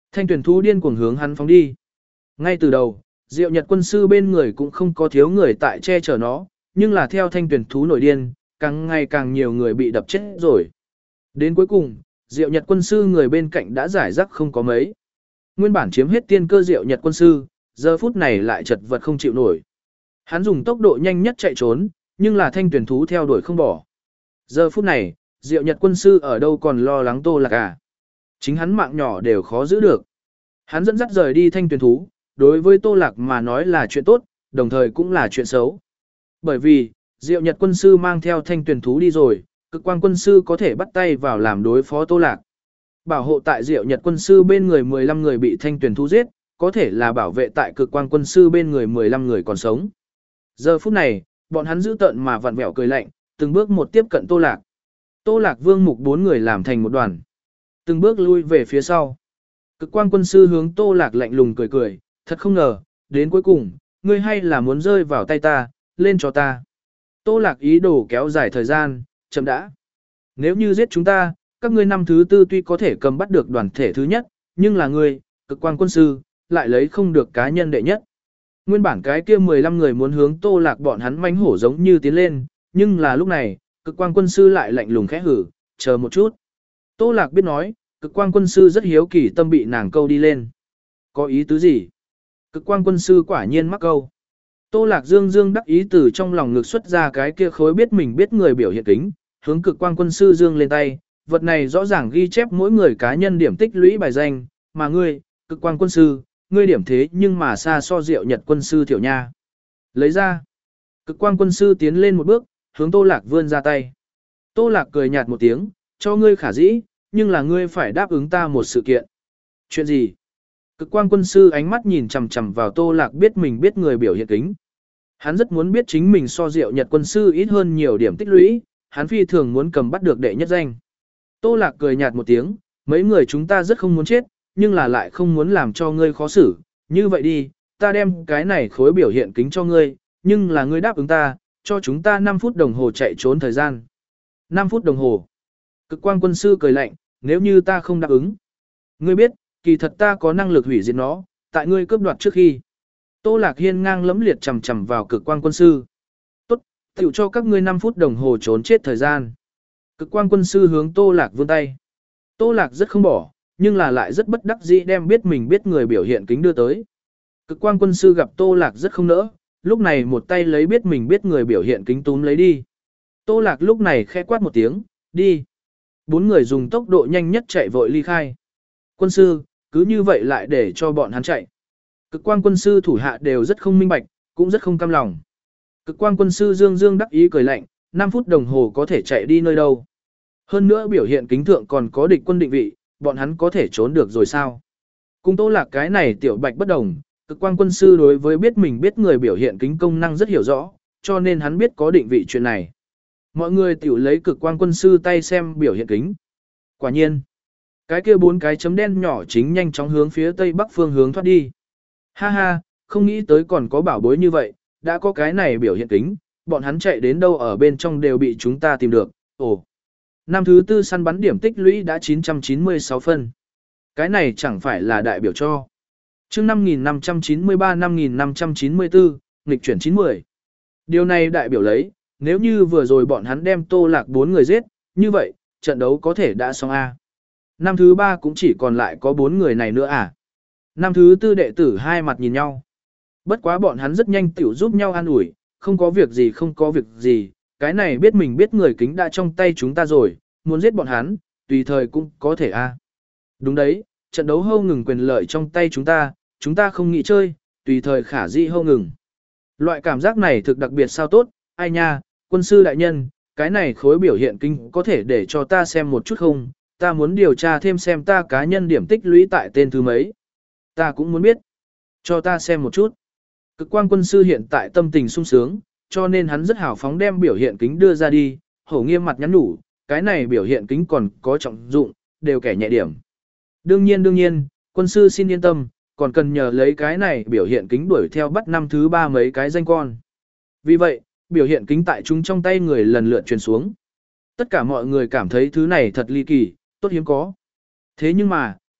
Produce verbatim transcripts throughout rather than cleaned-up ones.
Thanh tuyển thú điên cuồng hướng hắn phóng đi. Ngay từ đầu, Diệu Nhật quân sư bên người cũng không có thiếu người tại che chở nó, nhưng là theo thanh tuyển thú nổi điên, càng ngày càng nhiều người bị đập chết rồi. Đến cuối cùng, Diệu Nhật quân sư người bên cạnh đã giải rác không có mấy. Nguyên bản chiếm hết tiên cơ Diệu Nhật quân sư, giờ phút này lại chật vật không chịu nổi. Hắn dùng tốc độ nhanh nhất chạy trốn, nhưng là thanh tuyển thú theo đuổi không bỏ. Giờ phút này, Diệu Nhật quân sư ở đâu còn lo lắng Tô Lạc à? Chính hắn mạng nhỏ đều khó giữ được. Hắn dẫn dắt rời đi thanh tuyển thú, đối với Tô Lạc mà nói là chuyện tốt, đồng thời cũng là chuyện xấu. Bởi vì, Diệu Nhật quân sư mang theo thanh tuyển thú đi rồi, cực quang quân sư có thể bắt tay vào làm đối phó Tô Lạc. Bảo hộ tại Diệu Nhật quân sư bên người mười lăm người bị thanh tuyển thú giết, có thể là bảo vệ tại cực quang quân sư bên người mười lăm người còn sống. Giờ phút này, bọn hắn giữ tợn mà vặn vẹo cười lạnh, từng bước một tiếp cận Tô Lạc. Tô Lạc Vương Mục bốn người làm thành một đoàn. Từng bước lui về phía sau. Cực quang quân sư hướng Tô Lạc lạnh lùng cười cười, thật không ngờ, đến cuối cùng, ngươi hay là muốn rơi vào tay ta, lên cho ta. Tô Lạc ý đồ kéo dài thời gian, chậm đã. Nếu như giết chúng ta, các ngươi năm thứ tư tuy có thể cầm bắt được đoàn thể thứ nhất, nhưng là ngươi, cực quang quân sư, lại lấy không được cá nhân đệ nhất. Nguyên bản cái kia mười lăm người muốn hướng Tô Lạc bọn hắn manh hổ giống như tiến lên, nhưng là lúc này, cực quang quân sư lại lạnh lùng khẽ hử, chờ một chút. Tô Lạc biết nói, cực quang quân sư rất hiếu kỳ tâm bị nàng câu đi lên. Có ý tứ gì? Cực quang quân sư quả nhiên mắc câu. Tô Lạc dương dương đắc ý từ trong lòng ngực xuất ra cái kia khối biết mình biết người biểu hiện kính, hướng cực quang quân sư dương lên tay, vật này rõ ràng ghi chép mỗi người cá nhân điểm tích lũy bài danh, mà ngươi, cực quang quân sư, ngươi điểm thế nhưng mà xa so Diệu Nhật quân sư thiểu nha. Lấy ra. Cực quang quân sư tiến lên một bước, hướng Tô Lạc vươn ra tay. Tô Lạc cười nhạt một tiếng, cho ngươi khả dĩ, nhưng là ngươi phải đáp ứng ta một sự kiện. Chuyện gì? Cực quang quân sư ánh mắt nhìn chằm chằm vào Tô Lạc biết mình biết người biểu hiện kính. Hắn rất muốn biết chính mình so Diệu Nhật quân sư ít hơn nhiều điểm tích lũy, hắn phi thường muốn cầm bắt được đệ nhất danh. Tô Lạc cười nhạt một tiếng, mấy người chúng ta rất không muốn chết, nhưng là lại không muốn làm cho ngươi khó xử. Như vậy đi, ta đem cái này khối biểu hiện kính cho ngươi, nhưng là ngươi đáp ứng ta, cho chúng ta năm phút đồng hồ chạy trốn thời gian. năm phút đồng hồ. Cực quang quân sư cười lạnh, nếu như ta không đáp ứng. Ngươi biết, kỳ thật ta có năng lực hủy diệt nó, tại ngươi cướp đoạt trước khi. Tô Lạc hiên ngang lẫm liệt chầm chầm vào cực quang quân sư. Tốt, tiểu cho các ngươi năm phút đồng hồ trốn chết thời gian. Cực quang quân sư hướng Tô Lạc vươn tay. Tô Lạc rất không bỏ, nhưng là lại rất bất đắc dĩ đem biết mình biết người biểu hiện kính đưa tới. Cực quang quân sư gặp Tô Lạc rất không nỡ, lúc này một tay lấy biết mình biết người biểu hiện kính túm lấy đi. Tô Lạc lúc này khẽ quát một tiếng, đi. Bốn người dùng tốc độ nhanh nhất chạy vội ly khai. Quân sư, cứ như vậy lại để cho bọn hắn chạy. Cực quang quân sư thủ hạ đều rất không minh bạch, cũng rất không cam lòng. Cực quang quân sư dương dương đắc ý cười lạnh, năm phút đồng hồ có thể chạy đi nơi đâu. Hơn nữa biểu hiện kính thượng còn có địch quân định vị, bọn hắn có thể trốn được rồi sao. Cùng Tô Lạc cái này tiểu bạch bất đồng, cực quang quân sư đối với biết mình biết người biểu hiện kính công năng rất hiểu rõ, cho nên hắn biết có định vị chuyện này. Mọi người tiểu lấy cực quang quân sư tay xem biểu hiện kính. Quả nhiên, cái kia bốn cái chấm đen nhỏ chính nhanh chóng hướng phía tây bắc phương hướng thoát đi. Ha ha, không nghĩ tới còn có bảo bối như vậy, đã có cái này biểu hiện kính, bọn hắn chạy đến đâu ở bên trong đều bị chúng ta tìm được. Ồ, năm thứ tư săn bắn điểm tích lũy đã chín trăm chín mươi sáu phân. Cái này chẳng phải là đại biểu cho. Chương năm nghìn năm trăm chín mươi ba năm nghìn năm trăm chín mươi tư, nghịch chuyển chín mươi. Điều này đại biểu lấy, nếu như vừa rồi bọn hắn đem Tô Lạc bốn người giết, như vậy, trận đấu có thể đã xong A. Năm thứ ba cũng chỉ còn lại có bốn người này nữa à. Năm thứ tư đệ tử hai mặt nhìn nhau. Bất quá bọn hắn rất nhanh tiểu giúp nhau an ủi, không có việc gì không có việc gì, cái này biết mình biết người kính đã trong tay chúng ta rồi, muốn giết bọn hắn, tùy thời cũng có thể a. Đúng đấy, trận đấu hâu ngừng quyền lợi trong tay chúng ta, chúng ta không nghĩ chơi, tùy thời khả dĩ hâu ngừng. Loại cảm giác này thực đặc biệt sao tốt, ai nha, quân sư đại nhân, cái này khối biểu hiện kinh có thể để cho ta xem một chút không, ta muốn điều tra thêm xem ta cá nhân điểm tích lũy tại tên thứ mấy. Ta cũng muốn biết. Cho ta xem một chút. Cực quang quân sư hiện tại tâm tình sung sướng, cho nên hắn rất hào phóng đem biểu hiện kính đưa ra đi, hổ nghiêm mặt nhắn nhủ, cái này biểu hiện kính còn có trọng dụng, đều kẻ nhẹ điểm. Đương nhiên đương nhiên, quân sư xin yên tâm, còn cần nhờ lấy cái này biểu hiện kính đuổi theo bắt năm thứ ba mấy cái danh con. Vì vậy, biểu hiện kính tại chúng trong tay người lần lượt truyền xuống. Tất cả mọi người cảm thấy thứ này thật ly kỳ, tốt hiếm có. Thế nhưng mà,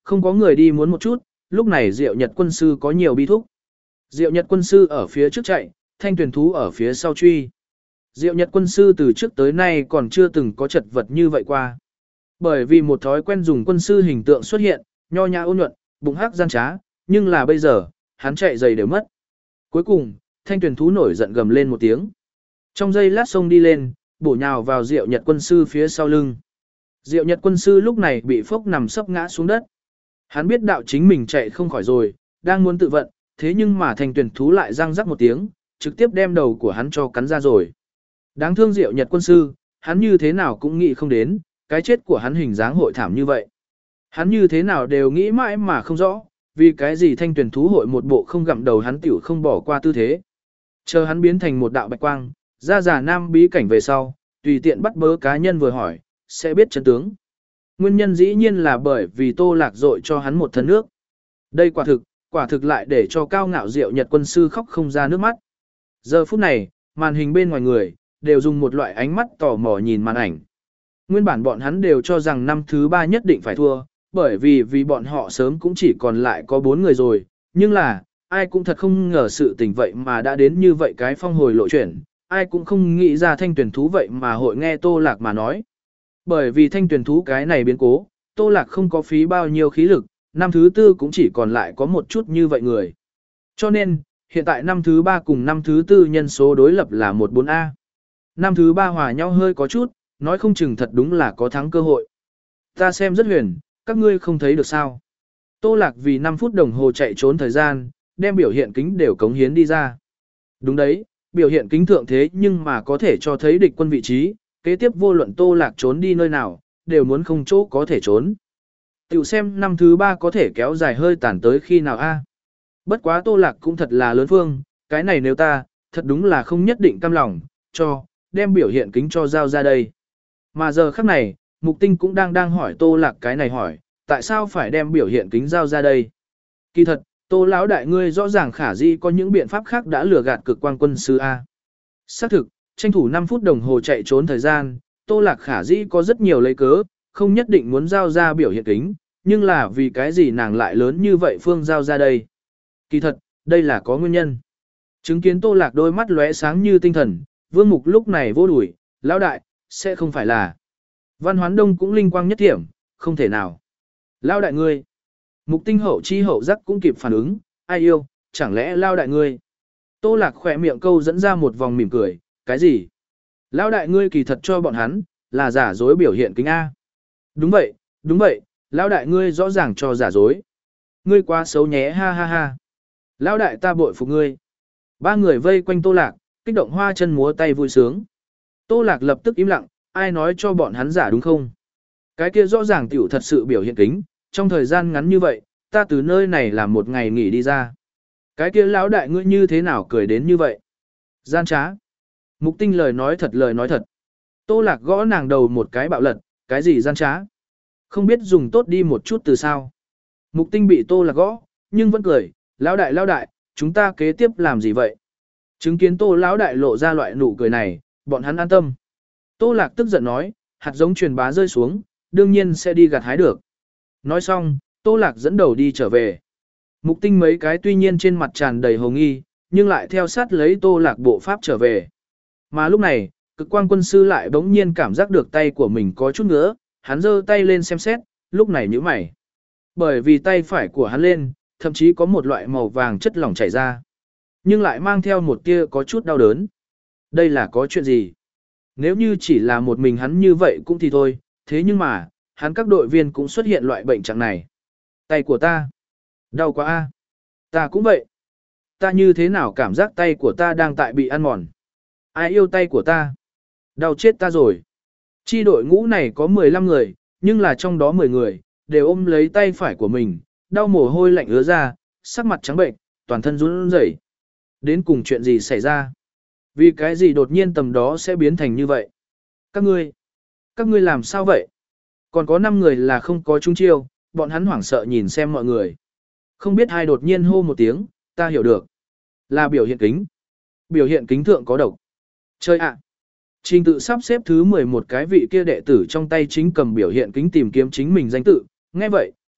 Không có người đi muốn một chút, lúc này Diệu Nhật quân sư có nhiều bi thúc. Diệu Nhật quân sư ở phía trước chạy, thanh tuyển thú ở phía sau truy. Diệu Nhật quân sư từ trước tới nay còn chưa từng có chật vật như vậy qua. Bởi vì một thói quen dùng quân sư hình tượng xuất hiện, nho nhã ôn nhuận, bụng hắc gian trá, nhưng là bây giờ, hắn chạy giày đều mất. Cuối cùng, thanh tuyển thú nổi giận gầm lên một tiếng. Trong giây lát sông đi lên, bổ nhào vào Diệu Nhật quân sư phía sau lưng. Diệu Nhật quân sư lúc này bị phốc nằm sấp ngã xuống đất. Hắn biết đạo chính mình chạy không khỏi rồi, đang muốn tự vận, thế nhưng mà thanh tuyển thú lại răng rắc một tiếng, trực tiếp đem đầu của hắn cho cắn ra rồi. Đáng thương Diệu Nhật quân sư, hắn như thế nào cũng nghĩ không đến, cái chết của hắn hình dáng hội thảm như vậy. Hắn như thế nào đều nghĩ mãi mà không rõ, vì cái gì thanh tuyển thú hội một bộ không gặm đầu hắn tiểu không bỏ qua tư thế. Chờ hắn biến thành một đạo bạch quang, ra giả nam bí cảnh về sau, tùy tiện bắt bớ cá nhân vừa hỏi, sẽ biết chân tướng. Nguyên nhân dĩ nhiên là bởi vì Tô Lạc dội cho hắn một thân nước. Đây quả thực, quả thực lại để cho cao ngạo Diệu Nhật quân sư khóc không ra nước mắt. Giờ phút này, màn hình bên ngoài người, đều dùng một loại ánh mắt tò mò nhìn màn ảnh. Nguyên bản bọn hắn đều cho rằng năm thứ ba nhất định phải thua, bởi vì vì bọn họ sớm cũng chỉ còn lại có bốn người rồi, nhưng là, ai cũng thật không ngờ sự tình vậy mà đã đến như vậy cái phong hồi lộ chuyển, ai cũng không nghĩ ra thanh tuyển thú vậy mà hội nghe Tô Lạc mà nói. Bởi vì thanh tuyển thú cái này biến cố, Tô Lạc không có phí bao nhiêu khí lực, năm thứ tư cũng chỉ còn lại có một chút như vậy người. Cho nên, hiện tại năm thứ ba cùng năm thứ tư nhân số đối lập là một bốn A. Năm thứ ba hòa nhau hơi có chút, nói không chừng thật đúng là có thắng cơ hội. Ta xem rất huyền, các ngươi không thấy được sao. Tô Lạc vì năm phút đồng hồ chạy trốn thời gian, đem biểu hiện kính đều cống hiến đi ra. Đúng đấy, biểu hiện kính thượng thế nhưng mà có thể cho thấy địch quân vị trí, kế tiếp vô luận Tô Lạc trốn đi nơi nào, đều muốn không chỗ có thể trốn. Tiểu xem năm thứ ba có thể kéo dài hơi tàn tới khi nào a? Bất quá Tô Lạc cũng thật là lớn phương, cái này nếu ta, thật đúng là không nhất định cam lòng, cho, đem biểu hiện kính cho giao ra đây. Mà giờ khắc này, Mục Tinh cũng đang đang hỏi Tô Lạc cái này hỏi, tại sao phải đem biểu hiện kính giao ra đây? Kỳ thật, Tô lão đại ngươi rõ ràng khả di có những biện pháp khác đã lừa gạt cực quang quân sư A. Xác thực, tranh thủ năm phút đồng hồ chạy trốn thời gian, Tô Lạc khả di có rất nhiều lấy cớ, không nhất định muốn giao ra biểu hiện kính, nhưng là vì cái gì nàng lại lớn như vậy phương giao ra đây? Kỳ thật, đây là có nguyên nhân. Chứng kiến Tô Lạc đôi mắt lóe sáng như tinh thần, Vương Mục lúc này vô đuổi, lão đại, sẽ không phải là. Văn Hoán Đông cũng linh quang nhất điểm, không thể nào. Lão đại ngươi. Mục Tinh hậu chi hậu giác cũng kịp phản ứng, ai yêu, chẳng lẽ lão đại ngươi. Tô Lạc khỏe miệng câu dẫn ra một vòng mỉm cười, cái gì? Lão đại ngươi kỳ thật cho bọn hắn, là giả dối biểu hiện kính A. Đúng vậy, đúng vậy, lão đại ngươi rõ ràng cho giả dối. Ngươi quá xấu nhé ha ha ha. Lão đại ta bội phục ngươi. Ba người vây quanh Tô Lạc, kích động hoa chân múa tay vui sướng. Tô Lạc lập tức im lặng, ai nói cho bọn hắn giả đúng không? Cái kia rõ ràng tiểu thật sự biểu hiện kính, trong thời gian ngắn như vậy, ta từ nơi này làm một ngày nghỉ đi ra. Cái kia lão đại ngươi như thế nào cười đến như vậy? Gian trá. Mục Tinh lời nói thật lời nói thật. Tô Lạc gõ nàng đầu một cái bạo lật, cái gì gian trá? Không biết dùng tốt đi một chút từ sao. Mục Tinh bị Tô Lạc gõ, nhưng vẫn cười, lão đại lão đại, chúng ta kế tiếp làm gì vậy? Chứng kiến Tô lão đại lộ ra loại nụ cười này, bọn hắn an tâm. Tô Lạc tức giận nói, hạt giống truyền bá rơi xuống, đương nhiên sẽ đi gặt hái được. Nói xong, Tô Lạc dẫn đầu đi trở về. Mục Tinh mấy cái tuy nhiên trên mặt tràn đầy hồ nghi, nhưng lại theo sát lấy Tô Lạc bộ pháp trở về. Mà lúc này, cực quang quân sư lại bỗng nhiên cảm giác được tay của mình có chút ngứa, hắn giơ tay lên xem xét, lúc này nhíu mày. Bởi vì tay phải của hắn lên, thậm chí có một loại màu vàng chất lỏng chảy ra. Nhưng lại mang theo một tia có chút đau đớn. Đây là có chuyện gì? Nếu như chỉ là một mình hắn như vậy cũng thì thôi, thế nhưng mà, hắn các đội viên cũng xuất hiện loại bệnh trạng này. Tay của ta. Đau quá a. Ta cũng vậy. Ta như thế nào cảm giác tay của ta đang tại bị ăn mòn. Ai yêu tay của ta? Đau chết ta rồi. Chi đội ngũ này có mười lăm người, nhưng là trong đó mười người, đều ôm lấy tay phải của mình, đau mồ hôi lạnh ứa ra, sắc mặt trắng bệnh, toàn thân run rẩy. Đến cùng chuyện gì xảy ra? Vì cái gì đột nhiên tầm đó sẽ biến thành như vậy? Các ngươi, các ngươi làm sao vậy? Còn có năm người là không có trúng chiêu, bọn hắn hoảng sợ nhìn xem mọi người. Không biết ai đột nhiên hô một tiếng, ta hiểu được. Là biểu hiện kính. Biểu hiện kính thượng có độc. Chơi ạ. Trình tự sắp xếp thứ mười một cái vị kia đệ tử trong tay chính cầm biểu hiện kính tìm kiếm chính mình danh tự, nghe vậy,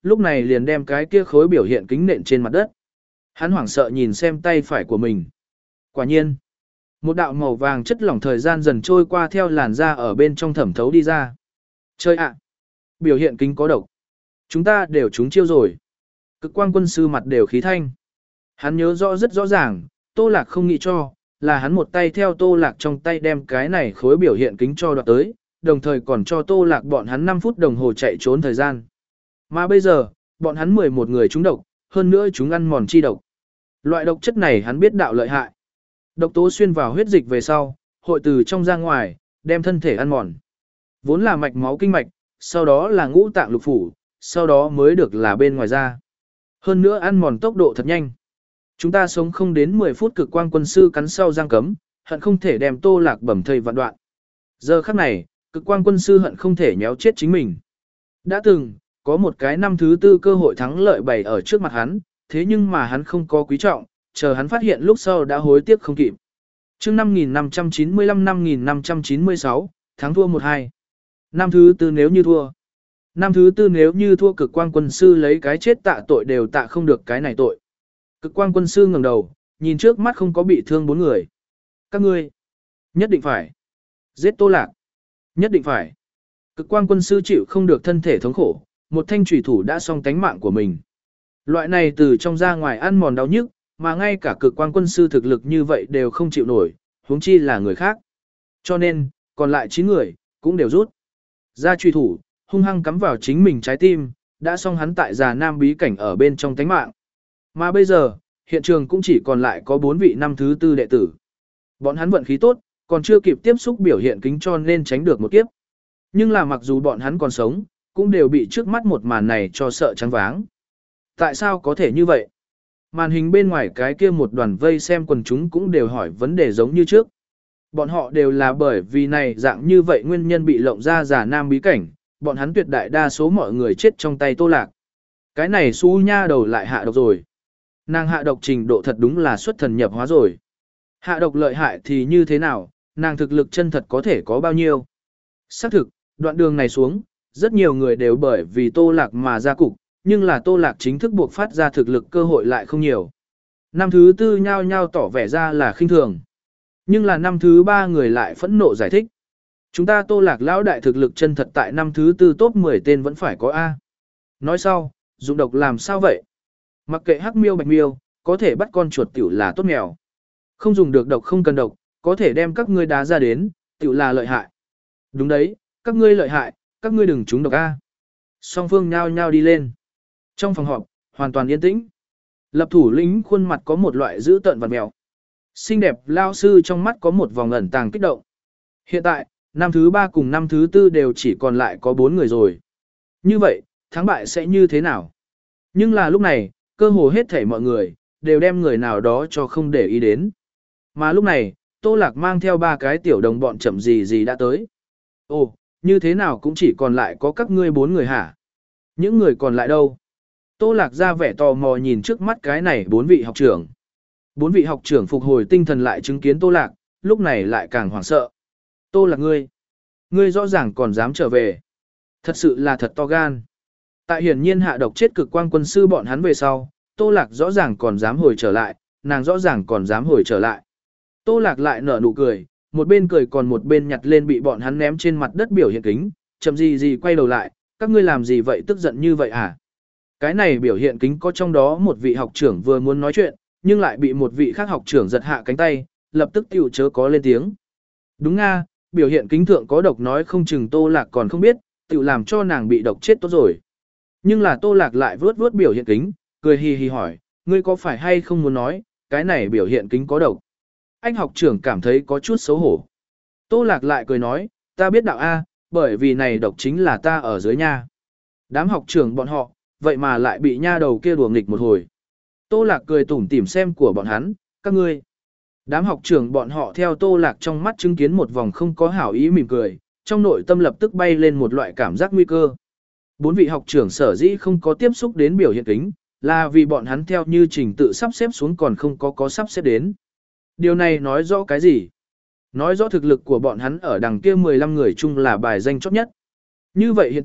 lúc này liền đem cái kia khối biểu hiện kính nện trên mặt đất. Hắn hoảng sợ nhìn xem tay phải của mình. Quả nhiên, một đạo màu vàng chất lỏng thời gian dần trôi qua theo làn da ở bên trong thẩm thấu đi ra. Chơi ạ! Biểu hiện kính có độc. Chúng ta đều trúng chiêu rồi. Cực quang quân sư mặt đều khí thanh. Hắn nhớ rõ rất rõ ràng, Tô Lạc không nghĩ cho, là hắn một tay theo Tô Lạc trong tay đem cái này khối biểu hiện kính cho đoạt tới, đồng thời còn cho Tô Lạc bọn hắn năm phút đồng hồ chạy trốn thời gian. Mà bây giờ, bọn hắn mười một người trúng độc, hơn nữa chúng ăn mòn chi độc. Loại độc chất này hắn biết đạo lợi hại. Độc tố xuyên vào huyết dịch về sau, hội từ trong ra ngoài, đem thân thể ăn mòn. Vốn là mạch máu kinh mạch, sau đó là ngũ tạng lục phủ, sau đó mới được là bên ngoài da. Hơn nữa ăn mòn tốc độ thật nhanh. Chúng ta sống không đến mười phút cực quang quân sư cắn sau răng cấm, hận không thể đem Tô Lạc bầm thây vạn đoạn. Giờ khắc này, cực quang quân sư hận không thể nhéo chết chính mình. Đã từng, có một cái năm thứ tư cơ hội thắng lợi bày ở trước mặt hắn, thế nhưng mà hắn không có quý trọng, chờ hắn phát hiện lúc sau đã hối tiếc không kịp. Chương năm nghìn năm trăm chín mươi lăm năm nghìn năm trăm chín mươi sáu, thắng thua một hai. Năm thứ tư nếu như thua. Năm thứ tư nếu như thua cực quang quân sư lấy cái chết tạ tội đều tạ không được cái này tội. Cực quang quân sư ngẩng đầu, nhìn trước mắt không có bị thương bốn người. Các ngươi, nhất định phải giết Tô Lạc. Nhất định phải. Cực quang quân sư chịu không được thân thể thống khổ, một thanh chủy thủ đã xong tánh mạng của mình. Loại này từ trong ra ngoài ăn mòn đau nhức, mà ngay cả cực quang quân sư thực lực như vậy đều không chịu nổi, huống chi là người khác. Cho nên, còn lại chín người, cũng đều rút ra chủy thủ, hung hăng cắm vào chính mình trái tim, đã xong hắn tại già nam bí cảnh ở bên trong tánh mạng. Mà bây giờ, hiện trường cũng chỉ còn lại có bốn vị năm thứ tư đệ tử. Bọn hắn vận khí tốt, còn chưa kịp tiếp xúc biểu hiện kính cho nên tránh được một kiếp. Nhưng là mặc dù bọn hắn còn sống, cũng đều bị trước mắt một màn này cho sợ trắng váng. Tại sao có thể như vậy? Màn hình bên ngoài cái kia một đoàn vây xem quần chúng cũng đều hỏi vấn đề giống như trước. Bọn họ đều là bởi vì này dạng như vậy nguyên nhân bị lộng ra giả nam bí cảnh, bọn hắn tuyệt đại đa số mọi người chết trong tay Tô Lạc. Cái này su nha đầu lại hạ độc rồi. Nàng hạ độc trình độ thật đúng là xuất thần nhập hóa rồi. Hạ độc lợi hại thì như thế nào, nàng thực lực chân thật có thể có bao nhiêu. Xác thực, đoạn đường này xuống, rất nhiều người đều bởi vì Tô Lạc mà ra cục, nhưng là Tô Lạc chính thức buộc phát ra thực lực cơ hội lại không nhiều. Năm thứ tư nhao nhao tỏ vẻ ra là khinh thường. Nhưng là năm thứ ba người lại phẫn nộ giải thích. Chúng ta Tô Lạc lão đại thực lực chân thật tại năm thứ tư top mười tên vẫn phải có A. Nói sau, dụng độc làm sao vậy? Mặc kệ hắc miêu bạch miêu, có thể bắt con chuột tiểu là tốt mèo. Không dùng được độc không cần độc, có thể đem các ngươi đá ra đến, tiểu là lợi hại. Đúng đấy, các ngươi lợi hại, các ngươi đừng trúng độc A. Song phương nhao nhao đi lên. Trong phòng họp, hoàn toàn yên tĩnh. Lập thủ lĩnh khuôn mặt có một loại dữ tợn và mèo. Xinh đẹp lao sư trong mắt có một vòng ẩn tàng kích động. Hiện tại, năm thứ ba cùng năm thứ tư đều chỉ còn lại có bốn người rồi. Như vậy, thắng bại sẽ như thế nào? Nhưng là lúc này, cơ hồ hết thảy mọi người, đều đem người nào đó cho không để ý đến. Mà lúc này, Tô Lạc mang theo ba cái tiểu đồng bọn chậm gì gì đã tới. Ồ, như thế nào cũng chỉ còn lại có các ngươi bốn người hả? Những người còn lại đâu? Tô Lạc ra vẻ tò mò nhìn trước mắt cái này bốn vị học trưởng. Bốn vị học trưởng phục hồi tinh thần lại chứng kiến Tô Lạc, lúc này lại càng hoảng sợ. Tô Lạc ngươi, ngươi rõ ràng còn dám trở về. Thật sự là thật to gan. Tại hiển nhiên hạ độc chết cực quang quân sư bọn hắn về sau, Tô Lạc rõ ràng còn dám hồi trở lại, nàng rõ ràng còn dám hồi trở lại. Tô Lạc lại nở nụ cười, một bên cười còn một bên nhặt lên bị bọn hắn ném trên mặt đất biểu hiện kính, chậm gì gì quay đầu lại, các ngươi làm gì vậy tức giận như vậy à? Cái này biểu hiện kính có trong đó một vị học trưởng vừa muốn nói chuyện, nhưng lại bị một vị khác học trưởng giật hạ cánh tay, lập tức tiểu chớ có lên tiếng. Đúng nga, biểu hiện kính thượng có độc nói không chừng Tô Lạc còn không biết, tiểu làm cho nàng bị độc chết tốt rồi. Nhưng là Tô Lạc lại vướt vướt biểu hiện kính, cười hì hì hỏi, ngươi có phải hay không muốn nói, cái này biểu hiện kính có độc. Anh học trưởng cảm thấy có chút xấu hổ. Tô Lạc lại cười nói, ta biết đạo A, bởi vì này độc chính là ta ở dưới nha. Đám học trưởng bọn họ, vậy mà lại bị nha đầu kia đùa nghịch một hồi. Tô Lạc cười tủm tỉm xem của bọn hắn, các ngươi. Đám học trưởng bọn họ theo Tô Lạc trong mắt chứng kiến một vòng không có hảo ý mỉm cười, trong nội tâm lập tức bay lên một loại cảm giác nguy cơ. Bốn vị học trưởng sở dĩ không có tiếp xúc đến biểu hiện kính, là vì bọn hắn theo như trình tự sắp xếp xuống còn không có có sắp xếp đến. Điều này nói rõ cái gì? Nói rõ thực lực của bọn hắn ở đằng kia mười lăm người chung là bài danh chót nhất. Như vậy hiện tại,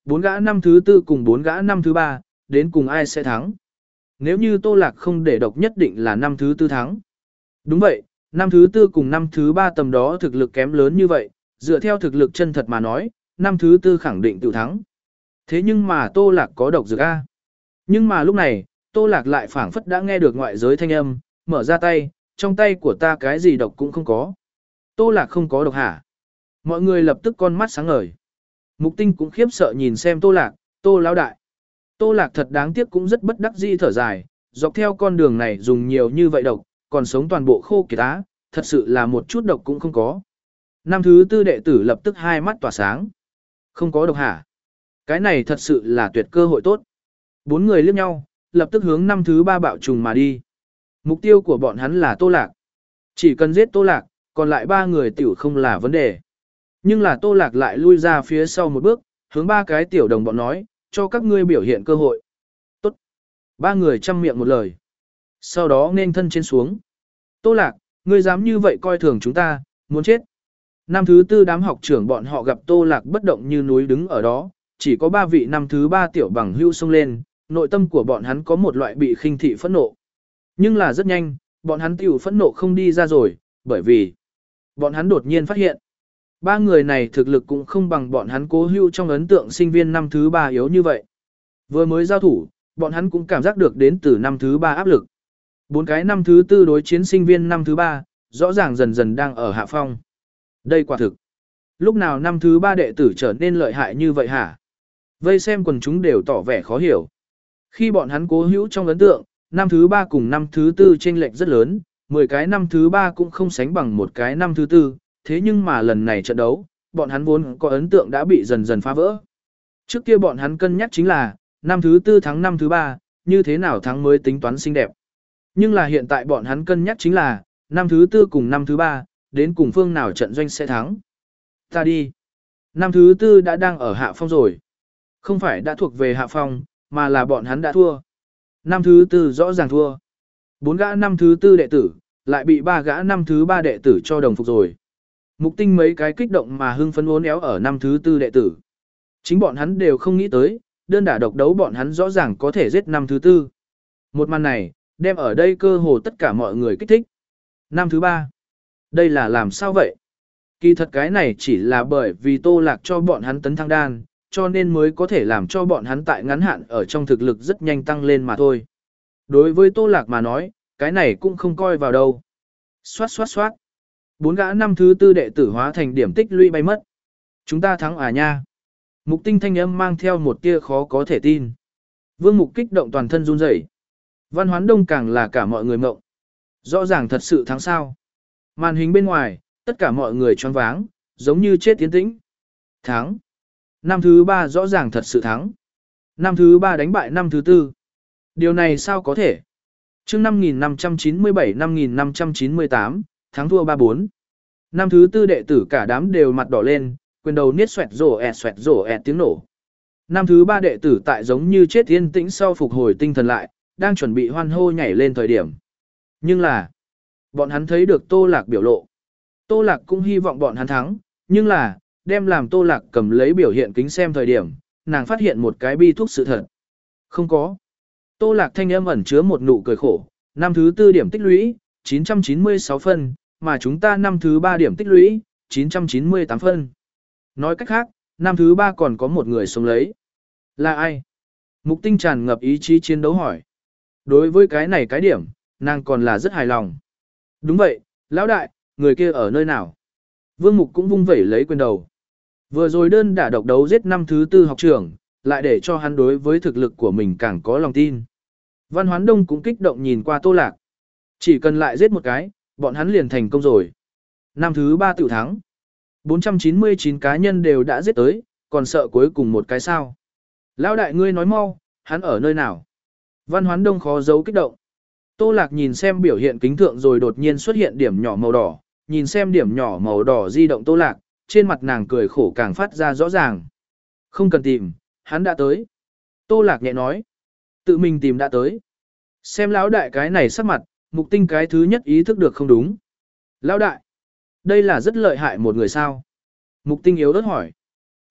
bốn gã năm thứ tư cùng bốn gã năm thứ ba, đến cùng ai sẽ thắng. Nếu như Tô Lạc không để độc nhất định là năm thứ tư thắng. Đúng vậy, năm thứ tư cùng năm thứ ba tầm đó thực lực kém lớn như vậy, dựa theo thực lực chân thật mà nói, năm thứ tư khẳng định tự thắng. Thế nhưng mà Tô Lạc có độc dược A. Nhưng mà lúc này, Tô Lạc lại phảng phất đã nghe được ngoại giới thanh âm, mở ra tay, trong tay của ta cái gì độc cũng không có. Tô Lạc không có độc hả? Mọi người lập tức con mắt sáng ngời. Mục Tinh cũng khiếp sợ nhìn xem Tô Lạc, Tô lão đại. Tô Lạc thật đáng tiếc cũng rất bất đắc dĩ thở dài, dọc theo con đường này dùng nhiều như vậy độc, còn sống toàn bộ khô kiệt á, thật sự là một chút độc cũng không có. Năm thứ tư đệ tử lập tức hai mắt tỏa sáng. Không có độc hả? Cái này thật sự là tuyệt cơ hội tốt. Bốn người liếc nhau, lập tức hướng năm thứ ba bạo trùng mà đi. Mục tiêu của bọn hắn là Tô Lạc. Chỉ cần giết Tô Lạc, còn lại ba người tiểu không là vấn đề. Nhưng là Tô Lạc lại lui ra phía sau một bước, hướng ba cái tiểu đồng bọn nói, cho các ngươi biểu hiện cơ hội. Tốt. Ba người chăm miệng một lời. Sau đó nên thân trên xuống. Tô Lạc, ngươi dám như vậy coi thường chúng ta, muốn chết. Năm thứ tư đám học trưởng bọn họ gặp Tô Lạc bất động như núi đứng ở đó, chỉ có ba vị năm thứ ba tiểu bằng hưu xông lên, nội tâm của bọn hắn có một loại bị khinh thị phẫn nộ. Nhưng là rất nhanh, bọn hắn tiểu phẫn nộ không đi ra rồi, bởi vì bọn hắn đột nhiên phát hiện. Ba người này thực lực cũng không bằng bọn hắn cố hưu trong ấn tượng sinh viên năm thứ ba yếu như vậy. Vừa mới giao thủ, bọn hắn cũng cảm giác được đến từ năm thứ ba áp lực. Bốn cái năm thứ tư đối chiến sinh viên năm thứ ba, rõ ràng dần dần đang ở hạ phong. Đây quả thực. Lúc nào năm thứ ba đệ tử trở nên lợi hại như vậy hả? Vây xem quần chúng đều tỏ vẻ khó hiểu. Khi bọn hắn cố hữu trong ấn tượng, năm thứ ba cùng năm thứ tư chênh lệch rất lớn, mười cái năm thứ ba cũng không sánh bằng một cái năm thứ tư, thế nhưng mà lần này trận đấu, bọn hắn vốn có ấn tượng đã bị dần dần phá vỡ. Trước kia bọn hắn cân nhắc chính là, năm thứ tư thắng năm thứ ba, như thế nào thắng mới tính toán xinh đẹp. Nhưng là hiện tại bọn hắn cân nhắc chính là, năm thứ tư cùng năm thứ ba, đến cùng phương nào trận doanh sẽ thắng. Ta đi. Năm thứ tư đã đang ở hạ phong rồi. Không phải đã thuộc về hạ phong, mà là bọn hắn đã thua. Năm thứ tư rõ ràng thua. Bốn gã năm thứ tư đệ tử, lại bị ba gã năm thứ ba đệ tử cho đồng phục rồi. Mục Tinh mấy cái kích động mà hưng phấn uốn éo ở năm thứ tư đệ tử. Chính bọn hắn đều không nghĩ tới, đơn đả độc đấu bọn hắn rõ ràng có thể giết năm thứ tư. Một màn này, đem ở đây cơ hồ tất cả mọi người kích thích. Năm thứ ba. Đây là làm sao vậy? Kỳ thật cái này chỉ là bởi vì Tô Lạc cho bọn hắn tấn thăng đan, cho nên mới có thể làm cho bọn hắn tại ngắn hạn ở trong thực lực rất nhanh tăng lên mà thôi. Đối với Tô Lạc mà nói, cái này cũng không coi vào đâu. Xoát xoát xoát. Bốn gã năm thứ tư đệ tử hóa thành điểm tích lũy bay mất. Chúng ta thắng à nha. Mục Tinh thanh âm mang theo một tia khó có thể tin. Vương Mục kích động toàn thân run rẩy. Văn Hoán Đông càng là cả mọi người mộng. Rõ ràng thật sự thắng sao. Màn hình bên ngoài, tất cả mọi người choáng váng, giống như chết tiến tĩnh. Thắng. Năm thứ ba rõ ràng thật sự thắng. Năm thứ ba đánh bại năm thứ tư. Điều này sao có thể? Chương năm nghìn năm trăm chín mươi bảy năm nghìn năm trăm chín mươi tám, thắng thua ba bốn. Năm thứ tư đệ tử cả đám đều mặt đỏ lên, quyền đầu niết xoẹt rổ ẹt xoẹt rổ ẹt tiếng nổ. Năm thứ ba đệ tử tại giống như chết yên tĩnh sau phục hồi tinh thần lại, đang chuẩn bị hoan hô nhảy lên thời điểm. Nhưng là, bọn hắn thấy được Tô Lạc biểu lộ. Tô Lạc cũng hy vọng bọn hắn thắng, nhưng là, đem làm Tô Lạc cầm lấy biểu hiện kính xem thời điểm, nàng phát hiện một cái bi thuốc sự thật. Không có. Tô Lạc thanh âm ẩn chứa một nụ cười khổ, năm thứ tư điểm tích lũy, chín trăm chín mươi sáu phân, mà chúng ta năm thứ ba điểm tích lũy, chín trăm chín mươi tám phân. Nói cách khác, năm thứ ba còn có một người sống lấy. Là ai? Mục Tinh tràn ngập ý chí chiến đấu hỏi. Đối với cái này cái điểm, nàng còn là rất hài lòng. Đúng vậy, lão đại, người kia ở nơi nào? Vương Mục cũng vung vẩy lấy quyền đầu. Vừa rồi đơn đả độc đấu giết năm thứ tư học trưởng, lại để cho hắn đối với thực lực của mình càng có lòng tin. Văn Hoán Đông cũng kích động nhìn qua Tô Lạc. Chỉ cần lại giết một cái, bọn hắn liền thành công rồi. Năm thứ ba tự thắng. bốn trăm chín mươi chín cá nhân đều đã giết tới, còn sợ cuối cùng một cái sao. Lão đại ngươi nói mau, hắn ở nơi nào? Văn Hoán Đông khó giấu kích động. Tô Lạc nhìn xem biểu hiện kính thượng rồi đột nhiên xuất hiện điểm nhỏ màu đỏ, nhìn xem điểm nhỏ màu đỏ di động Tô Lạc, trên mặt nàng cười khổ càng phát ra rõ ràng. Không cần tìm, hắn đã tới. Tô Lạc nhẹ nói. Tự mình tìm đã tới. Xem lão đại cái này sắc mặt, Mục Tinh cái thứ nhất ý thức được không đúng. Lão đại, đây là rất lợi hại một người sao? Mục Tinh yếu ớt hỏi.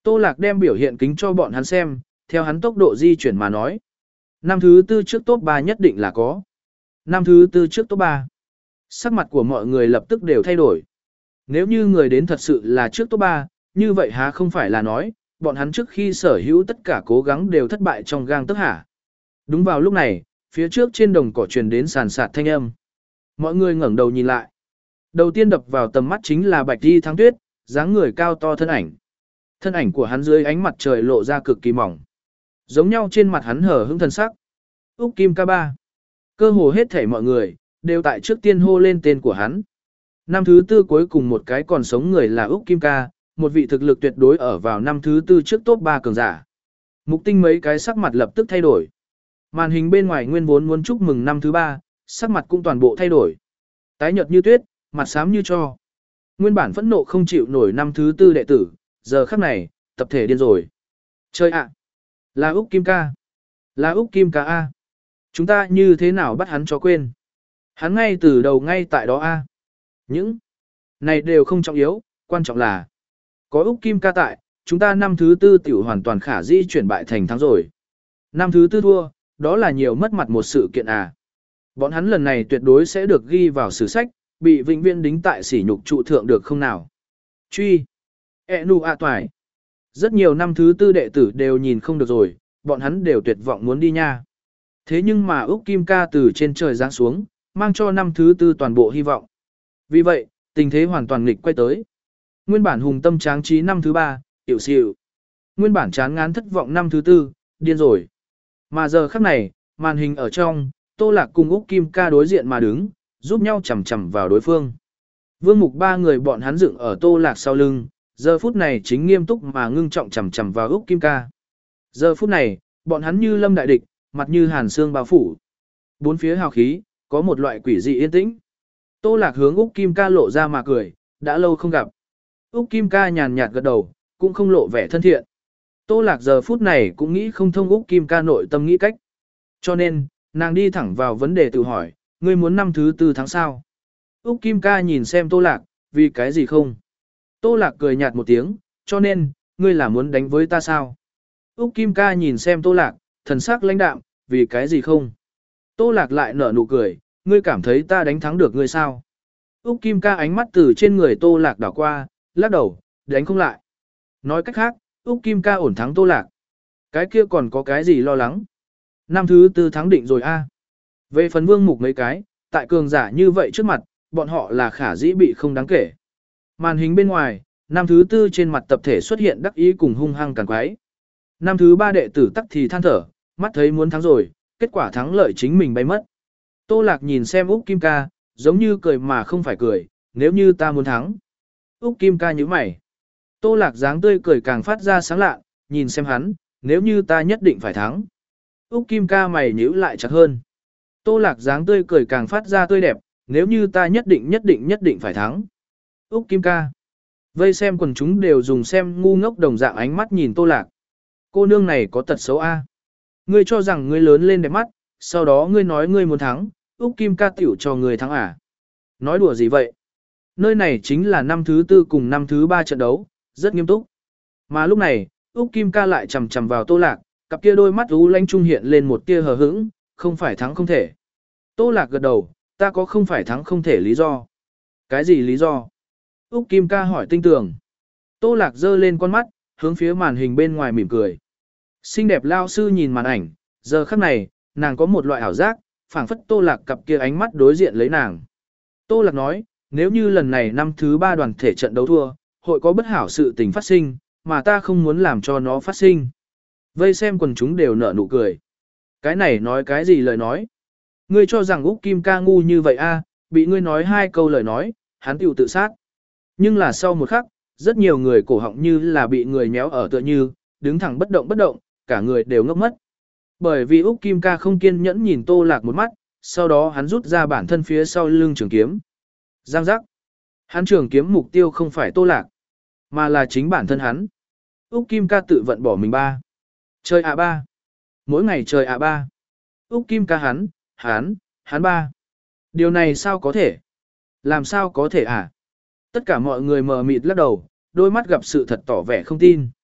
Tô Lạc đem biểu hiện kính cho bọn hắn xem, theo hắn tốc độ di chuyển mà nói. Năm thứ tư trước top ba nhất định là có. Năm thứ tư trước top ba. Sắc mặt của mọi người lập tức đều thay đổi. Nếu như người đến thật sự là trước top ba, như vậy há không phải là nói, bọn hắn trước khi sở hữu tất cả cố gắng đều thất bại trong gang tấc hả. Đúng vào lúc này, phía trước trên đồng cỏ truyền đến sàn sạt thanh âm. Mọi người ngẩng đầu nhìn lại. Đầu tiên đập vào tầm mắt chính là Bạch Di Thắng Tuyết, dáng người cao to thân ảnh. Thân ảnh của hắn dưới ánh mặt trời lộ ra cực kỳ mỏng. Giống nhau trên mặt hắn hở hững thần sắc. Úc Kim ca ba. Cơ hồ hết thảy mọi người, đều tại trước tiên hô lên tên của hắn. Năm thứ tư cuối cùng một cái còn sống người là Úc Kim ca, một vị thực lực tuyệt đối ở vào năm thứ tư trước top ba cường giả. Mục Tinh mấy cái sắc mặt lập tức thay đổi. Màn hình bên ngoài nguyên vốn muốn chúc mừng năm thứ ba, sắc mặt cũng toàn bộ thay đổi. Tái nhợt như tuyết, mặt xám như tro. Nguyên bản phẫn nộ không chịu nổi năm thứ tư đệ tử, giờ khắc này, tập thể điên rồi. Chơi ạ! Là Úc Kim ca! Là Úc Kim ca A! Chúng ta như thế nào bắt hắn cho quên? Hắn ngay từ đầu ngay tại đó A! Những này đều không trọng yếu, quan trọng là có Úc Kim ca tại, chúng ta năm thứ tư tiểu hoàn toàn khả dĩ chuyển bại thành thắng rồi. Năm thứ tư thua, đó là nhiều mất mặt một sự kiện à. Bọn hắn lần này tuyệt đối sẽ được ghi vào sử sách, bị vĩnh viễn đính tại sỉ nhục trụ thượng được không nào. Truy. E nu a toài. Rất nhiều năm thứ tư đệ tử đều nhìn không được rồi, bọn hắn đều tuyệt vọng muốn đi nha. Thế nhưng mà Úc Kim ca từ trên trời giáng xuống, mang cho năm thứ tư toàn bộ hy vọng. Vì vậy, tình thế hoàn toàn nghịch quay tới. Nguyên bản hùng tâm tráng trí năm thứ ba, tiểu xịu. Nguyên bản chán ngán thất vọng năm thứ tư, điên rồi. Mà giờ khắc này, màn hình ở trong, Tô Lạc cùng Úc Kim ca đối diện mà đứng, giúp nhau chầm chầm vào đối phương. Vương Mục ba người bọn hắn dựng ở Tô Lạc sau lưng, giờ phút này chính nghiêm túc mà ngưng trọng chầm chầm vào Úc Kim ca. Giờ phút này, bọn hắn như lâm đại địch, mặt như hàn xương bao phủ. Bốn phía hào khí, có một loại quỷ dị yên tĩnh. Tô Lạc hướng Úc Kim ca lộ ra mà cười, đã lâu không gặp. Úc Kim ca nhàn nhạt gật đầu, cũng không lộ vẻ thân thiện. Tô Lạc giờ phút này cũng nghĩ không thông Úc Kim ca nội tâm nghĩ cách. Cho nên, nàng đi thẳng vào vấn đề tự hỏi, ngươi muốn năm thứ tư tháng sao? Úc Kim ca nhìn xem Tô Lạc, vì cái gì không? Tô Lạc cười nhạt một tiếng, cho nên, ngươi là muốn đánh với ta sao? Úc Kim ca nhìn xem Tô Lạc, thần sắc lãnh đạm, vì cái gì không? Tô Lạc lại nở nụ cười, ngươi cảm thấy ta đánh thắng được ngươi sao? Úc Kim ca ánh mắt từ trên người Tô Lạc đảo qua, lắc đầu, đánh không lại. Nói cách khác, Úc Kim ca ổn thắng Tô Lạc. Cái kia còn có cái gì lo lắng? Năm thứ tư thắng định rồi a. Về phần Vương Mục mấy cái, tại cường giả như vậy trước mặt, bọn họ là khả dĩ bị không đáng kể. Màn hình bên ngoài, năm thứ tư trên mặt tập thể xuất hiện đắc ý cùng hung hăng càng quái. Năm thứ ba đệ tử tắc thì than thở, mắt thấy muốn thắng rồi, kết quả thắng lợi chính mình bay mất. Tô Lạc nhìn xem Úc Kim ca, giống như cười mà không phải cười, nếu như ta muốn thắng. Úc Kim ca nhíu mày. Tô Lạc dáng tươi cười càng phát ra sáng lạ, nhìn xem hắn, nếu như ta nhất định phải thắng. Úc Kim ca mày nhíu lại chặt hơn. Tô Lạc dáng tươi cười càng phát ra tươi đẹp, nếu như ta nhất định nhất định nhất định phải thắng. Úc Kim ca. Vây xem quần chúng đều dùng xem ngu ngốc đồng dạng ánh mắt nhìn Tô Lạc. Cô nương này có tật xấu a. Ngươi cho rằng ngươi lớn lên đẹp mắt, sau đó ngươi nói ngươi muốn thắng, Úc Kim ca tiểu cho ngươi thắng à? Nói đùa gì vậy? Nơi này chính là năm thứ tư cùng năm thứ ba trận đấu, rất nghiêm túc. Mà lúc này, Úc Kim ca lại chầm chầm vào Tô Lạc, cặp kia đôi mắt u lanh trung hiện lên một tia hờ hững, không phải thắng không thể. Tô Lạc gật đầu, ta có không phải thắng không thể lý do. Cái gì lý do? Úc Kim ca hỏi tinh tường. Tô Lạc giơ lên con mắt, hướng phía màn hình bên ngoài mỉm cười. Xinh đẹp lao sư nhìn màn ảnh, giờ khắc này, nàng có một loại ảo giác, phảng phất Tô Lạc cặp kia ánh mắt đối diện lấy nàng. Tô Lạc nói, nếu như lần này năm thứ ba đoàn thể trận đấu thua, hội có bất hảo sự tình phát sinh, mà ta không muốn làm cho nó phát sinh. Vây xem quần chúng đều nở nụ cười. Cái này nói cái gì lời nói? Ngươi cho rằng Úc Kim ca ngu như vậy a? Bị ngươi nói hai câu lời nói, hắn tiểu tự sát. Nhưng là sau một khắc, rất nhiều người cổ họng như là bị người méo ở tựa như, đứng thẳng bất động bất động, cả người đều ngốc mất. Bởi vì Úc Kim ca không kiên nhẫn nhìn Tô Lạc một mắt, sau đó hắn rút ra bản thân phía sau lưng trường kiếm. Giang giác. Hắn trường kiếm mục tiêu không phải Tô Lạc, mà là chính bản thân hắn. Úc Kim ca tự vận bỏ mình ba. Chơi ạ ba. Mỗi ngày chơi ạ ba. Úc Kim ca hắn, hắn, hắn ba. Điều này sao có thể? Làm sao có thể à? Tất cả mọi người mờ mịt lắc đầu, đôi mắt gặp sự thật tỏ vẻ không tin.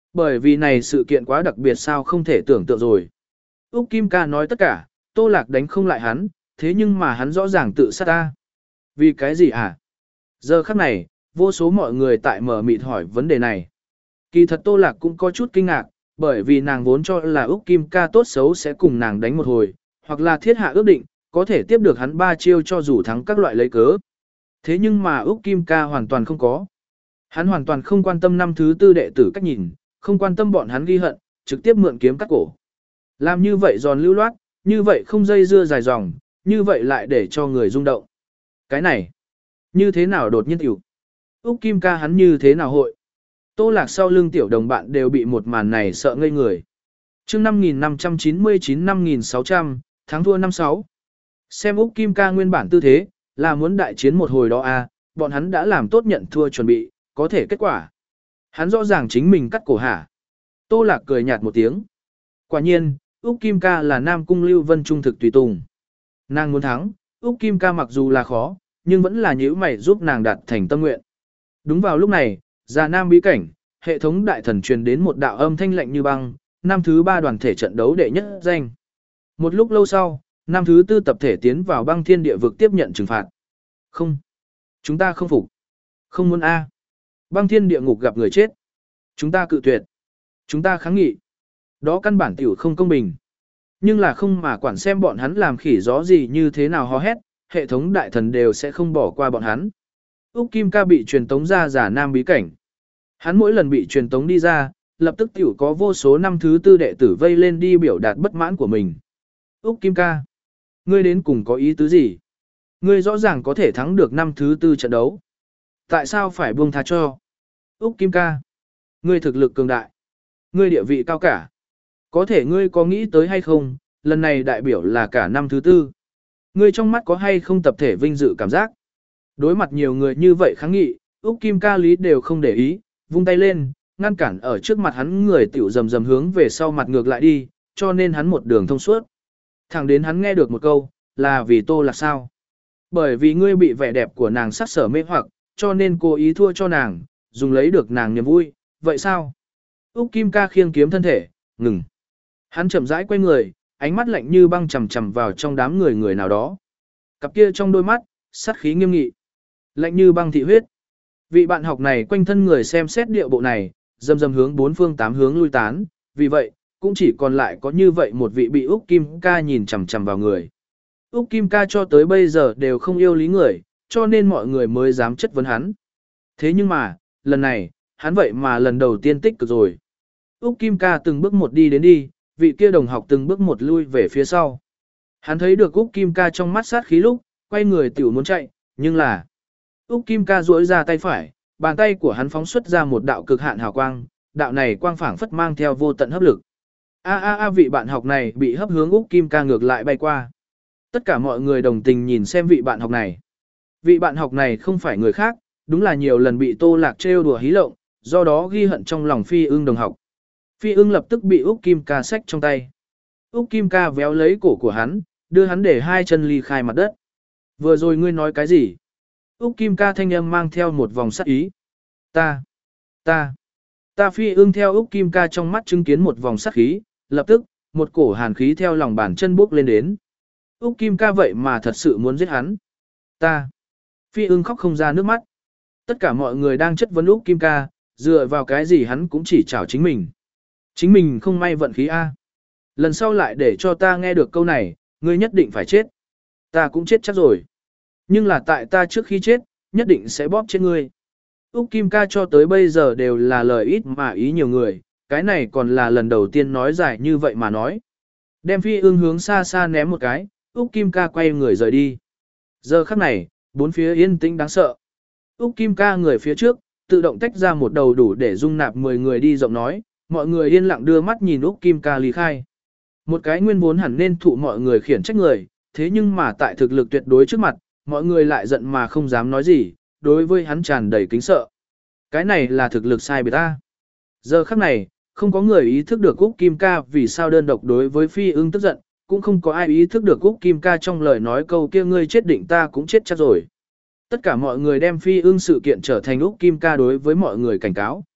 Bởi vì này sự kiện quá đặc biệt sao không thể tưởng tượng rồi. Úc Kim ca nói tất cả, Tô Lạc đánh không lại hắn, thế nhưng mà hắn rõ ràng tự sát ta. Vì cái gì hả? Giờ khắc này, vô số mọi người tại mở mịt hỏi vấn đề này. Kỳ thật Tô Lạc cũng có chút kinh ngạc, bởi vì nàng vốn cho là Úc Kim ca tốt xấu sẽ cùng nàng đánh một hồi, hoặc là thiết hạ ước định, có thể tiếp được hắn ba chiêu cho dù thắng các loại lấy cớ. Thế nhưng mà Úc Kim ca hoàn toàn không có. Hắn hoàn toàn không quan tâm năm thứ tư đệ tử cách nhìn, không quan tâm bọn hắn ghi hận, trực tiếp mượn kiếm cắt cổ. Làm như vậy giòn lưu loát, như vậy không dây dưa dài dòng, như vậy lại để cho người rung động. Cái này, như thế nào đột nhiên tiểu? Úc Kim ca hắn như thế nào hội? Tô Lạc sau lưng tiểu đồng bạn đều bị một màn này sợ ngây người. chương năm nghìn năm trăm chín mươi chín năm nghìn sáu trăm, thắng thua năm sáu. Xem Úc Kim ca nguyên bản tư thế, là muốn đại chiến một hồi đó à, bọn hắn đã làm tốt nhận thua chuẩn bị, có thể kết quả. Hắn rõ ràng chính mình cắt cổ hả. Tô Lạc cười nhạt một tiếng. Quả nhiên, Úc Kim ca là Nam Cung Lưu Vân trung thực tùy tùng. Nàng muốn thắng, Úc Kim ca mặc dù là khó, nhưng vẫn là nhíu mày giúp nàng đạt thành tâm nguyện. Đúng vào lúc này, Già Nam bí cảnh, hệ thống đại thần truyền đến một đạo âm thanh lạnh như băng, năm thứ ba đoàn thể trận đấu đệ nhất danh. Một lúc lâu sau, năm thứ tư tập thể tiến vào băng thiên địa vực tiếp nhận trừng phạt. Không. Chúng ta không phục. Không muốn A. Băng thiên địa ngục gặp người chết. Chúng ta cự tuyệt. Chúng ta kháng nghị. Đó căn bản tiểu không công bình. Nhưng là không mà quản xem bọn hắn làm khỉ gió gì như thế nào hò hét, hệ thống đại thần đều sẽ không bỏ qua bọn hắn. Úc Kim ca bị truyền tống ra Già Nam bí cảnh. Hắn mỗi lần bị truyền tống đi ra, lập tức tiểu có vô số năm thứ tư đệ tử vây lên đi biểu đạt bất mãn của mình. Úc Kim ca, ngươi đến cùng có ý tứ gì? Ngươi rõ ràng có thể thắng được năm thứ tư trận đấu. Tại sao phải buông tha cho? Úc Kim ca, ngươi thực lực cường đại. Ngươi địa vị cao cả. Có thể ngươi có nghĩ tới hay không, lần này đại biểu là cả năm thứ tư. Ngươi trong mắt có hay không tập thể vinh dự cảm giác? Đối mặt nhiều người như vậy kháng nghị, Úc Kim ca lý đều không để ý, vung tay lên, ngăn cản ở trước mặt hắn người tiểu rầm rầm hướng về sau mặt ngược lại đi, cho nên hắn một đường thông suốt. Thẳng đến hắn nghe được một câu, là vì Tô Lạc sao? Bởi vì ngươi bị vẻ đẹp của nàng sắc sở mê hoặc, cho nên cố ý thua cho nàng, dùng lấy được nàng niềm vui, vậy sao? Úc Kim ca khiêng kiếm thân thể, ngừng. Hắn chậm rãi quay người, ánh mắt lạnh như băng chầm chầm vào trong đám người người nào đó. Cặp kia trong đôi mắt, sát khí nghiêm nghị, lạnh như băng thị huyết. Vị bạn học này quanh thân người xem xét điệu bộ này, dầm dầm hướng bốn phương tám hướng lui tán, vì vậy, cũng chỉ còn lại có như vậy một vị bị Úc Kim ca nhìn chằm chằm vào người. Úc Kim ca cho tới bây giờ đều không yêu lý người, cho nên mọi người mới dám chất vấn hắn. Thế nhưng mà, lần này, hắn vậy mà lần đầu tiên tích cực rồi. Úc Kim ca từng bước một đi đến đi, vị kia đồng học từng bước một lui về phía sau. Hắn thấy được Úc Kim ca trong mắt sát khí lúc, quay người tiểu muốn chạy, nhưng là... Úc Kim ca duỗi ra tay phải, bàn tay của hắn phóng xuất ra một đạo cực hạn hào quang, đạo này quang phảng phất mang theo vô tận hấp lực. A a a vị bạn học này bị hấp hướng Úc Kim ca ngược lại bay qua. Tất cả mọi người đồng tình nhìn xem vị bạn học này. Vị bạn học này không phải người khác, đúng là nhiều lần bị Tô Lạc trêu đùa hí lộng, do đó ghi hận trong lòng Phi Ưng đồng học. Phi Ưng lập tức bị Úc Kim ca xách trong tay. Úc Kim ca véo lấy cổ của hắn, đưa hắn để hai chân ly khai mặt đất. Vừa rồi ngươi nói cái gì? Úc Kim ca thanh âm mang theo một vòng sắc ý. Ta, ta, ta Phi Ưng theo Úc Kim ca trong mắt chứng kiến một vòng sắc khí, lập tức, một cổ hàn khí theo lòng bàn chân bốc lên đến. Úc Kim ca vậy mà thật sự muốn giết hắn. Ta, Phi Ưng khóc không ra nước mắt. Tất cả mọi người đang chất vấn Úc Kim ca, dựa vào cái gì hắn cũng chỉ chảo chính mình. Chính mình không may vận khí A. Lần sau lại để cho ta nghe được câu này, ngươi nhất định phải chết. Ta cũng chết chắc rồi. Nhưng là tại ta trước khi chết, nhất định sẽ bóp chết ngươi. Úc Kim ca cho tới bây giờ đều là lời ít mà ý nhiều người, cái này còn là lần đầu tiên nói dài như vậy mà nói. Đem Phi Ưng hướng xa xa ném một cái, Úc Kim ca quay người rời đi. Giờ khắc này, bốn phía yên tĩnh đáng sợ. Úc Kim ca người phía trước, tự động tách ra một đầu đủ để dung nạp mười người đi rộng nói, mọi người yên lặng đưa mắt nhìn Úc Kim ca ly khai. Một cái nguyên vốn hẳn nên thụ mọi người khiển trách người, thế nhưng mà tại thực lực tuyệt đối trước mặt, mọi người lại giận mà không dám nói gì, đối với hắn tràn đầy kính sợ. Cái này là thực lực sai biệt ta. Giờ khắc này, không có người ý thức được Úc Kim ca vì sao đơn độc đối với Phi Ưng tức giận, cũng không có ai ý thức được Úc Kim ca trong lời nói câu kia ngươi chết định ta cũng chết chắc rồi. Tất cả mọi người đem Phi Ưng sự kiện trở thành Úc Kim ca đối với mọi người cảnh cáo.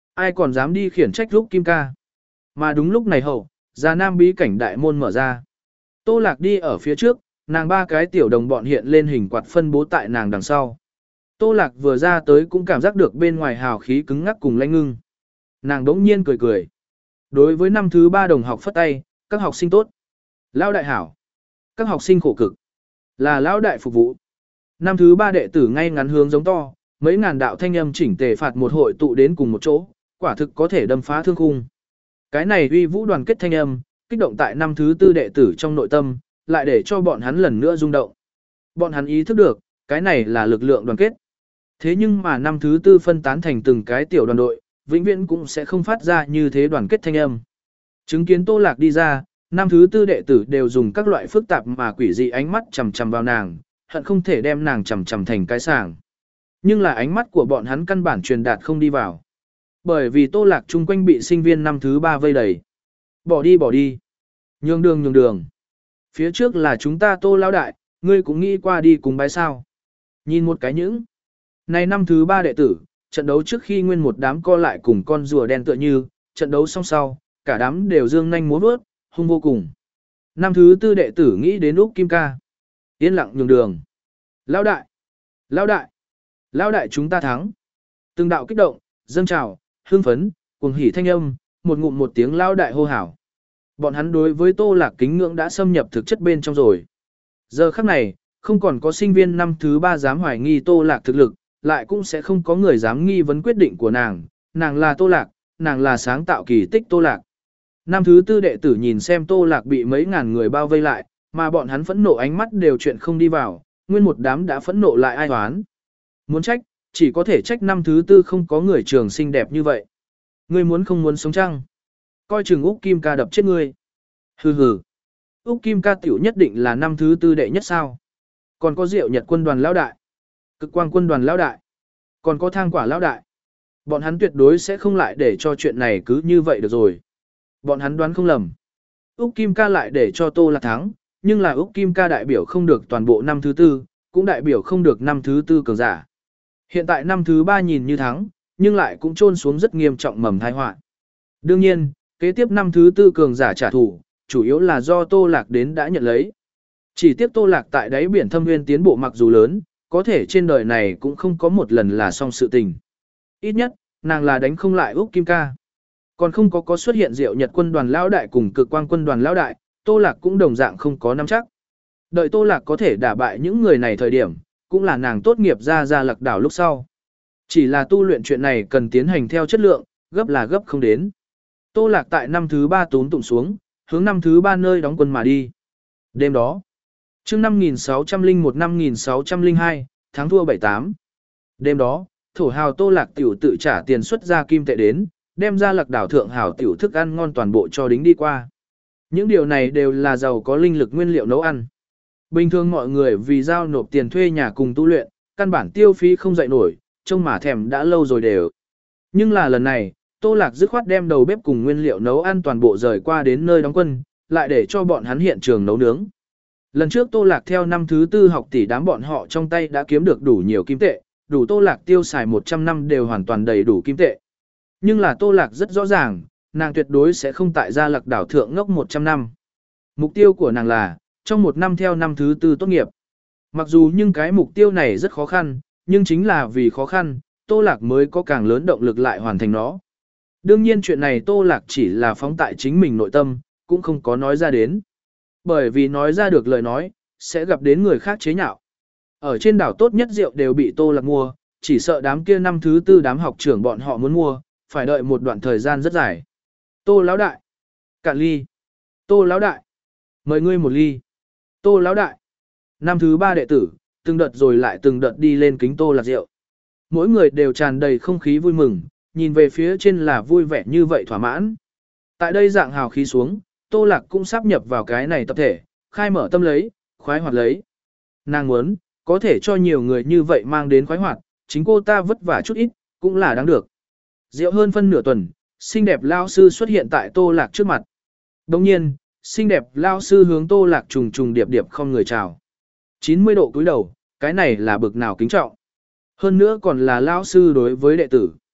Ai còn dám đi khiển trách lúc Kim ca. Mà đúng lúc này hậu, Già Nam bí cảnh đại môn mở ra. Tô Lạc đi ở phía trước, nàng ba cái tiểu đồng bọn hiện lên hình quạt phân bố tại nàng đằng sau. Tô Lạc vừa ra tới cũng cảm giác được bên ngoài hào khí cứng ngắc cùng lanh ngưng. Nàng đống nhiên cười cười. Đối với năm thứ ba đồng học phất tay, các học sinh tốt. Lão đại hảo. Các học sinh khổ cực. Là lão đại phục vụ. Năm thứ ba đệ tử ngay ngắn hướng giống to, mấy ngàn đạo thanh âm chỉnh tề phạt một hội tụ đến cùng một chỗ, quả thực có thể đâm phá thương khung. Cái này uy vũ đoàn kết thanh âm, kích động tại năm thứ tư đệ tử trong nội tâm, lại để cho bọn hắn lần nữa rung động. Bọn hắn ý thức được, cái này là lực lượng đoàn kết. Thế nhưng mà năm thứ tư phân tán thành từng cái tiểu đoàn đội, vĩnh viễn cũng sẽ không phát ra như thế đoàn kết thanh âm. Chứng kiến Tô Lạc đi ra, năm thứ tư đệ tử đều dùng các loại phức tạp mà quỷ dị ánh mắt chằm chằm vào nàng, hận không thể đem nàng chằm chằm thành cái sàng. Nhưng là ánh mắt của bọn hắn căn bản truyền đạt không đi vào. Bởi vì Tô Lạc chung quanh bị sinh viên năm thứ ba vây đầy. Bỏ đi bỏ đi. Nhường đường nhường đường. Phía trước là chúng ta Tô lão đại, ngươi cũng nghĩ qua đi cùng bái sao. Nhìn một cái những. Này năm thứ ba đệ tử, trận đấu trước khi nguyên một đám co lại cùng con rùa đen tựa như, trận đấu xong sau, cả đám đều dương nhanh múa vớt, hung vô cùng. Năm thứ tư đệ tử nghĩ đến Úc Kim ca. Yên lặng nhường đường. Lão đại. Lão đại. Lão đại chúng ta thắng. Từng đạo kích động, dâng trào, hưng phấn, cuồng hỉ thanh âm, một ngụm một tiếng lão đại hô hào. Bọn hắn đối với Tô Lạc kính ngưỡng đã xâm nhập thực chất bên trong rồi. Giờ khắc này, không còn có sinh viên năm thứ ba dám hoài nghi Tô Lạc thực lực, lại cũng sẽ không có người dám nghi vấn quyết định của nàng. Nàng là Tô Lạc, nàng là sáng tạo kỳ tích Tô Lạc. Năm thứ tư đệ tử nhìn xem Tô Lạc bị mấy ngàn người bao vây lại, mà bọn hắn phẫn nộ ánh mắt đều chuyện không đi vào, nguyên một đám đã phẫn nộ lại ai hoán. Muốn trách, chỉ có thể trách năm thứ tư không có người trường xinh đẹp như vậy. Ngươi muốn không muốn sống chăng? Coi chừng Úc Kim ca đập chết ngươi. Hừ hừ. Úc Kim ca tiểu nhất định là năm thứ tư đệ nhất sao? Còn có Diệu Nhật quân đoàn lão đại, Cực Quang quân đoàn lão đại, còn có Thang Quả lão đại. Bọn hắn tuyệt đối sẽ không lại để cho chuyện này cứ như vậy được rồi. Bọn hắn đoán không lầm. Úc Kim ca lại để cho Tô Lạc thắng, nhưng là Úc Kim ca đại biểu không được toàn bộ năm thứ tư, cũng đại biểu không được năm thứ tư cường giả. Hiện tại năm thứ ba nhìn như thắng, nhưng lại cũng trôn xuống rất nghiêm trọng mầm tai họa. Đương nhiên, kế tiếp năm thứ tư cường giả trả thù, chủ yếu là do Tô Lạc đến đã nhận lấy. Chỉ tiếc Tô Lạc tại đáy biển thâm nguyên tiến bộ mặc dù lớn, có thể trên đời này cũng không có một lần là xong sự tình. Ít nhất, nàng là đánh không lại Úc Kim ca. Còn không có có xuất hiện Diệu Nhật quân đoàn lão đại cùng Cực Quang quân đoàn lão đại, Tô Lạc cũng đồng dạng không có nắm chắc. Đợi Tô Lạc có thể đả bại những người này thời điểm, cũng là nàng tốt nghiệp ra ra Lạc đảo lúc sau. Chỉ là tu luyện chuyện này cần tiến hành theo chất lượng, gấp là gấp không đến. Tô Lạc tại năm thứ ba tún tụng xuống, hướng năm thứ ba nơi đóng quân mà đi. Đêm đó, chương năm nghìn sáu trăm lẻ một năm nghìn sáu trăm lẻ hai, tháng thua bảy tám. Đêm đó, thổ hào Tô Lạc tiểu tự trả tiền xuất ra kim tệ đến, đem ra Lạc đảo thượng hảo tiểu thức ăn ngon toàn bộ cho đính đi qua. Những điều này đều là giàu có linh lực nguyên liệu nấu ăn. Bình thường mọi người vì giao nộp tiền thuê nhà cùng tu luyện, căn bản tiêu phí không dậy nổi, trông mà thèm đã lâu rồi đều. Nhưng là lần này, Tô Lạc dứt khoát đem đầu bếp cùng nguyên liệu nấu ăn toàn bộ rời qua đến nơi đóng quân, lại để cho bọn hắn hiện trường nấu nướng. Lần trước Tô Lạc theo năm thứ tư học tỷ đám bọn họ trong tay đã kiếm được đủ nhiều kim tệ, đủ Tô Lạc tiêu xài một trăm năm đều hoàn toàn đầy đủ kim tệ. Nhưng là Tô Lạc rất rõ ràng, nàng tuyệt đối sẽ không tại Gia Lạc đảo thượng ngốc một trăm năm. Mục tiêu của nàng là, trong một năm theo năm thứ tư tốt nghiệp. Mặc dù nhưng cái mục tiêu này rất khó khăn, nhưng chính là vì khó khăn, Tô Lạc mới có càng lớn động lực lại hoàn thành nó. Đương nhiên chuyện này Tô Lạc chỉ là phóng tại chính mình nội tâm, cũng không có nói ra đến. Bởi vì nói ra được lời nói, sẽ gặp đến người khác chế nhạo. Ở trên đảo tốt nhất rượu đều bị Tô Lạc mua, chỉ sợ đám kia năm thứ tư đám học trưởng bọn họ muốn mua, phải đợi một đoạn thời gian rất dài. Tô lão đại. Cạn ly. Tô lão đại. Mời ngươi một ly. Tô lão đại. Năm thứ ba đệ tử, từng đợt rồi lại từng đợt đi lên kính Tô Lạc rượu. Mỗi người đều tràn đầy không khí vui mừng, nhìn về phía trên là vui vẻ như vậy thỏa mãn. Tại đây dạng hào khí xuống, Tô Lạc cũng sắp nhập vào cái này tập thể, khai mở tâm lấy, khoái hoạt lấy. Nàng muốn, có thể cho nhiều người như vậy mang đến khoái hoạt, chính cô ta vất vả chút ít, cũng là đáng được. Rượu hơn phân nửa tuần, xinh đẹp lao sư xuất hiện tại Tô Lạc trước mặt. Đồng nhiên, xinh đẹp lao sư hướng Tô Lạc trùng trùng điệp điệp không người chào. chín mươi độ cúi đầu, cái này là bực nào kính trọng. Hơn nữa còn là lao sư đối với đệ tử.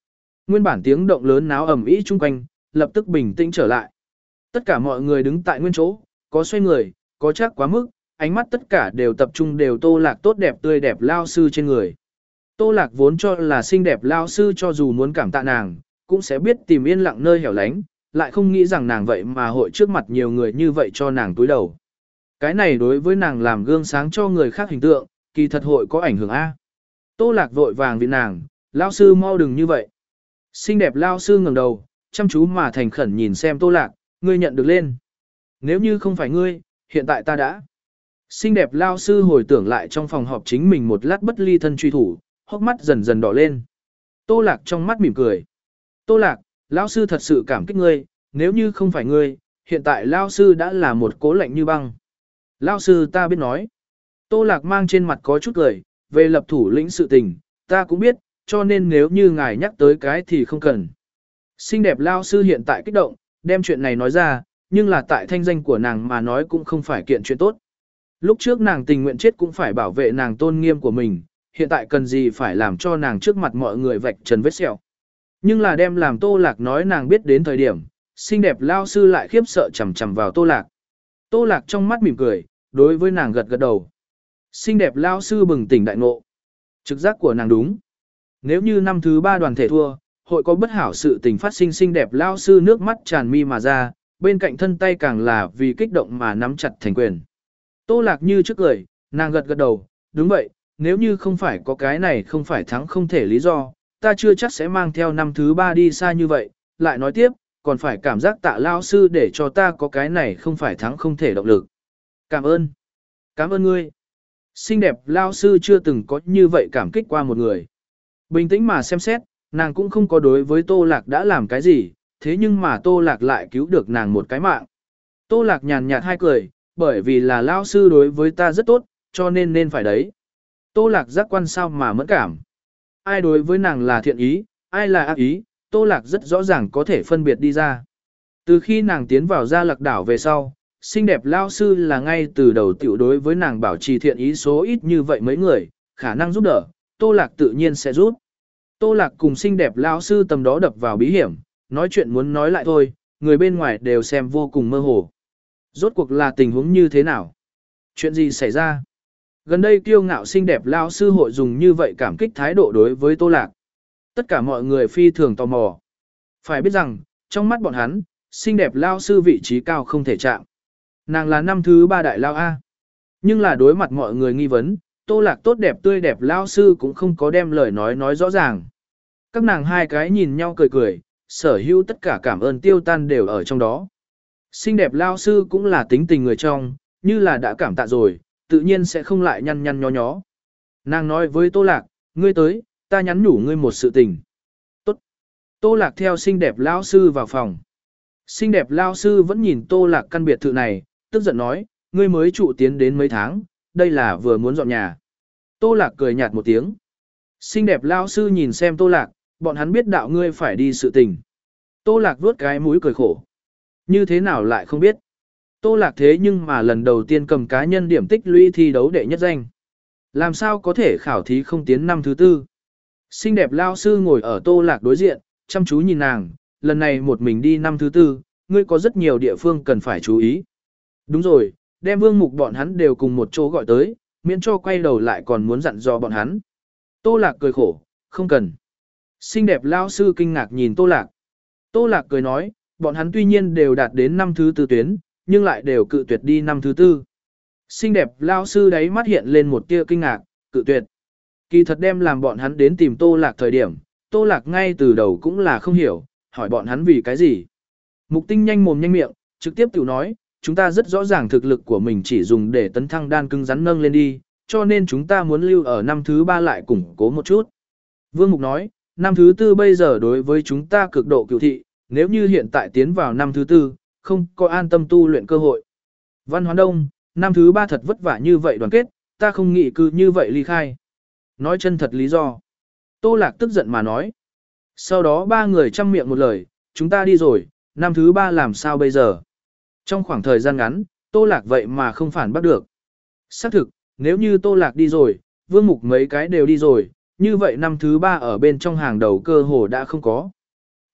Nguyên bản tiếng động lớn náo ầm ĩ chung quanh, lập tức bình tĩnh trở lại. Tất cả mọi người đứng tại nguyên chỗ, có xoay người, có chắc quá mức, ánh mắt tất cả đều tập trung đều Tô Lạc tốt đẹp tươi đẹp lao sư trên người. Tô Lạc vốn cho là xinh đẹp lao sư cho dù muốn cảm tạ nàng, cũng sẽ biết tìm yên lặng nơi hẻo lánh, lại không nghĩ rằng nàng vậy mà hội trước mặt nhiều người như vậy cho nàng túi đầu. Cái này đối với nàng làm gương sáng cho người khác hình tượng, kỳ thật hội có ảnh hưởng A. Tô Lạc vội vàng vì nàng, lao sư mau đừng như vậy. Xinh đẹp lao sư ngẩng đầu, chăm chú mà thành khẩn nhìn xem Tô Lạc, ngươi nhận được lên. Nếu như không phải ngươi, hiện tại ta đã. Xinh đẹp lao sư hồi tưởng lại trong phòng họp chính mình một lát bất ly thân truy thủ, hốc mắt dần dần đỏ lên. Tô Lạc trong mắt mỉm cười. Tô Lạc, lao sư thật sự cảm kích ngươi, nếu như không phải ngươi, hiện tại lao sư đã là một cố lạnh như băng. Lao sư ta biết nói. Tô Lạc mang trên mặt có chút cười, về lập thủ lĩnh sự tình, ta cũng biết, cho nên nếu như ngài nhắc tới cái thì không cần. Xinh đẹp lao sư hiện tại kích động, đem chuyện này nói ra, nhưng là tại thanh danh của nàng mà nói cũng không phải kiện chuyện tốt. Lúc trước nàng tình nguyện chết cũng phải bảo vệ nàng tôn nghiêm của mình, hiện tại cần gì phải làm cho nàng trước mặt mọi người vạch trần vết sẹo. Nhưng là đem làm Tô Lạc nói nàng biết đến thời điểm, xinh đẹp lao sư lại khiếp sợ chằm chằm vào Tô Lạc. Tô Lạc trong mắt mỉm cười, đối với nàng gật gật đầu. Xinh đẹp lao sư bừng tỉnh đại ngộ. Trực giác của nàng đúng. Nếu như năm thứ ba đoàn thể thua, hội có bất hảo sự tình phát sinh. Xinh đẹp lao sư nước mắt tràn mi mà ra, bên cạnh thân tay càng là vì kích động mà nắm chặt thành quyền. Tô Lạc như trước cười, nàng gật gật đầu, đúng vậy, nếu như không phải có cái này không phải thắng không thể lý do, ta chưa chắc sẽ mang theo năm thứ ba đi xa như vậy, lại nói tiếp, còn phải cảm giác tạ lao sư để cho ta có cái này không phải thắng không thể động lực. Cảm ơn. Cảm ơn ngươi. Xinh đẹp lao sư chưa từng có như vậy cảm kích qua một người. Bình tĩnh mà xem xét, nàng cũng không có đối với Tô Lạc đã làm cái gì, thế nhưng mà Tô Lạc lại cứu được nàng một cái mạng. Tô Lạc nhàn nhạt hai cười, bởi vì là lao sư đối với ta rất tốt, cho nên nên phải đấy. Tô Lạc giác quan sao mà mẫn cảm. Ai đối với nàng là thiện ý, ai là ác ý, Tô Lạc rất rõ ràng có thể phân biệt đi ra. Từ khi nàng tiến vào Gia Lạc đảo về sau, xinh đẹp lao sư là ngay từ đầu tiểu đối với nàng bảo trì thiện ý số ít như vậy mấy người, khả năng giúp đỡ, Tô Lạc tự nhiên sẽ giúp. Tô Lạc cùng xinh đẹp lao sư tầm đó đập vào bí hiểm, nói chuyện muốn nói lại thôi, người bên ngoài đều xem vô cùng mơ hồ. Rốt cuộc là tình huống như thế nào? Chuyện gì xảy ra? Gần đây kiêu ngạo xinh đẹp lao sư hội dùng như vậy cảm kích thái độ đối với Tô Lạc. Tất cả mọi người phi thường tò mò. Phải biết rằng, trong mắt bọn hắn, xinh đẹp lao sư vị trí cao không thể chạm. Nàng là năm thứ ba đại lao A. Nhưng là đối mặt mọi người nghi vấn, Tô Lạc tốt đẹp tươi đẹp lao sư cũng không có đem lời nói nói rõ ràng. Các nàng hai cái nhìn nhau cười cười, sở hữu tất cả cảm ơn tiêu tan đều ở trong đó. Xinh đẹp lao sư cũng là tính tình người trong, như là đã cảm tạ rồi, tự nhiên sẽ không lại nhăn nhăn nhó nhó. Nàng nói với Tô Lạc, ngươi tới, ta nhắn nhủ ngươi một sự tình. Tốt. Tô Lạc theo xinh đẹp lao sư vào phòng. Xinh đẹp lao sư vẫn nhìn Tô Lạc căn biệt thự này, tức giận nói, ngươi mới trụ tiến đến mấy tháng, đây là vừa muốn dọn nhà. Tô Lạc cười nhạt một tiếng. Xinh đẹp lao sư nhìn xem Tô Lạc, bọn hắn biết đạo ngươi phải đi sự tình. Tô Lạc vuốt cái mũi cười khổ. Như thế nào lại không biết. Tô Lạc thế nhưng mà lần đầu tiên cầm cá nhân điểm tích lũy thi đấu đệ nhất danh. Làm sao có thể khảo thí không tiến năm thứ tư. Xinh đẹp lao sư ngồi ở Tô Lạc đối diện, chăm chú nhìn nàng, lần này một mình đi năm thứ tư, ngươi có rất nhiều địa phương cần phải chú ý. Đúng rồi, đem Vương Mục bọn hắn đều cùng một chỗ gọi tới, miễn cho quay đầu lại còn muốn dặn dò bọn hắn. Tô Lạc cười khổ, không cần. Xinh đẹp lao sư kinh ngạc nhìn Tô Lạc. Tô Lạc cười nói, bọn hắn tuy nhiên đều đạt đến năm thứ tư tuyến, nhưng lại đều cự tuyệt đi năm thứ tư. Xinh đẹp lao sư đấy mắt hiện lên một tia kinh ngạc, cự tuyệt. Kỳ thật đem làm bọn hắn đến tìm Tô Lạc thời điểm, Tô Lạc ngay từ đầu cũng là không hiểu, hỏi bọn hắn vì cái gì. Mục Tinh nhanh mồm nhanh miệng, trực tiếp tự nói, chúng ta rất rõ ràng thực lực của mình chỉ dùng để tấn thăng đan cứng rắn nâng lên đi, cho nên chúng ta muốn lưu ở năm thứ ba lại củng cố một chút. Vương Mục nói, năm thứ tư bây giờ đối với chúng ta cực độ cựu thị, nếu như hiện tại tiến vào năm thứ tư, không có an tâm tu luyện cơ hội. Văn Hoán Đông, năm thứ ba thật vất vả như vậy đoàn kết, ta không nghĩ cứ như vậy ly khai. Nói chân thật lý do. Tô Lạc tức giận mà nói. Sau đó ba người chăm miệng một lời, chúng ta đi rồi, năm thứ ba làm sao bây giờ? Trong khoảng thời gian ngắn, Tô Lạc vậy mà không phản bắt được. Xác thực, nếu như Tô Lạc đi rồi, Vương Mục mấy cái đều đi rồi, như vậy năm thứ ba ở bên trong hàng đầu cơ hồ đã không có.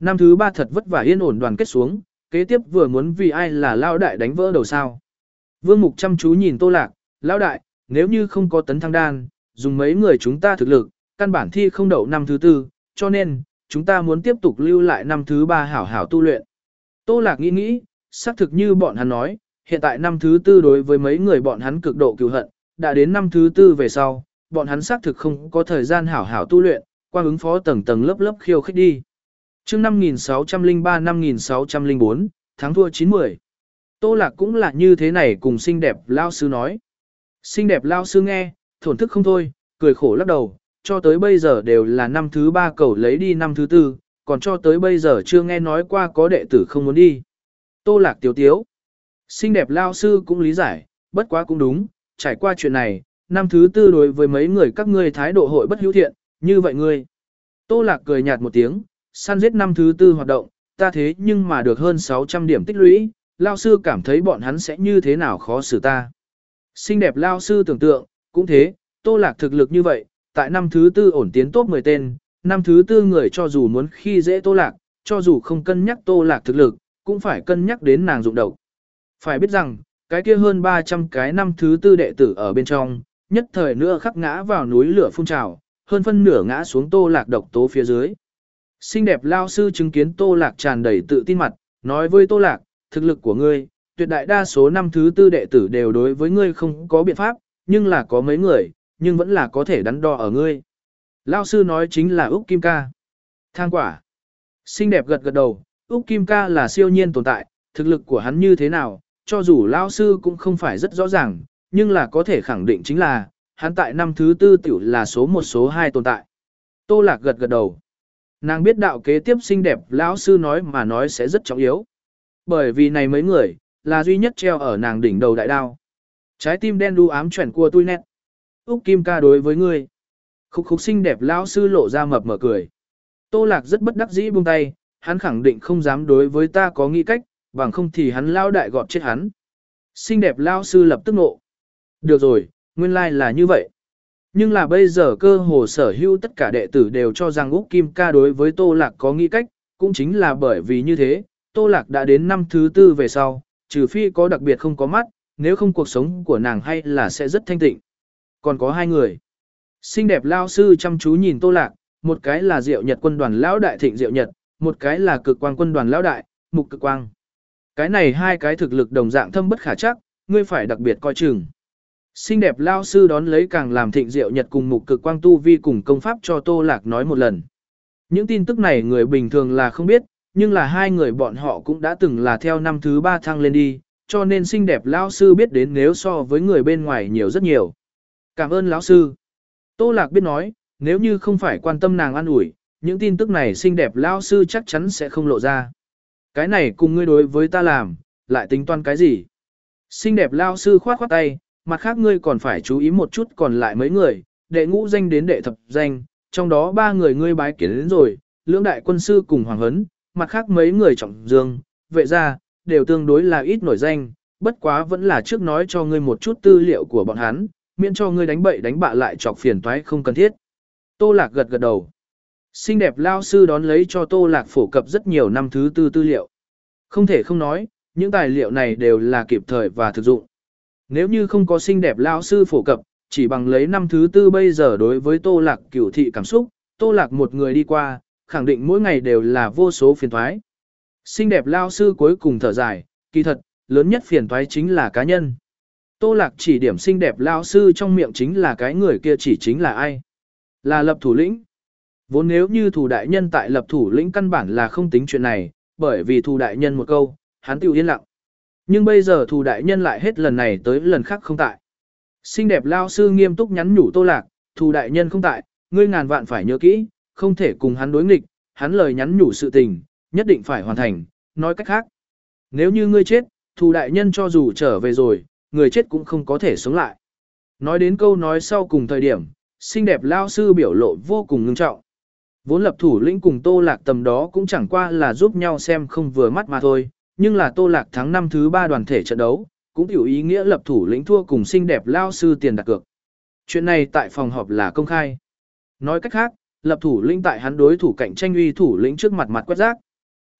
năm thứ ba thật vất vả yên ổn đoàn kết xuống, kế tiếp vừa muốn vì ai là lao đại đánh vỡ đầu sao. Vương Mục chăm chú nhìn Tô Lạc, lao đại, nếu như không có tấn thăng đan, dùng mấy người chúng ta thực lực, căn bản thi không đậu năm thứ tư, cho nên, chúng ta muốn tiếp tục lưu lại năm thứ ba hảo hảo tu luyện. Tô Lạc nghĩ nghĩ, xác thực như bọn hắn nói, hiện tại năm thứ tư đối với mấy người bọn hắn cực độ cừu hận, đã đến năm thứ tư về sau, bọn hắn xác thực không có thời gian hảo hảo tu luyện, qua ứng phó tầng tầng lớp lớp khiêu khích đi. Chương năm nghìn sáu trăm lẻ ba năm nghìn sáu trăm lẻ bốn, thắng thua chín mươi. Tô Lạc cũng là như thế này cùng xinh đẹp lao sư nói. Xinh đẹp lao sư nghe, thổn thức không thôi, cười khổ lắc đầu, cho tới bây giờ đều là năm thứ ba cầu lấy đi năm thứ tư, còn cho tới bây giờ chưa nghe nói qua có đệ tử không muốn đi. Tô Lạc tiếu tiếu. Xinh đẹp lao sư cũng lý giải, bất quá cũng đúng, trải qua chuyện này, năm thứ tư đối với mấy người các ngươi thái độ hội bất hữu thiện, như vậy ngươi. Tô Lạc cười nhạt một tiếng, săn giết năm thứ tư hoạt động, ta thế nhưng mà được hơn sáu trăm điểm tích lũy, lao sư cảm thấy bọn hắn sẽ như thế nào khó xử ta. Xinh đẹp lao sư tưởng tượng, cũng thế, Tô Lạc thực lực như vậy, tại năm thứ tư ổn tiến top mười tên, năm thứ tư người cho dù muốn khi dễ Tô Lạc, cho dù không cân nhắc Tô Lạc thực lực, cũng phải cân nhắc đến nàng dụng độc. Phải biết rằng, cái kia hơn ba trăm cái năm thứ tư đệ tử ở bên trong, nhất thời nữa khắc ngã vào núi lửa phun trào, hơn phân nửa ngã xuống Tô Lạc độc tố phía dưới. Xinh đẹp lao sư chứng kiến Tô Lạc tràn đầy tự tin mặt, nói với Tô Lạc, thực lực của ngươi, tuyệt đại đa số năm thứ tư đệ tử đều đối với ngươi không có biện pháp, nhưng là có mấy người, nhưng vẫn là có thể đắn đo ở ngươi. Lao sư nói chính là Úc Kim Ca. Thang quả. Xinh đẹp gật gật đầu, Úc Kim Ca là siêu nhiên tồn tại, thực lực của hắn như thế nào, cho dù Lao sư cũng không phải rất rõ ràng, nhưng là có thể khẳng định chính là, hắn tại năm thứ tư tiểu là số một số hai tồn tại. Tô Lạc gật gật đầu. Nàng biết đạo kế tiếp xinh đẹp lão sư nói mà nói sẽ rất trọng yếu. Bởi vì này mấy người, là duy nhất treo ở nàng đỉnh đầu đại đao. Trái tim đen đu ám chuẩn của tôi nét. Úc Kim Ca đối với ngươi. Khúc khúc xinh đẹp lão sư lộ ra mập mở cười. Tô Lạc rất bất đắc dĩ buông tay, hắn khẳng định không dám đối với ta có nghĩ cách, bằng không thì hắn lao đại gọt chết hắn. Xinh đẹp lão sư lập tức nộ. Được rồi, nguyên lai like là như vậy. Nhưng là bây giờ cơ hồ sở hữu tất cả đệ tử đều cho rằng Úc Kim Ca đối với Tô Lạc có nghĩ cách, cũng chính là bởi vì như thế, Tô Lạc đã đến năm thứ tư về sau, trừ phi có đặc biệt không có mắt, nếu không cuộc sống của nàng hay là sẽ rất thanh tịnh. Còn có hai người. Xinh đẹp lao sư chăm chú nhìn Tô Lạc, một cái là Diệu Nhật quân đoàn lão đại Thịnh Diệu Nhật, một cái là Cực Quang quân đoàn lão đại, Mục Cực Quang. Cái này hai cái thực lực đồng dạng thâm bất khả chắc, ngươi phải đặc biệt coi chừng. Xinh đẹp lao sư đón lấy càng làm Thịnh Diệu Nhật cùng Mục Cực Quang tu vi cùng công pháp cho Tô Lạc nói một lần. Những tin tức này người bình thường là không biết, nhưng là hai người bọn họ cũng đã từng là theo năm thứ ba thăng lên đi, cho nên xinh đẹp lão sư biết đến nếu so với người bên ngoài nhiều rất nhiều. Cảm ơn lão sư. Tô Lạc biết nói, nếu như không phải quan tâm nàng an ủi, những tin tức này xinh đẹp lão sư chắc chắn sẽ không lộ ra. Cái này cùng ngươi đối với ta làm, lại tính toán cái gì? Xinh đẹp lão sư khoát khoát tay, mặt khác ngươi còn phải chú ý một chút còn lại mấy người, đệ ngũ danh đến đệ thập danh, trong đó ba người ngươi bái kiến đến rồi, lưỡng đại quân sư cùng hoàng hấn, mặt khác mấy người trọng dương, vệ gia, đều tương đối là ít nổi danh, bất quá vẫn là trước nói cho ngươi một chút tư liệu của bọn hắn, miễn cho ngươi đánh bậy đánh bạ lại chọc phiền toái không cần thiết. Tô Lạc gật gật đầu. Xinh đẹp lao sư đón lấy cho Tô Lạc phổ cập rất nhiều năm thứ tư tư liệu. Không thể không nói, những tài liệu này đều là kịp thời và thực dụng. Nếu như không có xinh đẹp lao sư phổ cập, chỉ bằng lấy năm thứ tư bây giờ đối với Tô Lạc cửu thị cảm xúc, Tô Lạc một người đi qua, khẳng định mỗi ngày đều là vô số phiền toái. Xinh đẹp lao sư cuối cùng thở dài, kỳ thật, lớn nhất phiền toái chính là cá nhân. Tô Lạc chỉ điểm xinh đẹp lao sư trong miệng chính là cái người kia chỉ chính là ai? Là lập thủ lĩnh. Vốn nếu như thủ đại nhân tại lập thủ lĩnh căn bản là không tính chuyện này, bởi vì thủ đại nhân một câu, hắn tiêu yên lặng. Nhưng bây giờ thủ đại nhân lại hết lần này tới lần khác không tại. Xinh đẹp lao sư nghiêm túc nhắn nhủ Tô Lạc, thủ đại nhân không tại, ngươi ngàn vạn phải nhớ kỹ, không thể cùng hắn đối nghịch, hắn lời nhắn nhủ sự tình, nhất định phải hoàn thành, nói cách khác. Nếu như ngươi chết, thủ đại nhân cho dù trở về rồi, người chết cũng không có thể sống lại. Nói đến câu nói sau cùng thời điểm, xinh đẹp lao sư biểu lộ vô cùng ngưng trọng. Vốn lập thủ lĩnh cùng Tô Lạc tầm đó cũng chẳng qua là giúp nhau xem không vừa mắt mà thôi, nhưng là Tô Lạc thắng năm thứ ba đoàn thể trận đấu, cũng hiểu ý nghĩa lập thủ lĩnh thua cùng xinh đẹp lao sư tiền đặt cược. Chuyện này tại phòng họp là công khai. Nói cách khác, lập thủ lĩnh tại hắn đối thủ cạnh tranh uy thủ lĩnh trước mặt mặt quét rác,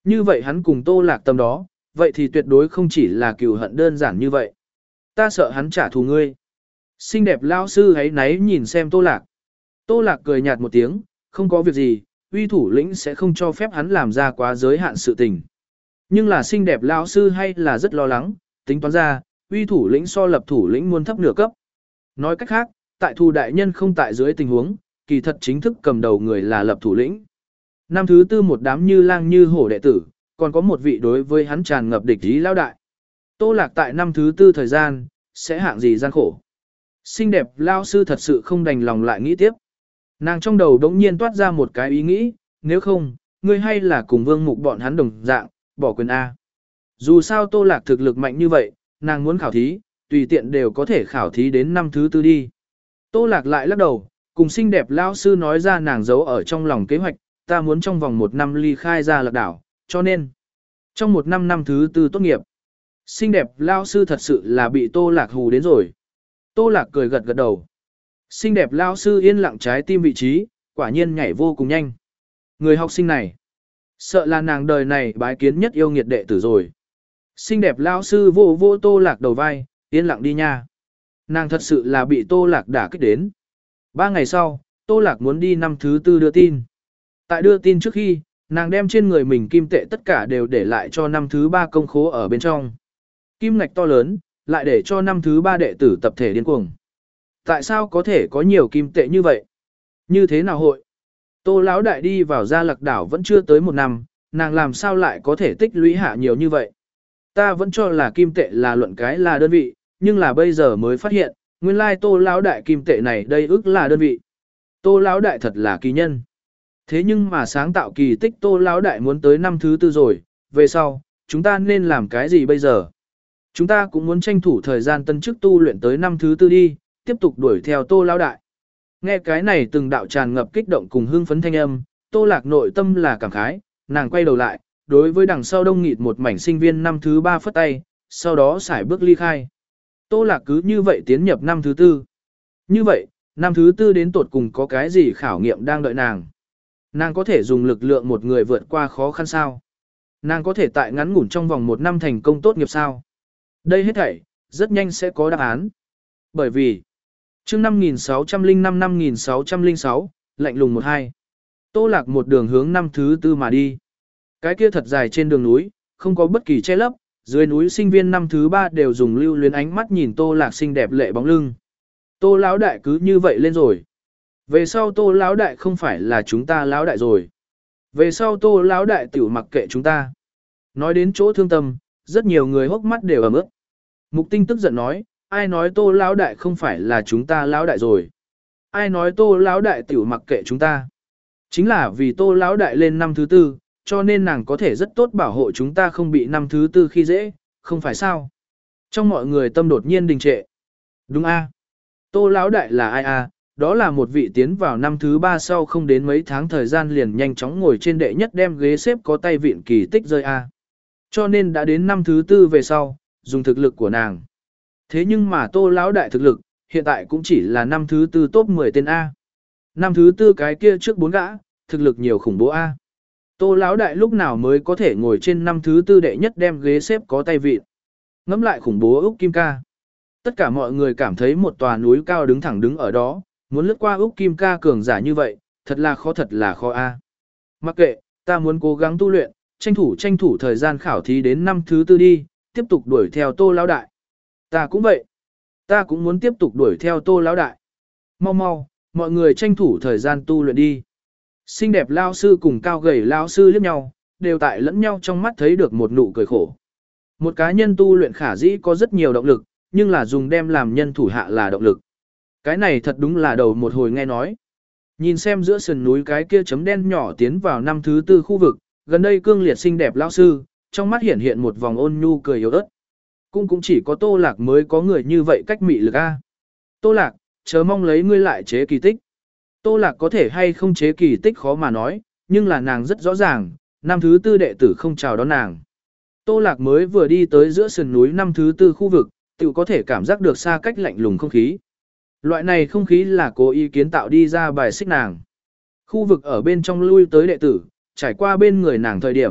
Như vậy hắn cùng Tô Lạc tâm đó, vậy thì tuyệt đối không chỉ là cừu hận đơn giản như vậy. Ta sợ hắn trả thù ngươi. Xinh đẹp lao sư ấy náy nhìn xem Tô Lạc. Tô Lạc cười nhạt một tiếng, không có việc gì, uy thủ lĩnh sẽ không cho phép hắn làm ra quá giới hạn sự tình. Nhưng là xinh đẹp lao sư hay là rất lo lắng, tính toán ra, uy thủ lĩnh so lập thủ lĩnh muôn thấp nửa cấp. Nói cách khác, tại thù đại nhân không tại dưới tình huống, kỳ thật chính thức cầm đầu người là lập thủ lĩnh. Năm thứ tư một đám như lang như hổ đệ tử, còn có một vị đối với hắn tràn ngập địch ý lao đại. Tô Lạc tại năm thứ tư thời gian, sẽ hạng gì gian khổ. Xinh đẹp lao sư thật sự không đành lòng lại nghĩ tiếp. Nàng trong đầu đống nhiên toát ra một cái ý nghĩ, nếu không, ngươi hay là cùng vương mục bọn hắn đồng dạng, bỏ quyền A. Dù sao Tô Lạc thực lực mạnh như vậy, nàng muốn khảo thí, tùy tiện đều có thể khảo thí đến năm thứ tư đi. Tô Lạc lại lắc đầu, cùng xinh đẹp lao sư nói ra nàng giấu ở trong lòng kế hoạch, ta muốn trong vòng một năm ly khai ra Lạc đảo, cho nên, trong một năm năm thứ tư tốt nghiệp, xinh đẹp lao sư thật sự là bị Tô Lạc hù đến rồi. Tô Lạc cười gật gật đầu. Xinh đẹp lao sư yên lặng trái tim vị trí, quả nhiên nhảy vô cùng nhanh. Người học sinh này, sợ là nàng đời này bái kiến nhất yêu nghiệt đệ tử rồi. Xinh đẹp lao sư vô vô Tô Lạc đầu vai, yên lặng đi nha. Nàng thật sự là bị Tô Lạc đả kích đến. Ba ngày sau, Tô Lạc muốn đi năm thứ tư đưa tin. Tại đưa tin trước khi, nàng đem trên người mình kim tệ tất cả đều để lại cho năm thứ ba công khố ở bên trong. Kim ngạch to lớn, lại để cho năm thứ ba đệ tử tập thể điên cuồng. Tại sao có thể có nhiều kim tệ như vậy? Như thế nào hội? Tô Lão đại đi vào Gia Lạc đảo vẫn chưa tới một năm, nàng làm sao lại có thể tích lũy hạ nhiều như vậy? Ta vẫn cho là kim tệ là luận cái là đơn vị, nhưng là bây giờ mới phát hiện, nguyên lai Tô Lão đại kim tệ này đây ước là đơn vị. Tô Lão đại thật là kỳ nhân. Thế nhưng mà sáng tạo kỳ tích Tô Lão đại muốn tới năm thứ tư rồi, về sau, chúng ta nên làm cái gì bây giờ? Chúng ta cũng muốn tranh thủ thời gian tân chức tu luyện tới năm thứ tư đi, tiếp tục đuổi theo Tô Lão đại. Nghe cái này từng đạo tràn ngập kích động cùng hưng phấn thanh âm, Tô Lạc nội tâm là cảm khái, nàng quay đầu lại, đối với đằng sau đông nghịt một mảnh sinh viên năm thứ ba phất tay, sau đó xài bước ly khai. Tô Lạc cứ như vậy tiến nhập năm thứ tư. Như vậy, năm thứ tư đến tột cùng có cái gì khảo nghiệm đang đợi nàng? Nàng có thể dùng lực lượng một người vượt qua khó khăn sao? Nàng có thể tại ngắn ngủn trong vòng một năm thành công tốt nghiệp sao? Đây hết thảy, rất nhanh sẽ có đáp án. Bởi vì, chương năm nghìn sáu trăm lẻ năm năm nghìn sáu trăm lẻ sáu, lạnh lùng một hai. Tô Lạc một đường hướng năm thứ tư mà đi. Cái kia thật dài trên đường núi, không có bất kỳ che lấp, dưới núi sinh viên năm thứ ba đều dùng lưu luyến ánh mắt nhìn Tô Lạc xinh đẹp lệ bóng lưng. Tô Lão đại cứ như vậy lên rồi. Về sau Tô Lão đại không phải là chúng ta Lão đại rồi. Về sau Tô Lão đại tiểu mặc kệ chúng ta. Nói đến chỗ thương tâm, rất nhiều người hốc mắt đều ẩm ướt. Mục Tinh tức giận nói, ai nói Tô Lão đại không phải là chúng ta Lão đại rồi? Ai nói Tô Lão đại tiểu mặc kệ chúng ta? Chính là vì Tô Lão đại lên năm thứ tư, cho nên nàng có thể rất tốt bảo hộ chúng ta không bị năm thứ tư khi dễ, không phải sao? Trong mọi người tâm đột nhiên đình trệ. Đúng a? Tô Lão đại là ai a? Đó là một vị tiến vào năm thứ ba sau không đến mấy tháng thời gian liền nhanh chóng ngồi trên đệ nhất đem ghế xếp có tay vịn kỳ tích rơi a. Cho nên đã đến năm thứ tư về sau, dùng thực lực của nàng. Thế nhưng mà Tô Lão đại thực lực, hiện tại cũng chỉ là năm thứ tư top mười tên A. Năm thứ tư cái kia trước bốn gã, thực lực nhiều khủng bố A. Tô Lão đại lúc nào mới có thể ngồi trên năm thứ tư đệ nhất đem ghế xếp có tay vịn. Ngắm lại khủng bố Úc Kim Ca. Tất cả mọi người cảm thấy một tòa núi cao đứng thẳng đứng ở đó, muốn lướt qua Úc Kim Ca cường giả như vậy, thật là khó thật là khó A. Mặc kệ, ta muốn cố gắng tu luyện, tranh thủ tranh thủ thời gian khảo thí đến năm thứ tư đi, tiếp tục đuổi theo Tô Lão đại. Ta cũng vậy. Ta cũng muốn tiếp tục đuổi theo Tô Lão đại. Mau mau, mọi người tranh thủ thời gian tu luyện đi. Xinh đẹp lao sư cùng cao gầy lao sư liếc nhau, đều tại lẫn nhau trong mắt thấy được một nụ cười khổ. Một cá nhân tu luyện khả dĩ có rất nhiều động lực, nhưng là dùng đem làm nhân thủ hạ là động lực. Cái này thật đúng là đầu một hồi nghe nói. Nhìn xem giữa sườn núi cái kia chấm đen nhỏ tiến vào năm thứ tư khu vực, gần đây cương liệt xinh đẹp lao sư, trong mắt hiện hiện một vòng ôn nhu cười yếu ớt. Cũng cũng chỉ có Tô Lạc mới có người như vậy cách mị lực a. Tô Lạc, chớ mong lấy ngươi lại chế kỳ tích. Tô Lạc có thể hay không chế kỳ tích khó mà nói, nhưng là nàng rất rõ ràng, năm thứ tư đệ tử không chào đón nàng. Tô Lạc mới vừa đi tới giữa sườn núi năm thứ tư khu vực, tự có thể cảm giác được xa cách lạnh lùng không khí. Loại này không khí là cố ý kiến tạo đi ra bài xích nàng. Khu vực ở bên trong lui tới đệ tử, trải qua bên người nàng thời điểm,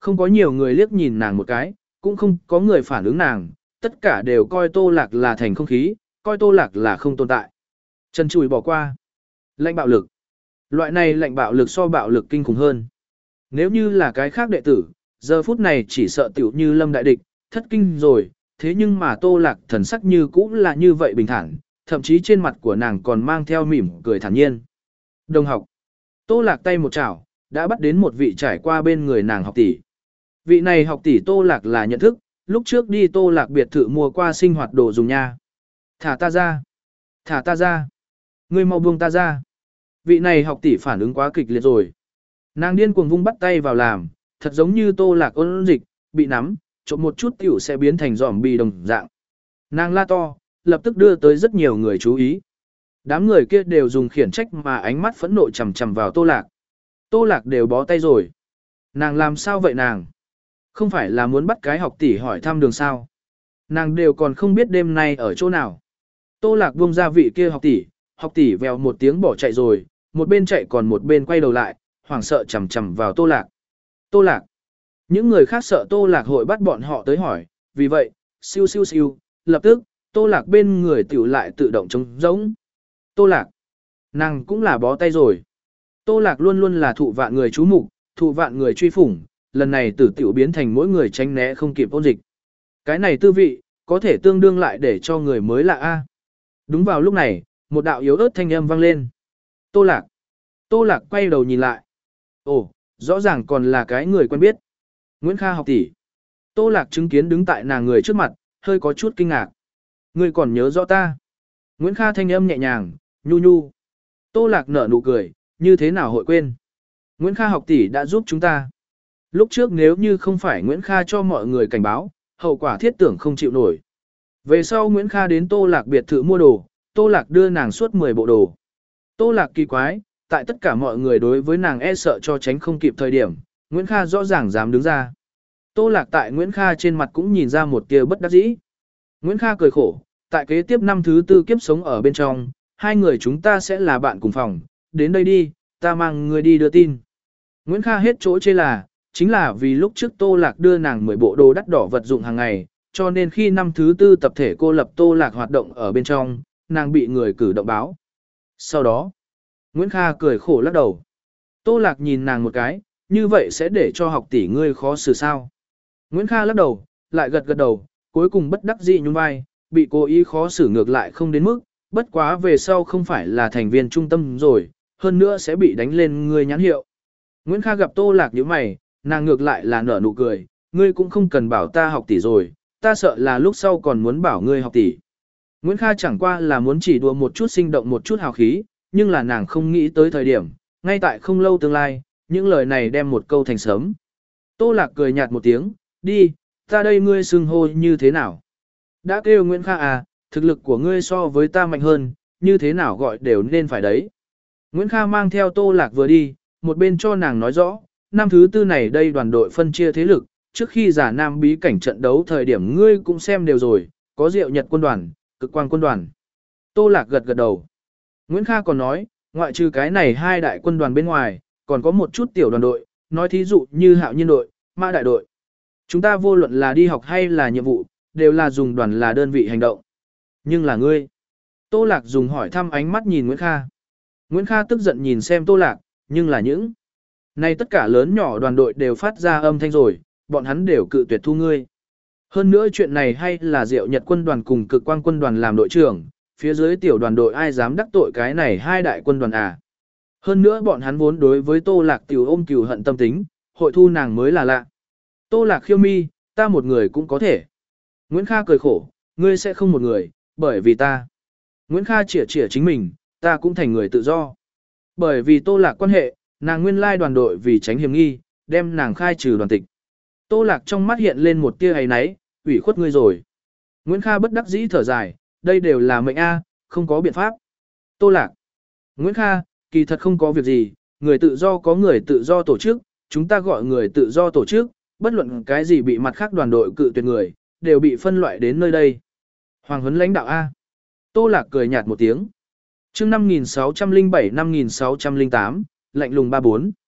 không có nhiều người liếc nhìn nàng một cái, cũng không có người phản ứng nàng, tất cả đều coi Tô Lạc là thành không khí, coi Tô Lạc là không tồn tại. Trần Trùi bỏ qua. Lạnh bạo lực. Loại này lạnh bạo lực so bạo lực kinh khủng hơn. Nếu như là cái khác đệ tử, giờ phút này chỉ sợ tiểu như lâm đại địch, thất kinh rồi, thế nhưng mà Tô Lạc thần sắc như cũng là như vậy bình thản, thậm chí trên mặt của nàng còn mang theo mỉm cười thản nhiên. Đồng học. Tô Lạc tay một chảo, đã bắt đến một vị trải qua bên người nàng học tỷ. Vị này học tỷ Tô Lạc là nhận thức, lúc trước đi Tô Lạc biệt thự mua qua sinh hoạt đồ dùng nha. Thả ta ra. Thả ta ra. Ngươi mau buông ta ra. Vị này học tỷ phản ứng quá kịch liệt rồi. Nàng điên cuồng vung bắt tay vào làm, thật giống như Tô Lạc ôn dịch, bị nắm, trộm một chút tiểu sẽ biến thành giòm bì đồng dạng. Nàng la to, lập tức đưa tới rất nhiều người chú ý. Đám người kia đều dùng khiển trách mà ánh mắt phẫn nộ chằm chằm vào Tô Lạc. Tô Lạc đều bó tay rồi. Nàng làm sao vậy nàng? Không phải là muốn bắt cái học tỷ hỏi thăm đường sao? Nàng đều còn không biết đêm nay ở chỗ nào. Tô Lạc buông ra vị kia học tỷ, học tỷ vèo một tiếng bỏ chạy rồi, một bên chạy còn một bên quay đầu lại, hoảng sợ chằm chằm vào Tô Lạc. Tô Lạc. Những người khác sợ Tô Lạc hội bắt bọn họ tới hỏi, vì vậy, siêu siêu siêu, lập tức, Tô Lạc bên người tiểu lại tự động trống rỗng. Tô Lạc. Nàng cũng là bó tay rồi. Tô Lạc luôn luôn là thụ vạn người chú mục, thụ vạn người truy phủng, lần này tử tiểu biến thành mỗi người tránh né không kịp ôn dịch. Cái này tư vị, có thể tương đương lại để cho người mới lạ a. Đúng vào lúc này, một đạo yếu ớt thanh âm vang lên. Tô Lạc. Tô Lạc quay đầu nhìn lại. Ồ, rõ ràng còn là cái người quen biết. Nguyễn Kha học tỷ. Tô Lạc chứng kiến đứng tại nàng người trước mặt, hơi có chút kinh ngạc. Ngươi còn nhớ rõ ta? Nguyễn Kha thanh âm nhẹ nhàng, nhu nhu. Tô Lạc nở nụ cười, như thế nào hội quên? Nguyễn Kha học tỷ đã giúp chúng ta. Lúc trước nếu như không phải Nguyễn Kha cho mọi người cảnh báo, hậu quả thiết tưởng không chịu nổi. Về sau Nguyễn Kha đến Tô Lạc biệt thự mua đồ, Tô Lạc đưa nàng suốt mười bộ đồ. Tô Lạc kỳ quái, tại tất cả mọi người đối với nàng e sợ cho tránh không kịp thời điểm, Nguyễn Kha rõ ràng dám đứng ra. Tô Lạc tại Nguyễn Kha trên mặt cũng nhìn ra một tia bất đắc dĩ. Nguyễn Kha cười khổ, tại kế tiếp năm thứ tư kiếp sống ở bên trong, hai người chúng ta sẽ là bạn cùng phòng, đến đây đi, ta mang người đi đưa tin. Nguyễn Kha hết chỗ chê là, chính là vì lúc trước Tô Lạc đưa nàng mười bộ đồ đắt đỏ vật dụng hàng ngày, cho nên khi năm thứ tư tập thể cô lập Tô Lạc hoạt động ở bên trong, nàng bị người cử động báo. Sau đó, Nguyễn Kha cười khổ lắc đầu. Tô Lạc nhìn nàng một cái, như vậy sẽ để cho học tỷ ngươi khó xử sao. Nguyễn Kha lắc đầu, lại gật gật đầu, cuối cùng bất đắc dĩ nhún vai, bị cố ý khó xử ngược lại không đến mức, bất quá về sau không phải là thành viên trung tâm rồi, hơn nữa sẽ bị đánh lên ngươi nhãn hiệu. Nguyễn Kha gặp Tô Lạc như mày, nàng ngược lại là nở nụ cười, ngươi cũng không cần bảo ta học tỷ rồi, ta sợ là lúc sau còn muốn bảo ngươi học tỷ. Nguyễn Kha chẳng qua là muốn chỉ đùa một chút sinh động một chút hào khí, nhưng là nàng không nghĩ tới thời điểm, ngay tại không lâu tương lai, những lời này đem một câu thành sớm. Tô Lạc cười nhạt một tiếng, đi, ta đây ngươi xưng hô như thế nào? Đã kêu Nguyễn Kha à, thực lực của ngươi so với ta mạnh hơn, như thế nào gọi đều nên phải đấy. Nguyễn Kha mang theo Tô Lạc vừa đi, một bên cho nàng nói rõ, năm thứ tư này đây đoàn đội phân chia thế lực, trước khi giả nam bí cảnh trận đấu thời điểm ngươi cũng xem đều rồi, có Diệu Nhật quân đoàn, Cực Quang quân đoàn. Tô Lạc gật gật đầu. Nguyễn Kha còn nói, ngoại trừ cái này hai đại quân đoàn bên ngoài, còn có một chút tiểu đoàn đội, nói thí dụ như Hạo Nhiên đội, Mã đại đội. Chúng ta vô luận là đi học hay là nhiệm vụ, đều là dùng đoàn là đơn vị hành động. Nhưng là ngươi. Tô Lạc dùng hỏi thăm ánh mắt nhìn Nguyễn Kha. Nguyễn Kha tức giận nhìn xem Tô Lạc, nhưng là những. Này tất cả lớn nhỏ đoàn đội đều phát ra âm thanh rồi, bọn hắn đều cự tuyệt thu ngươi. Hơn nữa chuyện này hay là Diệu Nhật quân đoàn cùng Cực Quang quân đoàn làm đội trưởng, phía dưới tiểu đoàn đội ai dám đắc tội cái này hai đại quân đoàn à. Hơn nữa bọn hắn vốn đối với Tô Lạc tiểu ôm cừu hận tâm tính, hội thu nàng mới là lạ. Tô Lạc khiêu mi, ta một người cũng có thể. Nguyễn Kha cười khổ, ngươi sẽ không một người, bởi vì ta. Nguyễn Kha chỉa chỉa chính mình, ta cũng thành người tự do. Bởi vì Tô Lạc quan hệ, nàng nguyên lai đoàn đội vì tránh hiểm nghi, đem nàng khai trừ đoàn tịch. Tô Lạc trong mắt hiện lên một tia ấy náy, ủy khuất ngươi rồi. Nguyễn Kha bất đắc dĩ thở dài, đây đều là mệnh A, không có biện pháp. Tô Lạc. Nguyễn Kha, kỳ thật không có việc gì, người tự do có người tự do tổ chức, chúng ta gọi người tự do tổ chức, bất luận cái gì bị mặt khác đoàn đội cự tuyệt người, đều bị phân loại đến nơi đây. Hoàng huấn lãnh đạo A. Tô Lạc cười nhạt một tiếng. Chương năm nghìn sáu trăm lẻ bảy năm nghìn sáu trăm lẻ tám, lạnh lùng ba bốn.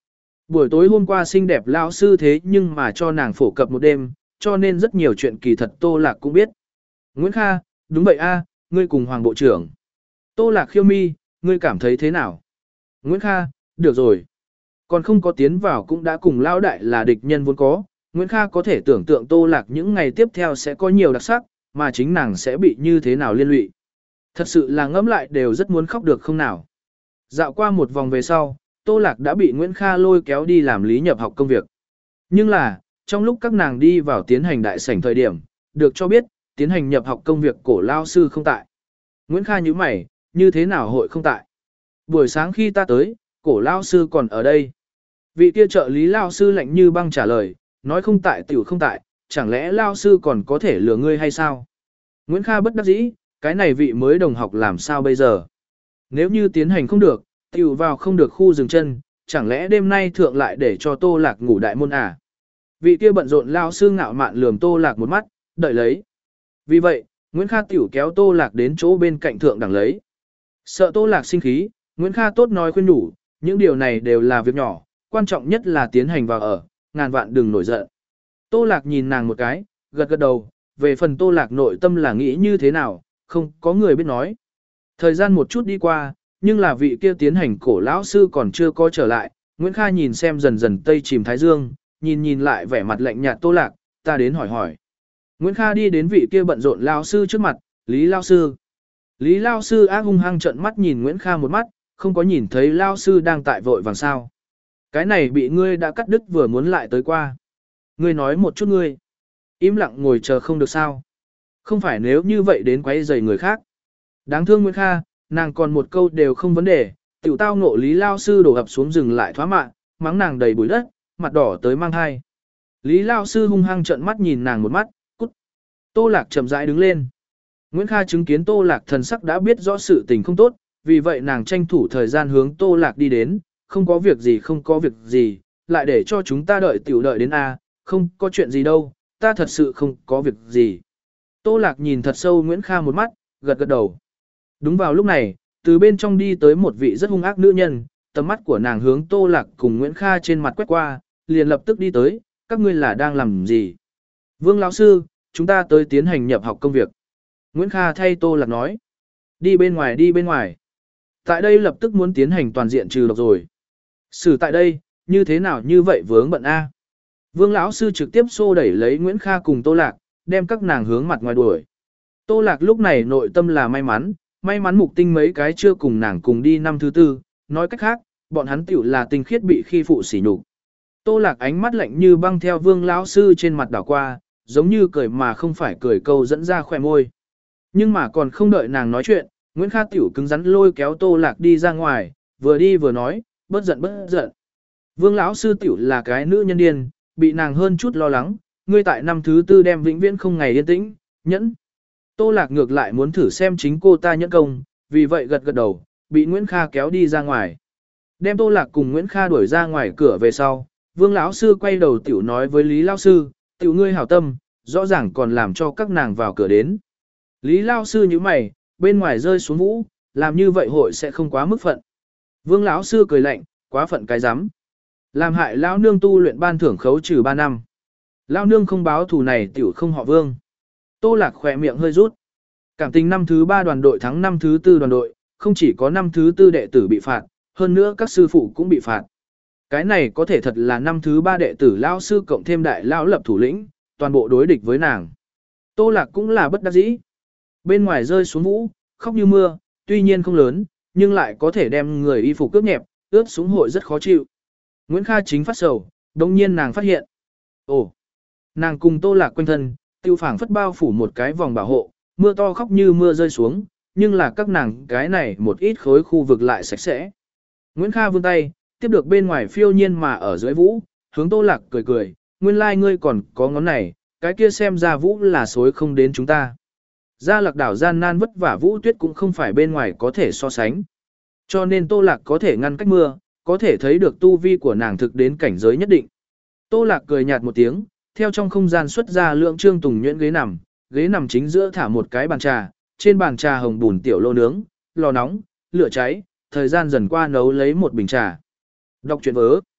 Buổi tối hôm qua xinh đẹp lão sư thế nhưng mà cho nàng phổ cập một đêm, cho nên rất nhiều chuyện kỳ thật Tô Lạc cũng biết. Nguyễn Kha, đúng vậy a, ngươi cùng Hoàng Bộ trưởng. Tô Lạc khiêu mi, ngươi cảm thấy thế nào? Nguyễn Kha, được rồi. Còn không có tiến vào cũng đã cùng lão đại là địch nhân vốn có. Nguyễn Kha có thể tưởng tượng Tô Lạc những ngày tiếp theo sẽ có nhiều đặc sắc, mà chính nàng sẽ bị như thế nào liên lụy. Thật sự là ngẫm lại đều rất muốn khóc được không nào. Dạo qua một vòng về sau, Tô Lạc đã bị Nguyễn Kha lôi kéo đi làm lý nhập học công việc. Nhưng là, trong lúc các nàng đi vào tiến hành đại sảnh thời điểm, được cho biết, tiến hành nhập học công việc cổ lao sư không tại. Nguyễn Kha nhíu mày, như thế nào hội không tại? Buổi sáng khi ta tới, cổ lao sư còn ở đây. Vị kia trợ lý lao sư lạnh như băng trả lời, nói không tại tiểu không tại, chẳng lẽ lao sư còn có thể lừa ngươi hay sao? Nguyễn Kha bất đắc dĩ, cái này vị mới đồng học làm sao bây giờ? Nếu như tiến hành không được, tiểu vào không được khu dừng chân, chẳng lẽ đêm nay thượng lại để cho Tô Lạc ngủ đại môn à? Vị kia bận rộn lao sư ngạo mạn lườm Tô Lạc một mắt, đợi lấy. Vì vậy, Nguyễn Kha tiểu kéo Tô Lạc đến chỗ bên cạnh thượng đẳng lấy. Sợ Tô Lạc sinh khí, Nguyễn Kha tốt nói khuyên nhủ, những điều này đều là việc nhỏ, quan trọng nhất là tiến hành vào ở, ngàn vạn đừng nổi giận. Tô Lạc nhìn nàng một cái, gật gật đầu, về phần Tô Lạc nội tâm là nghĩ như thế nào, không có người biết nói. Thời gian một chút đi qua, nhưng là vị kia tiến hành cổ lão sư còn chưa có trở lại, Nguyễn Kha nhìn xem dần dần tây chìm thái dương, nhìn nhìn lại vẻ mặt lạnh nhạt Tô Lạc, ta đến hỏi hỏi. Nguyễn Kha đi đến vị kia bận rộn lão sư trước mặt, Lý lão sư. Lý lão sư ác hung hăng trợn mắt nhìn Nguyễn Kha một mắt, không có nhìn thấy lão sư đang tại vội vàng sao. Cái này bị ngươi đã cắt đứt vừa muốn lại tới qua. Ngươi nói một chút ngươi. Im lặng ngồi chờ không được sao. Không phải nếu như vậy đến quấy rầy người khác. Đáng thương Nguyễn Kha, nàng còn một câu đều không vấn đề, tiểu tao ngộ Lý Lao Sư đổ ập xuống rừng lại thoá mạ, mắng nàng đầy bụi đất, mặt đỏ tới mang hai. Lý Lao Sư hung hăng trợn mắt nhìn nàng một mắt, cút. Tô Lạc chậm rãi đứng lên. Nguyễn Kha chứng kiến Tô Lạc thần sắc đã biết rõ sự tình không tốt, vì vậy nàng tranh thủ thời gian hướng Tô Lạc đi đến, không có việc gì không có việc gì, lại để cho chúng ta đợi tiểu đợi đến A, không có chuyện gì đâu, ta thật sự không có việc gì. Tô Lạc nhìn thật sâu Nguyễn Kha một mắt, gật gật đầu. Đúng vào lúc này, từ bên trong đi tới một vị rất hung ác nữ nhân, tầm mắt của nàng hướng Tô Lạc cùng Nguyễn Kha trên mặt quét qua, liền lập tức đi tới, các ngươi là đang làm gì? Vương lão sư, chúng ta tới tiến hành nhập học công việc. Nguyễn Kha thay Tô Lạc nói. Đi bên ngoài đi bên ngoài. Tại đây lập tức muốn tiến hành toàn diện trừ độc rồi. Xử tại đây, như thế nào như vậy vướng bận A. Vương lão sư trực tiếp xô đẩy lấy Nguyễn Kha cùng Tô Lạc, đem các nàng hướng mặt ngoài đuổi. Tô Lạc lúc này nội tâm là may mắn, may mắn mục tinh mấy cái chưa cùng nàng cùng đi năm thứ tư, nói cách khác, bọn hắn tiểu là tinh khiết bị khi phụ sỉ nhục. Tô Lạc ánh mắt lạnh như băng theo Vương lão sư trên mặt đảo qua, giống như cười mà không phải cười câu dẫn ra khỏe môi. Nhưng mà còn không đợi nàng nói chuyện, Nguyễn Kha tiểu cứng rắn lôi kéo Tô Lạc đi ra ngoài, vừa đi vừa nói, bớt giận bớt giận. Vương lão sư tiểu là cái nữ nhân điên, bị nàng hơn chút lo lắng, ngươi tại năm thứ tư đem vĩnh viễn không ngày yên tĩnh, nhẫn. Tô Lạc ngược lại muốn thử xem chính cô ta nhẫn công, vì vậy gật gật đầu, bị Nguyễn Kha kéo đi ra ngoài. Đem Tô Lạc cùng Nguyễn Kha đuổi ra ngoài cửa về sau, Vương lão sư quay đầu tiểu nói với Lý lão sư, tiểu ngươi hảo tâm, rõ ràng còn làm cho các nàng vào cửa đến. Lý lão sư như mày, bên ngoài rơi xuống vũ, làm như vậy hội sẽ không quá mức phận. Vương lão sư cười lạnh, quá phận cái rắm. Làm hại lão nương tu luyện ban thưởng khấu trừ ba năm. Lão nương không báo thù này tiểu không họ Vương. Tô Lạc khỏe miệng hơi rút. Cảm tình năm thứ ba đoàn đội thắng năm thứ tư đoàn đội, không chỉ có năm thứ tư đệ tử bị phạt, hơn nữa các sư phụ cũng bị phạt. Cái này có thể thật là năm thứ ba đệ tử lão sư cộng thêm đại lão lập thủ lĩnh, toàn bộ đối địch với nàng. Tô Lạc cũng là bất đắc dĩ. Bên ngoài rơi xuống vũ, khóc như mưa, tuy nhiên không lớn, nhưng lại có thể đem người y phục cướp nhẹp, ướt xuống hội rất khó chịu. Nguyễn Kha chính phát sầu, đồng nhiên nàng phát hiện. Ồ, nàng cùng Tô Lạc quanh thân, tiêu phảng phất bao phủ một cái vòng bảo hộ, mưa to khóc như mưa rơi xuống, nhưng là các nàng cái này một ít khối khu vực lại sạch sẽ. Nguyễn Kha vươn tay, tiếp được bên ngoài phiêu nhiên mà ở dưới vũ, hướng Tô Lạc cười cười, nguyên lai like ngươi còn có ngón này, cái kia xem ra vũ là xối không đến chúng ta. Gia Lạc đảo gian nan vất vả vũ tuyết cũng không phải bên ngoài có thể so sánh. Cho nên Tô Lạc có thể ngăn cách mưa, có thể thấy được tu vi của nàng thực đến cảnh giới nhất định. Tô Lạc cười nhạt một tiếng, theo trong không gian xuất ra lượng trương tùng nhuyễn ghế nằm, ghế nằm chính giữa thả một cái bàn trà, trên bàn trà hồng bùn tiểu lô nướng, lò nóng, lửa cháy, thời gian dần qua nấu lấy một bình trà. Đọc truyện vớ.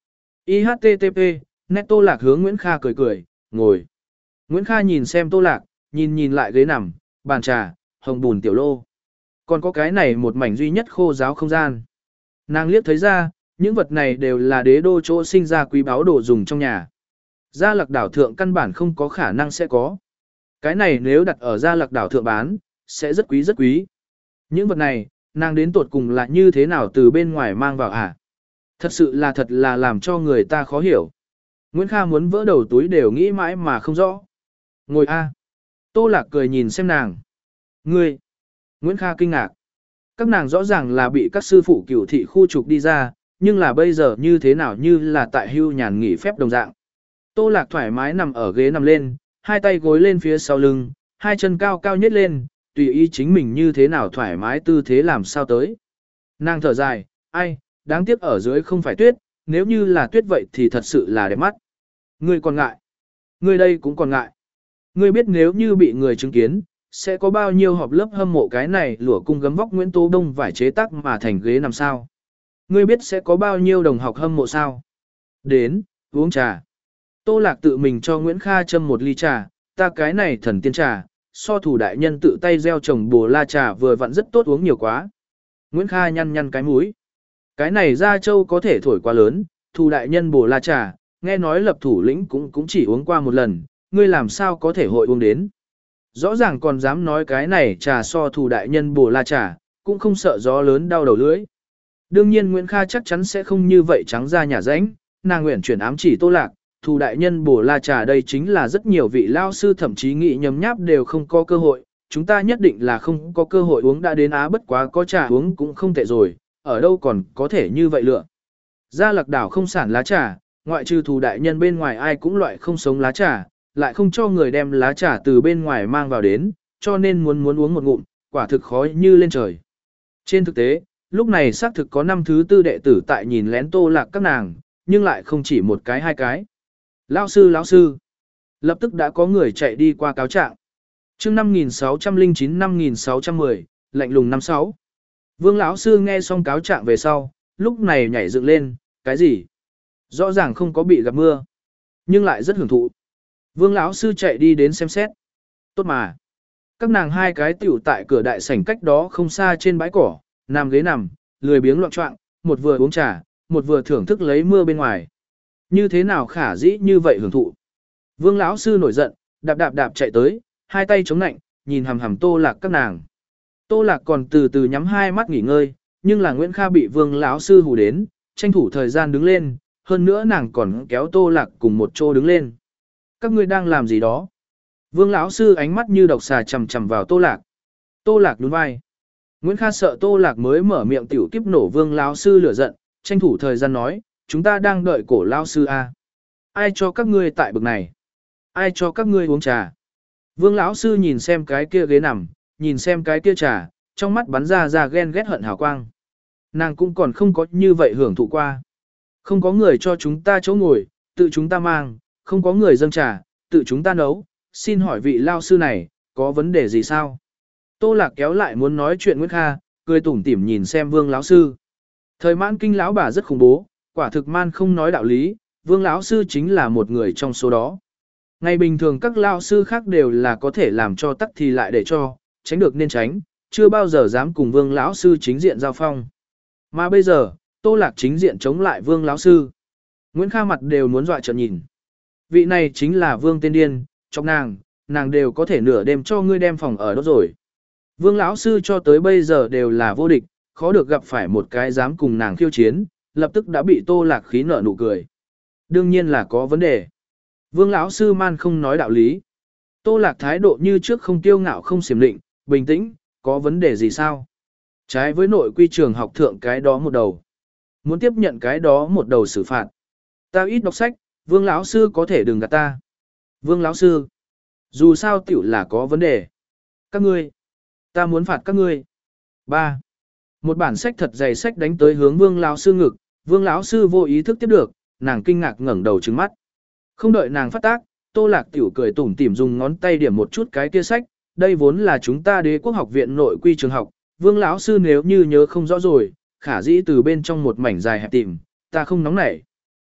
i hát tê tê pê, nét Tô Lạc hướng Nguyễn Kha cười cười, ngồi. Nguyễn Kha nhìn xem Tô Lạc, nhìn nhìn lại ghế nằm, bàn trà, hồng bùn tiểu lô. Còn có cái này một mảnh duy nhất khô giáo không gian. Nàng liếc thấy ra, những vật này đều là đế đô chỗ sinh ra quý báu đồ dùng trong nhà. Gia Lạc đảo thượng căn bản không có khả năng sẽ có. Cái này nếu đặt ở Gia Lạc đảo thượng bán, sẽ rất quý rất quý. Những vật này, nàng đến tột cùng là như thế nào từ bên ngoài mang vào à? Thật sự là thật là làm cho người ta khó hiểu. Nguyễn Kha muốn vỡ đầu túi đều nghĩ mãi mà không rõ. Ngồi a. Tô Lạc cười nhìn xem nàng. Ngươi. Nguyễn Kha kinh ngạc. Các nàng rõ ràng là bị các sư phụ cửu thị khu trục đi ra, nhưng là bây giờ như thế nào như là tại hưu nhàn nghỉ phép đồng dạng. Tô Lạc thoải mái nằm ở ghế nằm lên, hai tay gối lên phía sau lưng, hai chân cao cao nhét lên, tùy ý chính mình như thế nào thoải mái tư thế làm sao tới. Nàng thở dài, ai, đáng tiếc ở dưới không phải tuyết, nếu như là tuyết vậy thì thật sự là đẹp mắt. Ngươi còn ngại. Ngươi đây cũng còn ngại. Ngươi biết nếu như bị người chứng kiến, sẽ có bao nhiêu họp lớp hâm mộ cái này lụa cung gấm vóc Nguyễn Tố Đông vải chế tác mà thành ghế nằm sao. Ngươi biết sẽ có bao nhiêu đồng học hâm mộ sao. Đến, uống trà. Tô Lạc tự mình cho Nguyễn Kha châm một ly trà, ta cái này thần tiên trà, so thủ đại nhân tự tay gieo trồng bồ la trà vừa vặn rất tốt uống nhiều quá. Nguyễn Kha nhăn nhăn cái mũi. Cái này Gia Châu có thể thổi quá lớn, thủ đại nhân bồ la trà, nghe nói lập thủ lĩnh cũng cũng chỉ uống qua một lần, ngươi làm sao có thể hội uống đến. Rõ ràng còn dám nói cái này trà so thủ đại nhân bồ la trà, cũng không sợ gió lớn đau đầu lưỡi. Đương nhiên Nguyễn Kha chắc chắn sẽ không như vậy trắng ra nhà rãnh, nàng nguyện chuyển ám chỉ Tô Lạc, thủ đại nhân bồ la trà đây chính là rất nhiều vị lao sư thậm chí nghị nhấm nháp đều không có cơ hội, chúng ta nhất định là không có cơ hội uống đã đến Á bất quá có trà uống cũng không tệ rồi, ở đâu còn có thể như vậy lựa. Gia Lạc đảo không sản lá trà, ngoại trừ thủ đại nhân bên ngoài ai cũng loại không sống lá trà, lại không cho người đem lá trà từ bên ngoài mang vào đến, cho nên muốn muốn uống một ngụm, quả thực khó như lên trời. Trên thực tế, lúc này xác thực có năm thứ tư đệ tử tại nhìn lén Tô Lạc các nàng, nhưng lại không chỉ một cái hai cái. Lão sư lão sư, lập tức đã có người chạy đi qua cáo trạng. Chương năm nghìn sáu trăm lẻ chín năm nghìn sáu trăm mười, lạnh lùng năm sáu. Vương lão sư nghe xong cáo trạng về sau, lúc này nhảy dựng lên, cái gì? Rõ ràng không có bị gặp mưa, nhưng lại rất hưởng thụ. Vương lão sư chạy đi đến xem xét. Tốt mà. Các nàng hai cái tiểu tại cửa đại sảnh cách đó không xa trên bãi cỏ, nằm ghế nằm, lười biếng loạn choạng, một vừa uống trà, một vừa thưởng thức lấy mưa bên ngoài. Như thế nào khả dĩ như vậy hưởng thụ? Vương lão sư nổi giận, đạp đạp đạp chạy tới, hai tay chống nạnh, nhìn hằm hằm Tô Lạc các nàng. Tô Lạc còn từ từ nhắm hai mắt nghỉ ngơi, nhưng là Nguyễn Kha bị Vương lão sư hù đến, tranh thủ thời gian đứng lên, hơn nữa nàng còn kéo Tô Lạc cùng một chỗ đứng lên. Các ngươi đang làm gì đó? Vương lão sư ánh mắt như độc xà chằm chằm vào Tô Lạc. Tô Lạc nhún vai. Nguyễn Kha sợ Tô Lạc mới mở miệng tiểu kiếp nổ Vương lão sư lửa giận, tranh thủ thời gian nói, chúng ta đang đợi cổ lão sư a. Ai cho các ngươi tại bực này? Ai cho các ngươi uống trà? Vương lão sư nhìn xem cái kia ghế nằm, nhìn xem cái kia trà, trong mắt bắn ra ra ghen ghét hận hào quang. Nàng cũng còn không có như vậy hưởng thụ qua. Không có người cho chúng ta chỗ ngồi, tự chúng ta mang, không có người dâng trà, tự chúng ta nấu, xin hỏi vị lao sư này, có vấn đề gì sao? Tô Lạc kéo lại muốn nói chuyện Nguyễn Kha, cười tủm tỉm nhìn xem Vương lão sư. Thời Mãn Kinh lão bà rất khủng bố, quả thực man không nói đạo lý, Vương lão sư chính là một người trong số đó. Ngày bình thường các lão sư khác đều là có thể làm cho tắc thì lại để cho, tránh được nên tránh, chưa bao giờ dám cùng Vương lão sư chính diện giao phong. Mà bây giờ, Tô Lạc chính diện chống lại Vương lão sư. Nguyễn Kha mặt đều muốn dọa trợn nhìn. Vị này chính là Vương tên điên, trong nàng, nàng đều có thể nửa đêm cho ngươi đem phòng ở đó rồi. Vương lão sư cho tới bây giờ đều là vô địch, khó được gặp phải một cái dám cùng nàng khiêu chiến, lập tức đã bị Tô Lạc khí nở nụ cười. Đương nhiên là có vấn đề. Vương lão sư man không nói đạo lý. Tô Lạc thái độ như trước không tiêu ngạo không xiểm định, bình tĩnh, có vấn đề gì sao? Trái với nội quy trường học thượng cái đó một đầu. Muốn tiếp nhận cái đó một đầu xử phạt. Ta ít đọc sách, Vương lão sư có thể đừng gạt ta. Vương lão sư, dù sao tiểu là có vấn đề. Các ngươi, ta muốn phạt các ngươi. ba. Một bản sách thật dày sách đánh tới hướng Vương lão sư ngực, Vương lão sư vô ý thức tiếp được, nàng kinh ngạc ngẩng đầu trừng mắt. Không đợi nàng phát tác, Tô Lạc tiểu cười tủm tỉm dùng ngón tay điểm một chút cái kia sách, đây vốn là chúng ta Đế Quốc học viện nội quy trường học, Vương lão sư nếu như nhớ không rõ rồi, khả dĩ từ bên trong một mảnh dài hẹp tìm, ta không nóng nảy.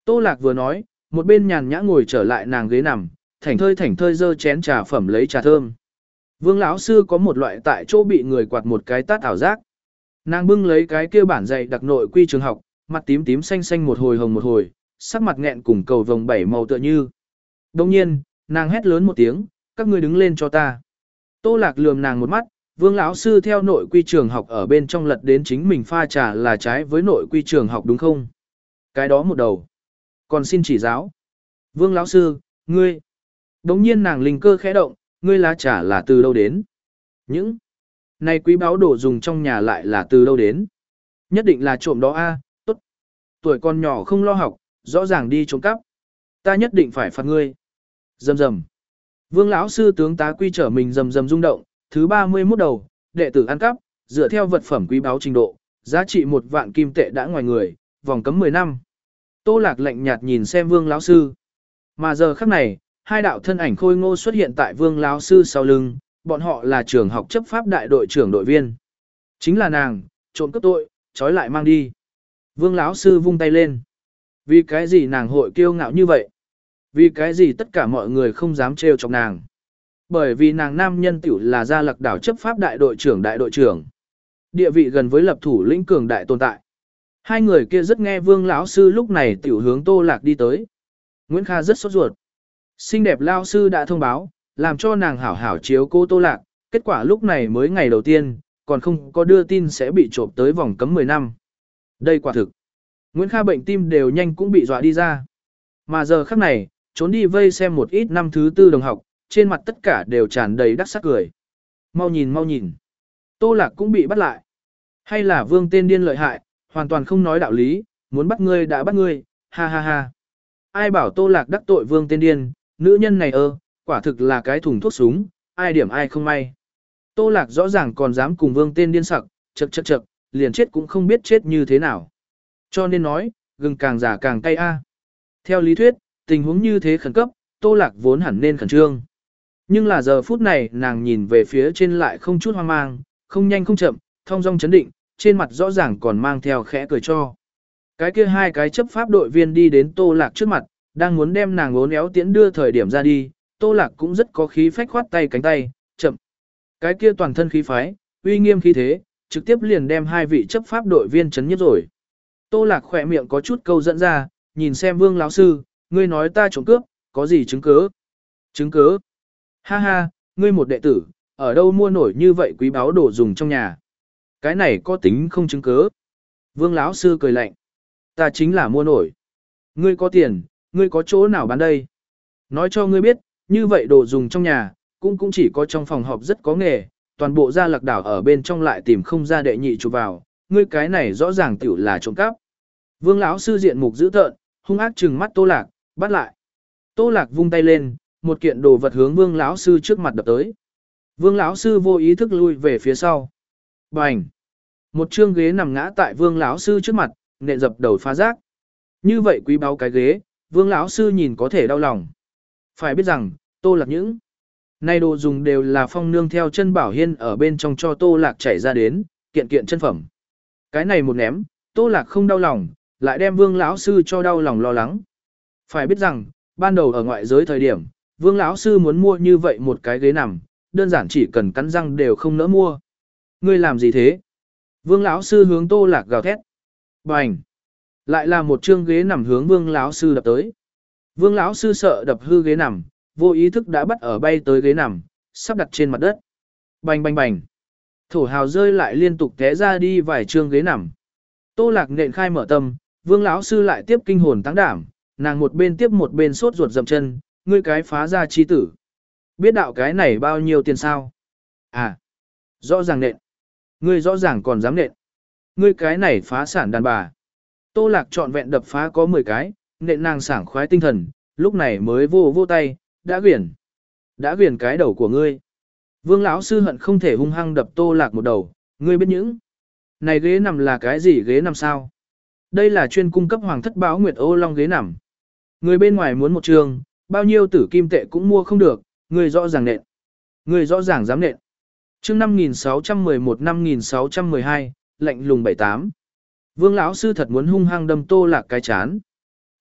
Tô Lạc vừa nói, một bên nhàn nhã ngồi trở lại nàng ghế nằm, thảnh thơi thảnh thơi dơ chén trà phẩm lấy trà thơm. Vương lão sư có một loại tại chỗ bị người quạt một cái tát ảo giác. Nàng bưng lấy cái kia bản dạy đặc nội quy trường học, mặt tím tím xanh xanh một hồi hồng một hồi, sắc mặt nghẹn cùng cầu vồng bảy màu tựa như. Đồng nhiên, nàng hét lớn một tiếng, các ngươi đứng lên cho ta. Tô Lạc lườm nàng một mắt, Vương lão sư theo nội quy trường học ở bên trong lật đến chính mình pha trà là trái với nội quy trường học đúng không? Cái đó một đầu. Còn xin chỉ giáo. Vương lão sư, ngươi. Đống nhiên nàng linh cơ khẽ động, ngươi lá trà là từ đâu đến? Những này quý báo đồ dùng trong nhà lại là từ đâu đến? Nhất định là trộm đó a, tốt. Tuổi con nhỏ không lo học, rõ ràng đi trộm cắp. Ta nhất định phải phạt ngươi. Rầm rầm. Vương lão sư tướng tá quy trở mình rầm rầm rung động, thứ ba mươi mốt đầu, đệ tử ăn cắp, dựa theo vật phẩm quý báo trình độ, giá trị một vạn kim tệ đã ngoài người, vòng cấm mười năm. Tô Lạc lạnh nhạt nhìn xem Vương lão sư. Mà giờ khắc này, hai đạo thân ảnh khôi ngô xuất hiện tại Vương lão sư sau lưng, bọn họ là trường học chấp pháp đại đội trưởng đội viên. Chính là nàng, trộm cướp tội, trói lại mang đi. Vương lão sư vung tay lên. Vì cái gì nàng hội kiêu ngạo như vậy? Vì cái gì tất cả mọi người không dám trêu chọc nàng? Bởi vì nàng nam nhân tiểu là Gia Lặc đảo chấp pháp đại đội trưởng đại đội trưởng. Địa vị gần với lập thủ lĩnh cường đại tồn tại. Hai người kia rất nghe Vương lão sư lúc này tiểu hướng Tô Lạc đi tới. Nguyễn Kha rất sốt ruột. Xinh đẹp lão sư đã thông báo, làm cho nàng hảo hảo chiếu cô Tô Lạc, kết quả lúc này mới ngày đầu tiên, còn không có đưa tin sẽ bị trộm tới vòng cấm mười năm. Đây quả thực. Nguyễn Kha bệnh tim đều nhanh cũng bị dọa đi ra. Mà giờ khắc này, trốn đi vây xem một ít năm thứ tư đồng học, trên mặt tất cả đều tràn đầy đắc sắc cười. Mau nhìn mau nhìn. Tô Lạc cũng bị bắt lại. Hay là Vương tên điên lợi hại, hoàn toàn không nói đạo lý, muốn bắt ngươi đã bắt ngươi, ha ha ha. Ai bảo Tô Lạc đắc tội Vương tên điên, nữ nhân này ơ, quả thực là cái thùng thuốc súng, ai điểm ai không may. Tô Lạc rõ ràng còn dám cùng Vương tên điên sặc, chậc chậc chậc, liền chết cũng không biết chết như thế nào. Cho nên nói, gừng càng già càng cay a. Theo lý thuyết, tình huống như thế khẩn cấp, Tô Lạc vốn hẳn nên khẩn trương. Nhưng là giờ phút này nàng nhìn về phía trên lại không chút hoang mang, không nhanh không chậm, thong dong chấn định, trên mặt rõ ràng còn mang theo khẽ cười cho. Cái kia hai cái chấp pháp đội viên đi đến Tô Lạc trước mặt, đang muốn đem nàng uốn éo tiễn đưa thời điểm ra đi, Tô Lạc cũng rất có khí phách khoát tay cánh tay, chậm. Cái kia toàn thân khí phái, uy nghiêm khí thế, trực tiếp liền đem hai vị chấp pháp đội viên chấn nhiếp rồi. Tô Lạc khỏe miệng có chút câu dẫn ra, nhìn xem Vương lão sư, ngươi nói ta trộm cướp, có gì chứng cứ? Chứng cứ? Ha ha, ngươi một đệ tử, ở đâu mua nổi như vậy quý báu đồ dùng trong nhà? Cái này có tính không chứng cứ? Vương lão sư cười lạnh. Ta chính là mua nổi. Ngươi có tiền, ngươi có chỗ nào bán đây? Nói cho ngươi biết, như vậy đồ dùng trong nhà, cũng cũng chỉ có trong phòng họp rất có nghề, toàn bộ Gia Lặc đảo ở bên trong lại tìm không ra đệ nhị chụp vào, ngươi cái này rõ ràng tiểu là trộm cắp. Vương lão sư diện mục dữ tợn, hung ác trừng mắt Tô Lạc, bắt lại. Tô Lạc vung tay lên, một kiện đồ vật hướng Vương lão sư trước mặt đập tới. Vương lão sư vô ý thức lui về phía sau. Bành! Một chương ghế nằm ngã tại Vương lão sư trước mặt, nện dập đầu phá rác. Như vậy quý báu cái ghế, Vương lão sư nhìn có thể đau lòng. Phải biết rằng, Tô Lạc những này đồ dùng đều là Phong nương theo chân Bảo Hiên ở bên trong cho Tô Lạc chảy ra đến, kiện kiện chân phẩm. Cái này một ném, Tô Lạc không đau lòng, lại đem Vương lão sư cho đau lòng lo lắng. Phải biết rằng, ban đầu ở ngoại giới thời điểm, Vương lão sư muốn mua như vậy một cái ghế nằm, đơn giản chỉ cần cắn răng đều không nỡ mua. Ngươi làm gì thế? Vương lão sư hướng Tô Lạc gào thét. Bành! Lại là một chương ghế nằm hướng Vương lão sư đập tới. Vương lão sư sợ đập hư ghế nằm, vô ý thức đã bắt ở bay tới ghế nằm, sắp đặt trên mặt đất. Bành bành bành! Thổ hào rơi lại liên tục té ra đi vài chương ghế nằm. Tô Lạc nện khai mở tâm, Vương lão sư lại tiếp kinh hồn tăng đảm, nàng một bên tiếp một bên sốt ruột dậm chân, ngươi cái phá ra chi tử. Biết đạo cái này bao nhiêu tiền sao? À, rõ ràng nện. Ngươi rõ ràng còn dám nện. Ngươi cái này phá sản đàn bà. Tô Lạc trọn vẹn đập phá có mười cái, nện nàng sảng khoái tinh thần, lúc này mới vô vô tay, đã quyển. Đã quyển cái đầu của ngươi. Vương lão sư hận không thể hung hăng đập Tô Lạc một đầu, ngươi biết những. Này ghế nằm là cái gì ghế nằm sao? Đây là chuyên cung cấp Hoàng thất báo Nguyệt Ô Long ghế nằm. Người bên ngoài muốn một trường, bao nhiêu tử kim tệ cũng mua không được, người rõ ràng nện. Người rõ ràng dám nện. Chương năm nghìn sáu trăm mười một năm nghìn sáu trăm mười hai, lạnh lùng bảy tám. Vương lão sư thật muốn hung hăng đâm Tô Lạc cái chán.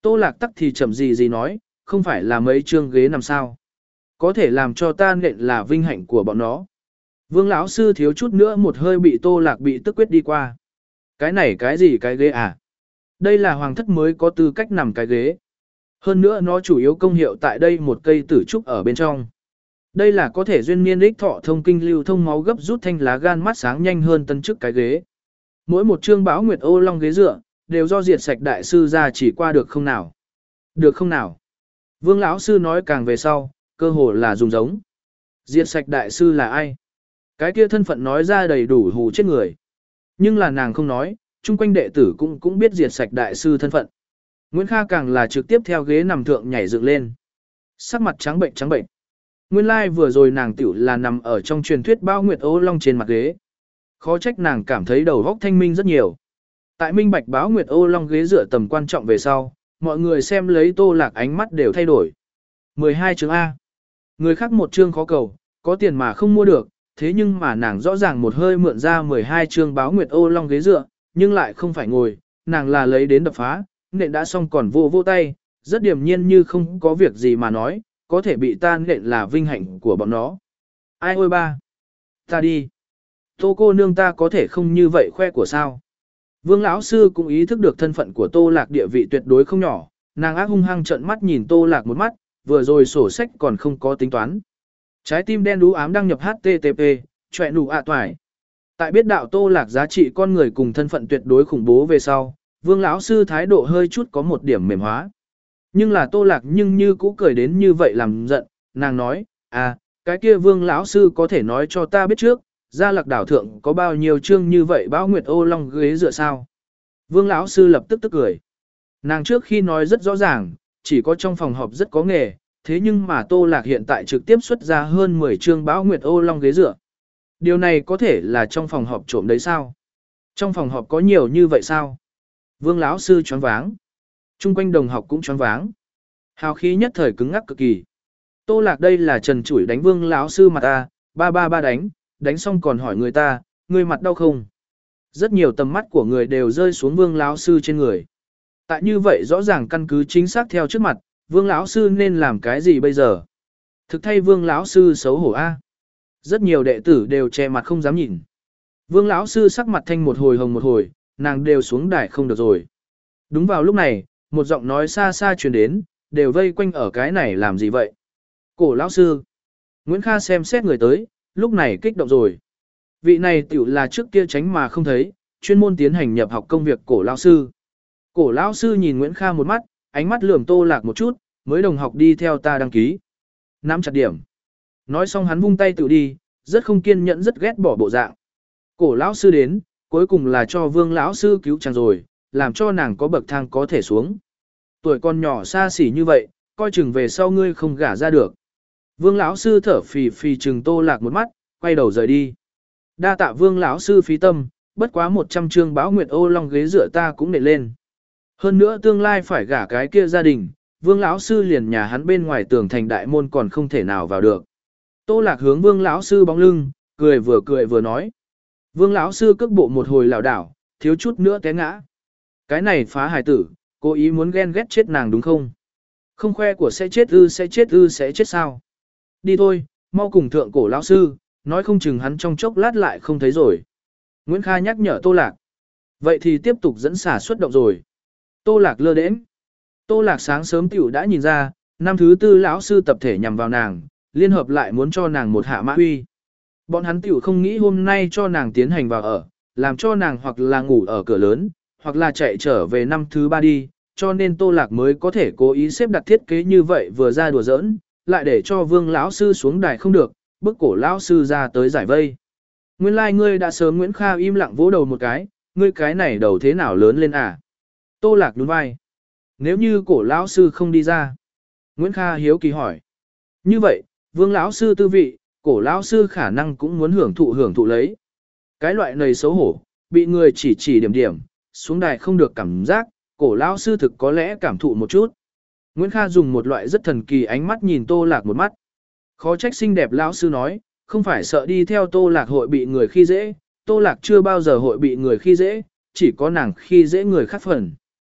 Tô Lạc tắc thì chậm gì gì nói, không phải là mấy chương ghế nằm sao. Có thể làm cho ta nện là vinh hạnh của bọn nó. Vương lão sư thiếu chút nữa một hơi bị Tô Lạc bị tức quyết đi qua. Cái này cái gì cái ghế à? Đây là hoàng thất mới có tư cách nằm cái ghế. Hơn nữa nó chủ yếu công hiệu tại đây một cây tử trúc ở bên trong. Đây là có thể duyên niên ích thọ thông kinh lưu thông máu gấp rút thanh lá gan mắt sáng nhanh hơn tân chức cái ghế. Mỗi một chương báo nguyệt ô long ghế dựa, đều do diệt sạch đại sư ra chỉ qua được không nào. Được không nào? Vương lão sư nói càng về sau, cơ hồ là dùng giống. Diệt sạch đại sư là ai? Cái kia thân phận nói ra đầy đủ hù chết người. Nhưng là nàng không nói, chung quanh đệ tử cũng cũng biết diệt sạch đại sư thân phận. Nguyễn Kha càng là trực tiếp theo ghế nằm thượng nhảy dựng lên. Sắc mặt trắng bệnh trắng bệnh. Nguyên lai like vừa rồi nàng tiểu là nằm ở trong truyền thuyết bao nguyệt ô long trên mặt ghế. Khó trách nàng cảm thấy đầu óc thanh minh rất nhiều. Tại minh bạch báo nguyệt ô long ghế dựa tầm quan trọng về sau, mọi người xem lấy Tô Lạc ánh mắt đều thay đổi. mười hai chương A. Người khác một chương khó cầu, có tiền mà không mua được, thế nhưng mà nàng rõ ràng một hơi mượn ra mười hai chương báo nguyệt ô long ghế dựa, nhưng lại không phải ngồi, nàng là lấy đến đập phá, nện đã xong còn vô vô tay, rất điềm nhiên như không có việc gì mà nói, có thể bị ta nện là vinh hạnh của bọn nó. Ai ôi ba? Ta đi. Tô cô nương ta có thể không như vậy khoe của sao? Vương lão sư cũng ý thức được thân phận của Tô Lạc địa vị tuyệt đối không nhỏ, nàng ác hung hăng trợn mắt nhìn Tô Lạc một mắt, vừa rồi sổ sách còn không có tính toán. Trái tim đen đú ám đăng nhập hát tê tê pê, chọe nụ ạ toài. Tại biết đạo Tô Lạc giá trị con người cùng thân phận tuyệt đối khủng bố về sau, Vương lão sư thái độ hơi chút có một điểm mềm hóa. Nhưng là Tô Lạc nhưng như cũ cười đến như vậy làm giận, nàng nói, à, cái kia Vương lão sư có thể nói cho ta biết trước, Gia Lạc đảo thượng có bao nhiêu chương như vậy báo nguyệt ô long ghế dựa sao? Vương lão sư lập tức tức cười. Nàng trước khi nói rất rõ ràng, chỉ có trong phòng họp rất có nghề, thế nhưng mà Tô Lạc hiện tại trực tiếp xuất ra hơn mười chương báo nguyệt ô long ghế dựa. Điều này có thể là trong phòng họp trộm đấy sao? Trong phòng họp có nhiều như vậy sao? Vương lão sư choáng váng. Trung quanh đồng học cũng choáng váng. Hào khí nhất thời cứng ngắc cực kỳ. Tô Lạc đây là trần chủi đánh Vương lão sư mặt ta, ba ba ba đánh, đánh xong còn hỏi người ta, người mặt đau không? Rất nhiều tầm mắt của người đều rơi xuống Vương lão sư trên người. Tại như vậy rõ ràng căn cứ chính xác theo trước mặt, Vương lão sư nên làm cái gì bây giờ? Thực thay Vương lão sư xấu hổ a. Rất nhiều đệ tử đều che mặt không dám nhìn. Vương lão sư sắc mặt thanh một hồi hồng một hồi, nàng đều xuống đài không được rồi. Đúng vào lúc này, một giọng nói xa xa truyền đến, đều vây quanh ở cái này làm gì vậy? Cổ lão sư. Nguyễn Kha xem xét người tới, lúc này kích động rồi. Vị này tiểu là trước kia tránh mà không thấy, chuyên môn tiến hành nhập học công việc cổ lão sư. Cổ lão sư nhìn Nguyễn Kha một mắt, ánh mắt lườm Tô Lạc một chút, mới đồng học đi theo ta đăng ký. Nắm chặt điểm. Nói xong hắn vung tay tự đi, rất không kiên nhẫn rất ghét bỏ bộ dạng. Cổ lão sư đến, cuối cùng là cho Vương lão sư cứu chàng rồi, làm cho nàng có bậc thang có thể xuống. Tuổi con nhỏ xa xỉ như vậy, coi chừng về sau ngươi không gả ra được. Vương lão sư thở phì phì chừng Tô Lạc một mắt, quay đầu rời đi. Đa tạ Vương lão sư phí tâm, bất quá một trăm chương báo nguyệt ô long ghế dựa ta cũng nện lên. Hơn nữa tương lai phải gả cái kia gia đình, Vương lão sư liền nhà hắn bên ngoài tường thành đại môn còn không thể nào vào được. Tô Lạc hướng Vương lão sư bóng lưng, cười vừa cười vừa nói. Vương lão sư cước bộ một hồi lảo đảo, thiếu chút nữa té ngã. Cái này phá hài tử, cố ý muốn ghen ghét chết nàng đúng không? Không khoe của sẽ chết ư sẽ chết ư sẽ chết sao? Đi thôi, mau cùng thượng cổ lão sư, nói không chừng hắn trong chốc lát lại không thấy rồi. Nguyễn Kha nhắc nhở Tô Lạc. Vậy thì tiếp tục dẫn xả xuất động rồi. Tô Lạc lơ đễnh. Tô Lạc sáng sớm tiểu đã nhìn ra, năm thứ tư lão sư tập thể nhằm vào nàng, liên hợp lại muốn cho nàng một hạ mã huy. Bọn hắn tiểu không nghĩ hôm nay cho nàng tiến hành vào ở, làm cho nàng hoặc là ngủ ở cửa lớn, hoặc là chạy trở về năm thứ ba đi, cho nên Tô Lạc mới có thể cố ý xếp đặt thiết kế như vậy vừa ra đùa giỡn, lại để cho Vương lão sư xuống đài không được, bức cổ lão sư ra tới giải vây. Nguyên lai like ngươi đã sớm Nguyễn Kha im lặng vỗ đầu một cái, ngươi cái này đầu thế nào lớn lên à? Tô Lạc nhún vai. Nếu như cổ lão sư không đi ra. Nguyễn Kha hiếu kỳ hỏi. Như vậy, Vương lão sư tư vị, cổ lão sư khả năng cũng muốn hưởng thụ hưởng thụ lấy. Cái loại này xấu hổ, bị người chỉ chỉ điểm điểm, xuống đài không được cảm giác, cổ lão sư thực có lẽ cảm thụ một chút. Nguyễn Kha dùng một loại rất thần kỳ ánh mắt nhìn Tô Lạc một mắt. Khó trách xinh đẹp lão sư nói, không phải sợ đi theo Tô Lạc hội bị người khi dễ, Tô Lạc chưa bao giờ hội bị người khi dễ, chỉ có nàng khi dễ người khác phần.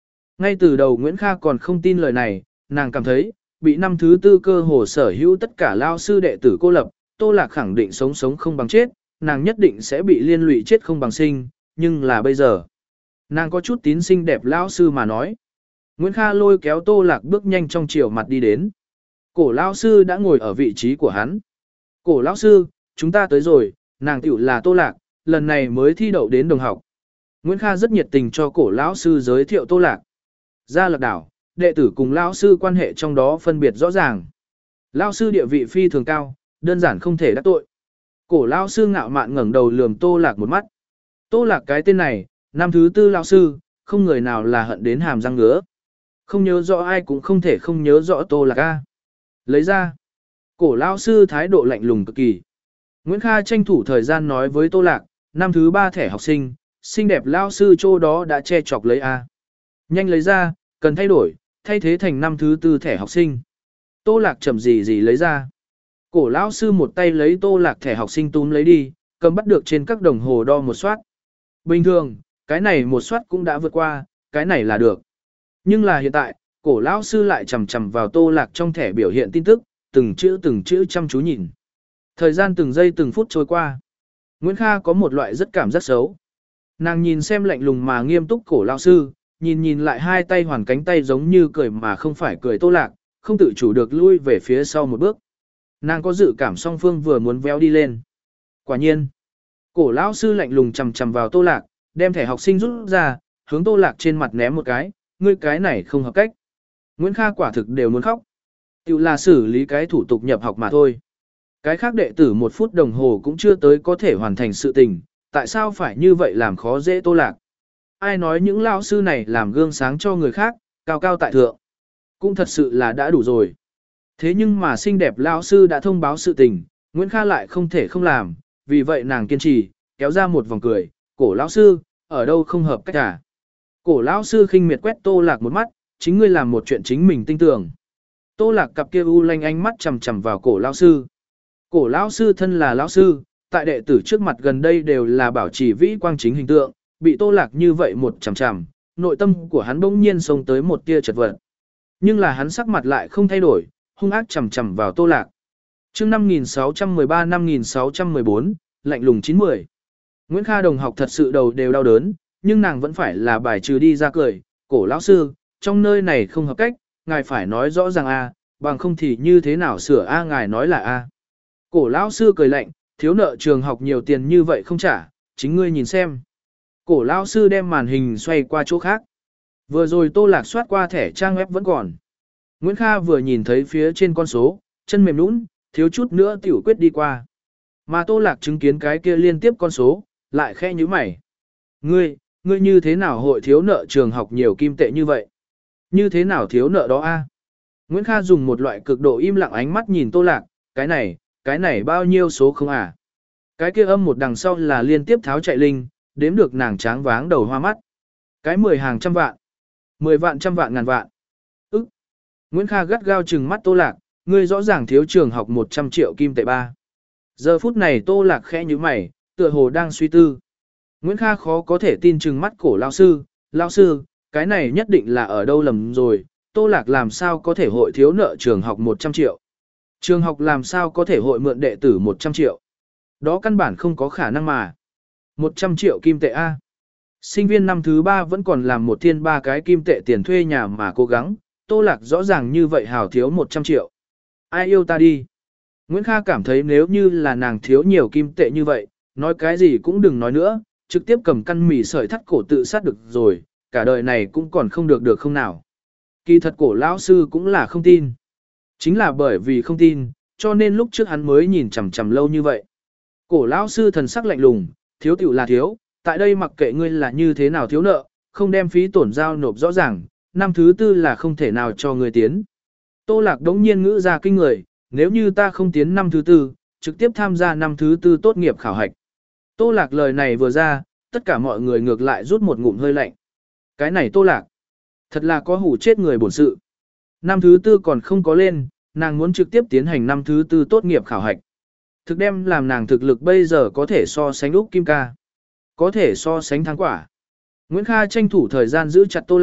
Ngay từ đầu Nguyễn Kha còn không tin lời này, nàng cảm thấy, bị năm thứ tư cơ hồ sở hữu tất cả lao sư đệ tử cô lập, Tô Lạc khẳng định sống sống không bằng chết, nàng nhất định sẽ bị liên lụy chết không bằng sinh, nhưng là bây giờ. Nàng có chút tín xinh đẹp lao sư mà nói. Nguyễn Kha lôi kéo Tô Lạc bước nhanh trong chiều mặt đi đến. Cổ lao sư đã ngồi ở vị trí của hắn. Cổ lao sư, chúng ta tới rồi, nàng tiểu là Tô Lạc, lần này mới thi đậu đến đồng học. Nguyễn Kha rất nhiệt tình cho cổ lão sư giới thiệu Tô Lạc. Ra Lạc Đảo, đệ tử cùng lão sư quan hệ trong đó phân biệt rõ ràng. Lão sư địa vị phi thường cao, đơn giản không thể đắc tội. Cổ lão sư ngạo mạn ngẩng đầu lườm Tô Lạc một mắt. Tô Lạc cái tên này, năm thứ tư lão sư, không người nào là hận đến hàm răng ngứa. Không nhớ rõ ai cũng không thể không nhớ rõ Tô Lạc a. Lấy ra. Cổ lão sư thái độ lạnh lùng cực kỳ. Nguyễn Kha tranh thủ thời gian nói với Tô Lạc, năm thứ ba thẻ học sinh, xinh đẹp lão sư chỗ đó đã che chọc lấy a. Nhanh lấy ra, cần thay đổi, thay thế thành năm thứ tư thẻ học sinh. Tô Lạc chậm gì gì lấy ra. Cổ lão sư một tay lấy Tô Lạc thẻ học sinh túm lấy đi, cầm bắt được trên các đồng hồ đo một soát. Bình thường, cái này một soát cũng đã vượt qua, cái này là được. Nhưng là hiện tại, cổ lão sư lại chầm chầm vào Tô Lạc trong thẻ biểu hiện tin tức, từng chữ từng chữ chăm chú nhìn. Thời gian từng giây từng phút trôi qua. Nguyễn Kha có một loại rất cảm giác xấu. Nàng nhìn xem lạnh lùng mà nghiêm túc cổ lão sư, nhìn nhìn lại hai tay hoàn cánh tay giống như cười mà không phải cười Tô Lạc, không tự chủ được lui về phía sau một bước. Nàng có dự cảm song phương vừa muốn véo đi lên. Quả nhiên, cổ lão sư lạnh lùng chầm chầm vào Tô Lạc, đem thẻ học sinh rút ra, hướng Tô Lạc trên mặt ném một cái, ngươi cái này không hợp cách. Nguyễn Kha quả thực đều muốn khóc. Tiểu là xử lý cái thủ tục nhập học mà thôi. Cái khác đệ tử một phút đồng hồ cũng chưa tới có thể hoàn thành sự tình, tại sao phải như vậy làm khó dễ Tô Lạc? Ai nói những lão sư này làm gương sáng cho người khác, cao cao tại thượng. Cũng thật sự là đã đủ rồi. Thế nhưng mà xinh đẹp lão sư đã thông báo sự tình, Nguyễn Kha lại không thể không làm, vì vậy nàng kiên trì, kéo ra một vòng cười, cổ lão sư, ở đâu không hợp cách à? Cổ lão sư khinh miệt quét Tô Lạc một mắt, chính ngươi làm một chuyện chính mình tin tưởng. Tô Lạc cặp kia u lanh ánh mắt chằm chằm vào cổ lão sư. Cổ lão sư thân là lão sư, tại đệ tử trước mặt gần đây đều là bảo trì vĩ quang chính hình tượng, bị Tô Lạc như vậy một chằm chằm, nội tâm của hắn bỗng nhiên xông tới một tia chật vật. Nhưng là hắn sắc mặt lại không thay đổi, hung ác chằm chằm vào Tô Lạc. Chương năm nghìn sáu trăm mười ba năm nghìn sáu trăm mười bốn, lạnh lùng chín mươi. Nguyễn Kha đồng học thật sự đầu đều đau đớn, nhưng nàng vẫn phải là bài trừ đi ra cười, cổ lão sư, trong nơi này không hợp cách, ngài phải nói rõ ràng a, bằng không thì như thế nào sửa a, ngài nói là a. Cổ lão sư cười lạnh, thiếu nợ trường học nhiều tiền như vậy không trả, chính ngươi nhìn xem. Cổ lão sư đem màn hình xoay qua chỗ khác. Vừa rồi Tô Lạc soát qua thẻ trang web vẫn còn. Nguyễn Kha vừa nhìn thấy phía trên con số, chân mềm nũng, thiếu chút nữa tiểu quyết đi qua. Mà Tô Lạc chứng kiến cái kia liên tiếp con số, lại khẽ như mày. Ngươi, ngươi như thế nào hội thiếu nợ trường học nhiều kim tệ như vậy? Như thế nào thiếu nợ đó a? Nguyễn Kha dùng một loại cực độ im lặng ánh mắt nhìn Tô Lạc, cái này, cái này bao nhiêu số không à? Cái kia âm một đằng sau là liên tiếp tháo chạy linh, đếm được nàng tráng váng đầu hoa mắt. Cái mười hàng trăm vạn, mười vạn trăm vạn ngàn vạn. Ức. Nguyễn Kha gắt gao trừng mắt Tô Lạc, ngươi rõ ràng thiếu trường học một trăm triệu kim tệ ba. Giờ phút này Tô Lạc khẽ như mày, tựa hồ đang suy tư. Nguyễn Kha khó có thể tin trừng mắt cổ lão sư, lão sư, cái này nhất định là ở đâu lầm rồi, Tô Lạc làm sao có thể hội thiếu nợ trường học một trăm triệu. Trường học làm sao có thể hội mượn đệ tử một trăm triệu. Đó căn bản không có khả năng mà. một trăm triệu kim tệ A. Sinh viên năm thứ ba vẫn còn làm một thiên ba cái kim tệ tiền thuê nhà mà cố gắng, Tô Lạc rõ ràng như vậy hào thiếu một trăm triệu. Ai yêu ta đi. Nguyễn Kha cảm thấy nếu như là nàng thiếu nhiều kim tệ như vậy, nói cái gì cũng đừng nói nữa, trực tiếp cầm căn mì sợi thắt cổ tự sát được rồi, cả đời này cũng còn không được được không nào. Kỳ thật cổ lão sư cũng là không tin. Chính là bởi vì không tin, cho nên lúc trước hắn mới nhìn chằm chằm lâu như vậy. Cổ lão sư thần sắc lạnh lùng, thiếu tiểu là thiếu, tại đây mặc kệ ngươi là như thế nào thiếu nợ, không đem phí tổn giao nộp rõ ràng, năm thứ tư là không thể nào cho ngươi tiến. Tô Lạc đống nhiên ngữ ra kinh người, nếu như ta không tiến năm thứ tư, trực tiếp tham gia năm thứ tư tốt nghiệp khảo hạch. Tô Lạc lời này vừa ra, tất cả mọi người ngược lại rút một ngụm hơi lạnh. Cái này Tô Lạc, thật là có hủ chết người bổn sự. Năm thứ tư còn không có lên, nàng muốn trực tiếp tiến hành năm thứ tư tốt nghiệp khảo hạch. Thực đem làm nàng thực lực bây giờ có thể so sánh Úc Kim Ca. Có thể so sánh thắng quả. Nguyễn Kha tranh thủ thời gian giữ chặt Tô Lạc,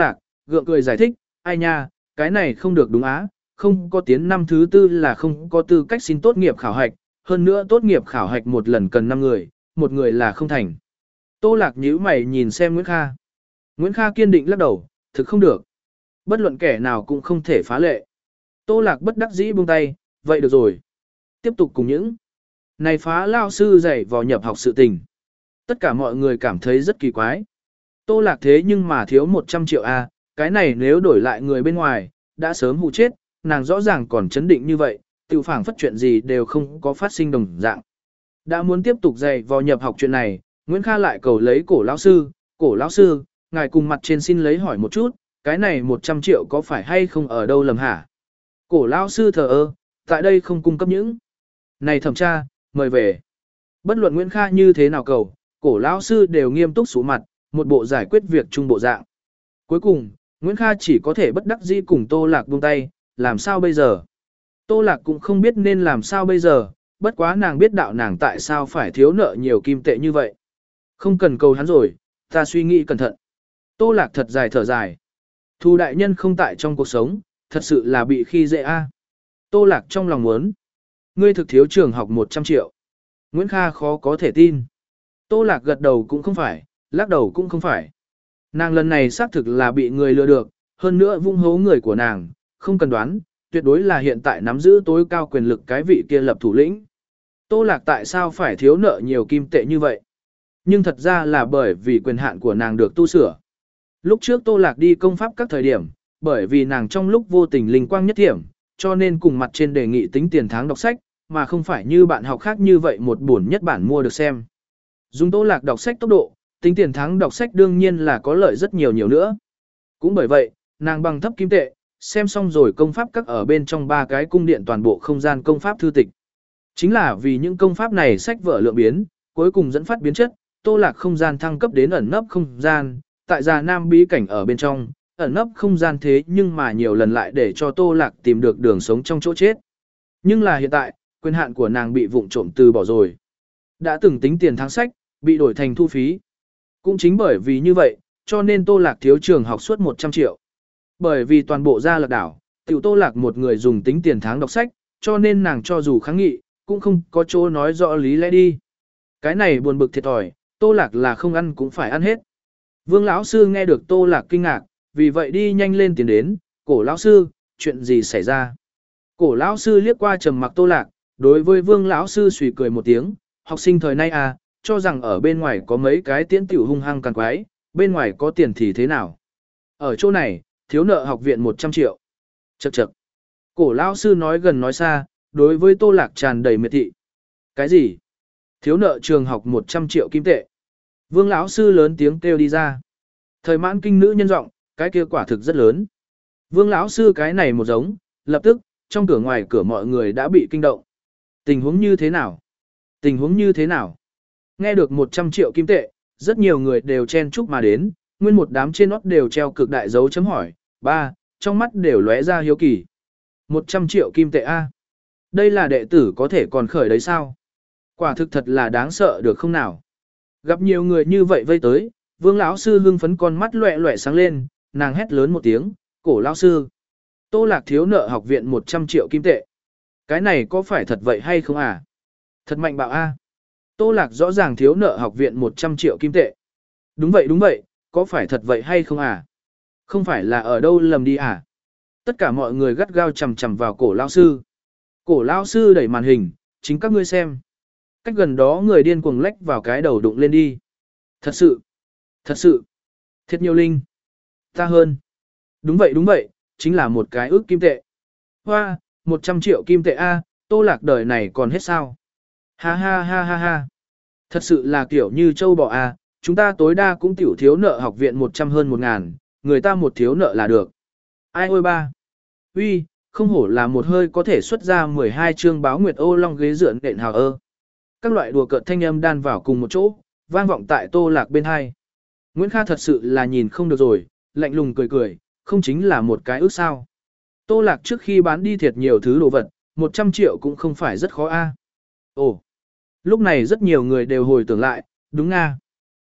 gượng cười giải thích, ai nha, cái này không được đúng á, không có tiến năm thứ tư là không có tư cách xin tốt nghiệp khảo hạch, hơn nữa tốt nghiệp khảo hạch một lần cần năm người, một người là không thành. Tô Lạc nhíu mày nhìn xem Nguyễn Kha. Nguyễn Kha kiên định lắc đầu, thực không được. Bất luận kẻ nào cũng không thể phá lệ. Tô Lạc bất đắc dĩ buông tay, vậy được rồi. Tiếp tục cùng những này phá lao sư dạy vào nhập học sự tình. Tất cả mọi người cảm thấy rất kỳ quái. Tô Lạc thế nhưng mà thiếu một trăm triệu A, cái này nếu đổi lại người bên ngoài, đã sớm hụ chết, nàng rõ ràng còn chấn định như vậy, tự phảng phất chuyện gì đều không có phát sinh đồng dạng. Đã muốn tiếp tục dạy vào nhập học chuyện này, Nguyễn Kha lại cầu lấy cổ lão sư, cổ lão sư, ngài cùng mặt trên xin lấy hỏi một chút, cái này một trăm triệu có phải hay không ở đâu lầm hả? Cổ lão sư thờ ơ, tại đây không cung cấp những. Này thẩm tra, mời về. Bất luận Nguyễn Kha như thế nào cầu, cổ lão sư đều nghiêm túc xuống mặt, một bộ giải quyết việc chung bộ dạng. Cuối cùng, Nguyễn Kha chỉ có thể bất đắc dĩ cùng Tô Lạc buông tay, làm sao bây giờ? Tô Lạc cũng không biết nên làm sao bây giờ, bất quá nàng biết đạo nàng tại sao phải thiếu nợ nhiều kim tệ như vậy. Không cần cầu hắn rồi, ta suy nghĩ cẩn thận. Tô Lạc thật dài thở dài. Thu đại nhân không tại trong cuộc sống, thật sự là bị khi dễ a. Tô Lạc trong lòng muốn. Ngươi thực thiếu trường học một trăm triệu. Nguyễn Kha khó có thể tin. Tô Lạc gật đầu cũng không phải, lắc đầu cũng không phải. Nàng lần này xác thực là bị người lừa được, hơn nữa vung hố người của nàng, không cần đoán, tuyệt đối là hiện tại nắm giữ tối cao quyền lực cái vị kia lập thủ lĩnh. Tô Lạc tại sao phải thiếu nợ nhiều kim tệ như vậy? Nhưng thật ra là bởi vì quyền hạn của nàng được tu sửa. Lúc trước Tô Lạc đi công pháp các thời điểm, bởi vì nàng trong lúc vô tình linh quang nhất thiểm, cho nên cùng mặt trên đề nghị tính tiền tháng đọc sách, mà không phải như bạn học khác như vậy một buồn nhất bản mua được xem. Dùng Tô Lạc đọc sách tốc độ, tính tiền tháng đọc sách đương nhiên là có lợi rất nhiều nhiều nữa. Cũng bởi vậy, nàng bằng thấp kim tệ, xem xong rồi công pháp các ở bên trong ba cái cung điện toàn bộ không gian công pháp thư tịch. Chính là vì những công pháp này sách vở lượng biến, cuối cùng dẫn phát biến chất, Tô Lạc không gian thăng cấp đến ẩn nấp không gian, tại Già Nam bí cảnh ở bên trong, ẩn nấp không gian thế nhưng mà nhiều lần lại để cho Tô Lạc tìm được đường sống trong chỗ chết. Nhưng là hiện tại, quyền hạn của nàng bị vụng trộm từ bỏ rồi. Đã từng tính tiền tháng sách, bị đổi thành thu phí. Cũng chính bởi vì như vậy, cho nên Tô Lạc thiếu trường học suốt một trăm triệu. Bởi vì toàn bộ Gia Lạc đảo, tiểu Tô Lạc một người dùng tính tiền tháng đọc sách, cho nên nàng cho dù kháng nghị, cũng không có chỗ nói rõ lý lẽ đi. Cái này buồn bực thiệt thòi, Tô Lạc là không ăn cũng phải ăn hết. Vương lão sư nghe được Tô Lạc kinh ngạc, vì vậy đi nhanh lên tiến đến, cổ lão sư, chuyện gì xảy ra? Cổ lão sư liếc qua trầm mặc Tô Lạc, đối với Vương lão sư suy cười một tiếng, học sinh thời nay à, cho rằng ở bên ngoài có mấy cái tiễn tiểu hung hăng càng quái, bên ngoài có tiền thì thế nào? Ở chỗ này, thiếu nợ học viện một trăm triệu. Chậc chậc. Cổ lão sư nói gần nói xa, đối với Tô Lạc tràn đầy miệt thị. Cái gì? Thiếu nợ trường học một trăm triệu kim tệ. Vương lão sư lớn tiếng kêu đi ra. Thời mãn kinh nữ nhân giọng, cái kia quả thực rất lớn. Vương lão sư cái này một giống, lập tức, trong cửa ngoài cửa mọi người đã bị kinh động. Tình huống như thế nào? Tình huống như thế nào? Nghe được một trăm triệu kim tệ, rất nhiều người đều chen chúc mà đến, nguyên một đám trên nót đều treo cực đại dấu chấm hỏi, ba, trong mắt đều lóe ra hiếu kỳ. một trăm triệu kim tệ A. Đây là đệ tử có thể còn khởi đấy sao? Quả thực thật là đáng sợ được không nào? Gặp nhiều người như vậy vây tới, Vương lão sư hưng phấn con mắt loẹ loẹ sáng lên, nàng hét lớn một tiếng, cổ lão sư. Tô Lạc thiếu nợ học viện một trăm triệu kim tệ. Cái này có phải thật vậy hay không à? Thật mạnh bạo A. Tô Lạc rõ ràng thiếu nợ học viện một trăm triệu kim tệ. Đúng vậy đúng vậy, có phải thật vậy hay không à? Không phải là ở đâu lầm đi à? Tất cả mọi người gắt gao chầm chầm vào cổ lão sư. Cổ lão sư đẩy màn hình, chính các ngươi xem. Cách gần đó người điên cuồng lách vào cái đầu đụng lên đi. Thật sự, thật sự, thiệt nhiều linh. Ta hơn. Đúng vậy đúng vậy, chính là một cái ước kim tệ. Hoa, một trăm triệu kim tệ A, Tô Lạc đời này còn hết sao? Ha ha ha ha ha. Thật sự là kiểu như châu bò A, chúng ta tối đa cũng tiểu thiếu nợ học viện một trăm hơn một ngàn, người ta một thiếu nợ là được. Ai ôi ba. Uy, không hổ là một hơi có thể xuất ra mười hai chương báo nguyệt ô long ghế dựa nện hào ơ. Các loại đùa cợt thanh âm đan vào cùng một chỗ, vang vọng tại Tô Lạc bên hai. Nguyễn Kha thật sự là nhìn không được rồi, lạnh lùng cười cười, không chính là một cái ước sao. Tô Lạc trước khi bán đi thiệt nhiều thứ đồ vật, một trăm triệu cũng không phải rất khó a. Ồ, lúc này rất nhiều người đều hồi tưởng lại, đúng nga.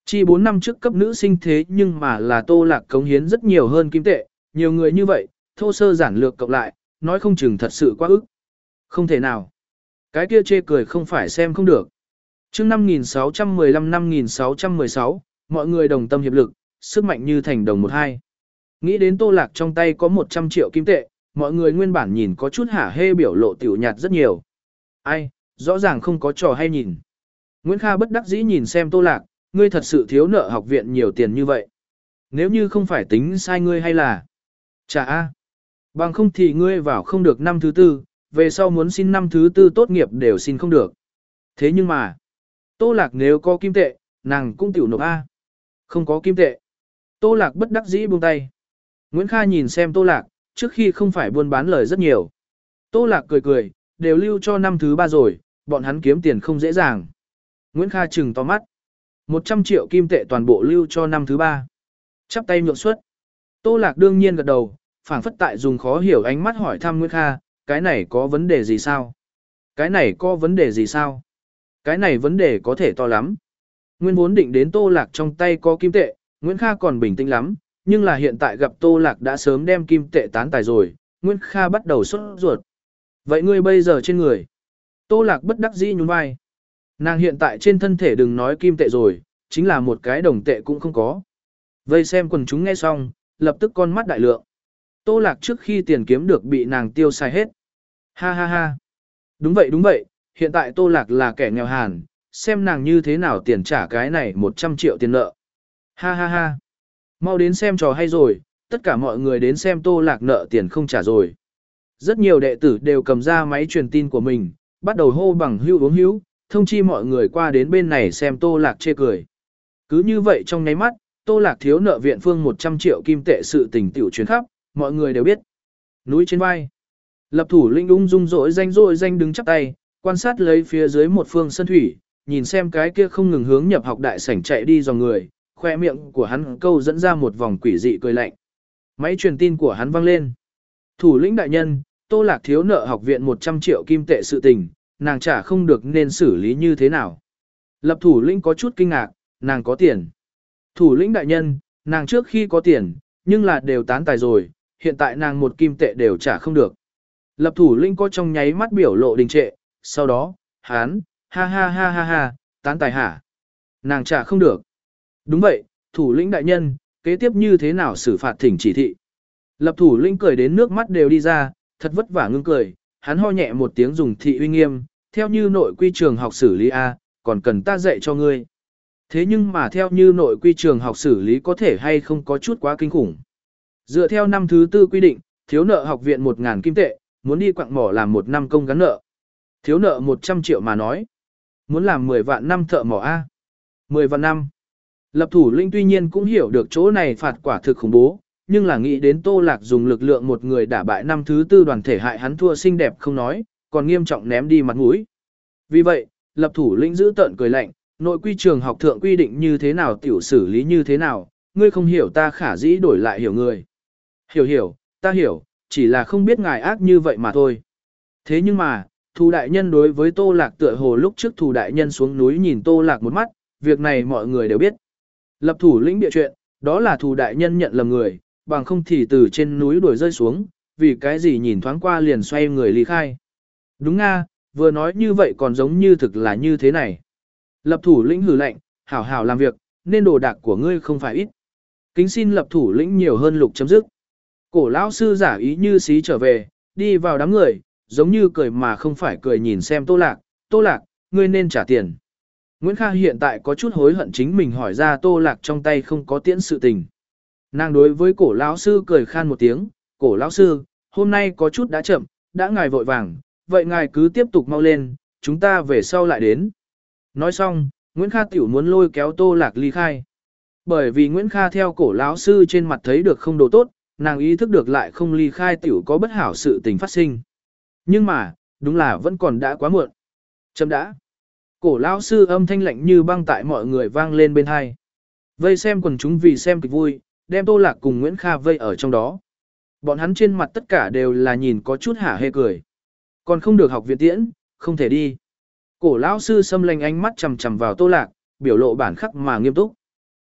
Chi bốn năm trước cấp nữ sinh thế nhưng mà là Tô Lạc cống hiến rất nhiều hơn kim tệ, nhiều người như vậy, thô sơ giản lược cộng lại, nói không chừng thật sự quá ức. Không thể nào. Cái kia chê cười không phải xem không được. chương năm nghìn sáu trăm mười lăm năm nghìn sáu trăm mười sáu, mọi người đồng tâm hiệp lực, sức mạnh như thành đồng một hai. Nghĩ đến Tô Lạc trong tay có một trăm triệu kim tệ, mọi người nguyên bản nhìn có chút hả hê biểu lộ tiểu nhạt rất nhiều. Ai, rõ ràng không có trò hay nhìn. Nguyễn Kha bất đắc dĩ nhìn xem Tô Lạc, ngươi thật sự thiếu nợ học viện nhiều tiền như vậy. Nếu như không phải tính sai ngươi hay là trả a, bằng không thì ngươi vào không được năm thứ tư, về sau muốn xin năm thứ tư tốt nghiệp đều xin không được. Thế nhưng mà, Tô Lạc nếu có kim tệ, nàng cũng tiểu nộp a. Không có kim tệ. Tô Lạc bất đắc dĩ buông tay. Nguyễn Kha nhìn xem Tô Lạc, trước khi không phải buôn bán lời rất nhiều. Tô Lạc cười cười, đều lưu cho năm thứ ba rồi, bọn hắn kiếm tiền không dễ dàng. Nguyễn Kha trừng to mắt. một trăm triệu kim tệ toàn bộ lưu cho năm thứ ba. Chắp tay nhượng suất. Tô Lạc đương nhiên gật đầu, phảng phất tại dùng khó hiểu ánh mắt hỏi thăm Nguyễn Kha, cái này có vấn đề gì sao? Cái này có vấn đề gì sao? Cái này vấn đề có thể to lắm. Nguyên vốn định đến Tô Lạc trong tay có kim tệ, Nguyễn Kha còn bình tĩnh lắm, nhưng là hiện tại gặp Tô Lạc đã sớm đem kim tệ tán tài rồi, Nguyễn Kha bắt đầu sốt ruột. Vậy ngươi bây giờ trên người? Tô Lạc bất đắc dĩ nhún vai. Nàng hiện tại trên thân thể đừng nói kim tệ rồi, chính là một cái đồng tệ cũng không có. Vây xem quần chúng nghe xong, lập tức con mắt đại lượng. Tô Lạc trước khi tiền kiếm được bị nàng tiêu xài hết. Ha ha ha. Đúng vậy đúng vậy, hiện tại Tô Lạc là kẻ nghèo hàn, xem nàng như thế nào tiền trả cái này một trăm triệu tiền nợ. Ha ha ha. Mau đến xem trò hay rồi, tất cả mọi người đến xem Tô Lạc nợ tiền không trả rồi. Rất nhiều đệ tử đều cầm ra máy truyền tin của mình, bắt đầu hô bằng hữu uống hữu, thông chi mọi người qua đến bên này xem Tô Lạc chê cười. Cứ như vậy trong nháy mắt, Tô Lạc thiếu nợ viện phương một trăm triệu kim tệ sự tình tiểu chuyến khắp, mọi người đều biết. Núi trên vai. Lập thủ linh ung dung rỗi danh rỗi danh đứng chắp tay, quan sát lấy phía dưới một phương sân thủy, nhìn xem cái kia không ngừng hướng nhập học đại sảnh chạy đi dòng người, khoe miệng của hắn câu dẫn ra một vòng quỷ dị cười lạnh. Máy truyền tin của hắn vang lên. Thủ lĩnh đại nhân, Tô Lạc thiếu nợ học viện một trăm triệu kim tệ sự tình, nàng trả không được nên xử lý như thế nào. Lập thủ lĩnh có chút kinh ngạc, nàng có tiền. Thủ lĩnh đại nhân, nàng trước khi có tiền, nhưng là đều tán tài rồi, hiện tại nàng một kim tệ đều trả không được. Lập thủ lĩnh có trong nháy mắt biểu lộ đình trệ, sau đó, hán, ha ha ha ha ha, tán tài hả? Nàng trả không được. Đúng vậy, thủ lĩnh đại nhân, kế tiếp như thế nào xử phạt thỉnh chỉ thị. Lập thủ lĩnh cười đến nước mắt đều đi ra, thật vất vả ngưng cười, hắn ho nhẹ một tiếng dùng thị uy nghiêm, theo như nội quy trường học xử lý A, còn cần ta dạy cho ngươi. Thế nhưng mà theo như nội quy trường học xử lý có thể hay không có chút quá kinh khủng. Dựa theo năm thứ tư quy định, thiếu nợ học viện một ngàn kim tệ, muốn đi quặng mỏ làm một năm công gắn nợ. Thiếu nợ một trăm triệu mà nói. Muốn làm mười vạn năm thợ mỏ A. mười vạn năm. Lập thủ linh tuy nhiên cũng hiểu được chỗ này phạt quả thực khủng bố, nhưng là nghĩ đến Tô Lạc dùng lực lượng một người đả bại năm thứ tư đoàn thể hại hắn thua xinh đẹp không nói, còn nghiêm trọng ném đi mặt mũi. Vì vậy, lập thủ lĩnh giữ tợn cười lạnh, nội quy trường học thượng quy định như thế nào tiểu xử lý như thế nào, ngươi không hiểu ta khả dĩ đổi lại hiểu người. Hiểu hiểu, ta hiểu, chỉ là không biết ngài ác như vậy mà thôi. Thế nhưng mà, Thù đại nhân đối với Tô Lạc tựa hồ lúc trước Thù đại nhân xuống núi nhìn Tô Lạc một mắt, việc này mọi người đều biết. Lập thủ lĩnh địa chuyện, đó là Thù đại nhân nhận lầm người, bằng không thì từ trên núi đuổi rơi xuống, vì cái gì nhìn thoáng qua liền xoay người ly khai. Đúng nga, vừa nói như vậy còn giống như thực là như thế này. Lập thủ lĩnh hừ lạnh, hảo hảo làm việc, nên đồ đạc của ngươi không phải ít. Kính xin lập thủ lĩnh nhiều hơn lục chấm dứt. Cổ lão sư giả ý như xí trở về, đi vào đám người, giống như cười mà không phải cười nhìn xem Tô Lạc, Tô Lạc, ngươi nên trả tiền. Nguyễn Kha hiện tại có chút hối hận chính mình hỏi ra Tô Lạc trong tay không có tiễn sự tình. Nàng đối với cổ lão sư cười khan một tiếng, cổ lão sư, hôm nay có chút đã chậm, đã ngài vội vàng, vậy ngài cứ tiếp tục mau lên, chúng ta về sau lại đến. Nói xong, Nguyễn Kha tiểu muốn lôi kéo Tô Lạc ly khai. Bởi vì Nguyễn Kha theo cổ lão sư trên mặt thấy được không đồ tốt, nàng ý thức được lại không ly khai tiểu có bất hảo sự tình phát sinh. Nhưng mà, đúng là vẫn còn đã quá muộn. Chấm đã. Cổ lão sư âm thanh lạnh như băng tại mọi người vang lên bên hai. Vây xem quần chúng vì xem kịch vui, đem Tô Lạc cùng Nguyễn Kha vây ở trong đó. Bọn hắn trên mặt tất cả đều là nhìn có chút hả hê cười. Còn không được học viện tiễn, không thể đi. Cổ lão sư xâm lanh ánh mắt chằm chằm vào Tô Lạc, biểu lộ bản khắc mà nghiêm túc.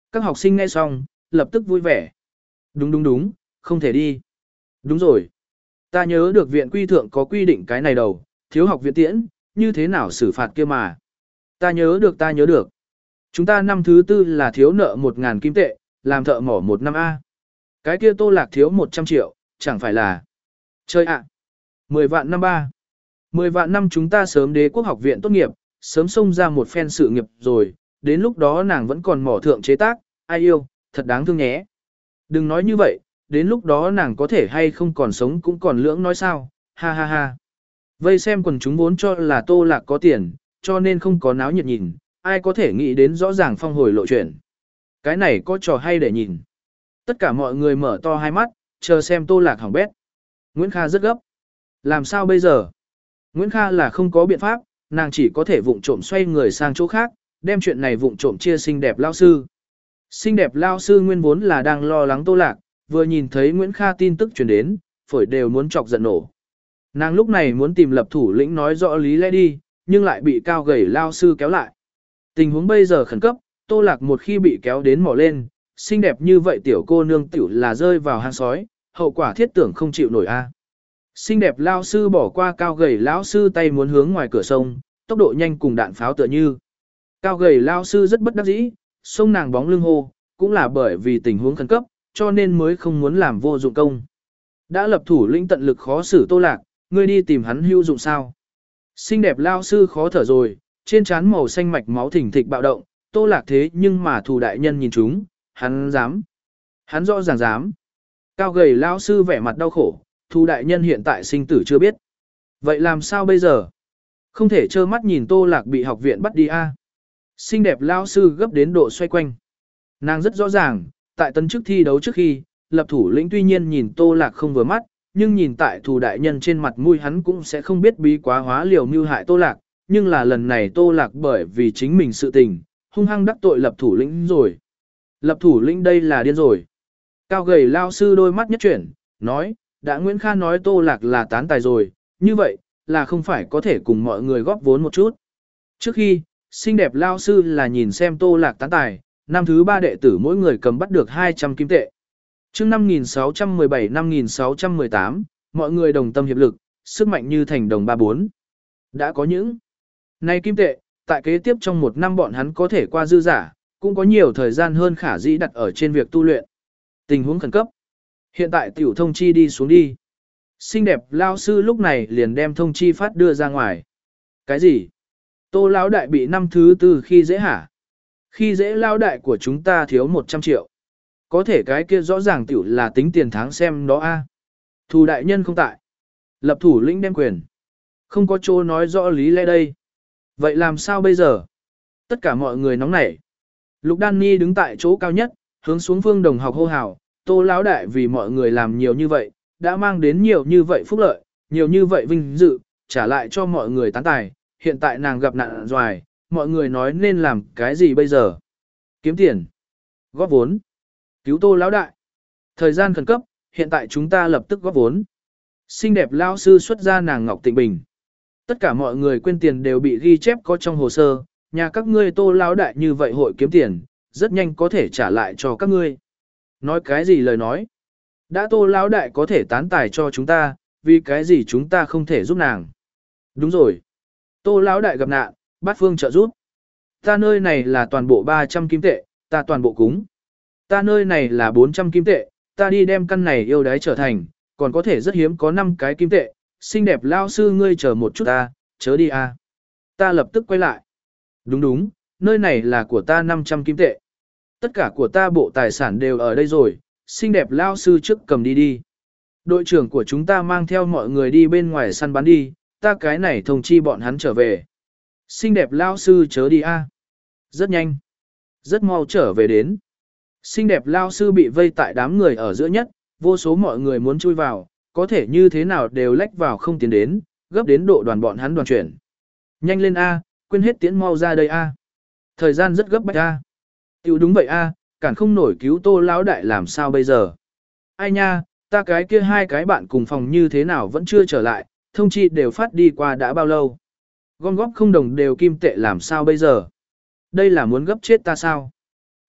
Các học sinh nghe xong, lập tức vui vẻ. Đúng đúng đúng, không thể đi. Đúng rồi. Ta nhớ được viện quy thượng có quy định cái này đầu, thiếu học viện tiễn, như thế nào xử phạt kia mà. Ta nhớ được ta nhớ được. Chúng ta năm thứ tư là thiếu nợ một ngàn kim tệ, làm thợ mỏ một năm A. Cái kia Tô Lạc thiếu một trăm triệu, chẳng phải là. Chơi ạ. mười vạn năm ba. mười vạn năm chúng ta sớm đế quốc học viện tốt nghiệp, sớm xông ra một phen sự nghiệp rồi, đến lúc đó nàng vẫn còn mỏ thượng chế tác, ai yêu, thật đáng thương nhé. Đừng nói như vậy, đến lúc đó nàng có thể hay không còn sống cũng còn lưỡng nói sao, ha ha ha. Vây xem quần chúng vốn cho là Tô Lạc có tiền, cho nên không có náo nhiệt nhìn, ai có thể nghĩ đến rõ ràng phong hồi lộ chuyện. Cái này có trò hay để nhìn. Tất cả mọi người mở to hai mắt, chờ xem Tô Lạc hỏng bét. Nguyễn Kha rất gấp. Làm sao bây giờ? Nguyễn Kha là không có biện pháp, nàng chỉ có thể vụng trộm xoay người sang chỗ khác, đem chuyện này vụng trộm chia xinh đẹp lao sư. Xinh đẹp lao sư nguyên vốn là đang lo lắng Tô Lạc, vừa nhìn thấy Nguyễn Kha tin tức truyền đến, phổi đều muốn chọc giận nổ. Nàng lúc này muốn tìm lập thủ lĩnh nói rõ lý lẽ đi, nhưng lại bị cao gầy lao sư kéo lại. Tình huống bây giờ khẩn cấp, Tô Lạc một khi bị kéo đến mỏ lên, xinh đẹp như vậy tiểu cô nương tiểu là rơi vào hang sói, hậu quả thiết tưởng không chịu nổi a. Xinh đẹp lao sư bỏ qua cao gầy lão sư tay muốn hướng ngoài cửa sông, tốc độ nhanh cùng đạn pháo tựa như. Cao gầy lao sư rất bất đắc dĩ, sông nàng bóng lưng hô, cũng là bởi vì tình huống khẩn cấp, cho nên mới không muốn làm vô dụng công. Đã lập thủ lĩnh tận lực khó xử Tô Lạc, ngươi đi tìm hắn hữu dụng sao? Xinh đẹp lao sư khó thở rồi, trên trán màu xanh mạch máu thỉnh thịch bạo động, Tô Lạc thế nhưng mà thủ đại nhân nhìn chúng, hắn dám. Hắn rõ ràng dám. Cao gầy lao sư vẻ mặt đau khổ, thủ đại nhân hiện tại sinh tử chưa biết. Vậy làm sao bây giờ? Không thể trơ mắt nhìn Tô Lạc bị học viện bắt đi a. À? Xinh đẹp lao sư gấp đến độ xoay quanh. Nàng rất rõ ràng, tại tân chức thi đấu trước khi, lập thủ lĩnh tuy nhiên nhìn Tô Lạc không vừa mắt, nhưng nhìn tại thủ đại nhân trên mặt mũi hắn cũng sẽ không biết bí quá hóa liều mưu hại Tô Lạc, nhưng là lần này Tô Lạc bởi vì chính mình sự tình, hung hăng đắc tội lập thủ lĩnh rồi. Lập thủ lĩnh đây là điên rồi. Cao gầy lao sư đôi mắt nhất chuyển, nói, đã Nguyễn Kha nói Tô Lạc là tán tài rồi, như vậy, là không phải có thể cùng mọi người góp vốn một chút. Trước khi, xinh đẹp lao sư là nhìn xem Tô Lạc tán tài, năm thứ ba đệ tử mỗi người cầm bắt được hai trăm kim tệ. Chương năm nghìn sáu trăm mười bảy năm nghìn sáu trăm mười tám, mọi người đồng tâm hiệp lực, sức mạnh như thành đồng ba bốn. Đã có những này kim tệ, tại kế tiếp trong một năm bọn hắn có thể qua dư giả, cũng có nhiều thời gian hơn khả dĩ đặt ở trên việc tu luyện. Tình huống khẩn cấp. Hiện tại tiểu thông chi đi xuống đi. Xinh đẹp lao sư lúc này liền đem thông chi phát đưa ra ngoài. Cái gì? Tô lão đại bị năm thứ tư khi dễ hả? Khi dễ lao đại của chúng ta thiếu một trăm triệu. Có thể cái kia rõ ràng tiểu là tính tiền tháng xem đó a. Thủ đại nhân không tại. Lập thủ lĩnh đem quyền. Không có chỗ nói rõ lý lẽ đây. Vậy làm sao bây giờ? Tất cả mọi người nóng nảy. Lục Đan Ni đứng tại chỗ cao nhất, hướng xuống phương đồng học hô hào. Tô lão đại vì mọi người làm nhiều như vậy, đã mang đến nhiều như vậy phúc lợi, nhiều như vậy vinh dự, trả lại cho mọi người tán tài. Hiện tại nàng gặp nạn doài, mọi người nói nên làm cái gì bây giờ? Kiếm tiền. Góp vốn. Cứu Tô lão đại. Thời gian khẩn cấp, hiện tại chúng ta lập tức góp vốn. Xinh đẹp lao sư xuất ra nàng Ngọc Tịnh Bình. Tất cả mọi người quên tiền đều bị ghi chép có trong hồ sơ, nhà các ngươi Tô lão đại như vậy hội kiếm tiền, rất nhanh có thể trả lại cho các ngươi. Nói cái gì lời nói? Đã Tô lão đại có thể tán tài cho chúng ta, vì cái gì chúng ta không thể giúp nàng? Đúng rồi. Tô lão đại gặp nạn, bát phương trợ giúp. Ta nơi này là toàn bộ ba trăm kim tệ, ta toàn bộ cúng. Ta nơi này là bốn trăm kim tệ, ta đi đem căn này yêu đái trở thành, còn có thể rất hiếm có năm cái kim tệ. Xinh đẹp lao sư ngươi chờ một chút ta, chớ đi a. Ta lập tức quay lại. Đúng đúng, nơi này là của ta năm trăm kim tệ. Tất cả của ta bộ tài sản đều ở đây rồi, xinh đẹp lao sư trước cầm đi đi. Đội trưởng của chúng ta mang theo mọi người đi bên ngoài săn bắn đi, ta cái này thông chi bọn hắn trở về. Xinh đẹp lao sư chớ đi a. Rất nhanh. Rất mau trở về đến. Xinh đẹp lao sư bị vây tại đám người ở giữa nhất, vô số mọi người muốn chui vào, có thể như thế nào đều lách vào không tiến đến, gấp đến độ đoàn bọn hắn đoàn chuyển. Nhanh lên A, quên hết tiến mau ra đây A. Thời gian rất gấp bách A. Tiểu đúng vậy A, cản không nổi cứu Tô lão đại làm sao bây giờ. Ai nha, ta cái kia hai cái bạn cùng phòng như thế nào vẫn chưa trở lại, thông chi đều phát đi qua đã bao lâu. Gom góp không đồng đều kim tệ làm sao bây giờ. Đây là muốn gấp chết ta sao.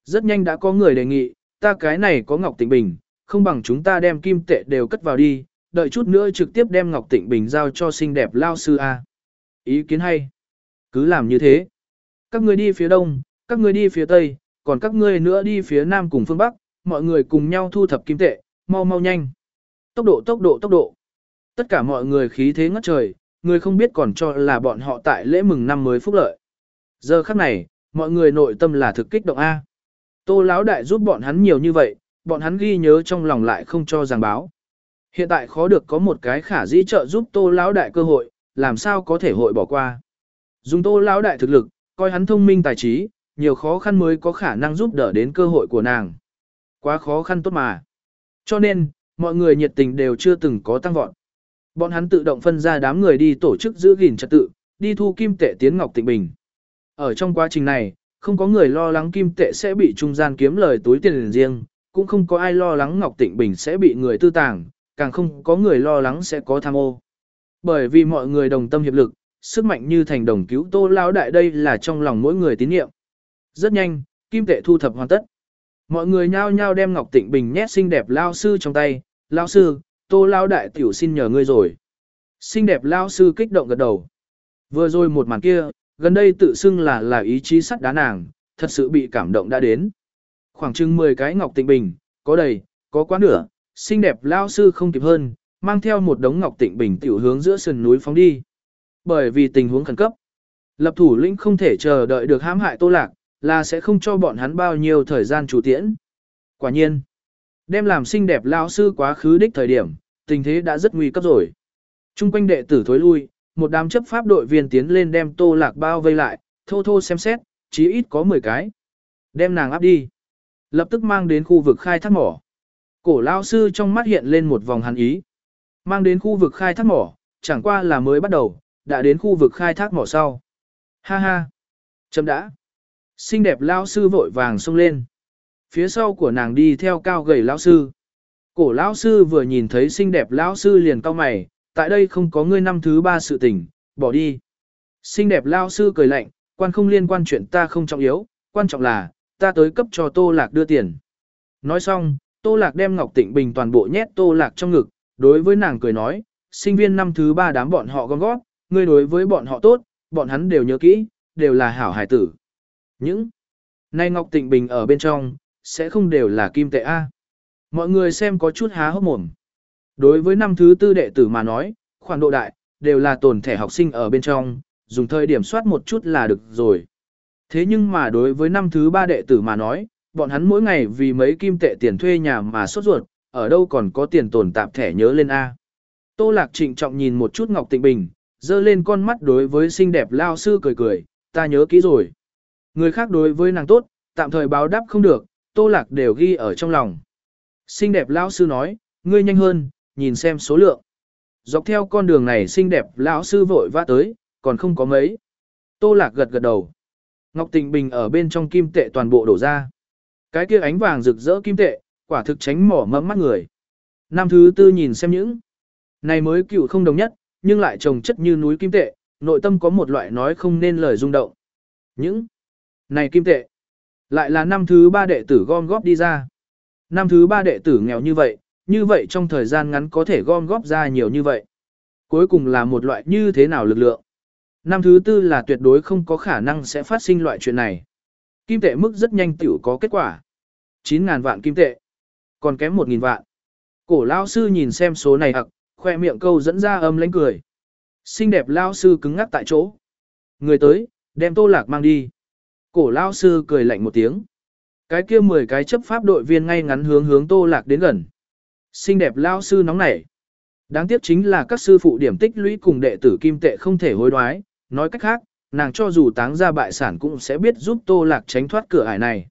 Rất nhanh đã có người đề nghị, ta cái này có Ngọc Tịnh Bình, không bằng chúng ta đem kim tệ đều cất vào đi, đợi chút nữa trực tiếp đem Ngọc Tịnh Bình giao cho xinh đẹp lao sư A. Ý kiến hay. Cứ làm như thế. Các ngươi đi phía đông, các ngươi đi phía tây, còn các ngươi nữa đi phía nam cùng phương bắc, mọi người cùng nhau thu thập kim tệ, mau mau nhanh. Tốc độ tốc độ tốc độ. Tất cả mọi người khí thế ngất trời, người không biết còn cho là bọn họ tại lễ mừng năm mới phúc lợi. Giờ khắc này, mọi người nội tâm là thực kích động A. Tô Lão đại giúp bọn hắn nhiều như vậy, bọn hắn ghi nhớ trong lòng lại không cho giảng báo. Hiện tại khó được có một cái khả dĩ trợ giúp Tô Lão đại cơ hội, làm sao có thể hội bỏ qua. Dùng Tô Lão đại thực lực, coi hắn thông minh tài trí, nhiều khó khăn mới có khả năng giúp đỡ đến cơ hội của nàng. Quá khó khăn tốt mà. Cho nên, mọi người nhiệt tình đều chưa từng có tăng vọt. Bọn hắn tự động phân ra đám người đi tổ chức giữ gìn trật tự, đi thu kim tệ tiến Ngọc Tịnh Bình. Ở trong quá trình này, không có người lo lắng kim tệ sẽ bị trung gian kiếm lời túi tiền riêng, cũng không có ai lo lắng Ngọc Tịnh Bình sẽ bị người tư tàng, càng không có người lo lắng sẽ có tham ô. Bởi vì mọi người đồng tâm hiệp lực, sức mạnh như thành đồng cứu Tô Lão đại, đây là trong lòng mỗi người tín nhiệm. Rất nhanh, kim tệ thu thập hoàn tất. Mọi người nhao nhao đem Ngọc Tịnh Bình nhét xinh đẹp lao sư trong tay, lao sư, Tô Lão đại tiểu xin nhờ ngươi rồi. Xinh đẹp lao sư kích động gật đầu. Vừa rồi một màn kia, gần đây tự xưng là là ý chí sắt đá nàng, thật sự bị cảm động đã đến. Khoảng chừng mười cái Ngọc Tịnh Bình, có đầy, có quá nửa, xinh đẹp lao sư không kịp hơn, mang theo một đống Ngọc Tịnh Bình tiểu hướng giữa sườn núi phóng đi. Bởi vì tình huống khẩn cấp, lập thủ lĩnh không thể chờ đợi được hãm hại Tô Lạc, là sẽ không cho bọn hắn bao nhiêu thời gian chủ tiễn. Quả nhiên, đem làm xinh đẹp lao sư quá khứ đích thời điểm, tình thế đã rất nguy cấp rồi. Trung quanh đệ tử thối lui, một đám chấp pháp đội viên tiến lên đem Tô Lạc bao vây lại, thô thô xem xét, chí ít có mười cái. Đem nàng áp đi. Lập tức mang đến khu vực khai thác mỏ. Cổ lao sư trong mắt hiện lên một vòng hàn ý. Mang đến khu vực khai thác mỏ, chẳng qua là mới bắt đầu, đã đến khu vực khai thác mỏ sau. Ha ha. Chấm đã. Xinh đẹp lao sư vội vàng xông lên. Phía sau của nàng đi theo cao gầy lao sư. Cổ lao sư vừa nhìn thấy xinh đẹp lao sư liền cau mày, tại đây không có ngươi năm thứ ba sự tình, bỏ đi. Xinh đẹp lao sư cười lạnh, quan không liên quan chuyện ta không trọng yếu, quan trọng là, ta tới cấp cho Tô Lạc đưa tiền. Nói xong, Tô Lạc đem Ngọc Tịnh Bình toàn bộ nhét Tô Lạc trong ngực, đối với nàng cười nói, sinh viên năm thứ ba đám bọn họ gom gót, ngươi đối với bọn họ tốt, bọn hắn đều nhớ kỹ, đều là hảo hải tử. Những nay Ngọc Tịnh Bình ở bên trong, sẽ không đều là kim tệ A. Mọi người xem có chút há hốc mồm. Đối với năm thứ tư đệ tử mà nói, khoản độ đại, đều là tồn thẻ học sinh ở bên trong, dùng thời điểm soát một chút là được rồi. Thế nhưng mà đối với năm thứ ba đệ tử mà nói, bọn hắn mỗi ngày vì mấy kim tệ tiền thuê nhà mà sốt ruột, ở đâu còn có tiền tồn tạp thẻ nhớ lên A. Tô Lạc trịnh trọng nhìn một chút Ngọc Tịnh Bình, dơ lên con mắt đối với xinh đẹp lao sư cười cười, ta nhớ kỹ rồi. Người khác đối với nàng tốt, tạm thời báo đáp không được, Tô Lạc đều ghi ở trong lòng. Xinh đẹp lao sư nói, ngươi nhanh hơn, nhìn xem số lượng. Dọc theo con đường này xinh đẹp lão sư vội vã tới, còn không có mấy. Tô Lạc gật gật đầu. Ngọc Tịnh Bình ở bên trong kim tệ toàn bộ đổ ra. Cái kia ánh vàng rực rỡ kim tệ, quả thực tránh mỏ mẫm mắt người. Năm thứ tư nhìn xem những này mới cựu không đồng nhất, nhưng lại trồng chất như núi kim tệ, nội tâm có một loại nói không nên lời rung động. Những này kim tệ, lại là năm thứ ba đệ tử gom góp đi ra. Năm thứ ba đệ tử nghèo như vậy, như vậy trong thời gian ngắn có thể gom góp ra nhiều như vậy. Cuối cùng là một loại như thế nào lực lượng. Năm thứ tư là tuyệt đối không có khả năng sẽ phát sinh loại chuyện này. Kim tệ mức rất nhanh tiểu có kết quả. chín ngàn vạn kim tệ. Còn kém một nghìn vạn. Cổ lao sư nhìn xem số này ặc, khoe miệng câu dẫn ra âm lãnh cười. Xinh đẹp lao sư cứng ngắc tại chỗ. Người tới, đem Tô Lạc mang đi. Cổ lao sư cười lạnh một tiếng. Cái kia mười cái chấp pháp đội viên ngay ngắn hướng hướng Tô Lạc đến gần. Xinh đẹp lao sư nóng nảy. Đáng tiếc chính là các sư phụ điểm tích lũy cùng đệ tử kim tệ không thể hối đoái. Nói cách khác, nàng cho dù táng ra bại sản cũng sẽ biết giúp Tô Lạc tránh thoát cửa ải này.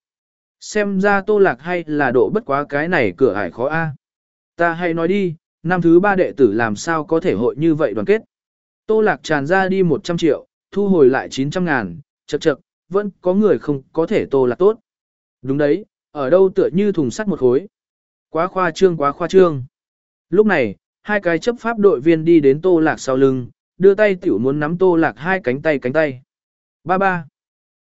Xem ra Tô Lạc hay là độ bất quá cái này cửa ải khó a. Ta hay nói đi, năm thứ ba đệ tử làm sao có thể hội như vậy đoàn kết. Tô Lạc tràn ra đi một trăm triệu, thu hồi lại chín trăm ngàn, chậc chậc, vẫn có người không có thể Tô Lạc tốt. Đúng đấy, ở đâu tựa như thùng sắt một khối. Quá khoa trương quá khoa trương. Lúc này, hai cái chấp pháp đội viên đi đến Tô Lạc sau lưng, đưa tay tiểu muốn nắm Tô Lạc hai cánh tay cánh tay. Ba ba.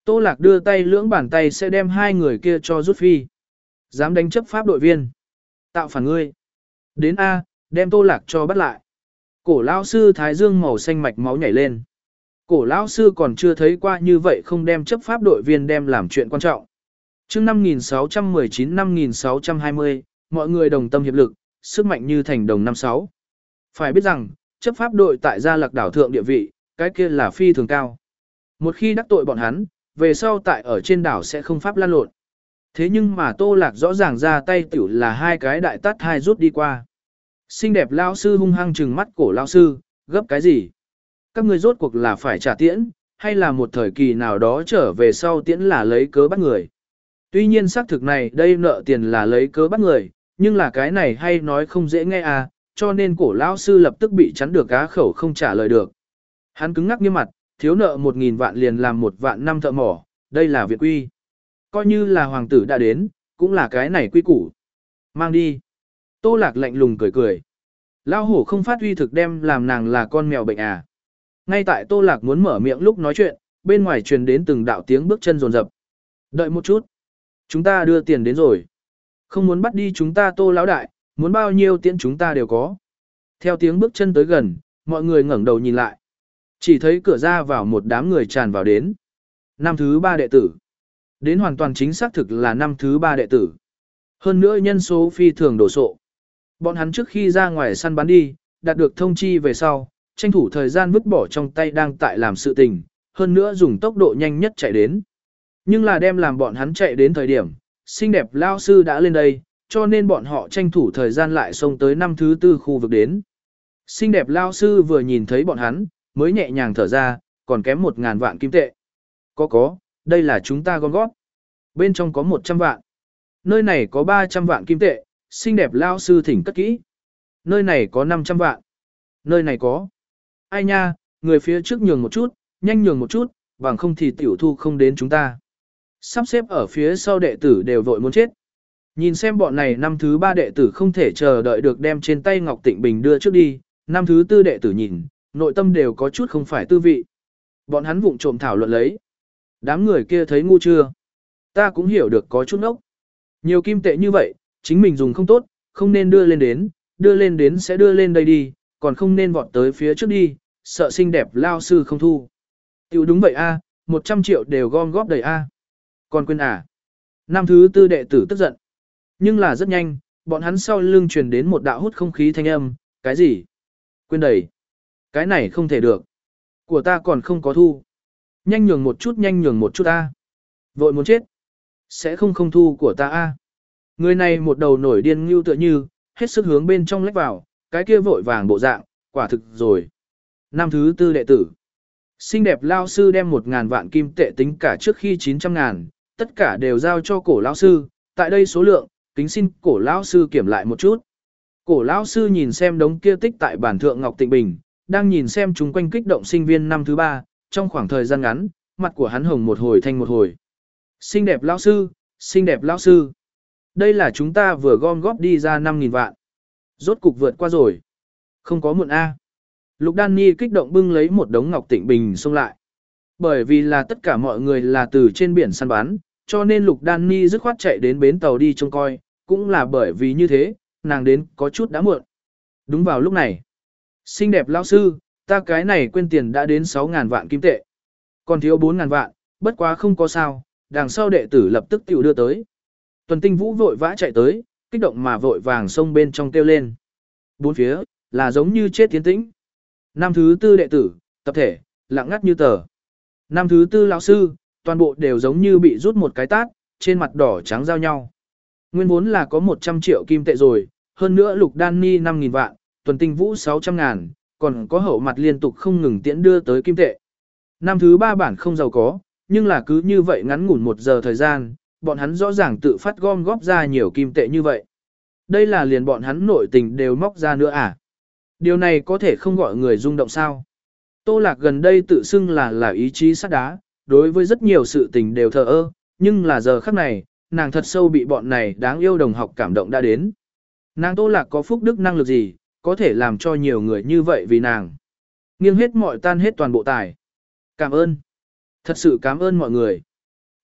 Tô Lạc đưa tay lưỡng bàn tay sẽ đem hai người kia cho rút phi. Dám đánh chấp pháp đội viên. Tạo phản ngươi. Đến A, đem Tô Lạc cho bắt lại. Cổ lão sư thái dương màu xanh mạch máu nhảy lên. Cổ lão sư còn chưa thấy qua như vậy không đem chấp pháp đội viên đem làm chuyện quan trọng. Chương năm nghìn sáu trăm mười chín năm nghìn sáu trăm hai mươi, mọi người đồng tâm hiệp lực, sức mạnh như thành đồng năm sáu. Phải biết rằng, chấp pháp đội tại Gia Lạc đảo thượng địa vị, cái kia là phi thường cao. Một khi đắc tội bọn hắn, về sau tại ở trên đảo sẽ không pháp lan lộn. Thế nhưng mà Tô Lạc rõ ràng ra tay tiểu là hai cái đại tát hai rút đi qua. Xinh đẹp lão sư hung hăng trừng mắt cổ lão sư, gấp cái gì? Các ngươi rốt cuộc là phải trả tiễn, hay là một thời kỳ nào đó trở về sau tiễn là lấy cớ bắt người? Tuy nhiên xác thực này đây nợ tiền là lấy cớ bắt người, nhưng là cái này hay nói không dễ nghe à, cho nên cổ lão sư lập tức bị chắn được cá khẩu không trả lời được. Hắn cứng ngắc như mặt, thiếu nợ một nghìn vạn liền làm một vạn năm thợ mỏ, đây là việc quy. Coi như là hoàng tử đã đến, cũng là cái này quy củ. Mang đi. Tô Lạc lạnh lùng cười cười. Lao hổ không phát uy thực đem làm nàng là con mèo bệnh à. Ngay tại Tô Lạc muốn mở miệng lúc nói chuyện, bên ngoài truyền đến từng đạo tiếng bước chân rồn rập. Đợi một chút. Chúng ta đưa tiền đến rồi. Không muốn bắt đi chúng ta Tô lão đại, muốn bao nhiêu tiền chúng ta đều có. Theo tiếng bước chân tới gần, mọi người ngẩng đầu nhìn lại. Chỉ thấy cửa ra vào một đám người tràn vào đến. Năm thứ ba đệ tử. Đến hoàn toàn chính xác thực là năm thứ ba đệ tử. Hơn nữa nhân số phi thường đổ sộ. Bọn hắn trước khi ra ngoài săn bắn đi, đạt được thông chi về sau, tranh thủ thời gian vứt bỏ trong tay đang tại làm sự tình, hơn nữa dùng tốc độ nhanh nhất chạy đến. Nhưng là đem làm bọn hắn chạy đến thời điểm, xinh đẹp lao sư đã lên đây, cho nên bọn họ tranh thủ thời gian lại xông tới năm thứ tư khu vực đến. Xinh đẹp lao sư vừa nhìn thấy bọn hắn, mới nhẹ nhàng thở ra, còn kém một ngàn vạn kim tệ. Có có, đây là chúng ta gom góp. Bên trong có một trăm vạn. Nơi này có ba trăm vạn kim tệ, xinh đẹp lao sư thỉnh cất kỹ. Nơi này có năm trăm vạn. Nơi này có. Ai nha, người phía trước nhường một chút, nhanh nhường một chút, bằng không thì tiểu thu không đến chúng ta. Sắp xếp ở phía sau đệ tử đều vội muốn chết. Nhìn xem bọn này năm thứ ba đệ tử không thể chờ đợi được đem trên tay Ngọc Tịnh Bình đưa trước đi, năm thứ tư đệ tử nhìn, nội tâm đều có chút không phải tư vị. Bọn hắn vụng trộm thảo luận lấy. Đám người kia thấy ngu chưa? Ta cũng hiểu được có chút ốc. Nhiều kim tệ như vậy, chính mình dùng không tốt, không nên đưa lên đến, đưa lên đến sẽ đưa lên đây đi, còn không nên vọt tới phía trước đi, sợ xinh đẹp lao sư không thu. Tiểu đúng vậy a, một trăm triệu đều gom góp đầy a. Còn quên à? Năm thứ tư đệ tử tức giận. Nhưng là rất nhanh, bọn hắn sau lưng truyền đến một đạo hút không khí thanh âm, cái gì? Quên đầy. Cái này không thể được. Của ta còn không có thu. Nhanh nhường một chút nhanh nhường một chút a. Vội muốn chết. Sẽ không không thu của ta a. Người này một đầu nổi điên như tựa như, hết sức hướng bên trong lách vào, cái kia vội vàng bộ dạng, quả thực rồi. Năm thứ tư đệ tử. Xinh đẹp lao sư đem một ngàn vạn kim tệ tính cả trước khi chín trăm ngàn, tất cả đều giao cho cổ lao sư, tại đây số lượng, kính xin cổ lao sư kiểm lại một chút. Cổ lao sư nhìn xem đống kia tích tại bản thượng Ngọc Tịnh Bình, đang nhìn xem chúng quanh kích động sinh viên năm thứ ba, trong khoảng thời gian ngắn, mặt của hắn hồng một hồi thanh một hồi. Xinh đẹp lao sư, xinh đẹp lao sư. Đây là chúng ta vừa gom góp đi ra năm nghìn vạn. Rốt cục vượt qua rồi. Không có muộn A. Lục Đan Ni kích động bưng lấy một đống Ngọc Tịnh Bình xông lại. Bởi vì là tất cả mọi người là từ trên biển săn bắn, cho nên Lục Đan Ni dứt khoát chạy đến bến tàu đi trông coi, cũng là bởi vì như thế, nàng đến có chút đã muộn. Đúng vào lúc này. Xinh đẹp lão sư, ta cái này quên tiền đã đến sáu ngàn vạn kim tệ. Còn thiếu bốn ngàn vạn, bất quá không có sao, đằng sau đệ tử lập tức tiểu đưa tới. Tuần Tinh Vũ vội vã chạy tới, kích động mà vội vàng xông bên trong kêu lên. Bốn phía, là giống như chết tiến tĩnh. Năm thứ tư đệ tử, tập thể, lặng ngắt như tờ. Năm thứ tư lão sư, toàn bộ đều giống như bị rút một cái tát, trên mặt đỏ trắng giao nhau. Nguyên vốn là có một trăm triệu kim tệ rồi, hơn nữa Lục Đan Ni năm nghìn vạn, Tuần Tinh Vũ sáu trăm ngàn, còn có hậu mặt liên tục không ngừng tiễn đưa tới kim tệ. Năm thứ ba bản không giàu có, nhưng là cứ như vậy ngắn ngủn một giờ thời gian, bọn hắn rõ ràng tự phát gom góp ra nhiều kim tệ như vậy. Đây là liền bọn hắn nội tình đều móc ra nữa à? Điều này có thể không gọi người rung động sao? Tô Lạc gần đây tự xưng là là ý chí sắt đá, đối với rất nhiều sự tình đều thờ ơ, nhưng là giờ khắc này, nàng thật sâu bị bọn này đáng yêu đồng học cảm động đã đến. Nàng Tô Lạc có phúc đức năng lực gì, có thể làm cho nhiều người như vậy vì nàng. Nghiêng hết mọi tan hết toàn bộ tài. Cảm ơn. Thật sự cảm ơn mọi người.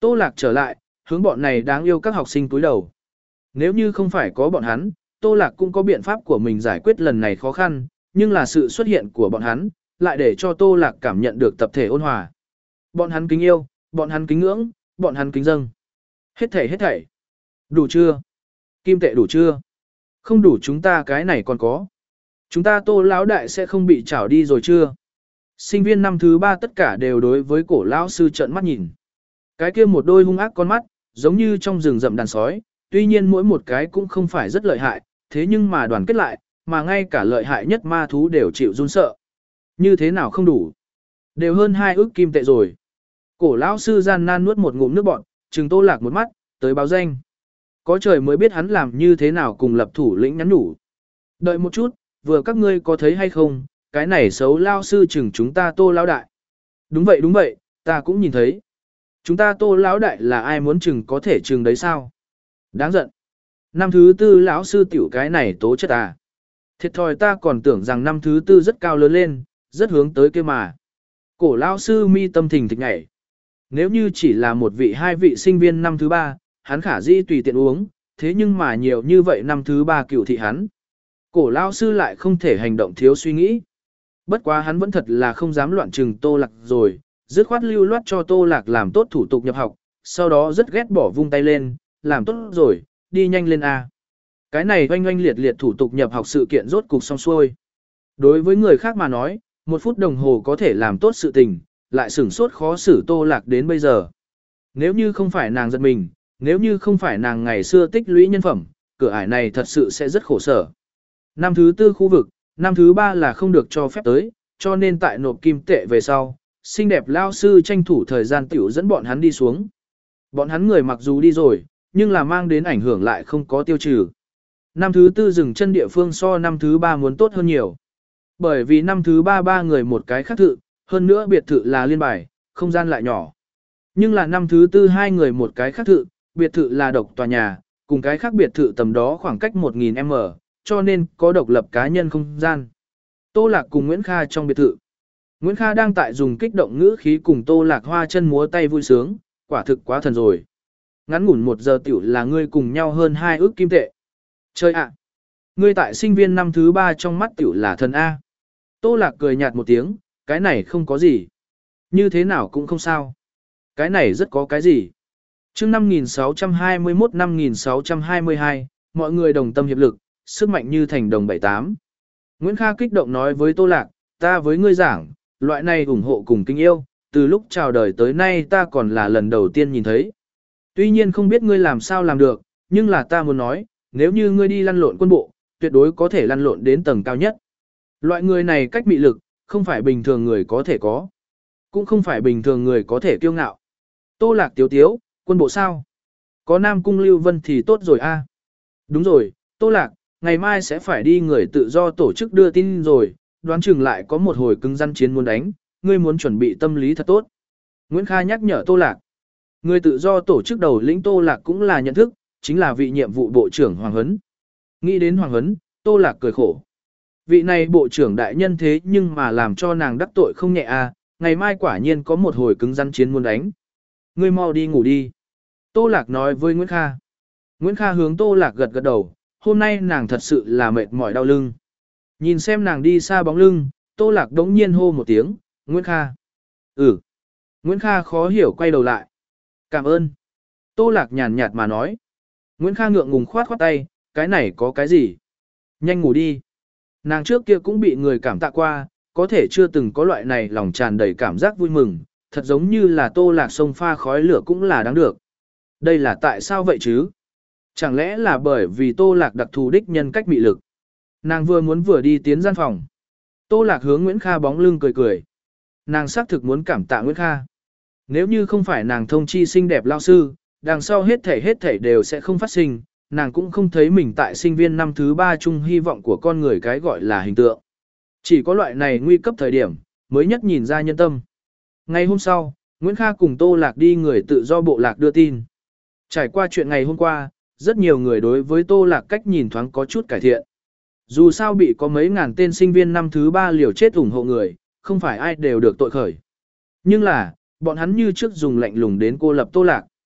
Tô Lạc trở lại, hướng bọn này đáng yêu các học sinh túi đầu. Nếu như không phải có bọn hắn, Tô Lạc cũng có biện pháp của mình giải quyết lần này khó khăn, nhưng là sự xuất hiện của bọn hắn, lại để cho Tô Lạc cảm nhận được tập thể ôn hòa. Bọn hắn kính yêu, bọn hắn kính ngưỡng, bọn hắn kính dâng. Hết thảy hết thảy. Đủ chưa? Kim tệ đủ chưa? Không đủ chúng ta cái này còn có. Chúng ta Tô lão đại sẽ không bị trảo đi rồi chưa? Sinh viên năm thứ ba tất cả đều đối với cổ lão sư trợn mắt nhìn. Cái kia một đôi hung ác con mắt, giống như trong rừng rậm đàn sói, tuy nhiên mỗi một cái cũng không phải rất lợi hại, thế nhưng mà đoàn kết lại, mà ngay cả lợi hại nhất ma thú đều chịu run sợ. Như thế nào không đủ? Đều hơn hai ức kim tệ rồi. Cổ lão sư gian nan nuốt một ngụm nước bọt, trừng Tô Lạc một mắt, tới báo danh. Có trời mới biết hắn làm như thế nào cùng lập thủ lĩnh nhắn nhủ. Đợi một chút, vừa các ngươi có thấy hay không, cái này xấu lao sư chừng chúng ta Tô lão đại. Đúng vậy đúng vậy, ta cũng nhìn thấy. Chúng ta Tô lão đại là ai muốn chừng có thể chừng đấy sao? Đáng giận. Năm thứ tư lão sư tiểu cái này tố chất à. Thiệt thòi ta còn tưởng rằng năm thứ tư rất cao lớn lên, rất hướng tới kia mà. Cổ lão sư mi tâm thình thịch nhảy. Nếu như chỉ là một vị hai vị sinh viên năm thứ ba, hắn khả dĩ tùy tiện uống, thế nhưng mà nhiều như vậy năm thứ ba cựu thị hắn. Cổ lão sư lại không thể hành động thiếu suy nghĩ. Bất quá hắn vẫn thật là không dám loạn trừng Tô Lạc rồi, dứt khoát lưu loát cho Tô Lạc làm tốt thủ tục nhập học, sau đó rất ghét bỏ vung tay lên, làm tốt rồi, đi nhanh lên A. Cái này oanh oanh liệt liệt thủ tục nhập học sự kiện rốt cục xong xuôi. Đối với người khác mà nói, một phút đồng hồ có thể làm tốt sự tình, lại sửng sốt khó xử Tô Lạc đến bây giờ. Nếu như không phải nàng giật mình, nếu như không phải nàng ngày xưa tích lũy nhân phẩm, cửa ải này thật sự sẽ rất khổ sở. Năm thứ tư khu vực, năm thứ ba là không được cho phép tới, cho nên tại nộp kim tệ về sau, xinh đẹp lao sư tranh thủ thời gian tiểu dẫn bọn hắn đi xuống. Bọn hắn người mặc dù đi rồi, nhưng là mang đến ảnh hưởng lại không có tiêu trừ. Năm thứ tư dừng chân địa phương so năm thứ ba muốn tốt hơn nhiều. Bởi vì năm thứ ba ba người một cái khác thự, hơn nữa biệt thự là liên bài, không gian lại nhỏ. Nhưng là năm thứ tư hai người một cái khác thự, biệt thự là độc tòa nhà, cùng cái khác biệt thự tầm đó khoảng cách một nghìn mét, cho nên có độc lập cá nhân không gian. Tô Lạc cùng Nguyễn Kha trong biệt thự. Nguyễn Kha đang tại dùng kích động ngữ khí cùng Tô Lạc hoa chân múa tay vui sướng, quả thực quá thần rồi. Ngắn ngủn một giờ tiểu là ngươi cùng nhau hơn hai ước kim tệ. Chơi ạ! Ngươi tại sinh viên năm thứ ba trong mắt tiểu là thần A. Tô Lạc cười nhạt một tiếng, cái này không có gì. Như thế nào cũng không sao. Cái này rất có cái gì. Chương năm nghìn sáu trăm hai mươi mốt năm nghìn sáu trăm hai mươi hai, mọi người đồng tâm hiệp lực, sức mạnh như thành đồng bảy tám. Nguyễn Kha kích động nói với Tô Lạc, ta với ngươi giảng, loại này ủng hộ cùng kính yêu, từ lúc chào đời tới nay ta còn là lần đầu tiên nhìn thấy. Tuy nhiên không biết ngươi làm sao làm được, nhưng là ta muốn nói, nếu như ngươi đi lăn lộn quân bộ, tuyệt đối có thể lăn lộn đến tầng cao nhất. Loại người này cách mị lực, không phải bình thường người có thể có. Cũng không phải bình thường người có thể kiêu ngạo. Tô Lạc tiếu tiếu, quân bộ sao? Có Nam Cung Lưu Vân thì tốt rồi a. Đúng rồi, Tô Lạc, ngày mai sẽ phải đi người tự do tổ chức đưa tin rồi, đoán chừng lại có một hồi cứng rắn chiến muốn đánh, ngươi muốn chuẩn bị tâm lý thật tốt. Nguyễn Kha nhắc nhở Tô Lạc. Người tự do tổ chức đầu lĩnh Tô Lạc cũng là nhận thức, chính là vị nhiệm vụ bộ trưởng Hoàng Huấn. Nghĩ đến Hoàng Huấn, Tô Lạc cười khổ. Vị này bộ trưởng đại nhân thế nhưng mà làm cho nàng đắc tội không nhẹ à, ngày mai quả nhiên có một hồi cứng rắn chiến muốn đánh. Ngươi mau đi ngủ đi. Tô Lạc nói với Nguyễn Kha. Nguyễn Kha hướng Tô Lạc gật gật đầu, hôm nay nàng thật sự là mệt mỏi đau lưng. Nhìn xem nàng đi xa bóng lưng, Tô Lạc đống nhiên hô một tiếng, Nguyễn Kha. Ừ. Nguyễn Kha khó hiểu quay đầu lại. Cảm ơn. Tô Lạc nhàn nhạt mà nói. Nguyễn Kha ngượng ngùng khoát khoát tay, cái này có cái gì? Nhanh ngủ đi. Nàng trước kia cũng bị người cảm tạ qua, có thể chưa từng có loại này lòng tràn đầy cảm giác vui mừng, thật giống như là Tô Lạc sông pha khói lửa cũng là đáng được. Đây là tại sao vậy chứ? Chẳng lẽ là bởi vì Tô Lạc đặc thù đích nhân cách mị lực? Nàng vừa muốn vừa đi tiến gian phòng. Tô Lạc hướng Nguyễn Kha bóng lưng cười cười. Nàng xác thực muốn cảm tạ Nguyễn Kha. Nếu như không phải nàng thông chi xinh đẹp lao sư, đằng sau hết thảy hết thảy đều sẽ không phát sinh, nàng cũng không thấy mình tại sinh viên năm thứ ba chung hy vọng của con người cái gọi là hình tượng. Chỉ có loại này nguy cấp thời điểm, mới nhất nhìn ra nhân tâm. Ngày hôm sau, Nguyễn Kha cùng Tô Lạc đi người tự do bộ lạc đưa tin. Trải qua chuyện ngày hôm qua, rất nhiều người đối với Tô Lạc cách nhìn thoáng có chút cải thiện. Dù sao bị có mấy ngàn tên sinh viên năm thứ ba liều chết ủng hộ người, không phải ai đều được tội khởi. Nhưng là, bọn hắn như trước dùng lạnh lùng đến cô lập Tô Lạc.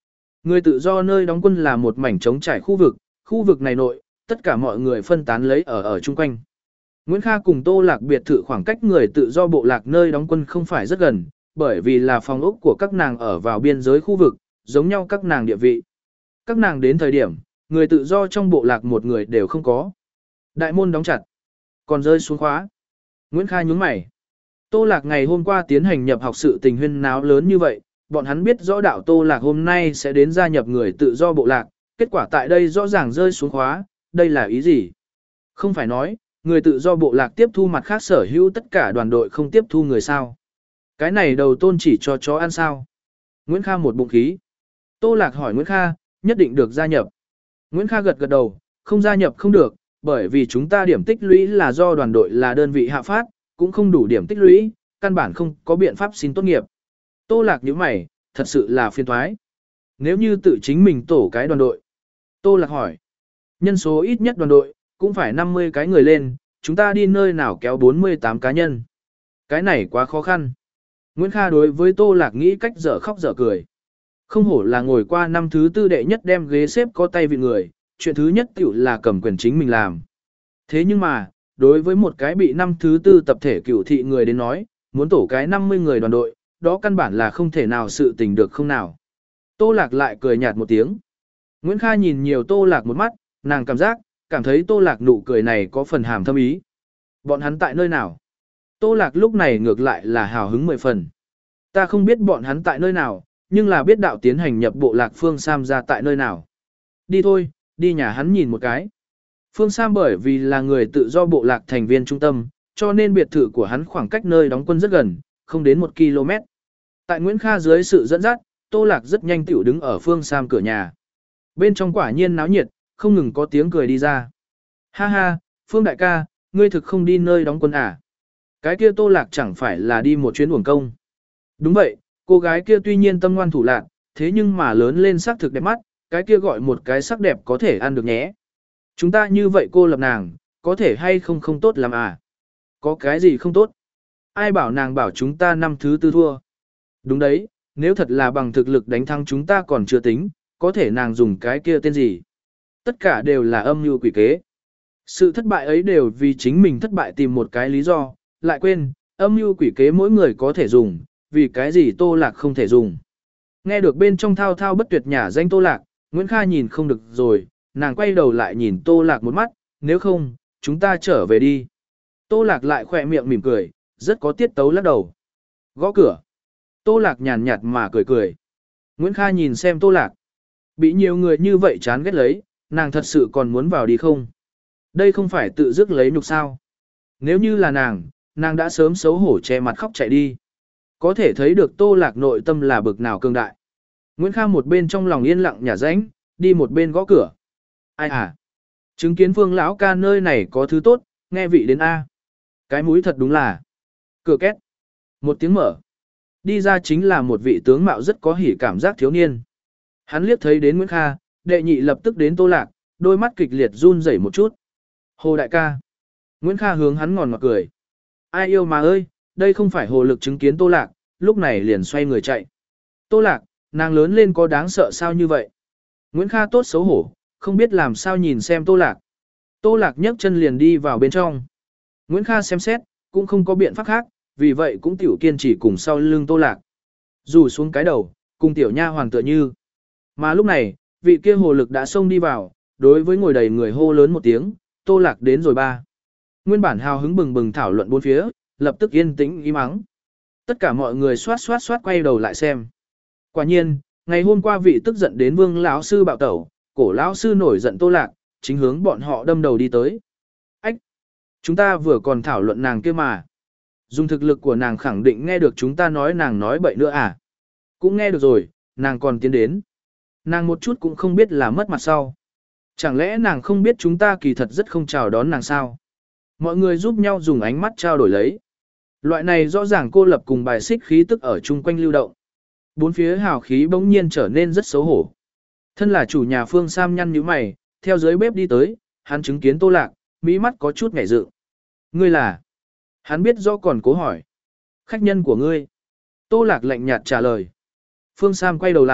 Người tự do nơi đóng quân là một mảnh trống trải khu vực, khu vực này nội, tất cả mọi người phân tán lấy ở ở chung quanh. Nguyễn Kha cùng Tô Lạc biệt thự khoảng cách người tự do bộ lạc nơi đóng quân không phải rất gần, bởi vì là phòng ốc của các nàng ở vào biên giới khu vực, giống nhau các nàng địa vị. Các nàng đến thời điểm, người tự do trong bộ lạc một người đều không có. Đại môn đóng chặt, còn rơi xuống khóa. Nguyễn Kha nhướng mày. Tô Lạc ngày hôm qua tiến hành nhập học sự tình huyên náo lớn như vậy, bọn hắn biết rõ đạo Tô Lạc hôm nay sẽ đến gia nhập người tự do bộ lạc, kết quả tại đây rõ ràng rơi xuống khóa, đây là ý gì? Không phải nói, người tự do bộ lạc tiếp thu mặt khác sở hữu tất cả đoàn đội không tiếp thu người sao? Cái này đầu tôn chỉ cho chó ăn sao? Nguyễn Kha một bụng khí. Tô Lạc hỏi Nguyễn Kha, nhất định được gia nhập. Nguyễn Kha gật gật đầu, không gia nhập không được, bởi vì chúng ta điểm tích lũy là do đoàn đội là đơn vị hạ phát, cũng không đủ điểm tích lũy, căn bản không có biện pháp xin tốt nghiệp. Tô Lạc nhíu mày, thật sự là phiền toái. Nếu như tự chính mình tổ cái đoàn đội. Tô Lạc hỏi, nhân số ít nhất đoàn đội, cũng phải năm mươi cái người lên, chúng ta đi nơi nào kéo bốn mươi tám cá nhân. Cái này quá khó khăn. Nguyễn Kha đối với Tô Lạc nghĩ cách dở khóc dở cười. Không hổ là ngồi qua năm thứ tư đệ nhất đem ghế xếp có tay vị người, chuyện thứ nhất tiểu là cầm quyền chính mình làm. Thế nhưng mà, đối với một cái bị năm thứ tư tập thể cửu thị người đến nói, muốn tổ cái năm mươi người đoàn đội, đó căn bản là không thể nào sự tình được không nào. Tô Lạc lại cười nhạt một tiếng. Nguyễn Kha nhìn nhiều Tô Lạc một mắt, nàng cảm giác, cảm thấy Tô Lạc nụ cười này có phần hàm thâm ý. Bọn hắn tại nơi nào? Tô Lạc lúc này ngược lại là hào hứng mười phần. Ta không biết bọn hắn tại nơi nào, nhưng là biết đạo tiến hành nhập bộ lạc Phương Sam ra tại nơi nào. Đi thôi, đi nhà hắn nhìn một cái. Phương Sam bởi vì là người tự do bộ lạc thành viên trung tâm, cho nên biệt thự của hắn khoảng cách nơi đóng quân rất gần, không đến một ki lô mét. Tại Nguyễn Kha dưới sự dẫn dắt, Tô Lạc rất nhanh tiểu đứng ở Phương Sam cửa nhà. Bên trong quả nhiên náo nhiệt, không ngừng có tiếng cười đi ra. Ha ha, Phương đại ca, ngươi thực không đi nơi đóng quân à? Cái kia Tô Lạc chẳng phải là đi một chuyến uổng công. Đúng vậy, cô gái kia tuy nhiên tâm ngoan thủ lạc, thế nhưng mà lớn lên sắc thực đẹp mắt, cái kia gọi một cái sắc đẹp có thể ăn được nhé. Chúng ta như vậy cô lập nàng, có thể hay không không tốt làm à? Có cái gì không tốt? Ai bảo nàng bảo chúng ta năm thứ tư thua? Đúng đấy, nếu thật là bằng thực lực đánh thắng chúng ta còn chưa tính, có thể nàng dùng cái kia tên gì? Tất cả đều là âm mưu quỷ kế. Sự thất bại ấy đều vì chính mình thất bại tìm một cái lý do, lại quên, âm mưu quỷ kế mỗi người có thể dùng, vì cái gì Tô Lạc không thể dùng. Nghe được bên trong thao thao bất tuyệt nhả danh Tô Lạc, Nguyễn Kha nhìn không được rồi, nàng quay đầu lại nhìn Tô Lạc một mắt, nếu không, chúng ta trở về đi. Tô Lạc lại khỏe miệng mỉm cười, rất có tiết tấu lắc đầu. Gõ cửa. Tô Lạc nhàn nhạt mà cười cười. Nguyễn Kha nhìn xem Tô Lạc. Bị nhiều người như vậy chán ghét lấy, nàng thật sự còn muốn vào đi không? Đây không phải tự dứt lấy nhục sao? Nếu như là nàng, nàng đã sớm xấu hổ che mặt khóc chạy đi. Có thể thấy được Tô Lạc nội tâm là bực nào cường đại. Nguyễn Kha một bên trong lòng yên lặng nhả rãnh, đi một bên gõ cửa. Ai à? Chứng kiến Phương lão ca nơi này có thứ tốt, nghe vị đến A. Cái mũi thật đúng là. Cửa két. Một tiếng mở. Đi ra chính là một vị tướng mạo rất có hỉ cảm giác thiếu niên. Hắn liếc thấy đến Nguyễn Kha, đệ nhị lập tức đến Tô Lạc, đôi mắt kịch liệt run rẩy một chút. Hồ đại ca. Nguyễn Kha hướng hắn ngòn ngọt cười. Ai yêu mà ơi, đây không phải hồ lực chứng kiến Tô Lạc, lúc này liền xoay người chạy. Tô Lạc, nàng lớn lên có đáng sợ sao như vậy? Nguyễn Kha tốt xấu hổ, không biết làm sao nhìn xem Tô Lạc. Tô Lạc nhấc chân liền đi vào bên trong. Nguyễn Kha xem xét, cũng không có biện pháp khác, vì vậy cũng tiểu kiên trì cùng sau lưng Tô Lạc. Rủ xuống cái đầu, cùng tiểu nha hoàng tựa như. Mà lúc này, vị kia hồ lực đã xông đi vào, đối với ngồi đầy người hô lớn một tiếng, Tô Lạc đến rồi ba. Nguyên bản hào hứng bừng bừng thảo luận bốn phía, lập tức yên tĩnh im ắng. Tất cả mọi người xoát xoát xoát quay đầu lại xem. Quả nhiên, ngày hôm qua vị tức giận đến Vương lão sư bạo tẩu, cổ lão sư nổi giận Tô Lạc, chính hướng bọn họ đâm đầu đi tới. Ách! Chúng ta vừa còn thảo luận nàng kia mà. Dùng thực lực của nàng khẳng định nghe được chúng ta nói nàng nói bậy nữa à? Cũng nghe được rồi, nàng còn tiến đến. Nàng một chút cũng không biết là mất mặt sau. Chẳng lẽ nàng không biết chúng ta kỳ thật rất không chào đón nàng sao? Mọi người giúp nhau dùng ánh mắt trao đổi lấy. Loại này rõ ràng cô lập cùng bài xích khí tức ở chung quanh lưu động. Bốn phía hào khí bỗng nhiên trở nên rất xấu hổ. Thân là chủ nhà Phương Sam nhăn nhíu mày, theo dưới bếp đi tới, hắn chứng kiến Tô Lạc, mỹ mắt có chút nhảy dựng. Ngươi là? Hắn biết rõ còn cố hỏi. Khách nhân của ngươi. Tô Lạc lạnh nhạt trả lời. Phương Sam quay đầu lại,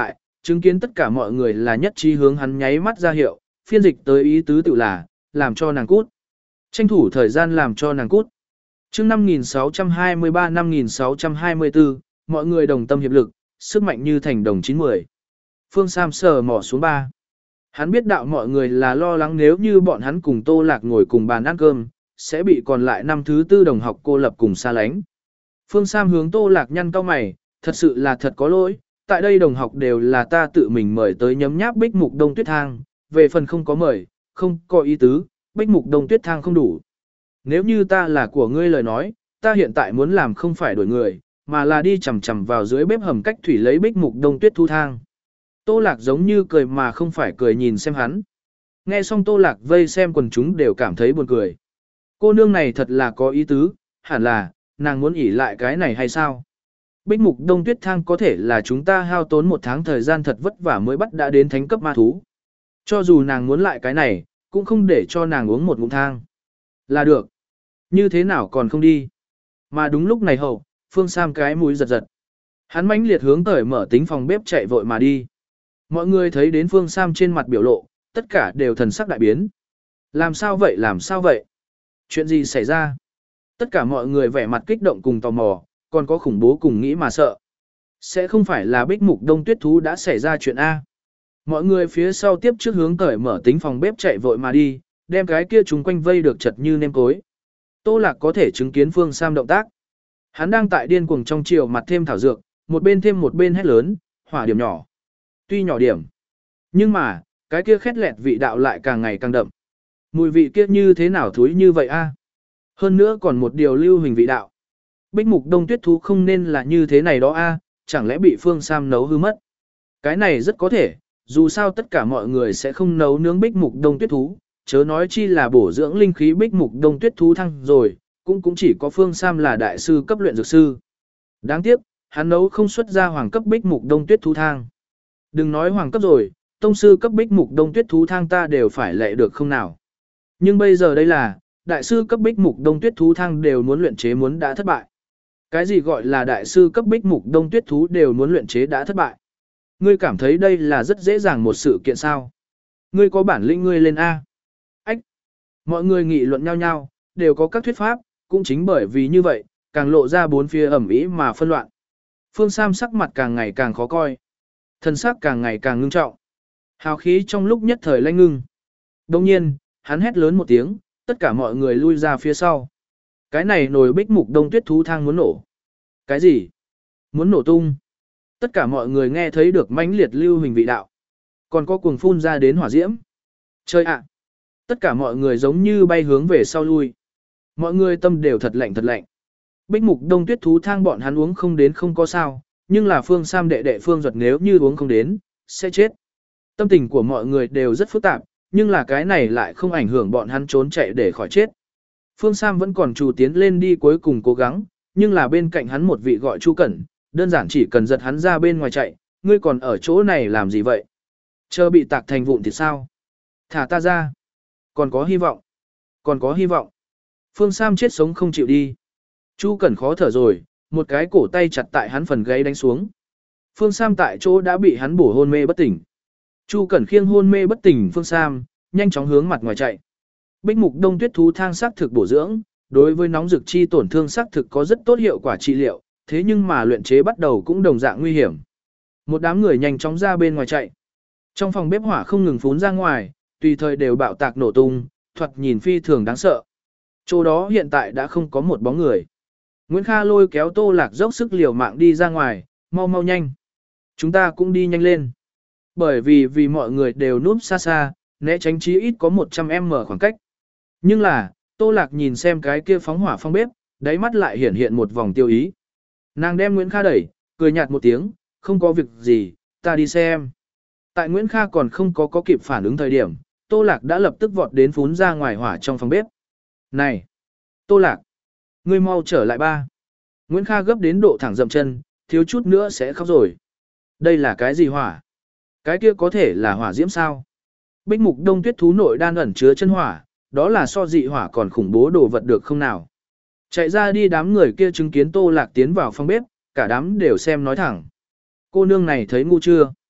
chứng kiến tất cả mọi người là nhất trí hướng hắn nháy mắt ra hiệu, phiên dịch tới ý tứ tự là, làm cho nàng cút. Tranh thủ thời gian làm cho nàng cút. Chương năm nghìn sáu trăm hai mươi ba năm nghìn sáu trăm hai mươi tư, mọi người đồng tâm hiệp lực, sức mạnh như thành đồng chín mươi. Phương Sam sờ mỏ xuống ba. Hắn biết đạo mọi người là lo lắng nếu như bọn hắn cùng Tô Lạc ngồi cùng bàn ăn cơm, sẽ bị còn lại năm thứ tư đồng học cô lập cùng xa lánh. Phương Sam hướng Tô Lạc nhăn cau mày, thật sự là thật có lỗi, tại đây đồng học đều là ta tự mình mời tới nhấm nháp Bích Mục Đông Tuyết Thang, về phần không có mời, không có ý tứ, Bích Mục Đông Tuyết Thang không đủ. Nếu như ta là của ngươi lời nói, ta hiện tại muốn làm không phải đổi người, mà là đi chầm chầm vào dưới bếp hầm cách thủy lấy Bích Mục Đông Tuyết Thu Thang. Tô Lạc giống như cười mà không phải cười nhìn xem hắn. Nghe xong Tô Lạc vây xem quần chúng đều cảm thấy buồn cười. Cô nương này thật là có ý tứ, hẳn là, nàng muốn ỉ lại cái này hay sao? Bích Mục Đông Tuyết Thang có thể là chúng ta hao tốn một tháng thời gian thật vất vả mới bắt đã đến thánh cấp ma thú. Cho dù nàng muốn lại cái này, cũng không để cho nàng uống một ngụm thang. Là được. Như thế nào còn không đi? Mà đúng lúc này hậu, Phương Sam cái mũi giật giật. Hắn mãnh liệt hướng cởi mở tính phòng bếp chạy vội mà đi. Mọi người thấy đến Phương Sam trên mặt biểu lộ, tất cả đều thần sắc đại biến. Làm sao vậy làm sao vậy? Chuyện gì xảy ra? Tất cả mọi người vẻ mặt kích động cùng tò mò, còn có khủng bố cùng nghĩ mà sợ. Sẽ không phải là Bích Mục Đông Tuyết Thú đã xảy ra chuyện A. Mọi người phía sau tiếp trước hướng cởi mở tính phòng bếp chạy vội mà đi, đem cái kia chúng quanh vây được chật như nêm cối. Tô Lạc có thể chứng kiến Phương Sam động tác. Hắn đang tại điên cuồng trong chiều mặt thêm thảo dược, một bên thêm một bên hét lớn, hỏa điểm nhỏ. Tuy nhỏ điểm, nhưng mà, cái kia khét lẹt vị đạo lại càng ngày càng đậm. Mùi vị kia như thế nào thúi như vậy a? Hơn nữa còn một điều lưu hình vị đạo. Bích Mục Đông Tuyết Thú không nên là như thế này đó a, chẳng lẽ bị Phương Sam nấu hư mất? Cái này rất có thể, dù sao tất cả mọi người sẽ không nấu nướng Bích Mục Đông Tuyết Thú, chớ nói chi là bổ dưỡng linh khí Bích Mục Đông Tuyết Thú thăng rồi, cũng cũng chỉ có Phương Sam là đại sư cấp luyện dược sư. Đáng tiếc, hắn nấu không xuất ra hoàng cấp Bích Mục Đông Tuyết Thú thang. Đừng nói hoàng cấp rồi, tông sư cấp Bích Mục Đông Tuyết Thú thang ta đều phải lệ được không nào. Nhưng bây giờ đây là, đại sư cấp Bích Mục Đông Tuyết Thú thang đều muốn luyện chế muốn đã thất bại. Cái gì gọi là đại sư cấp Bích Mục Đông Tuyết Thú đều muốn luyện chế đã thất bại? Ngươi cảm thấy đây là rất dễ dàng một sự kiện sao? Ngươi có bản lĩnh ngươi lên A. Ách! Mọi người nghị luận nhau nhau, đều có các thuyết pháp, cũng chính bởi vì như vậy, càng lộ ra bốn phía ẩm ý mà phân loạn. Phương Sam sắc mặt càng ngày càng khó coi. Thân sắc càng ngày càng ngưng trọng. Hào khí trong lúc nhất thời lanh ngưng. Đồng nhiên, hắn hét lớn một tiếng, tất cả mọi người lui ra phía sau. Cái này nồi Bích Mục Đông Tuyết Thú thang muốn nổ. Cái gì? Muốn nổ tung. Tất cả mọi người nghe thấy được mãnh liệt lưu hình vị đạo. Còn có cuồng phun ra đến hỏa diễm. Chơi ạ! Tất cả mọi người giống như bay hướng về sau lui. Mọi người tâm đều thật lạnh thật lạnh. Bích Mục Đông Tuyết Thú thang bọn hắn uống không đến không có sao, nhưng là Phương Sam đệ đệ Phương Duật nếu như uống không đến, sẽ chết. Tâm tình của mọi người đều rất phức tạp, nhưng là cái này lại không ảnh hưởng bọn hắn trốn chạy để khỏi chết. Phương Sam vẫn còn trù tiến lên đi cuối cùng cố gắng, nhưng là bên cạnh hắn một vị gọi Chu Cẩn, đơn giản chỉ cần giật hắn ra bên ngoài chạy, ngươi còn ở chỗ này làm gì vậy? Chờ bị tạc thành vụn thì sao? Thả ta ra. Còn có hy vọng. Còn có hy vọng. Phương Sam chết sống không chịu đi. Chu Cẩn khó thở rồi, một cái cổ tay chặt tại hắn phần gáy đánh xuống. Phương Sam tại chỗ đã bị hắn bổ hôn mê bất tỉnh. Chu Cẩn khiêng hôn mê bất tỉnh Phương Sam, nhanh chóng hướng mặt ngoài chạy. Bích Mục Đông Tuyết Thú thang sắc thực bổ dưỡng, đối với nóng rực chi tổn thương sắc thực có rất tốt hiệu quả trị liệu, thế nhưng mà luyện chế bắt đầu cũng đồng dạng nguy hiểm. Một đám người nhanh chóng ra bên ngoài chạy. Trong phòng bếp hỏa không ngừng phún ra ngoài, tùy thời đều bạo tạc nổ tung, thoạt nhìn phi thường đáng sợ. Chỗ đó hiện tại đã không có một bóng người. Nguyễn Kha lôi kéo Tô Lạc dốc sức liều mạng đi ra ngoài, mau mau nhanh. Chúng ta cũng đi nhanh lên. Bởi vì vì mọi người đều núp xa xa, né tránh chí ít có một trăm mét khoảng cách. Nhưng là, Tô Lạc nhìn xem cái kia phóng hỏa phong bếp, đáy mắt lại hiển hiện một vòng tiêu ý. Nàng đem Nguyễn Kha đẩy, cười nhạt một tiếng, không có việc gì, ta đi xem. Tại Nguyễn Kha còn không có có kịp phản ứng thời điểm, Tô Lạc đã lập tức vọt đến phún ra ngoài hỏa trong phòng bếp. Này! Tô Lạc! Ngươi mau trở lại ba. Nguyễn Kha gấp đến độ thẳng dậm chân, thiếu chút nữa sẽ khóc rồi. Đây là cái gì hỏa? Cái kia có thể là hỏa diễm sao? Bích Mục Đông Tuyết Thú nội đan ẩn chứa chân hỏa, đó là so dị hỏa còn khủng bố đồ vật được không nào? Chạy ra đi đám người kia chứng kiến Tô Lạc tiến vào phòng bếp, cả đám đều xem nói thẳng. Cô nương này thấy ngu chưa?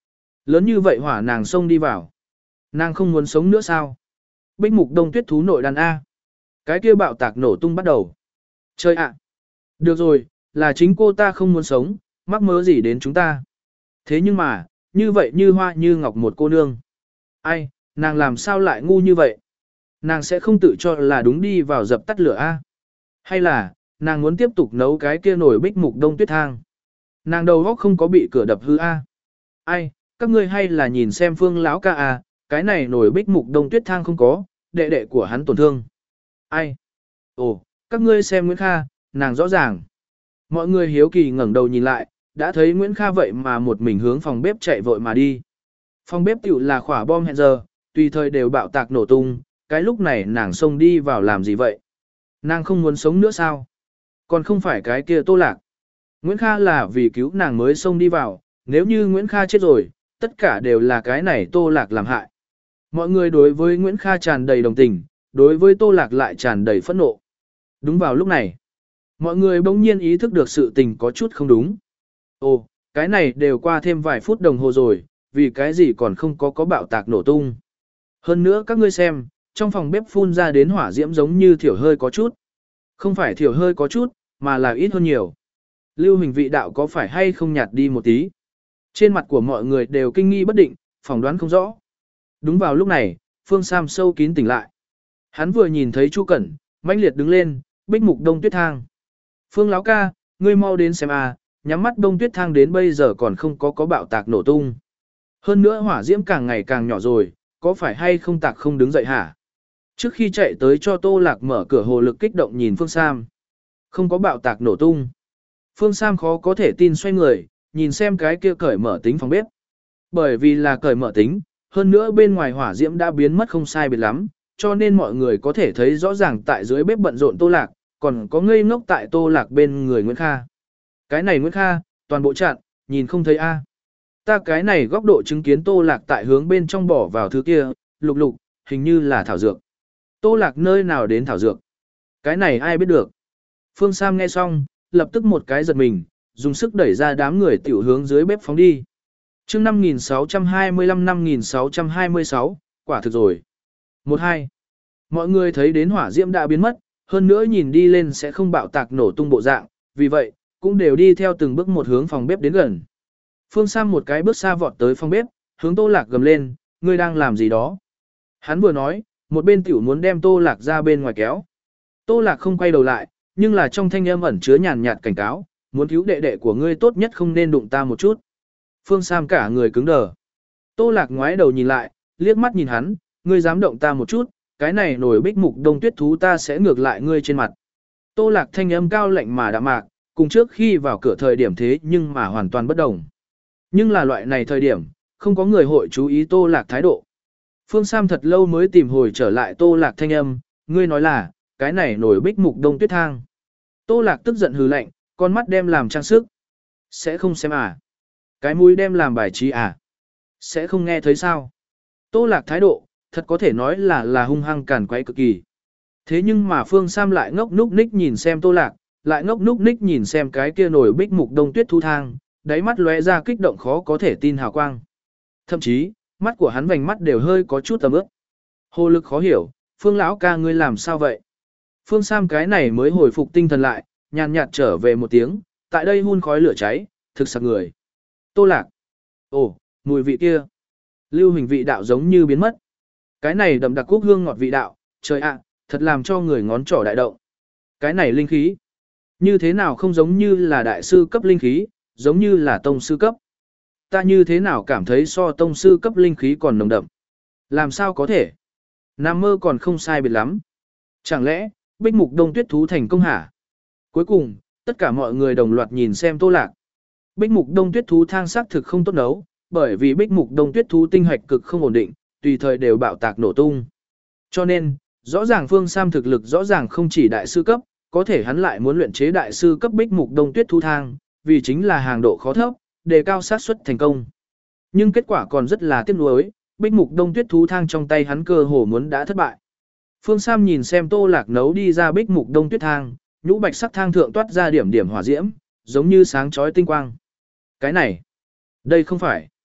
Lớn như vậy hỏa nàng xông đi vào. Nàng không muốn sống nữa sao? Bích mục đông tuyết thú nội đàn A. Cái kia bạo tạc nổ tung bắt đầu. Chơi ạ. Được rồi, là chính cô ta không muốn sống, mắc mớ gì đến chúng ta. Thế nhưng mà, như vậy như hoa như ngọc một cô nương. Ai, nàng làm sao lại ngu như vậy? Nàng sẽ không tự cho là đúng đi vào dập tắt lửa A. Hay là, nàng muốn tiếp tục nấu cái kia nổi bích mục đông tuyết thang. Nàng đầu góc không có bị cửa đập hư A. Ai, các ngươi hay là nhìn xem phương lão ca A, cái này nổi bích mục đông tuyết thang không có, đệ đệ của hắn tổn thương. Ai? Ồ, các ngươi xem Nguyễn Kha, nàng rõ ràng. Mọi người hiếu kỳ ngẩng đầu nhìn lại, đã thấy Nguyễn Kha vậy mà một mình hướng phòng bếp chạy vội mà đi. Phòng bếp tiểu là khỏa bom hẹn giờ, tùy thời đều bạo tạc nổ tung, cái lúc này nàng xông đi vào làm gì vậy? Nàng không muốn sống nữa sao? Còn không phải cái kia Tô Lạc. Nguyễn Kha là vì cứu nàng mới xông đi vào, nếu như Nguyễn Kha chết rồi, tất cả đều là cái này Tô Lạc làm hại. Mọi người đối với Nguyễn Kha tràn đầy đồng tình, đối với Tô Lạc lại tràn đầy phẫn nộ. Đúng vào lúc này, mọi người bỗng nhiên ý thức được sự tình có chút không đúng. Ồ, cái này đều qua thêm vài phút đồng hồ rồi, vì cái gì còn không có có bạo tạc nổ tung. Hơn nữa các ngươi xem, trong phòng bếp phun ra đến hỏa diễm giống như thiểu hơi có chút. Không phải thiểu hơi có chút, mà là ít hơn nhiều. Lưu Hình vị đạo có phải hay không nhạt đi một tí. Trên mặt của mọi người đều kinh nghi bất định, phỏng đoán không rõ. Đúng vào lúc này, Phương Sam sâu kín tỉnh lại. Hắn vừa nhìn thấy Chu Cẩn, mãnh liệt đứng lên, bích mục đông tuyết thang. Phương lão ca, ngươi mau đến xem à, nhắm mắt đông tuyết thang đến bây giờ còn không có có bạo tạc nổ tung. Hơn nữa hỏa diễm càng ngày càng nhỏ rồi, có phải hay không tạc không đứng dậy hả? Trước khi chạy tới cho Tô Lạc mở cửa hồ lực kích động nhìn Phương Sam. Không có bạo tạc nổ tung. Phương Sam khó có thể tin xoay người, nhìn xem cái kia cởi mở tính phòng bếp. Bởi vì là cởi mở tính, hơn nữa bên ngoài hỏa diễm đã biến mất không sai biệt lắm, cho nên mọi người có thể thấy rõ ràng tại dưới bếp bận rộn Tô Lạc, còn có ngây ngốc tại Tô Lạc bên người Nguyễn Kha. Cái này Nguyễn Kha, toàn bộ chặn, nhìn không thấy a. Ta cái này góc độ chứng kiến Tô Lạc tại hướng bên trong bỏ vào thứ kia, lục lục, hình như là thảo dược. Tô Lạc nơi nào đến thảo dược? Cái này ai biết được? Phương Sam nghe xong, lập tức một cái giật mình, dùng sức đẩy ra đám người tiểu hướng dưới bếp phóng đi. chương năm nghìn sáu trăm hai mươi lăm năm nghìn sáu trăm hai mươi sáu, quả thực rồi. một hai. Mọi người thấy đến hỏa diễm đã biến mất, hơn nữa nhìn đi lên sẽ không bạo tạc nổ tung bộ dạng, vì vậy, cũng đều đi theo từng bước một hướng phòng bếp đến gần. Phương Sam một cái bước xa vọt tới phòng bếp, hướng Tô Lạc gầm lên, ngươi đang làm gì đó? Hắn vừa nói, một bên tiểu muốn đem Tô Lạc ra bên ngoài kéo. Tô Lạc không quay đầu lại, nhưng là trong thanh âm ẩn chứa nhàn nhạt cảnh cáo, muốn cứu đệ đệ của ngươi tốt nhất không nên đụng ta một chút. Phương Sam cả người cứng đờ. Tô Lạc ngoái đầu nhìn lại, liếc mắt nhìn hắn, ngươi dám động ta một chút, cái này nổi bích mục đông tuyết thú ta sẽ ngược lại ngươi trên mặt. Tô Lạc thanh âm cao lạnh mà đạm mạc, cùng trước khi vào cửa thời điểm thế nhưng mà hoàn toàn bất đồng. Nhưng là loại này thời điểm, không có người hội chú ý Tô Lạc thái độ. Phương Sam thật lâu mới tìm hồi trở lại Tô Lạc thanh âm, ngươi nói là, cái này nổi bích mục đông tuyết thang. Tô Lạc tức giận hừ lạnh, con mắt đem làm trang sức. Sẽ không xem à? Cái mũi đem làm bài trí à? Sẽ không nghe thấy sao? Tô Lạc thái độ, thật có thể nói là là hung hăng càn quấy cực kỳ. Thế nhưng mà Phương Sam lại ngốc núc ních nhìn xem Tô Lạc, lại ngốc núc ních nhìn xem cái kia nổi bích mục đông tuyết thu thang, đáy mắt lóe ra kích động khó có thể tin hào quang. Thậm chí, mắt của hắn vành mắt đều hơi có chút tầm ướp. Hồ lực khó hiểu, Phương lão ca ngươi làm sao vậy? Phương Sam cái này mới hồi phục tinh thần lại, nhàn nhạt trở về một tiếng, tại đây hun khói lửa cháy, thực sặc người. Tô Lạc. Ồ, mùi vị kia. Lưu Hình vị đạo giống như biến mất. Cái này đậm đặc cúc hương ngọt vị đạo, trời ạ, thật làm cho người ngón trỏ đại động. Cái này linh khí. Như thế nào không giống như là đại sư cấp linh khí, giống như là tông sư cấp. Ta như thế nào cảm thấy so tông sư cấp linh khí còn nồng đậm. Làm sao có thể? Nam mơ còn không sai biệt lắm. Chẳng lẽ, bích mục đông tuyết thú thành công hả? Cuối cùng, tất cả mọi người đồng loạt nhìn xem Tô Lạc. Bích mục đông tuyết thú thang sắc thực không tốt nấu, bởi vì bích mục đông tuyết thú tinh hoạch cực không ổn định, tùy thời đều bạo tạc nổ tung. Cho nên, rõ ràng Phương Sam thực lực rõ ràng không chỉ đại sư cấp, có thể hắn lại muốn luyện chế đại sư cấp bích mục đông tuyết thú thang, vì chính là hàng độ khó thấp, đề cao xác suất thành công. Nhưng kết quả còn rất là tiếc nuối, bích mục đông tuyết thú thang trong tay hắn cơ hồ muốn đã thất bại. Phương Sam nhìn xem Tô Lạc nấu đi ra bích mục đông tuyết thang, nhũ bạch sắc thang thượng toát ra điểm điểm hỏa diễm, giống như sáng chói tinh quang. Cái này, đây không phải.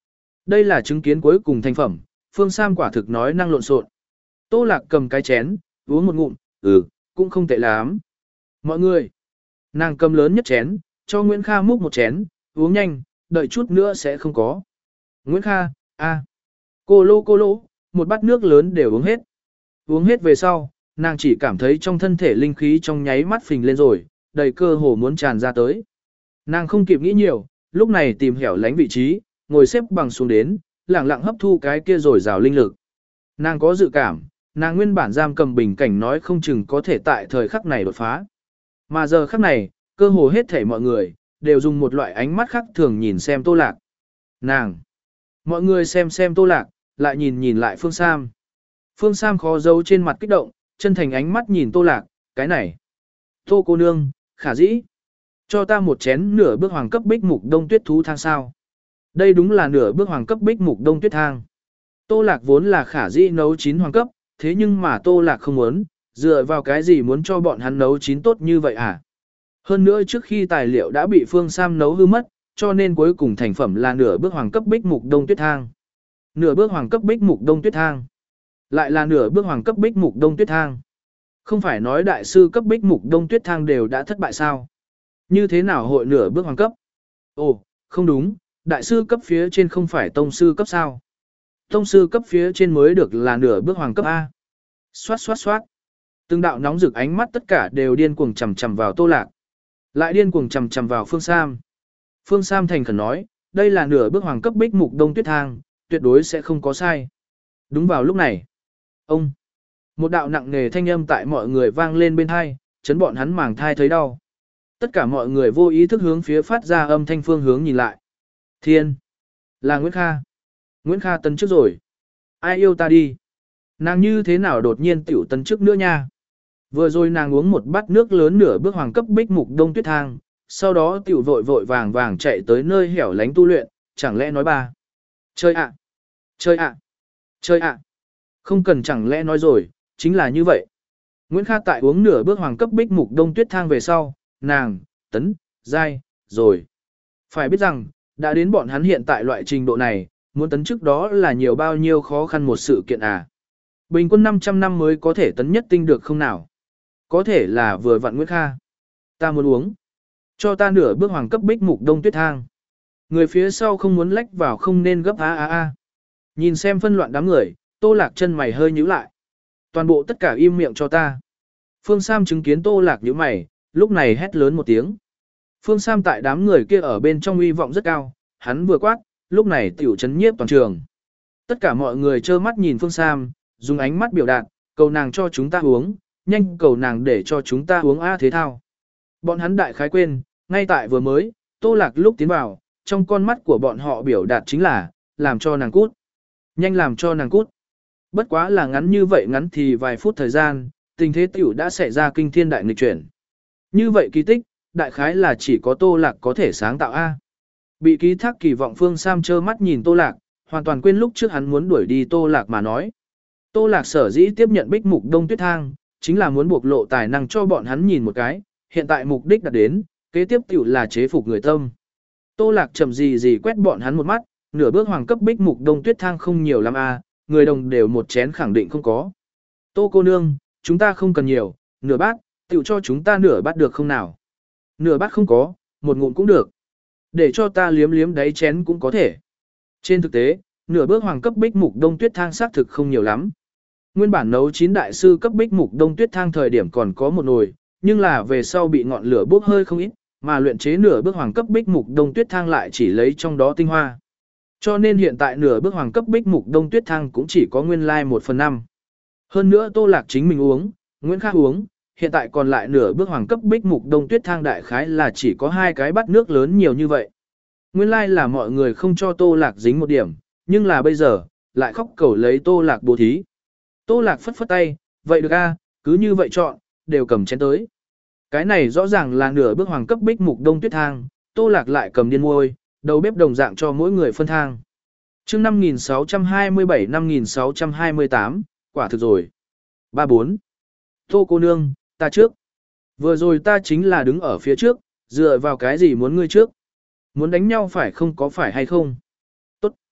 Đây là chứng kiến cuối cùng thành phẩm, Phương Sam quả thực nói năng lộn xộn. Tô Lạc cầm cái chén, uống một ngụm, ừ, cũng không tệ lắm. Mọi người, nàng cầm lớn nhất chén, cho Nguyễn Kha múc một chén, uống nhanh, đợi chút nữa sẽ không có. Nguyễn Kha, a, à. Cô lô cô lô, một bát nước lớn đều uống hết. Uống hết về sau, nàng chỉ cảm thấy trong thân thể linh khí trong nháy mắt phình lên rồi, đầy cơ hồ muốn tràn ra tới. Nàng không kịp nghĩ nhiều, lúc này tìm hẻo lánh vị trí, ngồi xếp bằng xuống đến, lặng lặng hấp thu cái kia rồi rào linh lực. Nàng có dự cảm, nàng nguyên bản giam cầm bình cảnh nói không chừng có thể tại thời khắc này đột phá. Mà giờ khắc này, cơ hồ hết thảy mọi người, đều dùng một loại ánh mắt khác thường nhìn xem Tô Lạc. Nàng! Mọi người xem xem Tô Lạc, lại nhìn nhìn lại Phương Sam. Phương Sam khó giấu trên mặt kích động, chân thành ánh mắt nhìn Tô Lạc, cái này. Tô cô nương, khả dĩ. Cho ta một chén nửa bước hoàng cấp bích mục đông tuyết thú thang sao. Đây đúng là nửa bước hoàng cấp bích mục đông tuyết thang. Tô Lạc vốn là khả dĩ nấu chín hoàng cấp, thế nhưng mà Tô Lạc không muốn, dựa vào cái gì muốn cho bọn hắn nấu chín tốt như vậy à? Hơn nữa trước khi tài liệu đã bị Phương Sam nấu hư mất, cho nên cuối cùng thành phẩm là nửa bước hoàng cấp bích mục đông tuyết thang. Nửa bước hoàng cấp bích mục đông tuyết thang. Lại là nửa bước hoàng cấp bích mục đông tuyết thang. Không phải nói đại sư cấp bích mục đông tuyết thang đều đã thất bại sao? Như thế nào hội nửa bước hoàng cấp? Ồ, không đúng, đại sư cấp phía trên không phải tông sư cấp sao? Tông sư cấp phía trên mới được là nửa bước hoàng cấp A. Xoát xoát xoát. Từng đạo nóng rực ánh mắt tất cả đều điên cuồng chầm chầm vào Tô Lạc. Lại điên cuồng chầm chầm vào Phương Sam. Phương Sam thành khẩn nói, đây là nửa bước hoàng cấp bích mục đông tuyết thang, tuyệt đối sẽ không có sai. Đúng vào lúc này. Ông. Một đạo nặng nề thanh âm tại mọi người vang lên bên thai, chấn bọn hắn màng thai thấy đau. Tất cả mọi người vô ý thức hướng phía phát ra âm thanh phương hướng nhìn lại. Thiên. Là Nguyễn Kha. Nguyễn Kha tấn trước rồi. Ai yêu ta đi. Nàng như thế nào đột nhiên tiểu tấn trước nữa nha. Vừa rồi nàng uống một bát nước lớn nửa bước hoàng cấp bích mục đông tuyết thang, sau đó tiểu vội vội vàng vàng chạy tới nơi hẻo lánh tu luyện, chẳng lẽ nói ba. Chơi ạ. Chơi ạ. Chơi ạ. Không cần chẳng lẽ nói rồi, chính là như vậy. Nguyễn Kha tại uống nửa bước hoàng cấp bích mục đông tuyết thang về sau, nàng, tấn, giai, rồi. Phải biết rằng, đã đến bọn hắn hiện tại loại trình độ này, muốn tấn trước đó là nhiều bao nhiêu khó khăn một sự kiện à. Bình quân năm trăm năm mới có thể tấn nhất tinh được không nào? Có thể là vừa vặn Nguyễn Kha. Ta muốn uống. Cho ta nửa bước hoàng cấp bích mục đông tuyết thang. Người phía sau không muốn lách vào không nên gấp a a a. Nhìn xem phân loạn đám người, Tô Lạc chân mày hơi nhíu lại. Toàn bộ tất cả im miệng cho ta. Phương Sam chứng kiến Tô Lạc nhíu mày, lúc này hét lớn một tiếng. Phương Sam tại đám người kia ở bên trong uy vọng rất cao, hắn vừa quát, lúc này tiểu chấn nhiếp toàn trường. Tất cả mọi người trơ mắt nhìn Phương Sam, dùng ánh mắt biểu đạt, cầu nàng cho chúng ta uống, nhanh cầu nàng để cho chúng ta uống a thế thao. Bọn hắn đại khái quên, ngay tại vừa mới, Tô Lạc lúc tiến vào, trong con mắt của bọn họ biểu đạt chính là, làm cho nàng cút. Nhanh làm cho nàng cút. Bất quá là ngắn như vậy ngắn thì vài phút thời gian, tình thế tiểu đã xảy ra kinh thiên đại nghịch chuyển. Như vậy kỳ tích, đại khái là chỉ có Tô Lạc có thể sáng tạo A. Bị ký thác kỳ vọng Phương Sam trơ mắt nhìn Tô Lạc, hoàn toàn quên lúc trước hắn muốn đuổi đi Tô Lạc mà nói. Tô Lạc sở dĩ tiếp nhận bích mục đông tuyết thang, chính là muốn bộc lộ tài năng cho bọn hắn nhìn một cái, hiện tại mục đích đạt đến, kế tiếp tiểu là chế phục người tâm. Tô Lạc chậm gì gì quét bọn hắn một mắt, nửa bước hoàng cấp bích mục đông tuyết thang không nhiều lắm a, người đồng đều một chén khẳng định không có. Tô cô nương, chúng ta không cần nhiều, nửa bát, tiểu cho chúng ta nửa bát được không nào? Nửa bát không có, một ngụm cũng được. Để cho ta liếm liếm đáy chén cũng có thể. Trên thực tế, nửa bước hoàng cấp bích mục đông tuyết thang xác thực không nhiều lắm. Nguyên bản nấu chín đại sư cấp bích mục đông tuyết thang thời điểm còn có một nồi, nhưng là về sau bị ngọn lửa bốc hơi không ít, mà luyện chế nửa bước hoàng cấp bích mục đông tuyết thang lại chỉ lấy trong đó tinh hoa. Cho nên hiện tại nửa bước hoàng cấp bích mục đông tuyết thang cũng chỉ có nguyên lai một phần năm. Hơn nữa Tô Lạc chính mình uống, Nguyễn Kha uống, hiện tại còn lại nửa bước hoàng cấp bích mục đông tuyết thang đại khái là chỉ có hai cái bát nước lớn nhiều như vậy. Nguyên lai là mọi người không cho Tô Lạc dính một điểm, nhưng là bây giờ, lại khóc cầu lấy Tô Lạc bố thí. Tô Lạc phất phất tay, vậy được a, cứ như vậy chọn, đều cầm chén tới. Cái này rõ ràng là nửa bước hoàng cấp bích mục đông tuyết thang, Tô Lạc lại cầm điên môi, đầu bếp đồng dạng cho mỗi người phân thang. Chương năm nghìn sáu trăm hai mươi bảy năm nghìn sáu trăm hai mươi tám, quả thực rồi. ba bốn. Tô cô nương, ta trước. Vừa rồi ta chính là đứng ở phía trước, dựa vào cái gì muốn ngươi trước? Muốn đánh nhau phải không có phải hay không? Tốt.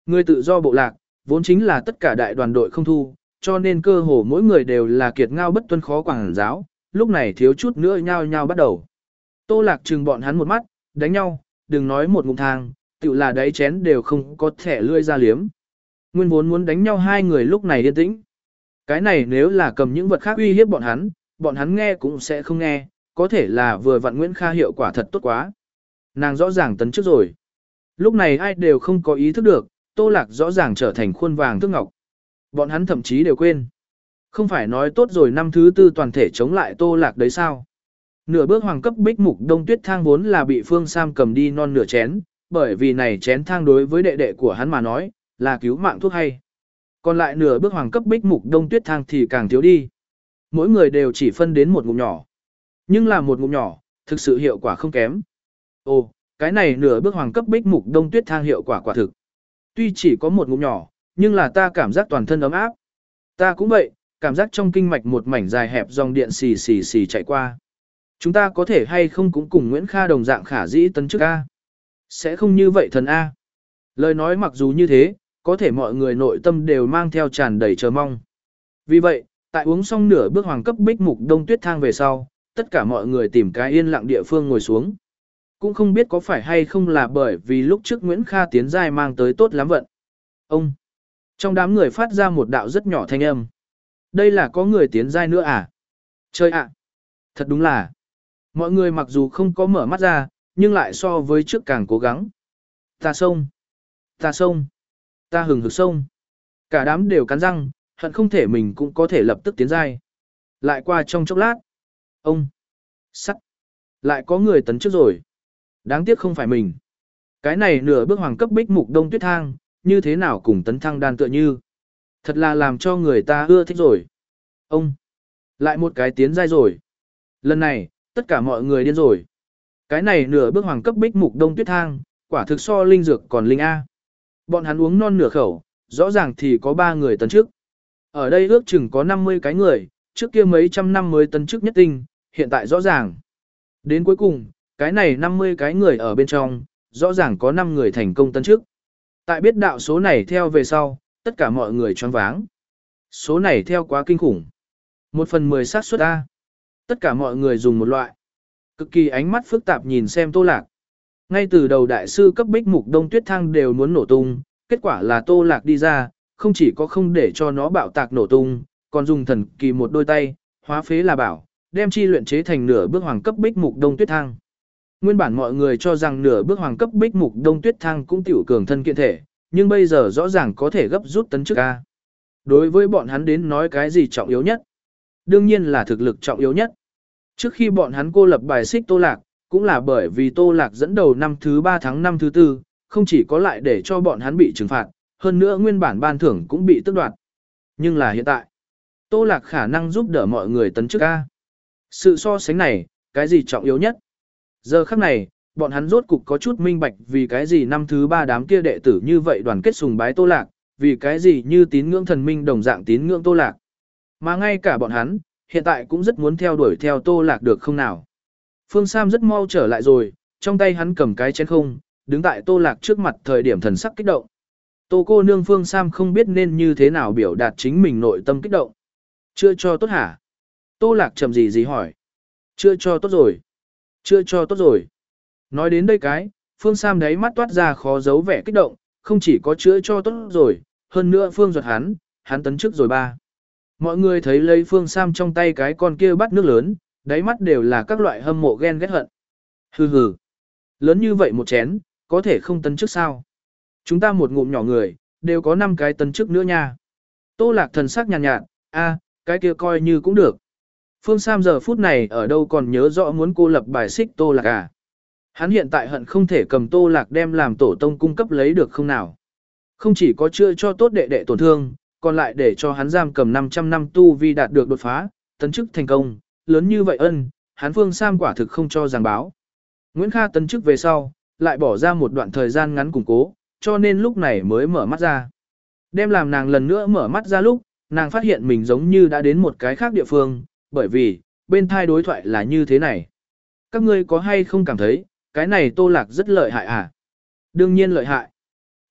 Người tự do bộ lạc, vốn chính là tất cả đại đoàn đội không thu, cho nên cơ hồ mỗi người đều là kiệt ngao bất tuân khó quảng giáo, lúc này thiếu chút nữa nhao nhao bắt đầu. Tô Lạc trừng bọn hắn một mắt, đánh nhau, đừng nói một ngụm thang, tự là đáy chén đều không có thẻ lươi ra liếm. Nguyên vốn muốn đánh nhau hai người lúc này yên tĩnh. Cái này nếu là cầm những vật khác uy hiếp bọn hắn, bọn hắn nghe cũng sẽ không nghe, có thể là vừa vặn Nguyễn Kha hiệu quả thật tốt quá. Nàng rõ ràng tấn trước rồi. Lúc này ai đều không có ý thức được, Tô Lạc rõ ràng trở thành khuôn vàng thước ngọc. Bọn hắn thậm chí đều quên. Không phải nói tốt rồi năm thứ tư toàn thể chống lại Tô Lạc đấy sao? Nửa bước hoàng cấp bích mục đông tuyết thang vốn là bị Phương Sam cầm đi non nửa chén, bởi vì này chén thang đối với đệ đệ của hắn mà nói, là cứu mạng thuốc hay. Còn lại nửa bước hoàng cấp bích mục đông tuyết thang thì càng thiếu đi. Mỗi người đều chỉ phân đến một ngụm nhỏ. Nhưng là một ngụm nhỏ, thực sự hiệu quả không kém. Ồ, cái này nửa bước hoàng cấp bích mục đông tuyết thang hiệu quả quả thực. Tuy chỉ có một ngụm nhỏ, nhưng là ta cảm giác toàn thân ấm áp. Ta cũng vậy, cảm giác trong kinh mạch một mảnh dài hẹp dòng điện xì xì xì chạy qua. Chúng ta có thể hay không cũng cùng Nguyễn Kha đồng dạng khả dĩ tấn chức A. Sẽ không như vậy thần A. Lời nói mặc dù như thế, có thể mọi người nội tâm đều mang theo tràn đầy chờ mong. Vì vậy, tại uống xong nửa bước hoàng cấp bích mục đông tuyết thang về sau, tất cả mọi người tìm cái yên lặng địa phương ngồi xuống. Cũng không biết có phải hay không là bởi vì lúc trước Nguyễn Kha tiến giai mang tới tốt lắm vận. Ông, trong đám người phát ra một đạo rất nhỏ thanh âm. Đây là có người tiến giai nữa à? Chơi ạ! Thật đúng là. Mọi người mặc dù không có mở mắt ra, nhưng lại so với trước càng cố gắng. Ta sông! Ta sông! Ta hừng hực sông! Cả đám đều cắn răng, hận không thể mình cũng có thể lập tức tiến giai. Lại qua trong chốc lát. Ông! Sắt! Lại có người tấn trước rồi. Đáng tiếc không phải mình. Cái này nửa bước hoàng cấp bích mục đông tuyết thang, như thế nào cùng tấn thăng đan tựa như. Thật là làm cho người ta ưa thích rồi. Ông! Lại một cái tiến giai rồi. Lần này, tất cả mọi người điên rồi. Cái này nửa bước hoàng cấp bích mục đông tuyết thang, quả thực so linh dược còn linh A. Bọn hắn uống non nửa khẩu, rõ ràng thì có ba người tấn trước. Ở đây ước chừng có năm mươi cái người, trước kia mấy trăm năm mới tấn chức nhất tinh, hiện tại rõ ràng. Đến cuối cùng, cái này năm mươi cái người ở bên trong, rõ ràng có năm người thành công tấn chức. Tại biết đạo số này theo về sau, tất cả mọi người choáng váng. Số này theo quá kinh khủng. Một phần mười xác suất A. Tất cả mọi người dùng một loại. Cực kỳ ánh mắt phức tạp nhìn xem Tô Lạc. Ngay từ đầu đại sư cấp bích mục đông tuyết thang đều muốn nổ tung, kết quả là Tô Lạc đi ra, không chỉ có không để cho nó bạo tạc nổ tung, còn dùng thần kỳ một đôi tay, hóa phế là bảo, đem chi luyện chế thành nửa bước hoàng cấp bích mục đông tuyết thang. Nguyên bản mọi người cho rằng nửa bước hoàng cấp bích mục đông tuyết thang cũng tiểu cường thân kiện thể, nhưng bây giờ rõ ràng có thể gấp rút tấn chức A. Đối với bọn hắn đến nói cái gì trọng yếu nhất? Đương nhiên là thực lực trọng yếu nhất. Trước khi bọn hắn cô lập bài xích Tô Lạc, cũng là bởi vì Tô Lạc dẫn đầu năm thứ ba tháng năm thứ tư, không chỉ có lại để cho bọn hắn bị trừng phạt, hơn nữa nguyên bản ban thưởng cũng bị tước đoạt. Nhưng là hiện tại, Tô Lạc khả năng giúp đỡ mọi người tấn chức A. Sự so sánh này, cái gì trọng yếu nhất? Giờ khắc này, bọn hắn rốt cục có chút minh bạch vì cái gì năm thứ ba đám kia đệ tử như vậy đoàn kết sùng bái Tô Lạc, vì cái gì như tín ngưỡng thần minh đồng dạng tín ngưỡng Tô Lạc. Mà ngay cả bọn hắn, hiện tại cũng rất muốn theo đuổi theo Tô Lạc được không nào. Phương Sam rất mau trở lại rồi, trong tay hắn cầm cái chén không, đứng tại Tô Lạc trước mặt thời điểm thần sắc kích động. Tô cô nương Phương Sam không biết nên như thế nào biểu đạt chính mình nội tâm kích động. Chưa cho tốt hả? Tô Lạc chậm gì gì hỏi. Chưa cho tốt rồi. Chưa cho tốt rồi. Nói đến đây cái, Phương Sam đáy mắt toát ra khó giấu vẻ kích động, không chỉ có chữa cho tốt rồi, hơn nữa Phương ruột hắn, hắn tấn chức rồi ba. Mọi người thấy lấy Phương Sam trong tay cái con kia bắt nước lớn, đáy mắt đều là các loại hâm mộ ghen ghét hận. Hừ hừ. Lớn như vậy một chén, có thể không tấn chức sao? Chúng ta một ngụm nhỏ người, đều có năm cái tấn chức nữa nha. Tô Lạc thần sắc nhàn nhạt, nhạt, a, cái kia coi như cũng được. Phương Sam giờ phút này ở đâu còn nhớ rõ muốn cô lập bài xích Tô Lạc à? Hắn hiện tại hận không thể cầm Tô Lạc đem làm tổ tông cung cấp lấy được không nào. Không chỉ có chữa cho tốt đệ đệ tổn thương, còn lại để cho hắn giam cầm năm trăm năm tu vi đạt được đột phá, tấn chức thành công, lớn như vậy ân, hắn Phương Sam quả thực không cho giảng báo. Nguyễn Kha tấn chức về sau, lại bỏ ra một đoạn thời gian ngắn củng cố, cho nên lúc này mới mở mắt ra. Đem làm nàng lần nữa mở mắt ra lúc, nàng phát hiện mình giống như đã đến một cái khác địa phương, bởi vì, bên thai đối thoại là như thế này. Các ngươi có hay không cảm thấy, cái này Tô Lạc rất lợi hại à? Đương nhiên lợi hại.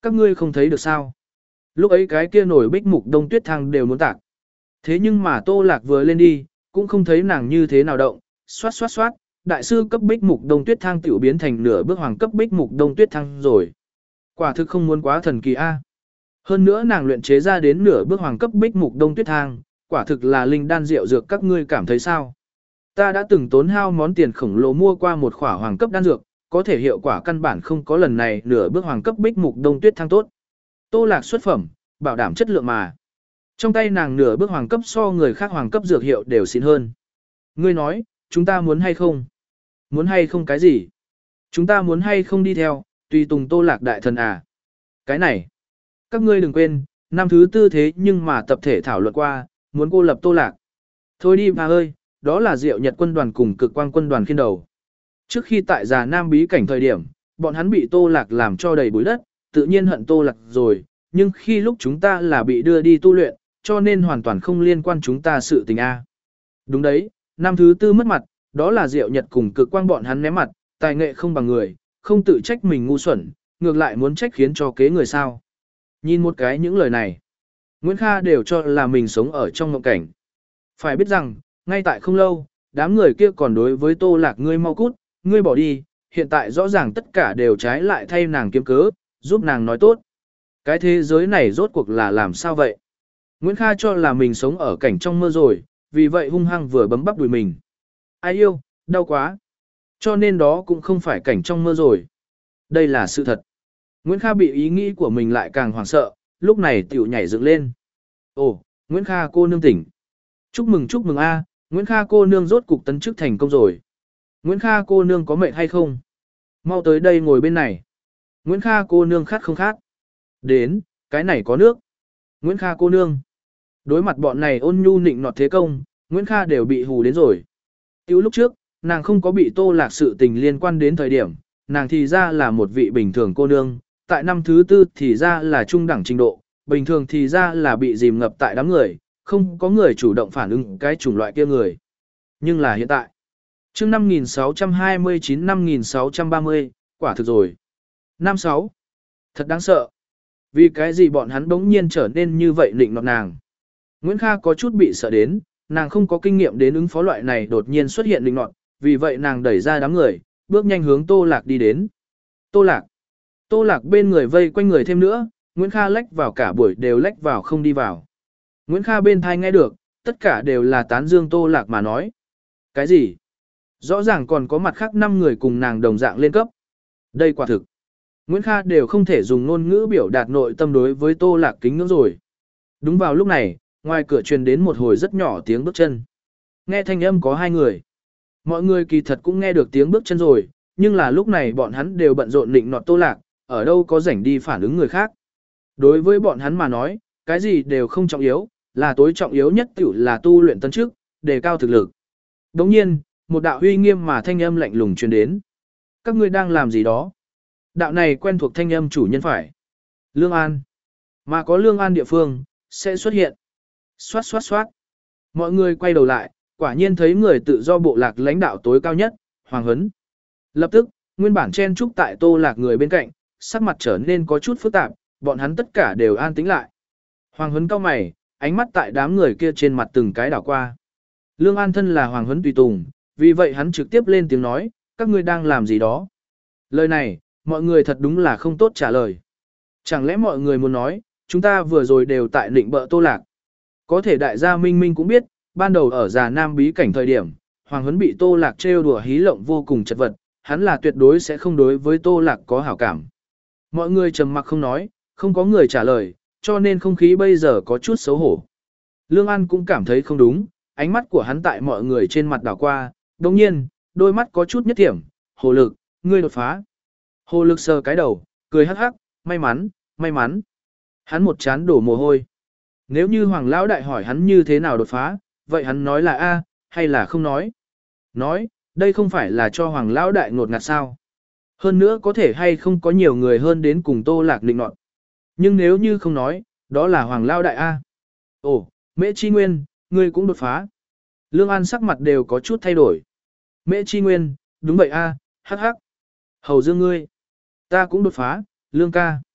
Các ngươi không thấy được sao? Lúc ấy cái kia nổi bích mục đông tuyết thang đều muốn tạc. Thế nhưng mà Tô Lạc vừa lên đi, cũng không thấy nàng như thế nào động, xoát xoát xoát, đại sư cấp bích mục đông tuyết thang tiểu biến thành nửa bước hoàng cấp bích mục đông tuyết thang rồi. Quả thực không muốn quá thần kỳ a. Hơn nữa nàng luyện chế ra đến nửa bước hoàng cấp bích mục đông tuyết thang, quả thực là linh đan rượu dược, các ngươi cảm thấy sao? Ta đã từng tốn hao món tiền khổng lồ mua qua một khỏa hoàng cấp đan dược, có thể hiệu quả căn bản không có lần này nửa bước hoàng cấp bích mục đông tuyết thang tốt. Tô Lạc xuất phẩm, bảo đảm chất lượng mà. Trong tay nàng nửa bước hoàng cấp so người khác hoàng cấp dược hiệu đều xịn hơn. Ngươi nói, chúng ta muốn hay không? Muốn hay không cái gì? Chúng ta muốn hay không đi theo, tùy tùng Tô Lạc đại thần à? Cái này, các ngươi đừng quên, năm thứ tư thế nhưng mà tập thể thảo luận qua, muốn cô lập Tô Lạc. Thôi đi bà ơi, đó là Diệu Nhật quân đoàn cùng Cực Quang quân đoàn khiên đầu. Trước khi tại Già Nam bí cảnh thời điểm, bọn hắn bị Tô Lạc làm cho đầy bụi đất, tự nhiên hận Tô Lạc rồi, nhưng khi lúc chúng ta là bị đưa đi tu luyện, cho nên hoàn toàn không liên quan chúng ta sự tình A. Đúng đấy, năm thứ tư mất mặt, đó là Diệu Nhật cùng Cực Quang bọn hắn ném mặt, tài nghệ không bằng người, không tự trách mình ngu xuẩn, ngược lại muốn trách khiến cho kế người sao. Nhìn một cái những lời này, Nguyễn Kha đều cho là mình sống ở trong mộng cảnh. Phải biết rằng, ngay tại không lâu, đám người kia còn đối với Tô Lạc ngươi mau cút, ngươi bỏ đi, hiện tại rõ ràng tất cả đều trái lại thay nàng kiếm cớ, giúp nàng nói tốt. Cái thế giới này rốt cuộc là làm sao vậy? Nguyễn Kha cho là mình sống ở cảnh trong mơ rồi, vì vậy hung hăng vừa bấm bắp đùi mình. Ai yêu, đau quá. Cho nên đó cũng không phải cảnh trong mơ rồi. Đây là sự thật. Nguyễn Kha bị ý nghĩ của mình lại càng hoảng sợ, lúc này tiểu nhảy dựng lên. Ồ, Nguyễn Kha cô nương tỉnh. Chúc mừng chúc mừng a, Nguyễn Kha cô nương rốt cục tấn chức thành công rồi. Nguyễn Kha cô nương có mệt hay không? Mau tới đây ngồi bên này. Nguyễn Kha cô nương khát không khát? Đến, cái này có nước. Nguyễn Kha cô nương. Đối mặt bọn này ôn nhu nịnh nọt thế công, Nguyễn Kha đều bị hù đến rồi. Tiểu lúc trước, nàng không có bị Tô Lạc sự tình liên quan đến thời điểm, nàng thì ra là một vị bình thường cô nương, tại năm thứ tư thì ra là trung đẳng trình độ, bình thường thì ra là bị dìm ngập tại đám người, không có người chủ động phản ứng cái chủng loại kia người. Nhưng là hiện tại, chương năm nghìn sáu trăm hai mươi chín năm nghìn sáu trăm ba mươi, quả thực rồi. Năm sáu, thật đáng sợ. Vì cái gì bọn hắn bỗng nhiên trở nên như vậy nịnh nọt nàng. Nguyễn Kha có chút bị sợ đến, nàng không có kinh nghiệm đến ứng phó loại này đột nhiên xuất hiện nịnh nọt, vì vậy nàng đẩy ra đám người, bước nhanh hướng Tô Lạc đi đến. Tô Lạc. Tô Lạc bên người vây quanh người thêm nữa, Nguyễn Kha lách vào cả buổi đều lách vào không đi vào. Nguyễn Kha bên thai nghe được, tất cả đều là tán dương Tô Lạc mà nói. Cái gì? Rõ ràng còn có mặt khác năm người cùng nàng đồng dạng lên cấp. Đây quả thực. Nguyễn Kha đều không thể dùng ngôn ngữ biểu đạt nội tâm đối với Tô Lạc kính ngưỡng rồi. Đúng vào lúc này, ngoài cửa truyền đến một hồi rất nhỏ tiếng bước chân. Nghe thanh âm có hai người. Mọi người kỳ thật cũng nghe được tiếng bước chân rồi, nhưng là lúc này bọn hắn đều bận rộn nịnh nọt Tô Lạc, ở đâu có rảnh đi phản ứng người khác. Đối với bọn hắn mà nói, cái gì đều không trọng yếu, là tối trọng yếu nhất tiểu là tu luyện tấn trước, đề cao thực lực. Đồng nhiên, một đạo uy nghiêm mà thanh âm lạnh lùng truyền đến. Các ngươi đang làm gì đó? Đạo này quen thuộc thanh âm chủ nhân phải. Lương An. Mà có Lương An địa phương, sẽ xuất hiện. Xoát xoát xoát. Mọi người quay đầu lại, quả nhiên thấy người tự do bộ lạc lãnh đạo tối cao nhất, Hoàng Huấn. Lập tức, nguyên bản chen trúc tại Tô Lạc người bên cạnh, sắc mặt trở nên có chút phức tạp, bọn hắn tất cả đều an tĩnh lại. Hoàng Huấn cau mày, ánh mắt tại đám người kia trên mặt từng cái đảo qua. Lương An thân là Hoàng Huấn tùy tùng, vì vậy hắn trực tiếp lên tiếng nói, các ngươi đang làm gì đó. Lời này, mọi người thật đúng là không tốt trả lời. Chẳng lẽ mọi người muốn nói, chúng ta vừa rồi đều tại nịnh bợ Tô Lạc. Có thể đại gia Minh Minh cũng biết, ban đầu ở Già Nam bí cảnh thời điểm, Hoàng Huấn bị Tô Lạc trêu đùa hí lộng vô cùng chật vật, hắn là tuyệt đối sẽ không đối với Tô Lạc có hảo cảm. Mọi người trầm mặc không nói, không có người trả lời, cho nên không khí bây giờ có chút xấu hổ. Lương An cũng cảm thấy không đúng, ánh mắt của hắn tại mọi người trên mặt đảo qua, đồng nhiên, đôi mắt có chút nhất thiểm, Hồ Lực, ngươi đột phá. Hồ Lực sờ cái đầu, cười hắc hắc, may mắn, may mắn. Hắn một chán đổ mồ hôi. Nếu như Hoàng Lão Đại hỏi hắn như thế nào đột phá, vậy hắn nói là A, hay là không nói? Nói, đây không phải là cho Hoàng Lão Đại ngột ngạt sao? Hơn nữa có thể hay không có nhiều người hơn đến cùng Tô Lạc định nọt. Nhưng nếu như không nói, đó là Hoàng Lão Đại A. Ồ, Mễ Chi Nguyên, ngươi cũng đột phá. Lương An sắc mặt đều có chút thay đổi. Mễ Chi Nguyên, đúng vậy A, hắc hắc. Hầu Dương ngươi. Ta cũng đột phá, Lương ca.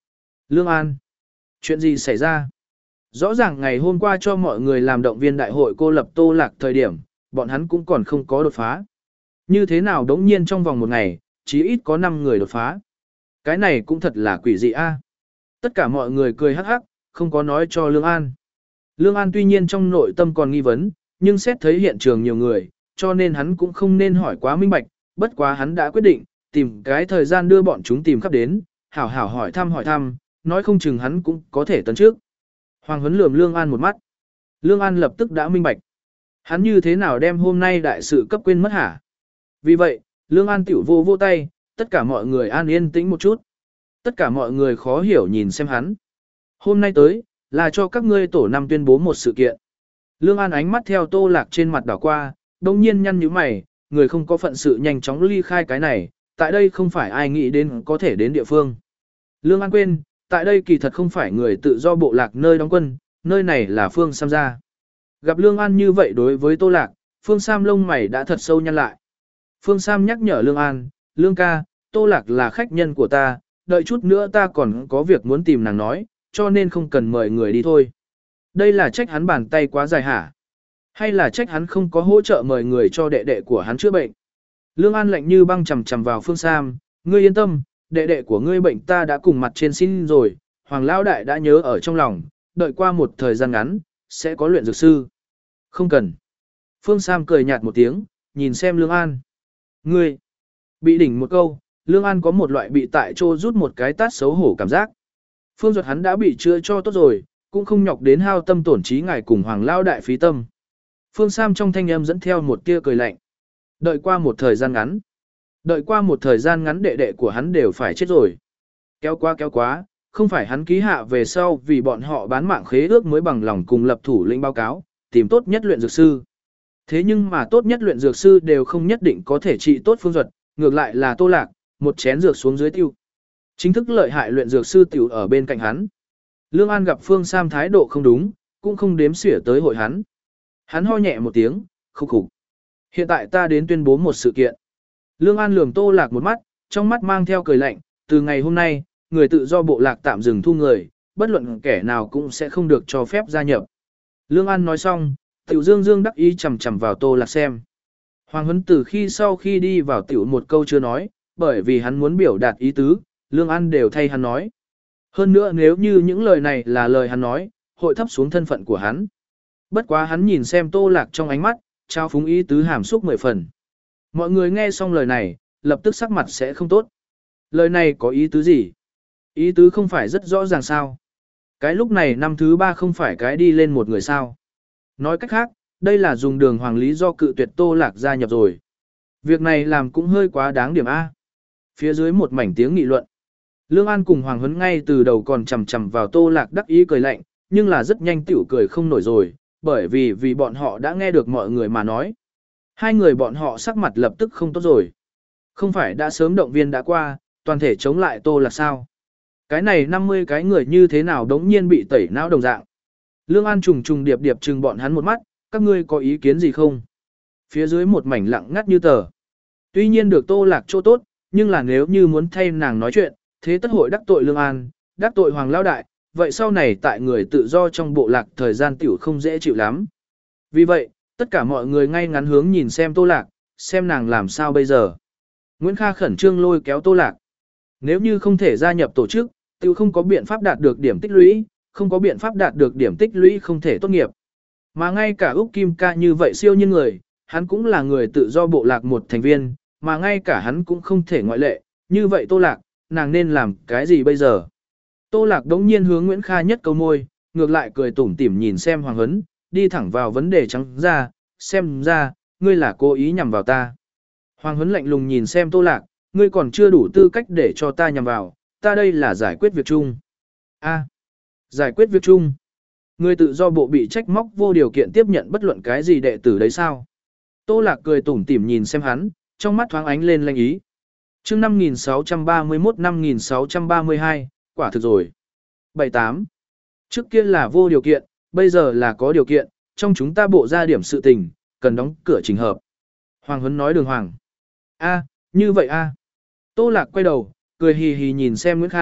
Lương An. Chuyện gì xảy ra? Rõ ràng ngày hôm qua cho mọi người làm động viên đại hội cô lập Tô Lạc thời điểm, bọn hắn cũng còn không có đột phá. Như thế nào đống nhiên trong vòng một ngày, chí ít có năm người đột phá. Cái này cũng thật là quỷ dị a. Tất cả mọi người cười hắc hắc, không có nói cho Lương An. Lương An tuy nhiên trong nội tâm còn nghi vấn, nhưng xét thấy hiện trường nhiều người, cho nên hắn cũng không nên hỏi quá minh bạch, bất quá hắn đã quyết định, tìm cái thời gian đưa bọn chúng tìm khắp đến, hảo hảo hỏi thăm hỏi thăm, nói không chừng hắn cũng có thể tấn trước. Hoàng Huấn lườm Lương An một mắt. Lương An lập tức đã minh bạch. Hắn như thế nào đem hôm nay đại sự cấp quên mất hả? Vì vậy, Lương An tiểu vô vô tay, tất cả mọi người an yên tĩnh một chút. Tất cả mọi người khó hiểu nhìn xem hắn. Hôm nay tới, là cho các ngươi tổ năm tuyên bố một sự kiện. Lương An ánh mắt theo Tô Lạc trên mặt đảo qua, đồng nhiên nhăn nhíu mày, người không có phận sự nhanh chóng ly khai cái này, tại đây không phải ai nghĩ đến có thể đến địa phương. Lương An quên, tại đây kỳ thật không phải người tự do bộ lạc nơi đóng quân, nơi này là Phương Sam gia. Gặp Lương An như vậy đối với Tô Lạc, Phương Sam lông mày đã thật sâu nhăn lại. Phương Sam nhắc nhở Lương An, Lương ca, Tô Lạc là khách nhân của ta, đợi chút nữa ta còn có việc muốn tìm nàng nói, cho nên không cần mời người đi thôi. Đây là trách hắn bàn tay quá dài hả? Hay là trách hắn không có hỗ trợ mời người cho đệ đệ của hắn chữa bệnh? Lương An lạnh như băng chầm chầm vào Phương Sam, ngươi yên tâm, đệ đệ của ngươi bệnh ta đã cùng mặt trên xin rồi, Hoàng Lão Đại đã nhớ ở trong lòng, đợi qua một thời gian ngắn, sẽ có luyện dược sư. Không cần. Phương Sam cười nhạt một tiếng, nhìn xem Lương An. Ngươi, bị đỉnh một câu, Lương An có một loại bị tại chỗ rút một cái tát xấu hổ cảm giác. Phương Duật hắn đã bị chữa cho tốt rồi, cũng không nhọc đến hao tâm tổn trí ngài cùng Hoàng Lão Đại phí tâm. Phương Sam trong thanh âm dẫn theo một tia cười lạnh. Đợi qua một thời gian ngắn. Đợi qua một thời gian ngắn đệ đệ của hắn đều phải chết rồi. Kéo quá kéo quá, không phải hắn ký hạ về sau vì bọn họ bán mạng khế ước mới bằng lòng cùng lập thủ lĩnh báo cáo, tìm tốt nhất luyện dược sư. Thế nhưng mà tốt nhất luyện dược sư đều không nhất định có thể trị tốt Phương Duật, ngược lại là Tô Lạc, một chén dược xuống dưới tiêu. Chính thức lợi hại luyện dược sư tiểu ở bên cạnh hắn. Lương An gặp Phương Sam thái độ không đúng, cũng không đếm xỉa tới hội hắn. Hắn ho nhẹ một tiếng, khục khục. Hiện tại ta đến tuyên bố một sự kiện. Lương An lườm Tô Lạc một mắt, trong mắt mang theo cười lạnh, từ ngày hôm nay, người tự do bộ lạc tạm dừng thu người, bất luận kẻ nào cũng sẽ không được cho phép gia nhập. Lương An nói xong, tiểu dương dương đắc ý chầm chầm vào Tô Lạc xem. Hoàng Huấn từ khi sau khi đi vào tiểu một câu chưa nói, bởi vì hắn muốn biểu đạt ý tứ, Lương An đều thay hắn nói. Hơn nữa nếu như những lời này là lời hắn nói, hội thấp xuống thân phận của hắn. Bất quá hắn nhìn xem Tô Lạc trong ánh mắt, trao phúng ý tứ hàm xúc mười phần. Mọi người nghe xong lời này, lập tức sắc mặt sẽ không tốt. Lời này có ý tứ gì? Ý tứ không phải rất rõ ràng sao? Cái lúc này năm thứ ba không phải cái đi lên một người sao? Nói cách khác, đây là dùng đường hoàng lý do cự tuyệt Tô Lạc gia nhập rồi. Việc này làm cũng hơi quá đáng điểm A. Phía dưới một mảnh tiếng nghị luận. Lương An cùng Hoàng Huấn ngay từ đầu còn chầm chầm vào Tô Lạc đắc ý cười lạnh, nhưng là rất nhanh tiểu cười không nổi rồi, bởi vì vì bọn họ đã nghe được mọi người mà nói. Hai người bọn họ sắc mặt lập tức không tốt rồi. Không phải đã sớm động viên đã qua, toàn thể chống lại Tô Lạc sao? Cái này năm mươi cái người như thế nào đống nhiên bị tẩy não đồng dạng. Lương An trùng trùng điệp điệp trừng bọn hắn một mắt, các ngươi có ý kiến gì không? Phía dưới một mảnh lặng ngắt như tờ. Tuy nhiên được Tô Lạc chỗ tốt, nhưng là nếu như muốn thay nàng nói chuyện, thế tất hội đắc tội Lương An, đắc tội Hoàng Lão Đại, vậy sau này tại người tự do trong bộ lạc thời gian tiểu không dễ chịu lắm. Vì vậy, tất cả mọi người ngay ngắn hướng nhìn xem Tô Lạc, xem nàng làm sao bây giờ. Nguyễn Kha khẩn trương lôi kéo Tô Lạc. Nếu như không thể gia nhập tổ chức, tiểu không có biện pháp đạt được điểm tích lũy, không có biện pháp đạt được điểm tích lũy không thể tốt nghiệp. Mà ngay cả Úc Kim Ca như vậy siêu nhiên người, hắn cũng là người tự do bộ lạc một thành viên, mà ngay cả hắn cũng không thể ngoại lệ, như vậy Tô Lạc, nàng nên làm cái gì bây giờ? Tô Lạc đống nhiên hướng Nguyễn Kha nhất câu môi, ngược lại cười tủm tỉm nhìn xem Hoàng Huấn, đi thẳng vào vấn đề trắng ra, xem ra, ngươi là cố ý nhằm vào ta. Hoàng Huấn lạnh lùng nhìn xem Tô Lạc, ngươi còn chưa đủ tư cách để cho ta nhằm vào, ta đây là giải quyết việc chung. A, giải quyết việc chung. Ngươi tự do bộ bị trách móc vô điều kiện tiếp nhận bất luận cái gì đệ tử đấy sao? Tô Lạc cười tủm tỉm nhìn xem hắn, trong mắt thoáng ánh lên lanh ý. Chương năm nghìn sáu trăm ba mươi mốt năm nghìn sáu trăm ba mươi hai, quả thực rồi. bảy tám. Trước kia là vô điều kiện, bây giờ là có điều kiện, trong chúng ta bộ ra điểm sự tình, cần đóng cửa trình hợp. Hoàng Huấn nói đường hoàng. A, như vậy a. Tô Lạc quay đầu, cười hì hì nhìn xem Nguyễn Kha,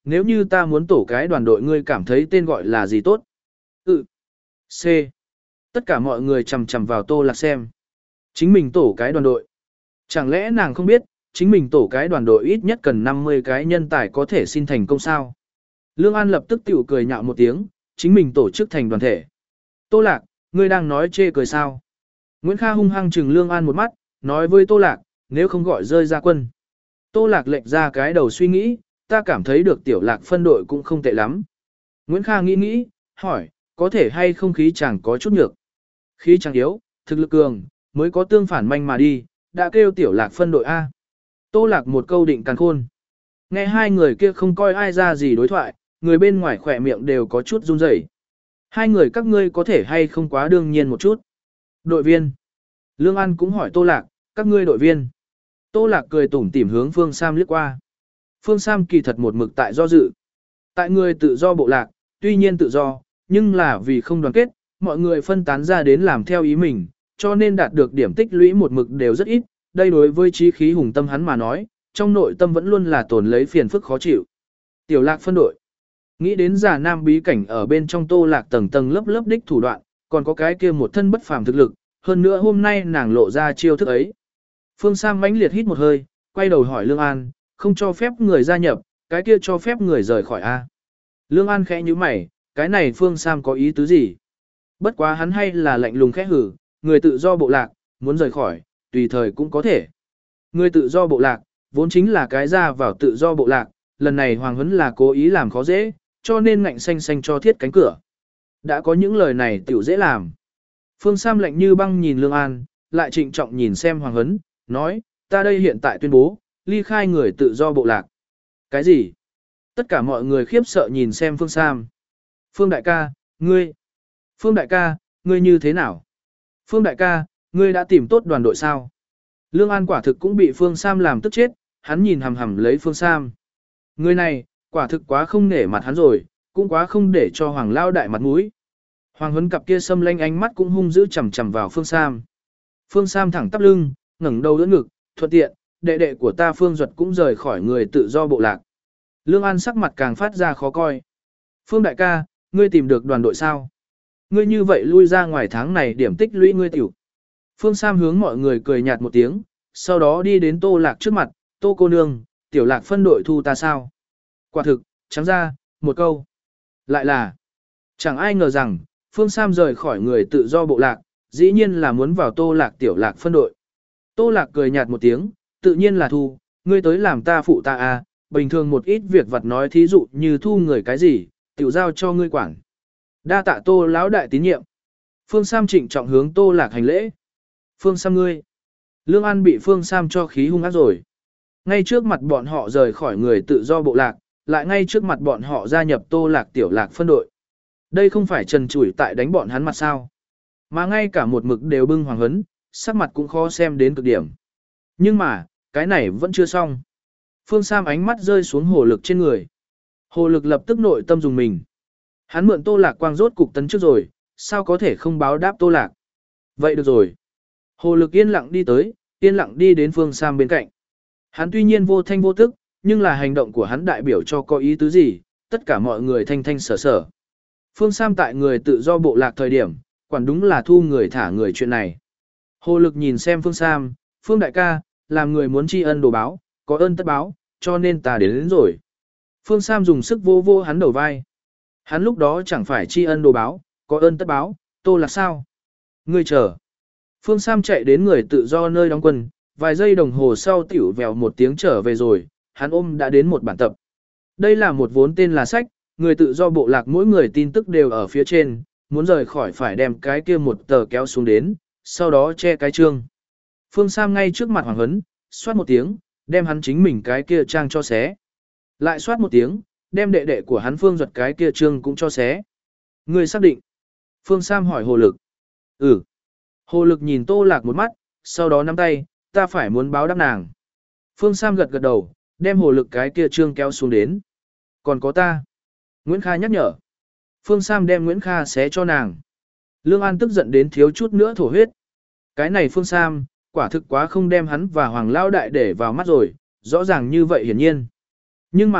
Nếu như ta muốn tổ cái đoàn đội ngươi cảm thấy tên gọi là gì tốt? Ừ. C. Tất cả mọi người chầm chầm vào Tô Lạc xem. Chính mình tổ cái đoàn đội. Chẳng lẽ nàng không biết, chính mình tổ cái đoàn đội ít nhất cần năm mươi cái nhân tài có thể xin thành công sao? Lương An lập tức tiểu cười nhạo một tiếng, chính mình tổ chức thành đoàn thể. Tô Lạc, ngươi đang nói chê cười sao? Nguyễn Kha hung hăng trừng Lương An một mắt, nói với Tô Lạc, nếu không gọi rơi ra quân. Tô Lạc lệch ra cái đầu suy nghĩ, ta cảm thấy được tiểu Lạc phân đội cũng không tệ lắm. Nguyễn Kha nghĩ nghĩ, hỏi, có thể hay không khí chẳng có chút nhược. Khí chẳng yếu, thực lực cường, mới có tương phản manh mà đi, đã kêu tiểu Lạc phân đội A. Tô Lạc một câu định càn khôn. Nghe hai người kia không coi ai ra gì đối thoại, người bên ngoài khỏe miệng đều có chút run rẩy. Hai người các ngươi có thể hay không quá đương nhiên một chút. Đội viên. Lương An cũng hỏi Tô Lạc, các ngươi đội viên. Tô Lạc cười tủm tỉm hướng Phương Sam liếc qua. Phương Sam kỳ thật một mực tại do dự. Tại người tự do bộ lạc, tuy nhiên tự do, nhưng là vì không đoàn kết, mọi người phân tán ra đến làm theo ý mình, cho nên đạt được điểm tích lũy một mực đều rất ít. Đây đối với trí khí hùng tâm hắn mà nói, trong nội tâm vẫn luôn là tồn lấy phiền phức khó chịu. Tiểu Lạc phân đội. Nghĩ đến giả nam bí cảnh ở bên trong Tô Lạc tầng tầng lớp lớp đích thủ đoạn, còn có cái kia một thân bất phàm thực lực, hơn nữa hôm nay nàng lộ ra chiêu thức ấy. Phương Sam mãnh liệt hít một hơi, quay đầu hỏi Lương An, không cho phép người gia nhập, cái kia cho phép người rời khỏi A. Lương An khẽ như mày, cái này Phương Sam có ý tứ gì? Bất quá hắn hay là lạnh lùng khẽ hử, người tự do bộ lạc, muốn rời khỏi, tùy thời cũng có thể. Người tự do bộ lạc, vốn chính là cái ra vào tự do bộ lạc, lần này Hoàng Huấn là cố ý làm khó dễ, cho nên ngạnh xanh xanh cho thiết cánh cửa. Đã có những lời này tiểu dễ làm. Phương Sam lạnh như băng nhìn Lương An, lại trịnh trọng nhìn xem Hoàng Huấn, nói, ta đây hiện tại tuyên bố, ly khai người tự do bộ lạc. Cái gì? Tất cả mọi người khiếp sợ nhìn xem Phương Sam. Phương đại ca, ngươi. Phương đại ca, ngươi như thế nào? Phương đại ca, ngươi đã tìm tốt đoàn đội sao? Lương An quả thực cũng bị Phương Sam làm tức chết, hắn nhìn hằm hằm lấy Phương Sam. Người này, quả thực quá không nể mặt hắn rồi, cũng quá không để cho Hoàng Lao đại mặt mũi. Hoàng Huấn cặp kia xâm lanh ánh mắt cũng hung dữ chằm chằm vào Phương Sam. Phương Sam thẳng tắp lưng, ngẩng đầu đỡ ngực, thuận tiện, đệ đệ của ta Phương Duật cũng rời khỏi người tự do bộ lạc. Lương An sắc mặt càng phát ra khó coi. Phương đại ca, ngươi tìm được đoàn đội sao? Ngươi như vậy lui ra ngoài tháng này điểm tích lũy ngươi tiểu. Phương Sam hướng mọi người cười nhạt một tiếng, sau đó đi đến Tô Lạc trước mặt, Tô cô nương, tiểu Lạc phân đội thu ta sao? Quả thực, trắng ra, một câu. Lại là, chẳng ai ngờ rằng, Phương Sam rời khỏi người tự do bộ lạc, dĩ nhiên là muốn vào Tô Lạc tiểu Lạc phân đội. Tô Lạc cười nhạt một tiếng, tự nhiên là thu, ngươi tới làm ta phụ ta à, bình thường một ít việc vặt nói thí dụ như thu người cái gì, tiểu giao cho ngươi quản. Đa tạ Tô lão đại tín nhiệm. Phương Sam trịnh trọng hướng Tô Lạc hành lễ. Phương Sam ngươi. Lương An bị Phương Sam cho khí hung ác rồi. Ngay trước mặt bọn họ rời khỏi người tự do bộ lạc, lại ngay trước mặt bọn họ gia nhập Tô Lạc tiểu Lạc phân đội. Đây không phải trần trụi tại đánh bọn hắn mặt sao. Mà ngay cả một mực đều bưng Hoàng Huấn, sắc mặt cũng khó xem đến cực điểm. Nhưng mà, cái này vẫn chưa xong. Phương Sam ánh mắt rơi xuống hồ lực trên người. Hồ lực lập tức nội tâm dùng mình. Hắn mượn Tô Lạc quang rốt cục tấn trước rồi, sao có thể không báo đáp Tô Lạc. Vậy được rồi. Hồ lực yên lặng đi tới, yên lặng đi đến Phương Sam bên cạnh. Hắn tuy nhiên vô thanh vô tức, nhưng là hành động của hắn đại biểu cho có ý tứ gì, tất cả mọi người thanh thanh sở sở. Phương Sam tại người tự do bộ lạc thời điểm, quản đúng là thu người thả người chuyện này. Hồ lực nhìn xem Phương Sam, Phương đại ca, làm người muốn tri ân đồ báo, có ơn tất báo, cho nên ta đến, đến rồi. Phương Sam dùng sức vô vô hắn đầu vai. Hắn lúc đó chẳng phải tri ân đồ báo, có ơn tất báo, Tô Lạc sao? Ngươi chờ. Phương Sam chạy đến người tự do nơi đóng quân, vài giây đồng hồ sau tiểu vèo một tiếng trở về rồi, hắn ôm đã đến một bản tập. Đây là một vốn tên là sách, người tự do bộ lạc mỗi người tin tức đều ở phía trên, muốn rời khỏi phải đem cái kia một tờ kéo xuống đến, sau đó che cái chương. Phương Sam ngay trước mặt Hoàng Huấn, xoát một tiếng, đem hắn chính mình cái kia trang cho xé. Lại xoát một tiếng, đem đệ đệ của hắn Phương Duật cái kia chương cũng cho xé. Người xác định. Phương Sam hỏi Hồ Lực. Ừ. Hồ Lực nhìn Tô Lạc một mắt, sau đó nắm tay, ta phải muốn báo đáp nàng. Phương Sam gật gật đầu, đem Hồ Lực cái kia chương kéo xuống đến. Còn có ta. Nguyễn Kha nhắc nhở. Phương Sam đem Nguyễn Kha xé cho nàng. Lương An tức giận đến thiếu chút nữa thổ huyết. Cái này Phương Sam, quả thực quá không đem hắn và Hoàng Lao Đại để vào mắt rồi, rõ ràng như vậy hiển nhiên. Nhưng mà,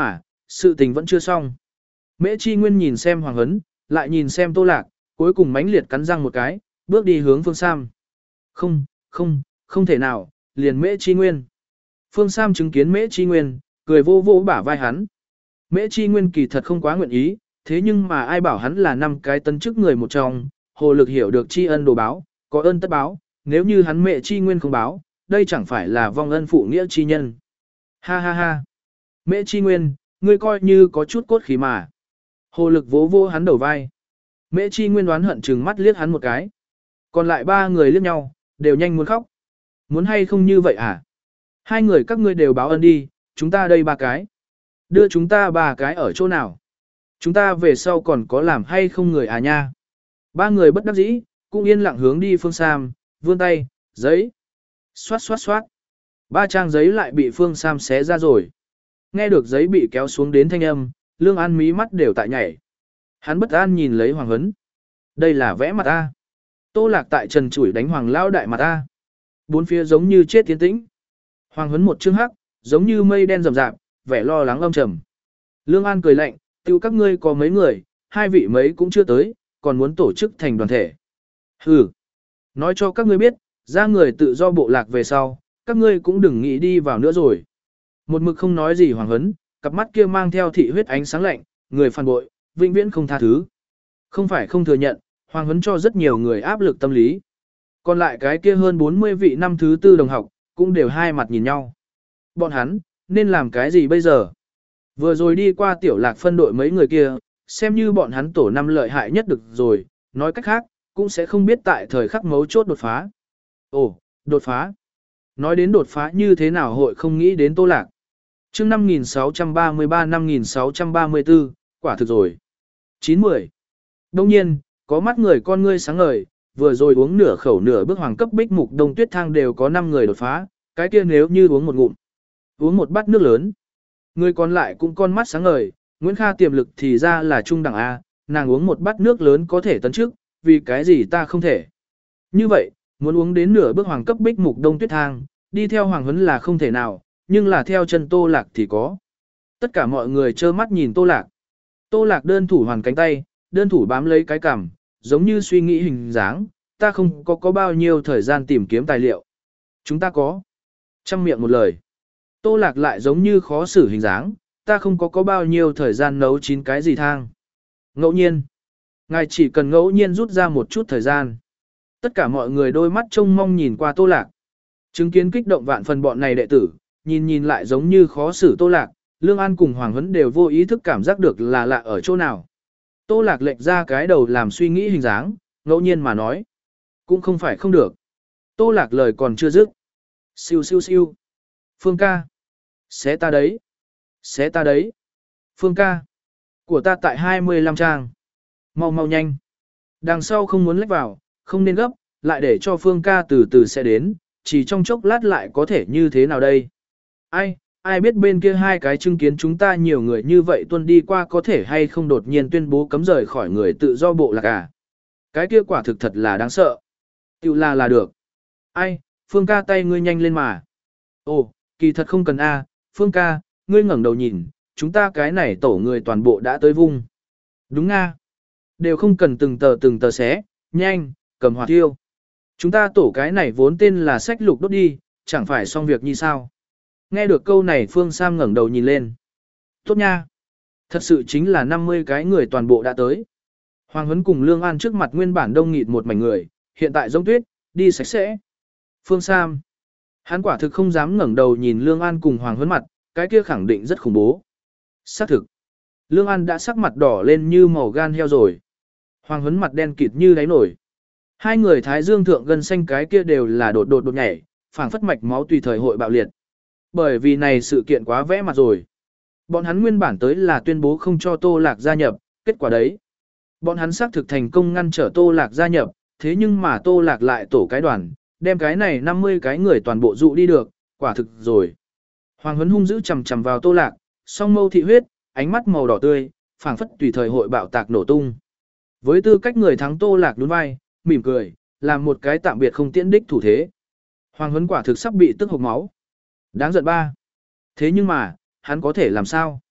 sự tình vẫn chưa xong. Mễ Chi Nguyên nhìn xem Hoàng Huấn, lại nhìn xem Tô Lạc, cuối cùng mãnh liệt cắn răng một cái, bước đi hướng Phương Sam. Không, không, không thể nào, liền Mễ Chi Nguyên. Phương Sam chứng kiến Mễ Chi Nguyên, cười vô vô bả vai hắn. Mễ Chi Nguyên kỳ thật không quá nguyện ý, thế nhưng mà ai bảo hắn là năm cái tân chức người một trong, hồ lực hiểu được tri ân đồ báo, có ơn tất báo, nếu như hắn Mễ Chi Nguyên không báo, đây chẳng phải là vong ân phụ nghĩa chi nhân. Ha ha ha. Mễ Chi Nguyên, ngươi coi như có chút cốt khí mà. Hồ lực vỗ vỗ hắn đầu vai. Mễ Chi Nguyên đoán hận chừng mắt liếc hắn một cái. Còn lại ba người liếc nhau, đều nhanh muốn khóc. Muốn hay không như vậy à? Hai người các ngươi đều báo ân đi, chúng ta đây ba cái. Đưa chúng ta ba cái ở chỗ nào? Chúng ta về sau còn có làm hay không người à nha? Ba người bất đắc dĩ, cũng yên lặng hướng đi Phương Sam, vươn tay, giấy. Xoát xoát xoát. Ba trang giấy lại bị Phương Sam xé ra rồi. Nghe được giấy bị kéo xuống đến thanh âm, Lương An mí mắt đều tại nhảy. Hắn bất an nhìn lấy Hoàng Huấn. Đây là vẽ mặt ta. Tô Lạc tại trần chủi đánh Hoàng Lao đại mặt ta. Bốn phía giống như chết tiến tĩnh. Hoàng Huấn một chương hắc, giống như mây đen rậm rạp, vẻ lo lắng âm trầm. Lương An cười lạnh, tiêu các ngươi có mấy người, hai vị mấy cũng chưa tới, còn muốn tổ chức thành đoàn thể. Hừ, nói cho các ngươi biết, ra người tự do bộ lạc về sau, các ngươi cũng đừng nghĩ đi vào nữa rồi. Một mực không nói gì Hoàng Huấn, cặp mắt kia mang theo thị huyết ánh sáng lạnh, người phản bội, vĩnh viễn không tha thứ. Không phải không thừa nhận, Hoàng Huấn cho rất nhiều người áp lực tâm lý. Còn lại cái kia hơn bốn mươi vị năm thứ tư đồng học, cũng đều hai mặt nhìn nhau. Bọn hắn, nên làm cái gì bây giờ? Vừa rồi đi qua tiểu lạc phân đội mấy người kia, xem như bọn hắn tổ năm lợi hại nhất được rồi, nói cách khác, cũng sẽ không biết tại thời khắc mấu chốt đột phá. Ồ, đột phá. Nói đến đột phá như thế nào hội không nghĩ đến Tô Lạc. Chương năm nghìn sáu trăm ba mươi ba năm nghìn sáu trăm ba mươi tư, quả thực rồi. chín mười. Đông nhiên, có mắt người con ngươi sáng ngời, vừa rồi uống nửa khẩu nửa bước hoàng cấp bích mục đông tuyết thang đều có năm người đột phá, cái kia nếu như uống một ngụm, uống một bát nước lớn. Người còn lại cũng con mắt sáng ngời, Nguyễn Kha tiềm lực thì ra là trung đẳng A, nàng uống một bát nước lớn có thể tấn trước, vì cái gì ta không thể. Như vậy, muốn uống đến nửa bước hoàng cấp bích mục đông tuyết thang, đi theo Hoàng Huấn là không thể nào, nhưng là theo chân Tô Lạc thì có. Tất cả mọi người trơ mắt nhìn Tô Lạc. Tô Lạc đơn thủ hoàn cánh tay, đơn thủ bám lấy cái cằm, giống như suy nghĩ hình dáng, ta không có có bao nhiêu thời gian tìm kiếm tài liệu. Chúng ta có. Trăm miệng một lời. Tô Lạc lại giống như khó xử hình dáng, ta không có có bao nhiêu thời gian nấu chín cái gì thang. Ngẫu nhiên. Ngài chỉ cần ngẫu nhiên rút ra một chút thời gian. Tất cả mọi người đôi mắt trông mong nhìn qua Tô Lạc. Chứng kiến kích động vạn phần bọn này đệ tử, nhìn nhìn lại giống như khó xử Tô Lạc, Lương An cùng Hoàng Huấn đều vô ý thức cảm giác được là lạ ở chỗ nào. Tô Lạc lệch ra cái đầu làm suy nghĩ hình dáng, ngẫu nhiên mà nói. Cũng không phải không được. Tô Lạc lời còn chưa dứt. Siêu siêu siêu. Phương ca. Xé ta đấy. Xé ta đấy. Phương ca. Của ta tại hai mươi lăm trang. Mau mau nhanh. Đằng sau không muốn lách vào, không nên gấp, lại để cho Phương ca từ từ sẽ đến, chỉ trong chốc lát lại có thể như thế nào đây. Ai, ai biết bên kia hai cái chứng kiến chúng ta nhiều người như vậy tuân đi qua có thể hay không đột nhiên tuyên bố cấm rời khỏi người tự do bộ lạc à. Cái kia quả thực thật là đáng sợ. Tiểu là là được. Ai, Phương ca tay ngươi nhanh lên mà. Ồ, kỳ thật không cần a, Phương ca, ngươi ngẩng đầu nhìn, chúng ta cái này tổ người toàn bộ đã tới vung. Đúng nga. Đều không cần từng tờ từng tờ xé, nhanh, cầm hỏa thiêu. Chúng ta tổ cái này vốn tên là sách lục đốt đi, chẳng phải xong việc như sao. Nghe được câu này Phương Sam ngẩng đầu nhìn lên. Tốt nha. Thật sự chính là năm mươi cái người toàn bộ đã tới. Hoàng Huấn cùng Lương An trước mặt nguyên bản đông nghịt một mảnh người, hiện tại giống tuyết, đi sạch sẽ. Phương Sam. Hắn quả thực không dám ngẩng đầu nhìn Lương An cùng Hoàng Huấn mặt, cái kia khẳng định rất khủng bố. Xác thực. Lương An đã sắc mặt đỏ lên như màu gan heo rồi. Hoàng Huấn mặt đen kịt như đáy nổi. Hai người thái dương thượng gân xanh cái kia đều là đột đột đột nhảy, phảng phất mạch máu tùy thời hội bạo liệt. Bởi vì này sự kiện quá vẽ mặt rồi. Bọn hắn nguyên bản tới là tuyên bố không cho Tô Lạc gia nhập, kết quả đấy. Bọn hắn xác thực thành công ngăn trở Tô Lạc gia nhập, thế nhưng mà Tô Lạc lại tổ cái đoàn, đem cái này năm mươi cái người toàn bộ dụ đi được, quả thực rồi. Hoàng Huấn hung dữ chằm chằm vào Tô Lạc, song mâu thị huyết, ánh mắt màu đỏ tươi, phảng phất tùy thời hội bạo tạc nổ tung. Với tư cách người thắng Tô Lạc nhún vai, mỉm cười, làm một cái tạm biệt không tiễn đích thủ thế. Hoàng Huấn quả thực sắp bị tức hộc máu. Đáng giận ba. Thế nhưng mà, hắn có thể làm sao?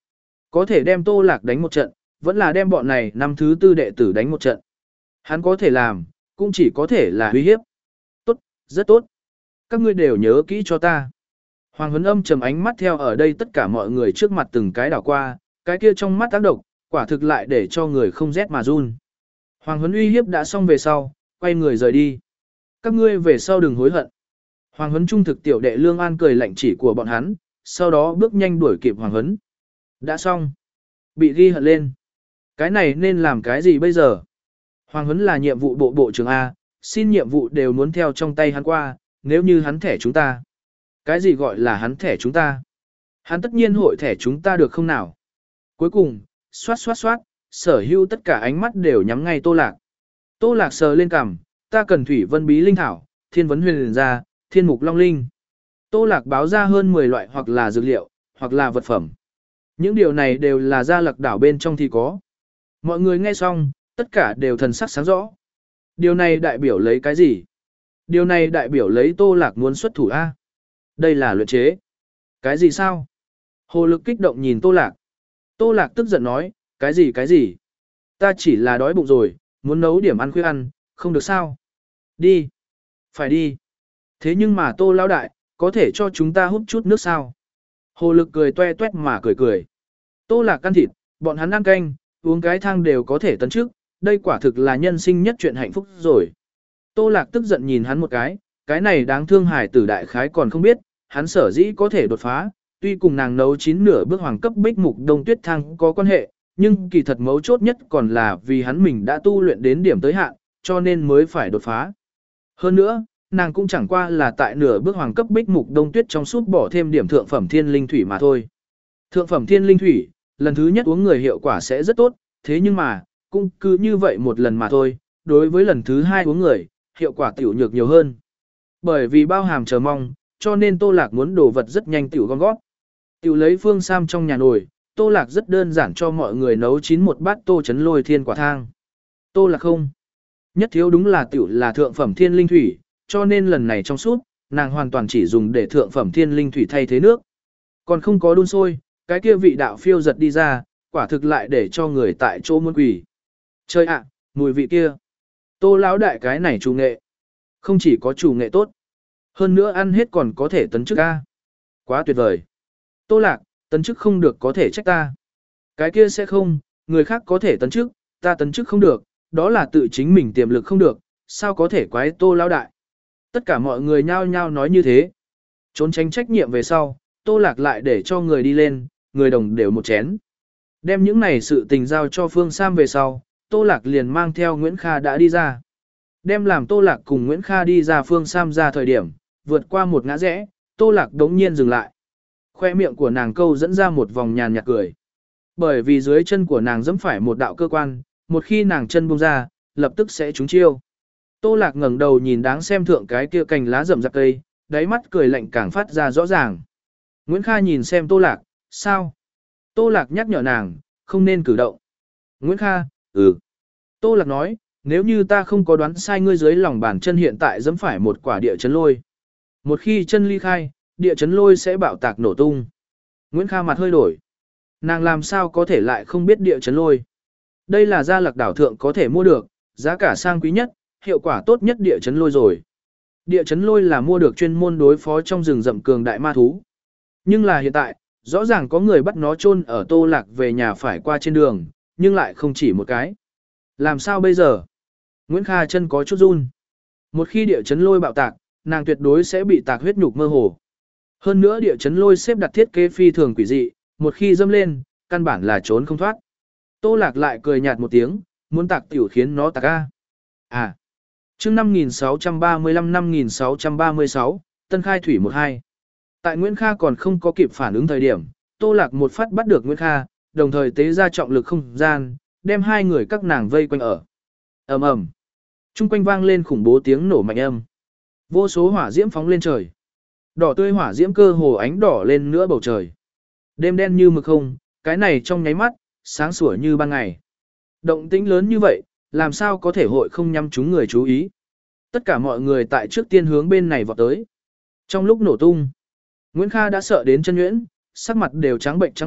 Có thể đem Tô Lạc đánh một trận, vẫn là đem bọn này năm thứ tư đệ tử đánh một trận. Hắn có thể làm, cũng chỉ có thể là uy hiếp. Tốt, rất tốt. Các ngươi đều nhớ kỹ cho ta. Hoàng Huấn Âm trầm ánh mắt theo ở đây tất cả mọi người trước mặt từng cái đảo qua, cái kia trong mắt tác độc, quả thực lại để cho người không rét mà run. Hoàng Huấn uy hiếp đã xong về sau, quay người rời đi. Các ngươi về sau đừng hối hận. Hoàng Huấn trung thực tiểu đệ Lương An cười lạnh chỉ của bọn hắn, sau đó bước nhanh đuổi kịp Hoàng Huấn. Đã xong. Bị ghi hận lên. Cái này nên làm cái gì bây giờ? Hoàng Huấn là nhiệm vụ bộ bộ trưởng A, xin nhiệm vụ đều muốn theo trong tay hắn qua, nếu như hắn thẻ chúng ta. Cái gì gọi là hắn thẻ chúng ta? Hắn tất nhiên hội thẻ chúng ta được không nào? Cuối cùng, xoát xoát xoát, sở hữu tất cả ánh mắt đều nhắm ngay Tô Lạc. Tô Lạc sờ lên cằm, ta cần thủy vân bí linh thảo, thiên vấn huyền liền ra, thiên mục long linh. Tô Lạc báo ra hơn mười loại hoặc là dược liệu, hoặc là vật phẩm. Những điều này đều là gia lạc đảo bên trong thì có. Mọi người nghe xong, tất cả đều thần sắc sáng rõ. Điều này đại biểu lấy cái gì? Điều này đại biểu lấy Tô Lạc muốn xuất thủ A. Đây là luyện chế. Cái gì sao? Hồ Lực kích động nhìn Tô Lạc. Tô Lạc tức giận nói, cái gì cái gì? Ta chỉ là đói bụng rồi, muốn nấu điểm ăn khuya ăn, không được sao? Đi. Phải đi. Thế nhưng mà Tô lão đại, có thể cho chúng ta hút chút nước sao? Hồ Lực cười toe toét mà cười cười. Tô Lạc ăn thịt, bọn hắn ăn canh, uống cái thang đều có thể tấn trước, đây quả thực là nhân sinh nhất chuyện hạnh phúc rồi. Tô Lạc tức giận nhìn hắn một cái, cái này đáng thương hải tử đại khái còn không biết, hắn sở dĩ có thể đột phá, tuy cùng nàng nấu chín nửa bước hoàng cấp bích mục đông tuyết thang có quan hệ, nhưng kỳ thật mấu chốt nhất còn là vì hắn mình đã tu luyện đến điểm tới hạn, cho nên mới phải đột phá. Hơn nữa, nàng cũng chẳng qua là tại nửa bước hoàng cấp bích mục đông tuyết trong suốt bỏ thêm điểm thượng phẩm thiên linh thủy mà thôi. Thượng phẩm thiên linh thủy, lần thứ nhất uống người hiệu quả sẽ rất tốt, thế nhưng mà, cũng cứ như vậy một lần mà thôi, đối với lần thứ hai uống người, hiệu quả tiểu nhược nhiều hơn. Bởi vì bao hàm chờ mong, cho nên Tô Lạc muốn đồ vật rất nhanh tiểu gom gót. Tiểu lấy phương sam trong nhà nồi, Tô Lạc rất đơn giản cho mọi người nấu chín một bát tô chấn lôi thiên quả thang. Tô Lạc không. Nhất thiếu đúng là tiểu là thượng phẩm thiên linh thủy, cho nên lần này trong suốt, nàng hoàn toàn chỉ dùng để thượng phẩm thiên linh thủy thay thế nước. Còn không có đun sôi, cái kia vị đạo phiêu giật đi ra, quả thực lại để cho người tại chỗ muốn quỷ. Chơi ạ, mùi vị kia. Tô lão đại cái này chủ nghệ. Không chỉ có chủ nghệ tốt, hơn nữa ăn hết còn có thể tấn chức A. Quá tuyệt vời. Tô Lạc, tấn chức không được có thể trách ta. Cái kia sẽ không, người khác có thể tấn chức, ta tấn chức không được, đó là tự chính mình tiềm lực không được, sao có thể quái Tô lão đại. Tất cả mọi người nhao nhao nói như thế. Trốn tránh trách nhiệm về sau, Tô Lạc lại để cho người đi lên, người đồng đều một chén. Đem những này sự tình giao cho Phương Sam về sau, Tô Lạc liền mang theo Nguyễn Kha đã đi ra. Đem làm Tô Lạc cùng Nguyễn Kha đi ra Phương Sam ra thời điểm, vượt qua một ngã rẽ, Tô Lạc đống nhiên dừng lại. Khoe miệng của nàng câu dẫn ra một vòng nhàn nhạt cười. Bởi vì dưới chân của nàng dẫm phải một đạo cơ quan, một khi nàng chân buông ra, lập tức sẽ trúng chiêu. Tô Lạc ngẩng đầu nhìn đáng xem thượng cái kia cành lá rậm rạp cây, đáy mắt cười lạnh càng phát ra rõ ràng. Nguyễn Kha nhìn xem Tô Lạc, sao? Tô Lạc nhắc nhở nàng, không nên cử động. Nguyễn Kha, ừ. Tô Lạc nói, nếu như ta không có đoán sai ngươi dưới lòng bàn chân hiện tại dẫm phải một quả địa chấn lôi. Một khi chân ly khai, địa chấn lôi sẽ bạo tạc nổ tung. Nguyễn Kha mặt hơi đổi. Nàng làm sao có thể lại không biết địa chấn lôi. Đây là gia lạc đảo thượng có thể mua được, giá cả sang quý nhất, hiệu quả tốt nhất địa chấn lôi rồi. Địa chấn lôi là mua được chuyên môn đối phó trong rừng rậm cường đại ma thú. Nhưng là hiện tại, rõ ràng có người bắt nó chôn ở Tô Lạc về nhà phải qua trên đường, nhưng lại không chỉ một cái. Làm sao bây giờ? Nguyễn Kha chân có chút run. Một khi địa chấn lôi bạo tạc, nàng tuyệt đối sẽ bị tạc huyết nhục mơ hồ. Hơn nữa địa chấn lôi xếp đặt thiết kế phi thường quỷ dị, một khi dâm lên, căn bản là trốn không thoát. Tô Lạc lại cười nhạt một tiếng, muốn tạc tiểu khiến nó tạc a. À. Chương năm nghìn sáu trăm ba mươi lăm năm nghìn sáu trăm ba mươi sáu, Tân Khai Thủy một hai. Tại Nguyễn Kha còn không có kịp phản ứng thời điểm, Tô Lạc một phát bắt được Nguyễn Kha, đồng thời tế ra trọng lực không gian, đem hai người các nàng vây quanh ở. Ầm ầm. Trung quanh vang lên khủng bố tiếng nổ mạnh âm. Vô số hỏa diễm phóng lên trời. Đỏ tươi hỏa diễm cơ hồ ánh đỏ lên nữa bầu trời. Đêm đen như mực không, cái này trong nháy mắt, sáng sủa như ban ngày. Động tĩnh lớn như vậy, làm sao có thể hội không nhắm chúng người chú ý. Tất cả mọi người tại trước tiên hướng bên này vọt tới. Trong lúc nổ tung, Nguyễn Kha đã sợ đến chân nhuyễn, sắc mặt đều trắng bệnh trắng bệnh,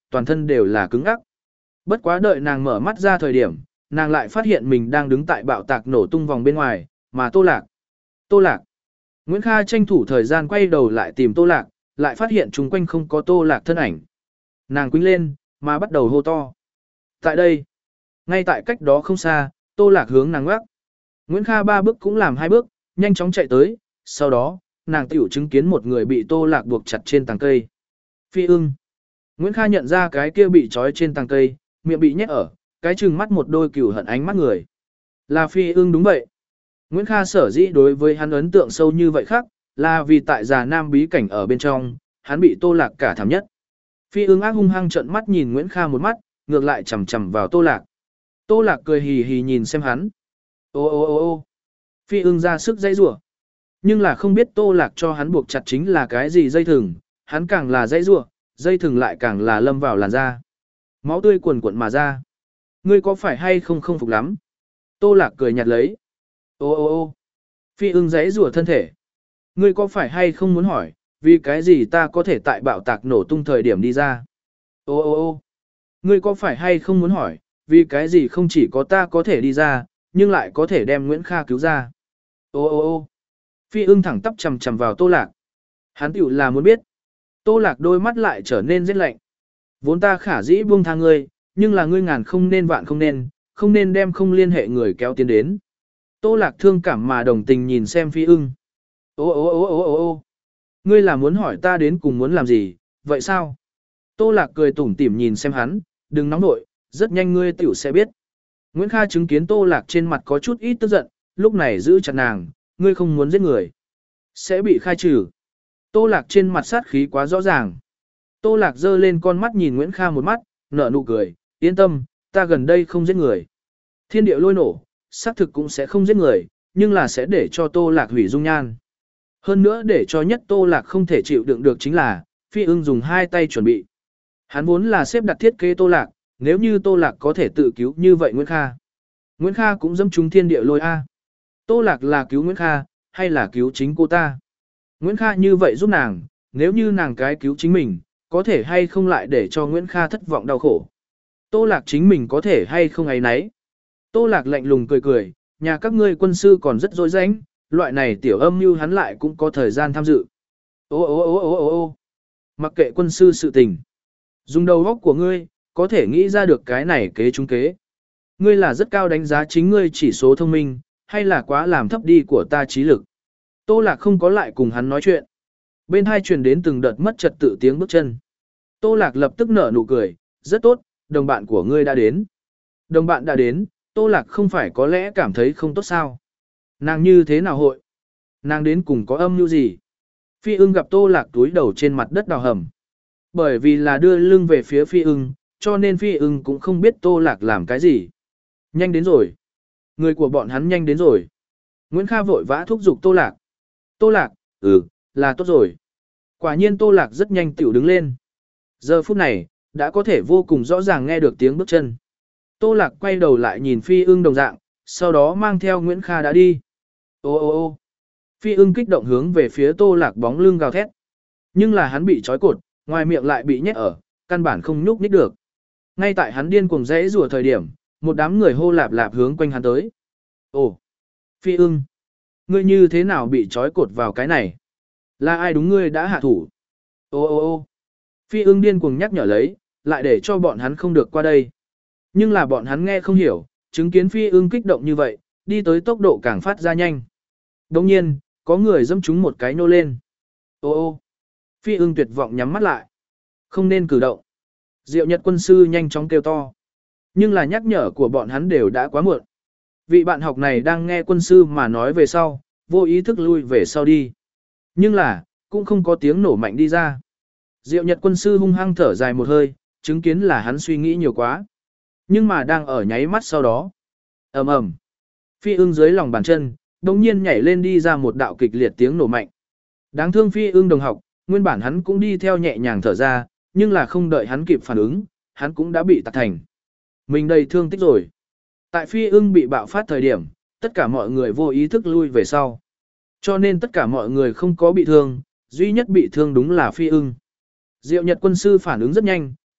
toàn thân đều là cứng ngắc. Bất quá đợi nàng mở mắt ra thời điểm, nàng lại phát hiện mình đang đứng tại bạo tạc nổ tung vòng bên ngoài, mà Tô Lạc. Tô Lạc. Nguyễn Kha tranh thủ thời gian quay đầu lại tìm Tô Lạc, lại phát hiện chung quanh không có Tô Lạc thân ảnh. Nàng quýnh lên, mà bắt đầu hô to. Tại đây, ngay tại cách đó không xa, Tô Lạc hướng nàng ngoắc. Nguyễn Kha ba bước cũng làm hai bước, nhanh chóng chạy tới, sau đó, nàng tiểu chứng kiến một người bị Tô Lạc buộc chặt trên tàng cây. Phi ưng. Nguyễn Kha nhận ra cái kia bị trói trên tàng cây, miệng bị nhét ở, cái trừng mắt một đôi cừu hận ánh mắt người. Là Phi ưng đúng vậy. Nguyễn Kha sở dĩ đối với hắn ấn tượng sâu như vậy khác, là vì tại già nam bí cảnh ở bên trong, hắn bị Tô Lạc cả thảm nhất. Phi ưng ác hung hăng trợn mắt nhìn Nguyễn Kha một mắt, ngược lại chầm chầm vào Tô Lạc. Tô Lạc cười hì hì nhìn xem hắn. Ô ô ô ô Phi ưng ra sức dây rủa, nhưng là không biết Tô Lạc cho hắn buộc chặt chính là cái gì dây thừng, hắn càng là dây rủa, dây thừng lại càng là lâm vào làn da. Máu tươi cuồn cuộn mà ra. Ngươi có phải hay không không phục lắm? Tô Lạc cười nhạt lấy. Ô ô ô Phi ưng dãy rủa thân thể. Ngươi có phải hay không muốn hỏi, vì cái gì ta có thể tại bạo tạc nổ tung thời điểm đi ra? Ô ô ô Ngươi có phải hay không muốn hỏi, vì cái gì không chỉ có ta có thể đi ra, nhưng lại có thể đem Nguyễn Kha cứu ra? Ô ô ô Phi ưng thẳng tắp chầm chầm vào Tô Lạc. Hắn tiểu là muốn biết. Tô Lạc đôi mắt lại trở nên rất lạnh. Vốn ta khả dĩ buông tha ngươi, nhưng là ngươi ngàn không nên vạn không nên, không nên đem không liên hệ người kéo tiến đến. Tô Lạc thương cảm mà đồng tình nhìn xem Phi ưng. Ô ô ô ô ô ô Ngươi là muốn hỏi ta đến cùng muốn làm gì, vậy sao? Tô Lạc cười tủm tỉm nhìn xem hắn, đừng nóng nội, rất nhanh ngươi tiểu sẽ biết. Nguyễn Kha chứng kiến Tô Lạc trên mặt có chút ít tức giận, lúc này giữ chặt nàng, ngươi không muốn giết người, sẽ bị khai trừ. Tô Lạc trên mặt sát khí quá rõ ràng. Tô Lạc giơ lên con mắt nhìn Nguyễn Kha một mắt, nở nụ cười, yên tâm, ta gần đây không giết người. Thiên địa lôi nổ, xác thực cũng sẽ không giết người, nhưng là sẽ để cho Tô Lạc hủy dung nhan. Hơn nữa để cho nhất Tô Lạc không thể chịu đựng được chính là, Phi ưng dùng hai tay chuẩn bị. Hắn vốn là xếp đặt thiết kế Tô Lạc, nếu như Tô Lạc có thể tự cứu như vậy Nguyễn Kha. Nguyễn Kha cũng dẫm trúng thiên địa lôi A. Tô Lạc là cứu Nguyễn Kha, hay là cứu chính cô ta? Nguyễn Kha như vậy giúp nàng, nếu như nàng cái cứu chính mình, có thể hay không lại để cho Nguyễn Kha thất vọng đau khổ. Tô Lạc chính mình có thể hay không ấy nấy. Tô Lạc lạnh lùng cười cười, nhà các ngươi quân sư còn rất dối rãnh, loại này tiểu âm mưu hắn lại cũng có thời gian tham dự. Ô ô ô ô ô ô mặc kệ quân sư sự tình. Dùng đầu óc của ngươi, có thể nghĩ ra được cái này kế trúng kế. Ngươi là rất cao đánh giá chính ngươi chỉ số thông minh, hay là quá làm thấp đi của ta trí lực. Tô Lạc không có lại cùng hắn nói chuyện. Bên hai truyền đến từng đợt mất trật tự tiếng bước chân. Tô Lạc lập tức nở nụ cười, rất tốt, đồng bạn của ngươi đã đến. Đồng bạn đã đến, Tô Lạc không phải có lẽ cảm thấy không tốt sao. Nàng như thế nào hội? Nàng đến cùng có âm mưu gì? Phi ưng gặp Tô Lạc túi đầu trên mặt đất đào hầm. Bởi vì là đưa lưng về phía Phi ưng, cho nên Phi ưng cũng không biết Tô Lạc làm cái gì. Nhanh đến rồi. Người của bọn hắn nhanh đến rồi. Nguyễn Kha vội vã thúc giục Tô Lạc. Tô Lạc, ừ, là tốt rồi. Quả nhiên Tô Lạc rất nhanh tiểu đứng lên. Giờ phút này, đã có thể vô cùng rõ ràng nghe được tiếng bước chân. Tô Lạc quay đầu lại nhìn Phi ưng đồng dạng, sau đó mang theo Nguyễn Kha đã đi. Ô ô ô Phi ưng kích động hướng về phía Tô Lạc bóng lưng gào thét. Nhưng là hắn bị trói cột, ngoài miệng lại bị nhét ở, căn bản không nhúc nhích được. Ngay tại hắn điên cuồng rẽ rùa thời điểm, một đám người hô lạp lạp hướng quanh hắn tới. Ồ, Phi ưng, ngươi như thế nào bị trói cột vào cái này? Là ai đúng ngươi đã hạ thủ? Ô ô ô Phi ưng điên cuồng nhắc nhở lấy, lại để cho bọn hắn không được qua đây. Nhưng là bọn hắn nghe không hiểu, chứng kiến Phi ưng kích động như vậy, đi tới tốc độ càng phát ra nhanh. Đồng nhiên, có người dâm chúng một cái nô lên. Ô ô Phi ưng tuyệt vọng nhắm mắt lại. Không nên cử động. Diệu Nhật quân sư nhanh chóng kêu to. Nhưng là nhắc nhở của bọn hắn đều đã quá muộn. Vị bạn học này đang nghe quân sư mà nói về sau, vô ý thức lui về sau đi. Nhưng là, cũng không có tiếng nổ mạnh đi ra. Diệu Nhật quân sư hung hăng thở dài một hơi, chứng kiến là hắn suy nghĩ nhiều quá. Nhưng mà đang ở nháy mắt sau đó. Ầm ầm. Phi ưng dưới lòng bàn chân, đồng nhiên nhảy lên đi ra một đạo kịch liệt tiếng nổ mạnh. Đáng thương Phi ưng đồng học, nguyên bản hắn cũng đi theo nhẹ nhàng thở ra, nhưng là không đợi hắn kịp phản ứng, hắn cũng đã bị tạc thành. Mình đầy thương tích rồi. Tại Phi ưng bị bạo phát thời điểm, tất cả mọi người vô ý thức lui về sau. Cho nên tất cả mọi người không có bị thương, duy nhất bị thương đúng là Phi ưng. Diệu Nhật quân sư phản ứng rất nhanh,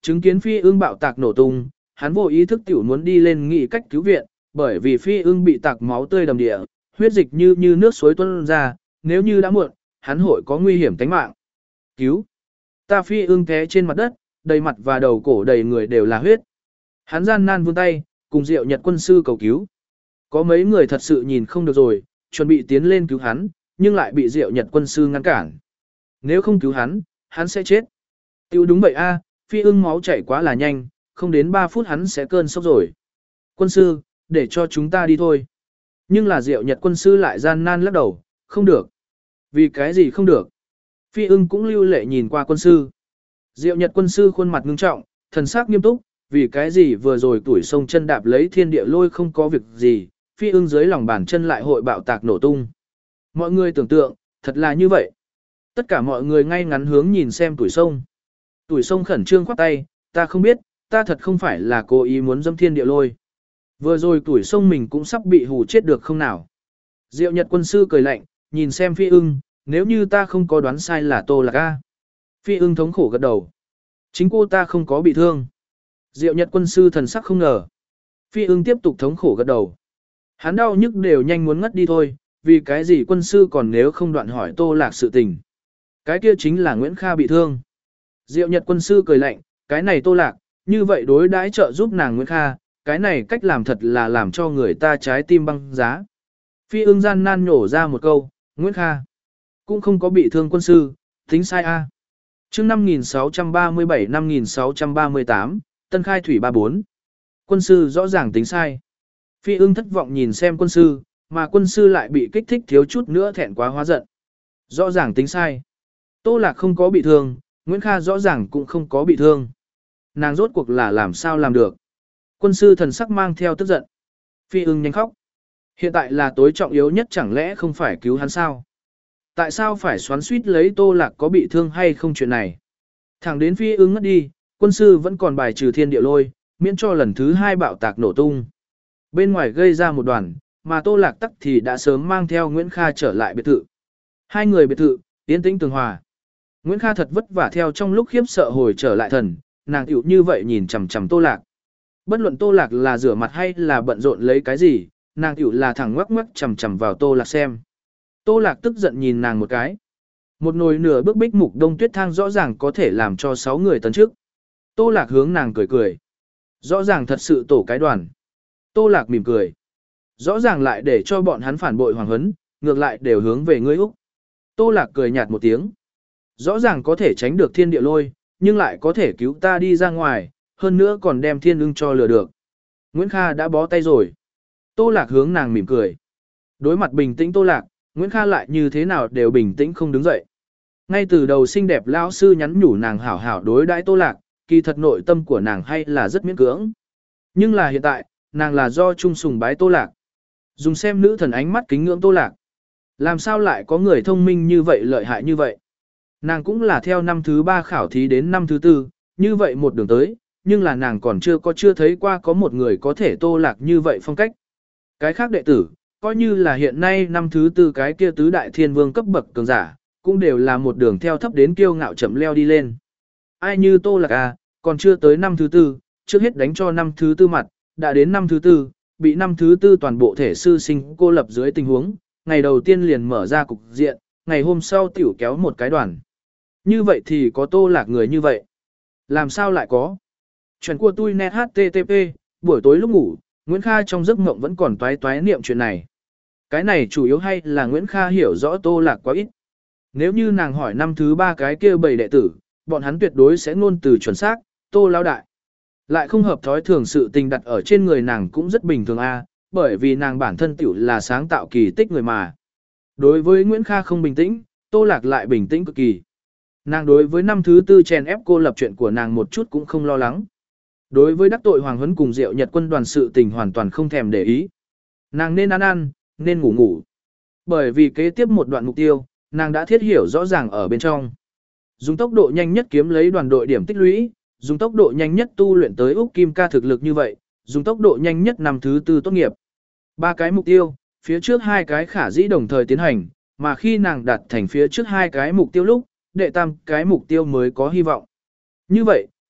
Chứng kiến phi ưng bạo tạc nổ tung, hắn vô ý thức tiểu muốn đi lên nghị cách cứu viện, bởi vì phi ưng bị tạc máu tươi đầm địa, huyết dịch như như nước suối tuôn ra, nếu như đã muộn, hắn hội có nguy hiểm tính mạng. Cứu! Ta phi ưng té trên mặt đất, đầy mặt và đầu cổ đầy người đều là huyết. Hắn gian nan vươn tay, cùng Diệu Nhật quân sư cầu cứu. Có mấy người thật sự nhìn không được rồi, chuẩn bị tiến lên cứu hắn, nhưng lại bị Diệu Nhật quân sư ngăn cản. Nếu không cứu hắn, hắn sẽ chết. Tiêu đúng vậy a, phi ưng máu chảy quá là nhanh, không đến ba phút hắn sẽ cơn sốc rồi. Quân sư, để cho chúng ta đi thôi. Nhưng là Diệu Nhật quân sư lại gian nan lắc đầu, không được. Vì cái gì không được? Phi ưng cũng lưu lệ nhìn qua quân sư. Diệu Nhật quân sư khuôn mặt ngưng trọng, thần sắc nghiêm túc, vì cái gì vừa rồi tuổi sông chân đạp lấy thiên địa lôi không có việc gì, phi ưng dưới lòng bàn chân lại hội bạo tạc nổ tung. Mọi người tưởng tượng, thật là như vậy. Tất cả mọi người ngay ngắn hướng nhìn xem tuổi sông. Tuổi sông khẩn trương khoát tay, ta không biết, ta thật không phải là cố ý muốn dâm thiên địa lôi. Vừa rồi tuổi sông mình cũng sắp bị hù chết được không nào. Diệu Nhật quân sư cười lạnh, nhìn xem phi ưng, nếu như ta không có đoán sai là Tô Lạc A. Phi ưng thống khổ gật đầu. Chính cô ta không có bị thương. Diệu Nhật quân sư thần sắc không ngờ. Phi ưng tiếp tục thống khổ gật đầu. Hắn đau nhức đều nhanh muốn ngất đi thôi, vì cái gì quân sư còn nếu không đoạn hỏi Tô Lạc sự tình. Cái kia chính là Nguyễn Kha bị thương. Diệu Nhật quân sư cười lạnh, cái này Tô Lạc, như vậy đối đãi trợ giúp nàng Nguyễn Kha, cái này cách làm thật là làm cho người ta trái tim băng giá. Phi ưng gian nan nhổ ra một câu, Nguyễn Kha cũng không có bị thương quân sư, tính sai a. Chương năm nghìn sáu trăm ba mươi bảy năm nghìn sáu trăm ba mươi tám, Tân Khai Thủy ba bốn. Quân sư rõ ràng tính sai. Phi ưng thất vọng nhìn xem quân sư, mà quân sư lại bị kích thích thiếu chút nữa thẹn quá hóa giận. Rõ ràng tính sai. Tô Lạc không có bị thương, Nguyễn Kha rõ ràng cũng không có bị thương. Nàng rốt cuộc là làm sao làm được. Quân sư thần sắc mang theo tức giận. Phi ưng nhanh khóc. Hiện tại là tối trọng yếu nhất, chẳng lẽ không phải cứu hắn sao? Tại sao phải xoắn suýt lấy Tô Lạc có bị thương hay không chuyện này? Thẳng đến phi ưng ngất đi, quân sư vẫn còn bài trừ thiên địa lôi, miễn cho lần thứ hai bạo tạc nổ tung. Bên ngoài gây ra một đoàn, mà Tô Lạc tắc thì đã sớm mang theo Nguyễn Kha trở lại biệt thự. Hai người biệt thự, yên tĩnh tường hòa. Nguyễn Kha thật vất vả theo trong lúc khiếp sợ hồi trở lại thần, nàng tiểu như vậy nhìn chằm chằm Tô Lạc. Bất luận Tô Lạc là rửa mặt hay là bận rộn lấy cái gì, nàng tiểu là thẳng ngoắc ngoắc chằm chằm vào Tô Lạc xem. Tô Lạc tức giận nhìn nàng một cái. Một nồi nửa bước bích mục đông tuyết thang rõ ràng có thể làm cho sáu người tấn trước. Tô Lạc hướng nàng cười cười. Rõ ràng thật sự tổ cái đoàn. Tô Lạc mỉm cười. Rõ ràng lại để cho bọn hắn phản bội hoàng huấn, ngược lại đều hướng về ngươi Úc. Tô Lạc cười nhạt một tiếng. Rõ ràng có thể tránh được thiên địa lôi, nhưng lại có thể cứu ta đi ra ngoài, hơn nữa còn đem thiên ưng cho lừa được. Nguyễn Kha đã bó tay rồi. Tô Lạc hướng nàng mỉm cười. Đối mặt bình tĩnh Tô Lạc, Nguyễn Kha lại như thế nào đều bình tĩnh không đứng dậy. Ngay từ đầu xinh đẹp lão sư nhắn nhủ nàng hảo hảo đối đãi Tô Lạc, kỳ thật nội tâm của nàng hay là rất miễn cưỡng. Nhưng là hiện tại, nàng là do trung sùng bái Tô Lạc. Dùng xem nữ thần ánh mắt kính ngưỡng Tô Lạc. Làm sao lại có người thông minh như vậy lợi hại như vậy? Nàng cũng là theo năm thứ ba khảo thí đến năm thứ tư, như vậy một đường tới, nhưng là nàng còn chưa có chưa thấy qua có một người có thể Tô Lạc như vậy phong cách. Cái khác đệ tử, coi như là hiện nay năm thứ tư cái kia tứ đại thiên vương cấp bậc cường giả, cũng đều là một đường theo thấp đến kiêu ngạo chậm leo đi lên. Ai như Tô Lạc à, còn chưa tới năm thứ tư, trước hết đánh cho năm thứ tư mặt, đã đến năm thứ tư, bị năm thứ tư toàn bộ thể sư sinh cô lập dưới tình huống, ngày đầu tiên liền mở ra cục diện, ngày hôm sau tiểu kéo một cái đoàn. Như vậy thì có Tô Lạc người như vậy. Làm sao lại có? Chuyện của tôi net hát tê tê pê, buổi tối lúc ngủ, Nguyễn Kha trong giấc mộng vẫn còn toái toái niệm chuyện này. Cái này chủ yếu hay là Nguyễn Kha hiểu rõ Tô Lạc quá ít. Nếu như nàng hỏi năm thứ ba cái kia bảy đệ tử, bọn hắn tuyệt đối sẽ ngôn từ chuẩn xác, Tô Lão đại. Lại không hợp thói thường sự tình đặt ở trên người nàng cũng rất bình thường a, bởi vì nàng bản thân tiểu là sáng tạo kỳ tích người mà. Đối với Nguyễn Kha không bình tĩnh, Tô Lạc lại bình tĩnh cực kỳ. Nàng đối với năm thứ tư chèn ép cô lập chuyện của nàng một chút cũng không lo lắng. Đối với đắc tội Hoàng Huấn cùng Diệu Nhật quân đoàn sự tình hoàn toàn không thèm để ý. Nàng nên ăn ăn, nên ngủ ngủ. Bởi vì kế tiếp một đoạn mục tiêu, nàng đã thiết hiểu rõ ràng ở bên trong. Dùng tốc độ nhanh nhất kiếm lấy đoàn đội điểm tích lũy, dùng tốc độ nhanh nhất tu luyện tới Úc Kim ca thực lực như vậy, dùng tốc độ nhanh nhất năm thứ tư tốt nghiệp. Ba cái mục tiêu, phía trước hai cái khả dĩ đồng thời tiến hành, mà khi nàng đạt thành phía trước hai cái mục tiêu lúc, đệ tam cái mục tiêu mới có hy vọng. Như vậy,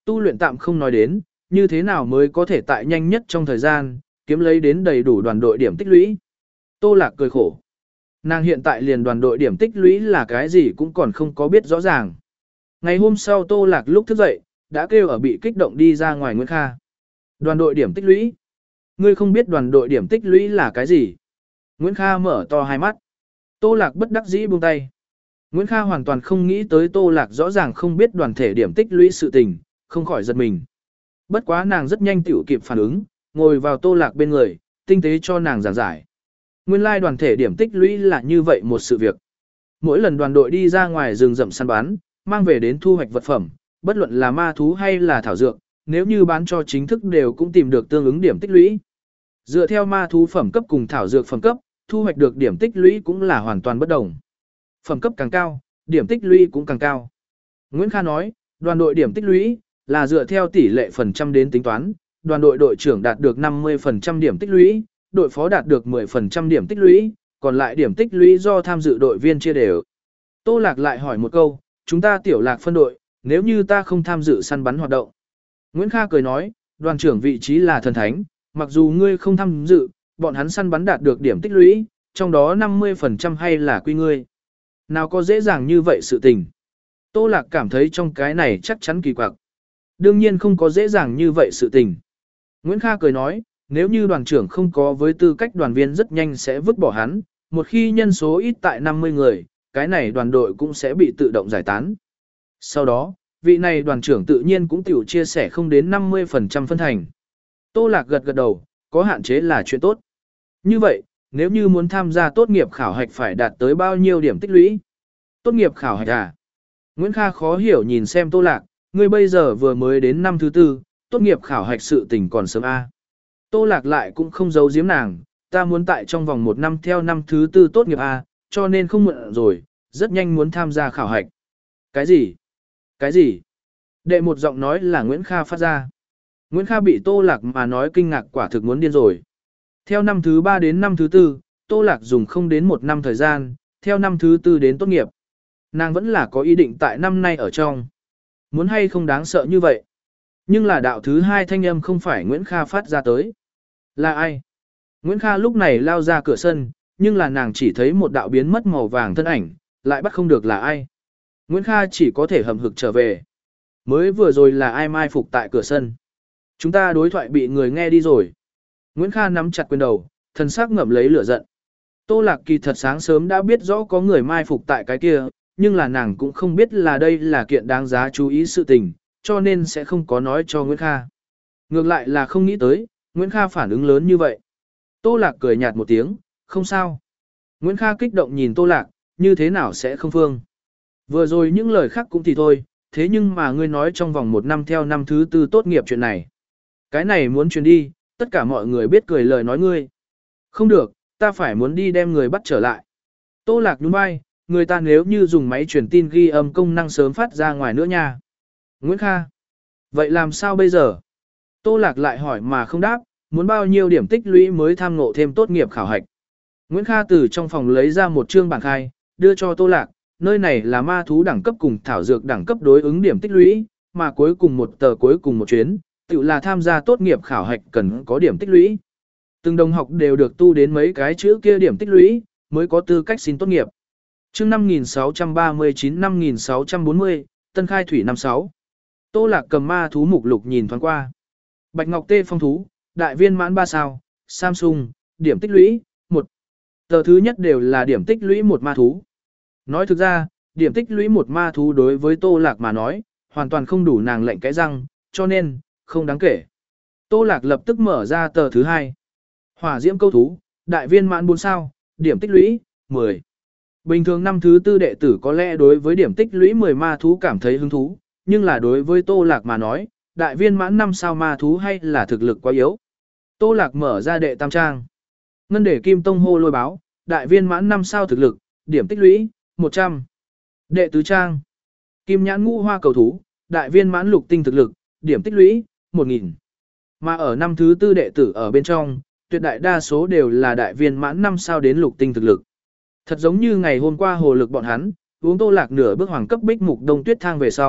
Tu luyện tạm không nói đến, như thế nào mới có thể tại nhanh nhất trong thời gian, kiếm lấy đến đầy đủ đoàn đội điểm tích lũy. Tô Lạc cười khổ. Nàng hiện tại liền đoàn đội điểm tích lũy là cái gì cũng còn không có biết rõ ràng. Ngày hôm sau Tô Lạc lúc thức dậy, đã kêu ở bị kích động đi ra ngoài Nguyễn Kha. Đoàn đội điểm tích lũy. Ngươi không biết đoàn đội điểm tích lũy là cái gì? Nguyễn Kha mở to hai mắt. Tô Lạc bất đắc dĩ buông tay. Nguyễn Kha hoàn toàn không nghĩ tới Tô Lạc rõ ràng không biết đoàn thể điểm tích lũy sự tình, không khỏi giật mình. Bất quá nàng rất nhanh tiểu kịp phản ứng, ngồi vào Tô Lạc bên người, tinh tế cho nàng giảng giải. Nguyên lai đoàn thể điểm tích lũy là như vậy một sự việc. Mỗi lần đoàn đội đi ra ngoài rừng rậm săn bắn, mang về đến thu hoạch vật phẩm, bất luận là ma thú hay là thảo dược, nếu như bán cho chính thức đều cũng tìm được tương ứng điểm tích lũy. Dựa theo ma thú phẩm cấp cùng thảo dược phẩm cấp, thu hoạch được điểm tích lũy cũng là hoàn toàn bất đồng. Phẩm cấp càng cao, điểm tích lũy cũng càng cao. Nguyễn Kha nói, đoàn đội điểm tích lũy là dựa theo tỷ lệ phần trăm đến tính toán, đoàn đội đội trưởng đạt được năm mươi phần trăm điểm tích lũy, đội phó đạt được mười phần trăm điểm tích lũy, còn lại điểm tích lũy do tham dự đội viên chia đều. Tô Lạc lại hỏi một câu, chúng ta tiểu Lạc phân đội, nếu như ta không tham dự săn bắn hoạt động. Nguyễn Kha cười nói, đoàn trưởng vị trí là thần thánh, mặc dù ngươi không tham dự, bọn hắn săn bắn đạt được điểm tích lũy, trong đó năm mươi phần trăm hay là quy ngươi. Nào có dễ dàng như vậy sự tình. Tô Lạc cảm thấy trong cái này chắc chắn kỳ quặc. Đương nhiên không có dễ dàng như vậy sự tình. Nguyễn Kha cười nói, nếu như đoàn trưởng không có với tư cách đoàn viên rất nhanh sẽ vứt bỏ hắn, một khi nhân số ít tại năm mươi người, cái này đoàn đội cũng sẽ bị tự động giải tán. Sau đó, vị này đoàn trưởng tự nhiên cũng tiểu chia sẻ không đến năm mươi phần trăm phân thành. Tô Lạc gật gật đầu, có hạn chế là chuyện tốt. Như vậy, nếu như muốn tham gia tốt nghiệp khảo hạch phải đạt tới bao nhiêu điểm tích lũy? Tốt nghiệp khảo hạch à? Nguyễn Kha khó hiểu nhìn xem Tô Lạc, ngươi bây giờ vừa mới đến năm thứ tư, tốt nghiệp khảo hạch sự tình còn sớm a. Tô Lạc lại cũng không giấu giếm nàng, ta muốn tại trong vòng một năm theo năm thứ tư tốt nghiệp a, cho nên không muộn rồi, rất nhanh muốn tham gia khảo hạch. Cái gì? Cái gì? Đệ một giọng nói là Nguyễn Kha phát ra. Nguyễn Kha bị Tô Lạc mà nói kinh ngạc quả thực muốn điên rồi. Theo năm thứ ba đến năm thứ tư, Tô Lạc dùng không đến một năm thời gian, theo năm thứ tư đến tốt nghiệp. Nàng vẫn là có ý định tại năm nay ở trong. Muốn hay không đáng sợ như vậy. Nhưng là đạo thứ hai thanh âm không phải Nguyễn Kha phát ra tới. Là ai? Nguyễn Kha lúc này lao ra cửa sân, nhưng là nàng chỉ thấy một đạo biến mất màu vàng thân ảnh, lại bắt không được là ai. Nguyễn Kha chỉ có thể hầm hực trở về. Mới vừa rồi là ai mai phục tại cửa sân. Chúng ta đối thoại bị người nghe đi rồi. Nguyễn Kha nắm chặt quyền đầu, thần sắc ngậm lấy lửa giận. Tô Lạc kỳ thật sáng sớm đã biết rõ có người mai phục tại cái kia, nhưng là nàng cũng không biết là đây là kiện đáng giá chú ý sự tình, cho nên sẽ không có nói cho Nguyễn Kha. Ngược lại là không nghĩ tới, Nguyễn Kha phản ứng lớn như vậy. Tô Lạc cười nhạt một tiếng, không sao. Nguyễn Kha kích động nhìn Tô Lạc, như thế nào sẽ không phương. Vừa rồi những lời khác cũng thì thôi, thế nhưng mà ngươi nói trong vòng một năm theo năm thứ tư tốt nghiệp chuyện này. Cái này muốn truyền đi, tất cả mọi người biết cười lời nói ngươi. Không được, ta phải muốn đi đem người bắt trở lại. Tô Lạc nhún vai, người ta nếu như dùng máy truyền tin ghi âm công năng sớm phát ra ngoài nữa nha. Nguyễn Kha. Vậy làm sao bây giờ? Tô Lạc lại hỏi mà không đáp, muốn bao nhiêu điểm tích lũy mới tham ngộ thêm tốt nghiệp khảo hạch. Nguyễn Kha từ trong phòng lấy ra một chương bảng khai, đưa cho Tô Lạc, nơi này là ma thú đẳng cấp cùng thảo dược đẳng cấp đối ứng điểm tích lũy, mà cuối cùng một tờ cuối cùng một chuyến, tự là tham gia tốt nghiệp khảo hạch cần có điểm tích lũy. Từng đồng học đều được tu đến mấy cái chữ kia điểm tích lũy, mới có tư cách xin tốt nghiệp. Chương năm nghìn sáu trăm ba mươi chín năm nghìn sáu trăm bốn mươi, Tân Khai Thủy năm sáu. Tô Lạc cầm ma thú mục lục nhìn thoáng qua. Bạch Ngọc Tê phong thú, đại viên mãn ba sao, Samsung, điểm tích lũy, một. Tờ thứ nhất đều là điểm tích lũy một ma thú. Nói thực ra, điểm tích lũy một ma thú đối với Tô Lạc mà nói, hoàn toàn không đủ nàng lệnh cái răng, cho nên, không đáng kể. Tô Lạc lập tức mở ra tờ thứ hai. Hỏa diễm câu thú, đại viên mãn bốn sao, điểm tích lũy, mười. Bình thường năm thứ tư đệ tử có lẽ đối với điểm tích lũy mười ma thú cảm thấy hứng thú, nhưng là đối với Tô Lạc mà nói, đại viên mãn năm sao ma thú hay là thực lực quá yếu. Tô Lạc mở ra đệ tam trang. Ngân để kim tông hô lôi báo, đại viên mãn năm sao thực lực, điểm tích lũy, một trăm. Đệ tứ trang. Kim nhãn ngũ hoa cầu thú, đại viên mãn lục tinh thực lực, điểm tích lũy, một nghìn. Mà ở năm thứ tư đệ tử ở bên trong, tuyệt đại đa số đều là đại viên mãn năm sao đến lục tinh thực lực. Thật giống như ngày hôm qua hồ lực bọn hắn, uống Tô Lạc nửa bước hoàng cấp bích mục đông tuyết thang về sau,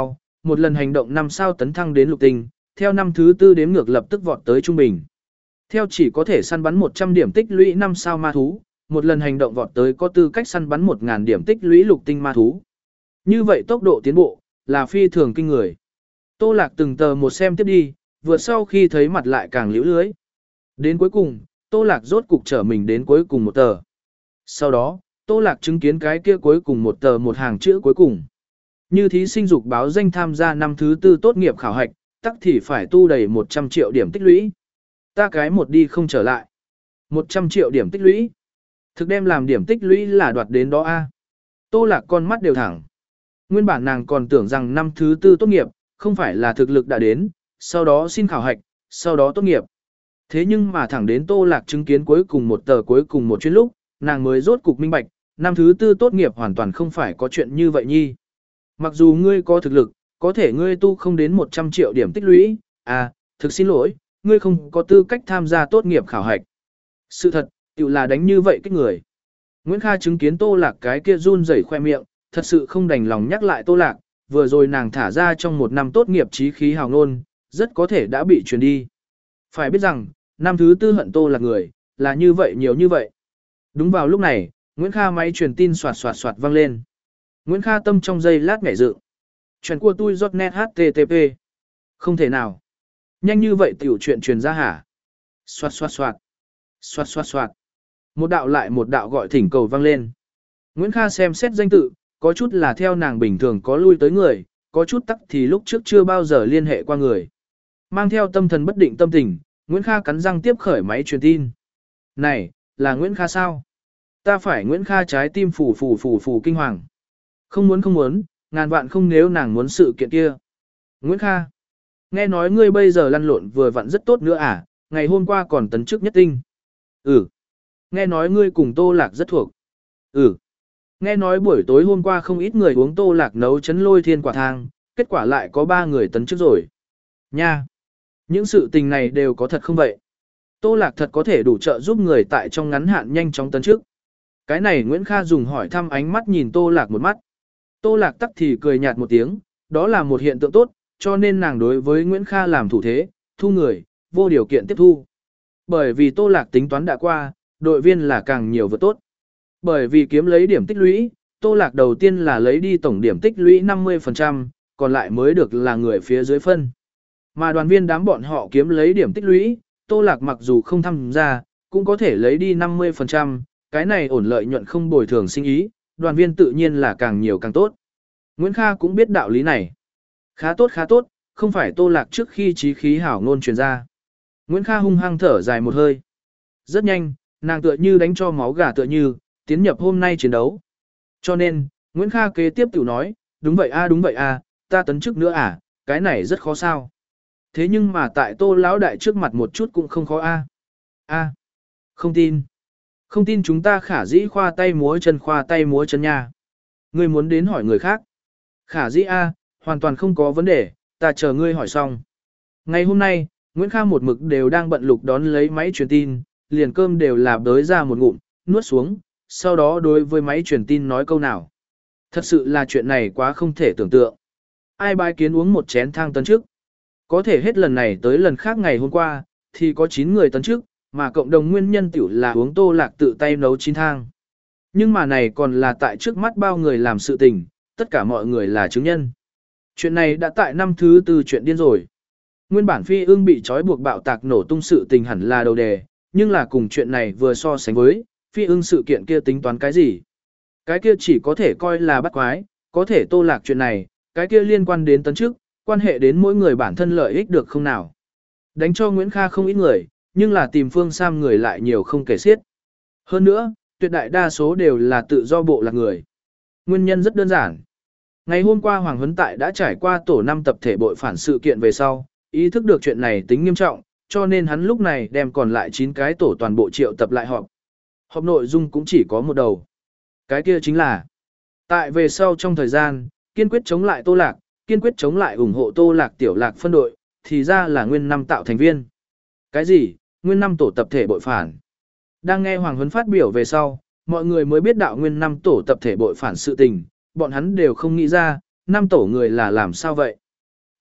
một lần hành động năm sao tấn thăng đến lục tinh, theo năm thứ tư đếm ngược lập tức vọt tới trung bình. Theo chỉ có thể săn bắn một trăm điểm tích lũy năm sao ma thú, một lần hành động vọt tới có tư cách săn bắn một nghìn điểm tích lũy lục tinh ma thú. Như vậy tốc độ tiến bộ là phi thường kinh người. Tô Lạc từng tờ một xem tiếp đi, vừa sau khi thấy mặt lại càng liễu lưới. Đến cuối cùng, Tô Lạc rốt cục trở mình đến cuối cùng một tờ. Sau đó, Tô Lạc chứng kiến cái kia cuối cùng một tờ một hàng chữ cuối cùng. Như thí sinh dục báo danh tham gia năm thứ tư tốt nghiệp khảo hạch, tắc thì phải tu đầy một trăm triệu điểm tích lũy. Ta cái một đi không trở lại. một trăm triệu điểm tích lũy. Thực đem làm điểm tích lũy là đoạt đến đó a. Tô Lạc con mắt đều thẳng. Nguyên bản nàng còn tưởng rằng năm thứ tư tốt nghiệp, không phải là thực lực đã đến, sau đó xin khảo hạch, sau đó tốt nghiệp. Thế nhưng mà thẳng đến Tô Lạc chứng kiến cuối cùng một tờ cuối cùng một chuyến lúc, nàng mới rốt cục minh bạch, năm thứ tư tốt nghiệp hoàn toàn không phải có chuyện như vậy nhi. Mặc dù ngươi có thực lực, có thể ngươi tu không đến một trăm triệu điểm tích lũy, à, thực xin lỗi, ngươi không có tư cách tham gia tốt nghiệp khảo hạch. Sự thật, tự là đánh như vậy cái người. Nguyễn Kha chứng kiến Tô Lạc cái kia run rẩy khoe miệng, thật sự không đành lòng nhắc lại Tô Lạc, vừa rồi nàng thả ra trong một năm tốt nghiệp trí khí hào ngôn, rất có thể đã bị truyền đi. Phải biết rằng, năm thứ tư hận Tô Lạc người, là như vậy nhiều như vậy. Đúng vào lúc này, Nguyễn Kha máy truyền tin soạt soạt soạt vang lên. Nguyễn Kha tâm trong giây lát nhảy dựng. Truyền của tôi giọt net hát tê tê pê. Không thể nào. Nhanh như vậy tiểu chuyện truyền ra hả? Soạt soạt soạt. Soạt soạt soạt. Một đạo lại một đạo gọi thỉnh cầu vang lên. Nguyễn Kha xem xét danh tự, có chút là theo nàng bình thường có lui tới người, có chút tắc thì lúc trước chưa bao giờ liên hệ qua người. Mang theo tâm thần bất định tâm tình, Nguyễn Kha cắn răng tiếp khởi máy truyền tin. Này, là Nguyễn Kha sao? Ta phải Nguyễn Kha trái tim phù phù phù phù kinh hoàng. Không muốn không muốn, ngàn vạn không nếu nàng muốn sự kiện kia. Nguyễn Kha, nghe nói ngươi bây giờ lăn lộn vừa vặn rất tốt nữa à, ngày hôm qua còn tấn chức nhất tinh. Ừ. Nghe nói ngươi cùng Tô Lạc rất thuộc. Ừ. Nghe nói buổi tối hôm qua không ít người uống Tô Lạc nấu chấn lôi thiên quả thang, kết quả lại có ba người tấn chức rồi. Nha. Những sự tình này đều có thật không vậy? Tô Lạc thật có thể đủ trợ giúp người tại trong ngắn hạn nhanh chóng tấn chức. Cái này Nguyễn Kha dùng hỏi thăm ánh mắt nhìn Tô Lạc một mắt. Tô Lạc tắc thì cười nhạt một tiếng, đó là một hiện tượng tốt, cho nên nàng đối với Nguyễn Kha làm thủ thế, thu người, vô điều kiện tiếp thu. Bởi vì Tô Lạc tính toán đã qua, đội viên là càng nhiều vừa tốt. Bởi vì kiếm lấy điểm tích lũy, Tô Lạc đầu tiên là lấy đi tổng điểm tích lũy năm mươi phần trăm, còn lại mới được là người phía dưới phân. Mà đoàn viên đám bọn họ kiếm lấy điểm tích lũy, Tô Lạc mặc dù không tham gia, cũng có thể lấy đi năm mươi phần trăm, cái này ổn lợi nhuận không bồi thường sinh ý, đoàn viên tự nhiên là càng nhiều càng tốt. Nguyễn Kha cũng biết đạo lý này. Khá tốt khá tốt, không phải Tô Lạc trước khi trí khí hảo ngôn truyền ra. Nguyễn Kha hung hăng thở dài một hơi. Rất nhanh, nàng tựa như đánh cho máu gà tựa như, tiến nhập hôm nay chiến đấu. Cho nên, Nguyễn Kha kế tiếp tự nói, đúng vậy a đúng vậy a, ta tấn chức nữa à, cái này rất khó sao. Thế nhưng mà tại Tô lão đại trước mặt một chút cũng không khó a. A, không tin. Không tin chúng ta khả dĩ khoa tay múa chân khoa tay múa chân nha. Ngươi muốn đến hỏi người khác. Khả dĩ a, hoàn toàn không có vấn đề, ta chờ ngươi hỏi xong. Ngày hôm nay, Nguyễn Kha một mực đều đang bận lục đón lấy máy truyền tin, liền cơm đều là đới ra một ngụm, nuốt xuống, sau đó đối với máy truyền tin nói câu nào. Thật sự là chuyện này quá không thể tưởng tượng. Ai bái kiến uống một chén thang tấn trước. Có thể hết lần này tới lần khác ngày hôm qua, thì có chín người tấn trước, mà cộng đồng nguyên nhân tiểu là uống Tô Lạc tự tay nấu chín thang. Nhưng mà này còn là tại trước mắt bao người làm sự tình, tất cả mọi người là chứng nhân. Chuyện này đã tại năm thứ tư chuyện điên rồi. Nguyên bản Phi Ưng bị trói buộc bạo tạc nổ tung sự tình hẳn là đầu đề, nhưng là cùng chuyện này vừa so sánh với, Phi Ưng sự kiện kia tính toán cái gì? Cái kia chỉ có thể coi là bắt quái, có thể Tô Lạc chuyện này, cái kia liên quan đến tấn chức, quan hệ đến mỗi người bản thân lợi ích được không nào? Đánh cho Nguyễn Kha không ít người, nhưng là tìm Phương Sam người lại nhiều không kể xiết. Hơn nữa, tuyệt đại đa số đều là tự do bộ lạc người. Nguyên nhân rất đơn giản. Ngày hôm qua Hoàng Huấn Tại đã trải qua tổ năm tập thể bội phản sự kiện về sau, ý thức được chuyện này tính nghiêm trọng, cho nên hắn lúc này đem còn lại chín cái tổ toàn bộ triệu tập lại họp. Họp nội dung cũng chỉ có một đầu. Cái kia chính là, tại về sau trong thời gian, kiên quyết chống lại Tô Lạc, kiên quyết chống lại ủng hộ Tô Lạc tiểu lạc phân đội, thì ra là nguyên năm tạo thành viên. Cái gì? Nguyên năm tổ tập thể bội phản. Đang nghe Hoàng Huấn phát biểu về sau, mọi người mới biết đạo nguyên năm tổ tập thể bội phản sự tình, bọn hắn đều không nghĩ ra, năm tổ người là làm sao vậy.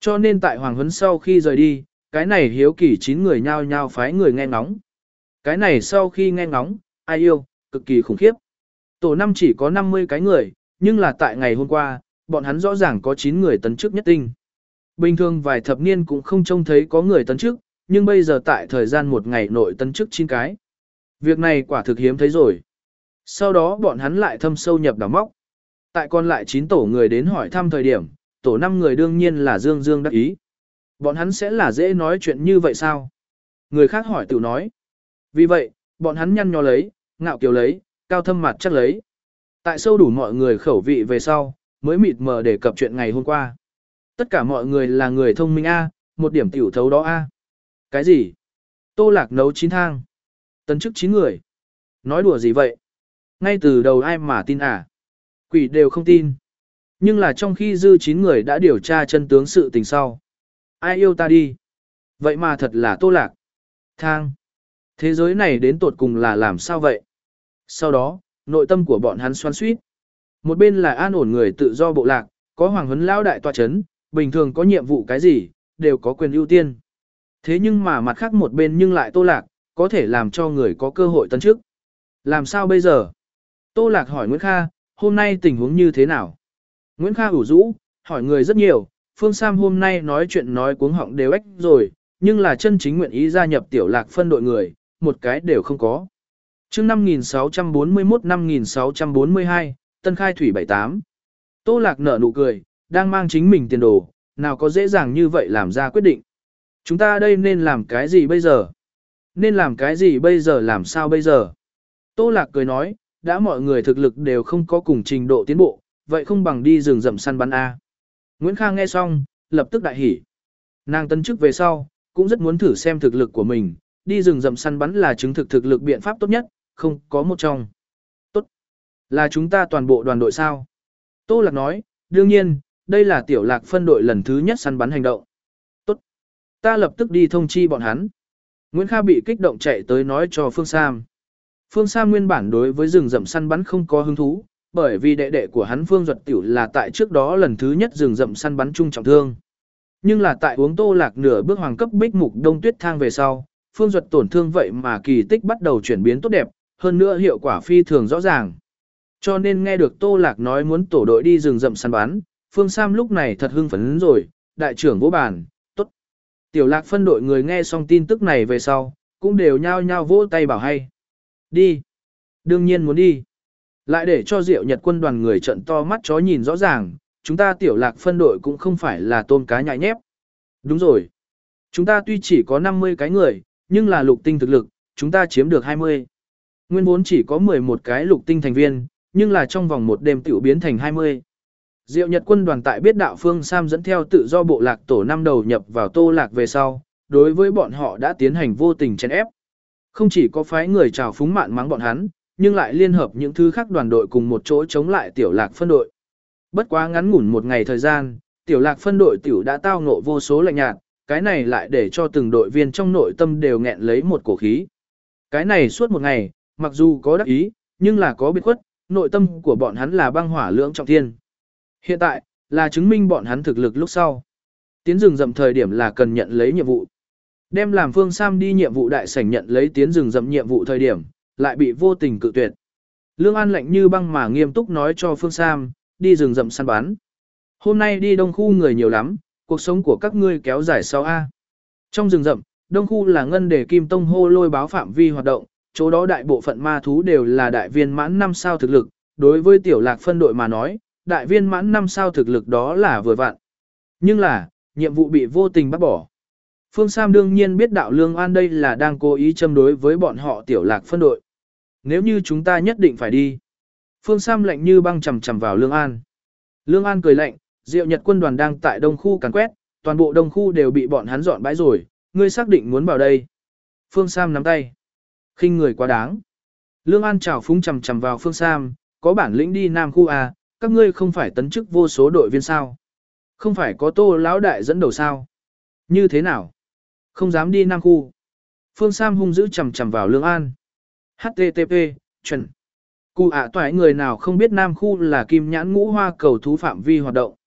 Cho nên tại hoàng huấn sau khi rời đi, cái này hiếu kỳ chín người nhao nhao phái người nghe ngóng. Cái này sau khi nghe ngóng, ai yêu, cực kỳ khủng khiếp. Tổ năm chỉ có năm mươi cái người, nhưng là tại ngày hôm qua, bọn hắn rõ ràng có chín người tấn chức nhất tinh. Bình thường vài thập niên cũng không trông thấy có người tấn chức, nhưng bây giờ tại thời gian một ngày nội tấn chức chín cái. Việc này quả thực hiếm thấy rồi. Sau đó bọn hắn lại thâm sâu nhập đào móc. Tại còn lại chín tổ người đến hỏi thăm thời điểm, tổ năm người đương nhiên là dương dương đắc ý. Bọn hắn sẽ là dễ nói chuyện như vậy sao? Người khác hỏi tự nói. Vì vậy, bọn hắn nhăn nhó lấy, ngạo kiều lấy, cao thâm mặt chắc lấy. Tại sâu đủ mọi người khẩu vị về sau, mới mịt mờ đề cập chuyện ngày hôm qua. Tất cả mọi người là người thông minh A, một điểm tiểu thấu đó A. Cái gì? Tô Lạc nấu chín thang. Tấn chức chín người. Nói đùa gì vậy? Ngay từ đầu ai mà tin à? Quỷ đều không tin. Nhưng là trong khi dư chín người đã điều tra chân tướng sự tình sau. Ai yêu ta đi? Vậy mà thật là Tô Lạc. Thang. Thế giới này đến tột cùng là làm sao vậy? Sau đó, nội tâm của bọn hắn xoắn xuýt. Một bên là an ổn người tự do bộ lạc, có hoàng huấn lão đại tọa chấn, bình thường có nhiệm vụ cái gì, đều có quyền ưu tiên. Thế nhưng mà mặt khác một bên nhưng lại Tô Lạc, có thể làm cho người có cơ hội tấn chức. Làm sao bây giờ? Tô Lạc hỏi Nguyễn Kha, hôm nay tình huống như thế nào? Nguyễn Kha ủ rũ, hỏi người rất nhiều, Phương Sam hôm nay nói chuyện nói cuống họng đều ếch rồi, nhưng là chân chính nguyện ý gia nhập tiểu lạc phân đội người, một cái đều không có. chương năm nghìn sáu trăm bốn mươi mốt năm nghìn sáu trăm bốn mươi hai, Tân Khai Thủy bảy tám. Tô Lạc nở nụ cười, đang mang chính mình tiền đồ, nào có dễ dàng như vậy làm ra quyết định. Chúng ta đây nên làm cái gì bây giờ? Nên làm cái gì bây giờ làm sao bây giờ? Tô Lạc cười nói, đã mọi người thực lực đều không có cùng trình độ tiến bộ, vậy không bằng đi rừng rậm săn bắn A. Nguyễn Khang nghe xong, lập tức đại hỉ. Nàng tân chức về sau, cũng rất muốn thử xem thực lực của mình, đi rừng rậm săn bắn là chứng thực thực lực biện pháp tốt nhất, không có một trong. Tốt. Là chúng ta toàn bộ đoàn đội sao? Tô Lạc nói, đương nhiên, đây là tiểu lạc phân đội lần thứ nhất săn bắn hành động. Tốt. Ta lập tức đi thông chi bọn hắn. Nguyễn Kha bị kích động chạy tới nói cho Phương Sam. Phương Sam nguyên bản đối với rừng rậm săn bắn không có hứng thú, bởi vì đệ đệ của hắn Phương Duật Tiểu là tại trước đó lần thứ nhất rừng rậm săn bắn chung trọng thương. Nhưng là tại uống Tô Lạc nửa bước hoàng cấp bích mục đông tuyết thang về sau, Phương Duật tổn thương vậy mà kỳ tích bắt đầu chuyển biến tốt đẹp, hơn nữa hiệu quả phi thường rõ ràng. Cho nên nghe được Tô Lạc nói muốn tổ đội đi rừng rậm săn bắn, Phương Sam lúc này thật hưng phấn rồi, đại trưởng vỗ bàn, tốt. Tiểu lạc phân đội người nghe xong tin tức này về sau, cũng đều nhao nhao vỗ tay bảo hay. Đi. Đương nhiên muốn đi. Lại để cho Diệu Nhật quân đoàn người trận to mắt chó nhìn rõ ràng, chúng ta tiểu lạc phân đội cũng không phải là tôm cá nhại nhép. Đúng rồi. Chúng ta tuy chỉ có năm mươi cái người, nhưng là lục tinh thực lực, chúng ta chiếm được hai mươi. Nguyên vốn chỉ có mười một cái lục tinh thành viên, nhưng là trong vòng một đêm tiểu biến thành hai mươi. Diệu Nhật quân đoàn tại biết đạo Phương Sam dẫn theo tự do bộ lạc tổ năm đầu nhập vào Tô Lạc về sau, đối với bọn họ đã tiến hành vô tình chèn ép. Không chỉ có phái người trào phúng mạn mắng bọn hắn, nhưng lại liên hợp những thứ khác đoàn đội cùng một chỗ chống lại tiểu lạc phân đội. Bất quá ngắn ngủn một ngày thời gian, tiểu lạc phân đội tiểu đã tao ngộ vô số lạnh nhạt, cái này lại để cho từng đội viên trong nội tâm đều nghẹn lấy một cổ khí. Cái này suốt một ngày, mặc dù có đắc ý, nhưng là có biệt khuất, nội tâm của bọn hắn là băng hỏa lưỡng trọng thiên. Hiện tại, là chứng minh bọn hắn thực lực lúc sau. Tiến rừng rậm thời điểm là cần nhận lấy nhiệm vụ. Đem làm Phương Sam đi nhiệm vụ đại sảnh nhận lấy tiến rừng rậm nhiệm vụ thời điểm, lại bị vô tình cự tuyệt. Lương An lạnh như băng mà nghiêm túc nói cho Phương Sam, đi rừng rậm săn bắn. Hôm nay đi đông khu người nhiều lắm, cuộc sống của các ngươi kéo dài sau A. Trong rừng rậm, đông khu là ngân đề kim tông hô lôi báo phạm vi hoạt động, chỗ đó đại bộ phận ma thú đều là đại viên mãn năm sao thực lực, đối với tiểu lạc phân đội mà nói, đại viên mãn năm sao thực lực đó là vừa vặn. Nhưng là, nhiệm vụ bị vô tình bắt bỏ. Phương Sam đương nhiên biết đạo Lương An đây là đang cố ý châm đối với bọn họ tiểu lạc phân đội. Nếu như chúng ta nhất định phải đi. Phương Sam lạnh như băng chầm chầm vào Lương An. Lương An cười lạnh, Diệu Nhật quân đoàn đang tại đông khu càn quét, toàn bộ đông khu đều bị bọn hắn dọn bãi rồi, ngươi xác định muốn vào đây. Phương Sam nắm tay. Khinh người quá đáng. Lương An chào phúng chầm chầm vào Phương Sam, có bản lĩnh đi Nam khu à, các ngươi không phải tấn chức vô số đội viên sao? Không phải có Tô lão đại dẫn đầu sao? Như thế nào? Không dám đi Nam khu. Phương Sam hung dữ chầm chầm vào Lương An. H T T P, chuẩn. Cụ ạ toại người nào không biết Nam khu là kim nhãn ngũ hoa cầu thú phạm vi hoạt động.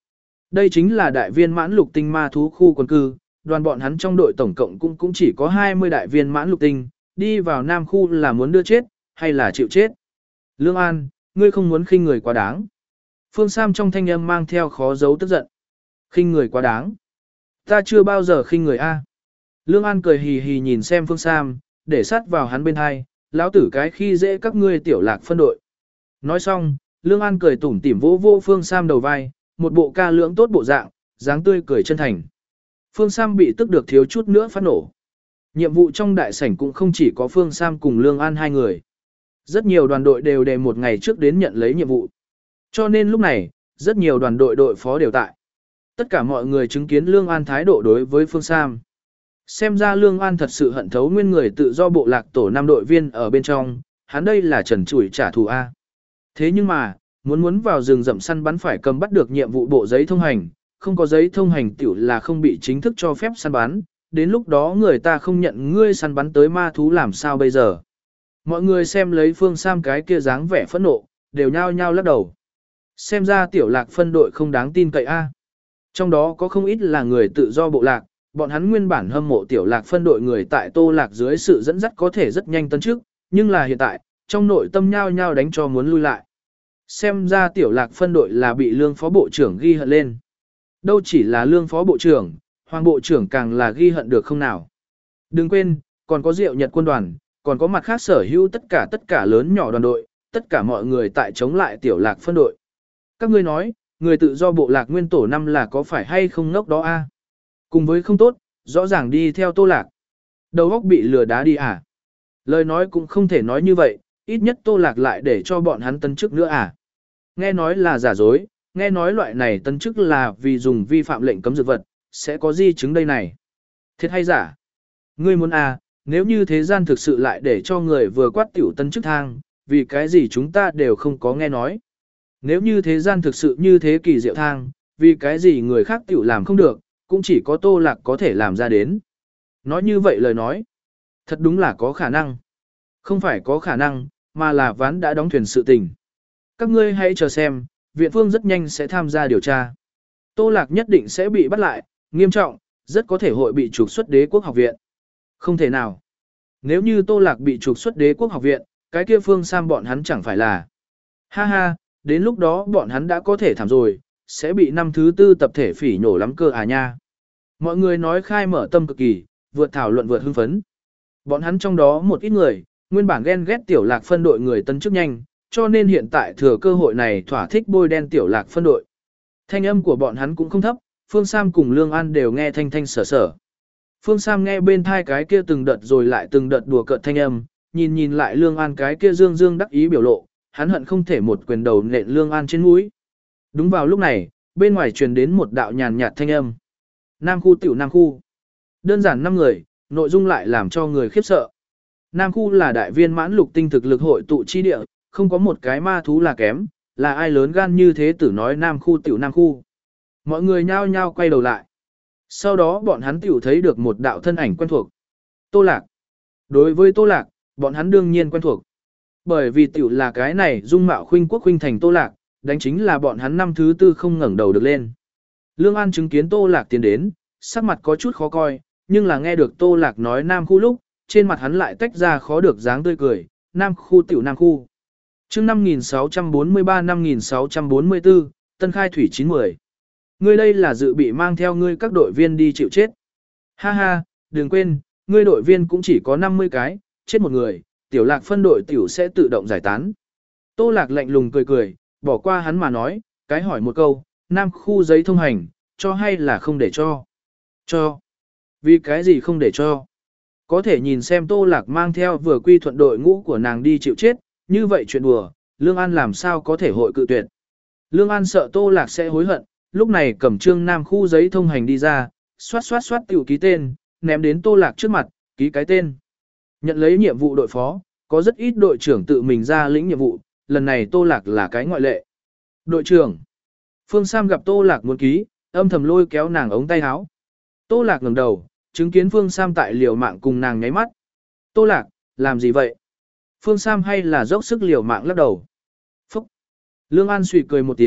Đây chính là đại viên mãn lục tinh ma thú khu quân cư, đoàn bọn hắn trong đội tổng cộng cũng cũng chỉ có hai mươi đại viên mãn lục tinh, đi vào Nam khu là muốn đưa chết, hay là chịu chết. Lương An, ngươi không muốn khinh người quá đáng. Phương Sam trong thanh âm mang theo khó giấu tức giận. Khinh người quá đáng. Ta chưa bao giờ khinh người A. Lương An cười hì hì nhìn xem Phương Sam, để sát vào hắn bên hai, lão tử cái khi dễ các ngươi tiểu lạc phân đội. Nói xong, Lương An cười tủm tỉm vỗ vỗ Phương Sam đầu vai, một bộ ca lưỡng tốt bộ dạng, dáng tươi cười chân thành. Phương Sam bị tức được thiếu chút nữa phát nổ. Nhiệm vụ trong đại sảnh cũng không chỉ có Phương Sam cùng Lương An hai người. Rất nhiều đoàn đội đều đề một ngày trước đến nhận lấy nhiệm vụ. Cho nên lúc này, rất nhiều đoàn đội đội phó đều tại. Tất cả mọi người chứng kiến Lương An thái độ đối với Phương Sam. Xem ra Lương An thật sự hận thấu nguyên người tự do bộ lạc tổ năm đội viên ở bên trong, hắn đây là trần trụi trả thù A. Thế nhưng mà, muốn muốn vào rừng rậm săn bắn phải cầm bắt được nhiệm vụ bộ giấy thông hành, không có giấy thông hành tiểu là không bị chính thức cho phép săn bắn, đến lúc đó người ta không nhận ngươi săn bắn tới ma thú làm sao bây giờ. Mọi người xem lấy Phương Sam cái kia dáng vẻ phẫn nộ, đều nhao nhao lắc đầu. Xem ra tiểu lạc phân đội không đáng tin cậy A. Trong đó có không ít là người tự do bộ lạc, bọn hắn nguyên bản hâm mộ tiểu lạc phân đội người tại Tô Lạc dưới sự dẫn dắt có thể rất nhanh tấn trước, nhưng là hiện tại, trong nội tâm nhao nhao đánh cho muốn lui lại. Xem ra tiểu lạc phân đội là bị lương phó bộ trưởng ghi hận lên. Đâu chỉ là lương phó bộ trưởng, hoàng bộ trưởng càng là ghi hận được không nào. Đừng quên, còn có Diệu Nhật quân đoàn, còn có mặt khác sở hữu tất cả tất cả lớn nhỏ đoàn đội, tất cả mọi người tại chống lại tiểu lạc phân đội. Các ngươi nói, người tự do bộ lạc nguyên tổ năm là có phải hay không ngốc đó a? Cùng với không tốt, rõ ràng đi theo Tô Lạc. Đầu óc bị lừa đá đi à? Lời nói cũng không thể nói như vậy, ít nhất Tô Lạc lại để cho bọn hắn tân chức nữa à? Nghe nói là giả dối, nghe nói loại này tân chức là vì dùng vi phạm lệnh cấm dược vật, sẽ có di chứng đây này. Thiệt hay giả? Ngươi muốn à, nếu như thế gian thực sự lại để cho người vừa quát tiểu tân chức thang, vì cái gì chúng ta đều không có nghe nói. Nếu như thế gian thực sự như thế kỳ diệu thang, vì cái gì người khác tiểu làm không được, cũng chỉ có Tô Lạc có thể làm ra đến. Nói như vậy lời nói, thật đúng là có khả năng. Không phải có khả năng, mà là ván đã đóng thuyền sự tình. Các ngươi hãy chờ xem, viện phương rất nhanh sẽ tham gia điều tra. Tô Lạc nhất định sẽ bị bắt lại, nghiêm trọng, rất có thể hội bị trục xuất đế quốc học viện. Không thể nào. Nếu như Tô Lạc bị trục xuất đế quốc học viện, cái kia Phương Sam bọn hắn chẳng phải là. Ha ha, đến lúc đó bọn hắn đã có thể thảm rồi, sẽ bị năm thứ tư tập thể phỉ nhổ lắm cơ à nha. Mọi người nói khai mở tâm cực kỳ, vượt thảo luận vượt hưng phấn. Bọn hắn trong đó một ít người, nguyên bản ghen ghét tiểu lạc phân đội người tân chức nhanh, cho nên hiện tại thừa cơ hội này thỏa thích bôi đen tiểu lạc phân đội. Thanh âm của bọn hắn cũng không thấp, Phương Sam cùng Lương An đều nghe thanh thanh sở sở. Phương Sam nghe bên thai cái kia từng đợt rồi lại từng đợt đùa cợt thanh âm, nhìn nhìn lại Lương An cái kia dương dương đắc ý biểu lộ, hắn hận không thể một quyền đầu nện Lương An trên mũi. Đúng vào lúc này, bên ngoài truyền đến một đạo nhàn nhạt thanh âm. Nam khu tiểu Nam khu. Đơn giản năm người, nội dung lại làm cho người khiếp sợ. Nam khu là đại viên mãn lục tinh thực lực hội tụ chi địa, không có một cái ma thú là kém, là ai lớn gan như thế tử nói Nam khu tiểu Nam khu. Mọi người nhao nhao quay đầu lại. Sau đó bọn hắn tiểu thấy được một đạo thân ảnh quen thuộc. Tô Lạc. Đối với Tô Lạc, bọn hắn đương nhiên quen thuộc. Bởi vì tiểu là cái này dung mạo khuynh quốc khuynh thành Tô Lạc, đánh chính là bọn hắn năm thứ tư không ngẩng đầu được lên. Lương An chứng kiến Tô Lạc tiến đến, sắc mặt có chút khó coi, nhưng là nghe được Tô Lạc nói Nam khu lúc, trên mặt hắn lại tách ra khó được dáng tươi cười, Nam khu tiểu Nam khu. Chương năm nghìn sáu trăm bốn mươi ba năm nghìn sáu trăm bốn mươi tư, Tân Khai Thủy chín mười. Ngươi đây là dự bị mang theo ngươi các đội viên đi chịu chết. Ha ha, đừng quên, ngươi đội viên cũng chỉ có năm mươi cái, chết một người, tiểu lạc phân đội tiểu sẽ tự động giải tán. Tô Lạc lạnh lùng cười cười, bỏ qua hắn mà nói, cái hỏi một câu, Nam khu giấy thông hành, cho hay là không để cho? Cho. Vì cái gì không để cho? Có thể nhìn xem Tô Lạc mang theo vừa quy thuận đội ngũ của nàng đi chịu chết, như vậy chuyện đùa, Lương An làm sao có thể hội cự tuyệt. Lương An sợ Tô Lạc sẽ hối hận, lúc này cầm trương Nam khu giấy thông hành đi ra, xoát xoát xoát tiểu ký tên, ném đến Tô Lạc trước mặt, ký cái tên. Nhận lấy nhiệm vụ đội phó, có rất ít đội trưởng tự mình ra lĩnh nhiệm vụ, lần này Tô Lạc là cái ngoại lệ. Đội trưởng. Phương Sam gặp Tô Lạc muốn ký, âm thầm lôi kéo nàng ống tay áo. Tô Lạc ngẩng đầu, chứng kiến Phương Sam tại liều mạng cùng nàng nháy mắt. Tô Lạc, làm gì vậy? Phương Sam hay là dốc sức liều mạng lắc đầu. Phúc. Lương An suy cười một tiếng,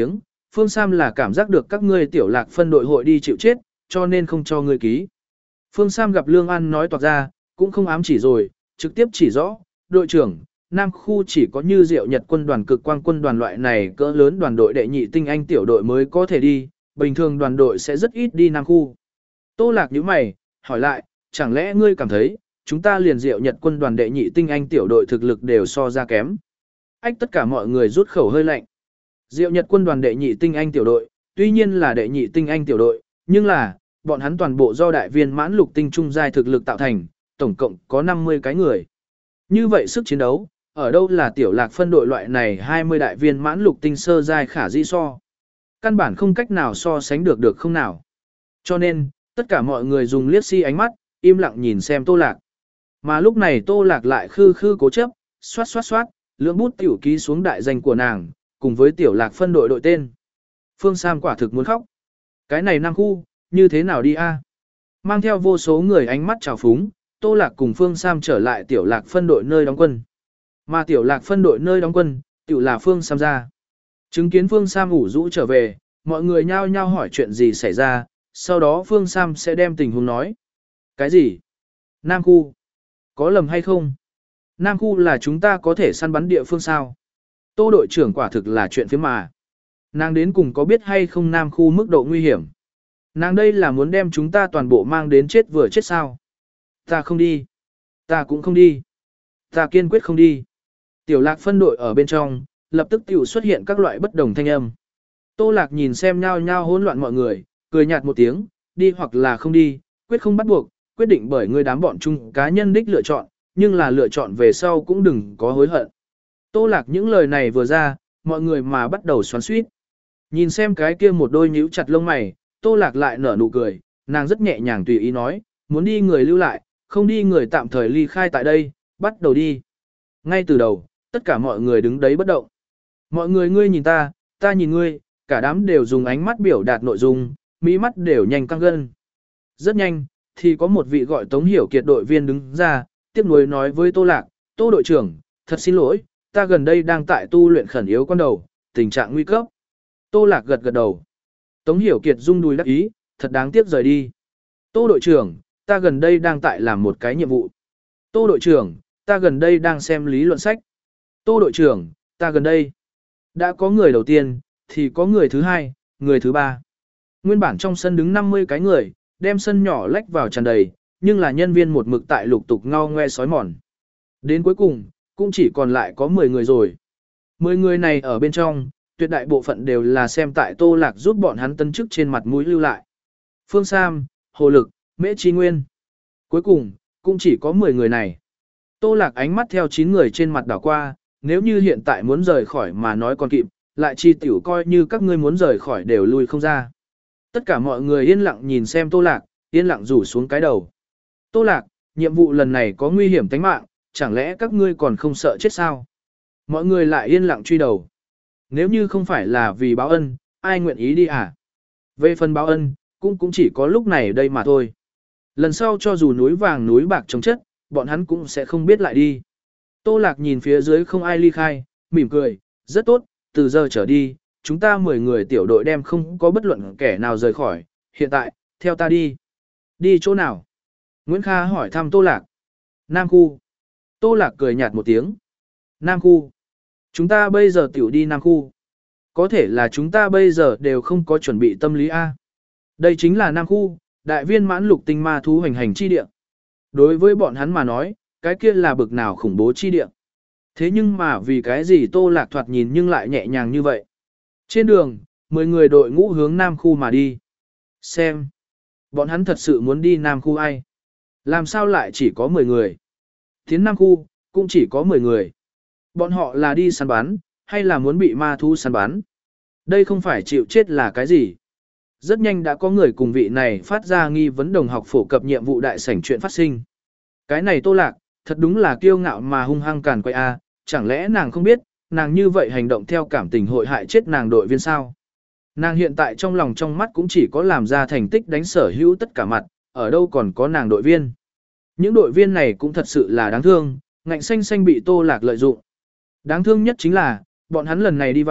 Phương Sam là cảm giác được các ngươi tiểu lạc phân đội hội đi chịu chết, cho nên không cho ngươi ký. Phương Sam gặp Lương An nói toạc ra, cũng không ám chỉ rồi, trực tiếp chỉ rõ, đội trưởng, Nam khu chỉ có như Diệu Nhật quân đoàn cực quang quân đoàn loại này cỡ lớn đoàn đội đệ nhị tinh anh tiểu đội mới có thể đi, bình thường đoàn đội sẽ rất ít đi Nam khu. Tô Lạc nhíu mày, hỏi lại, chẳng lẽ ngươi cảm thấy, chúng ta liền Diệu Nhật quân đoàn đệ nhị tinh anh tiểu đội thực lực đều so ra kém. Ách tất cả mọi người rút khẩu hơi lạnh. Diệu Nhật quân đoàn đệ nhị tinh anh tiểu đội, tuy nhiên là đệ nhị tinh anh tiểu đội, nhưng là, bọn hắn toàn bộ do đại viên mãn lục tinh trung giai thực lực tạo thành, tổng cộng có năm mươi cái người. Như vậy sức chiến đấu, ở đâu là tiểu lạc phân đội loại này hai mươi đại viên mãn lục tinh sơ giai khả dĩ so. Căn bản không cách nào so sánh được được không nào. Cho nên, tất cả mọi người dùng liếc si ánh mắt, im lặng nhìn xem Tô Lạc. Mà lúc này Tô Lạc lại khư khư cố chấp, xoát xoát xoát, lưỡng bút tiểu ký xuống đại danh của nàng, cùng với tiểu lạc phân đội đội tên. Phương Sam quả thực muốn khóc. Cái này Nam khu, như thế nào đi a? Mang theo vô số người ánh mắt trào phúng, Tô Lạc cùng Phương Sam trở lại tiểu lạc phân đội nơi đóng quân. Mà tiểu lạc phân đội nơi đóng quân, tiểu là Phương Sam ra. Chứng kiến Phương Sam ủ rũ trở về, mọi người nhao nhao hỏi chuyện gì xảy ra, sau đó Phương Sam sẽ đem tình huống nói. Cái gì? Nam khu? Có lầm hay không? Nam khu là chúng ta có thể săn bắn địa phương sao? Tô đội trưởng quả thực là chuyện phía mà. Nàng đến cùng có biết hay không Nam khu mức độ nguy hiểm? Nàng đây là muốn đem chúng ta toàn bộ mang đến chết vừa chết sao? Ta không đi. Ta cũng không đi. Ta kiên quyết không đi. Tiểu lạc phân đội ở bên trong, lập tức tiểu xuất hiện các loại bất đồng thanh âm. Tô lạc nhìn xem nhau nhau hỗn loạn mọi người, cười nhạt một tiếng, đi hoặc là không đi, quyết không bắt buộc, quyết định bởi người đám bọn chung cá nhân đích lựa chọn, nhưng là lựa chọn về sau cũng đừng có hối hận. Tô lạc những lời này vừa ra, mọi người mà bắt đầu xoắn xuýt. Nhìn xem cái kia một đôi nhíu chặt lông mày, Tô lạc lại nở nụ cười, nàng rất nhẹ nhàng tùy ý nói, muốn đi người lưu lại, không đi người tạm thời ly khai tại đây, bắt đầu đi. Ngay từ đầu, tất cả mọi người đứng đấy bất động. Mọi người ngươi nhìn ta, ta nhìn ngươi, cả đám đều dùng ánh mắt biểu đạt nội dung, mỹ mắt đều nhanh căng gân. Rất nhanh, thì có một vị gọi Tống Hiểu Kiệt đội viên đứng ra, tiếp nối nói với Tô Lạc, Tô đội trưởng, thật xin lỗi, ta gần đây đang tại tu luyện khẩn yếu con đầu, tình trạng nguy cấp. Tô Lạc gật gật đầu. Tống Hiểu Kiệt rung đùi đắc ý, thật đáng tiếc rời đi. Tô đội trưởng, ta gần đây đang tại làm một cái nhiệm vụ. Tô đội trưởng, ta gần đây đang xem lý luận sách. Tô đội trưởng, ta gần đây. Đã có người đầu tiên, thì có người thứ hai, người thứ ba. Nguyên bản trong sân đứng năm mươi cái người, đem sân nhỏ lách vào tràn đầy, nhưng là nhân viên một mực tại lục tục ngao ngoe sói mòn. Đến cuối cùng, cũng chỉ còn lại có mười người rồi. mười người này ở bên trong, tuyệt đại bộ phận đều là xem tại Tô Lạc giúp bọn hắn tân chức trên mặt mũi lưu lại. Phương Sam, Hồ Lực, Mễ Trí Nguyên. Cuối cùng, cũng chỉ có mười người này. Tô Lạc ánh mắt theo chín người trên mặt đảo qua, nếu như hiện tại muốn rời khỏi mà nói còn kịp, lại chi tiểu coi như các ngươi muốn rời khỏi đều lui không ra. Tất cả mọi người yên lặng nhìn xem Tô Lạc, yên lặng rủ xuống cái đầu. Tô Lạc, nhiệm vụ lần này có nguy hiểm tính mạng, chẳng lẽ các ngươi còn không sợ chết sao? Mọi người lại yên lặng truy đầu. Nếu như không phải là vì báo ân, ai nguyện ý đi à? Về phần báo ân, cũng cũng chỉ có lúc này đây mà thôi. Lần sau cho dù núi vàng núi bạc trồng chất, bọn hắn cũng sẽ không biết lại đi. Tô Lạc nhìn phía dưới không ai ly khai, mỉm cười, rất tốt, từ giờ trở đi, chúng ta mười người tiểu đội đem không có bất luận kẻ nào rời khỏi, hiện tại, theo ta đi. Đi chỗ nào? Nguyễn Kha hỏi thăm Tô Lạc. Nam khu. Tô Lạc cười nhạt một tiếng. Nam khu. Chúng ta bây giờ tiểu đi Nam khu. Có thể là chúng ta bây giờ đều không có chuẩn bị tâm lý A. Đây chính là Nam khu, đại viên mãn lục tinh ma thú hành hành chi địa. Đối với bọn hắn mà nói, cái kia là bực nào khủng bố chi địa. Thế nhưng mà vì cái gì Tô Lạc thoạt nhìn nhưng lại nhẹ nhàng như vậy. Trên đường, mười người đội ngũ hướng Nam khu mà đi. Xem. Bọn hắn thật sự muốn đi Nam khu ai? Làm sao lại chỉ có mười người? Tiến Nam khu, cũng chỉ có mười người. Bọn họ là đi săn bắn, hay là muốn bị ma thú săn bắn? Đây không phải chịu chết là cái gì? Rất nhanh đã có người cùng vị này phát ra nghi vấn đồng học phổ cập nhiệm vụ đại sảnh chuyện phát sinh. Cái này Tô Lạc, thật đúng là kiêu ngạo mà hung hăng càn quay a, chẳng lẽ nàng không biết, nàng như vậy hành động theo cảm tình hội hại chết nàng đội viên sao? Nàng hiện tại trong lòng trong mắt cũng chỉ có làm ra thành tích đánh sở hữu tất cả mặt, ở đâu còn có nàng đội viên. Những đội viên này cũng thật sự là đáng thương, ngạnh xanh xanh bị Tô Lạc lợi dụng. Đáng thương nhất chính là, bọn hắn lần này đi vào,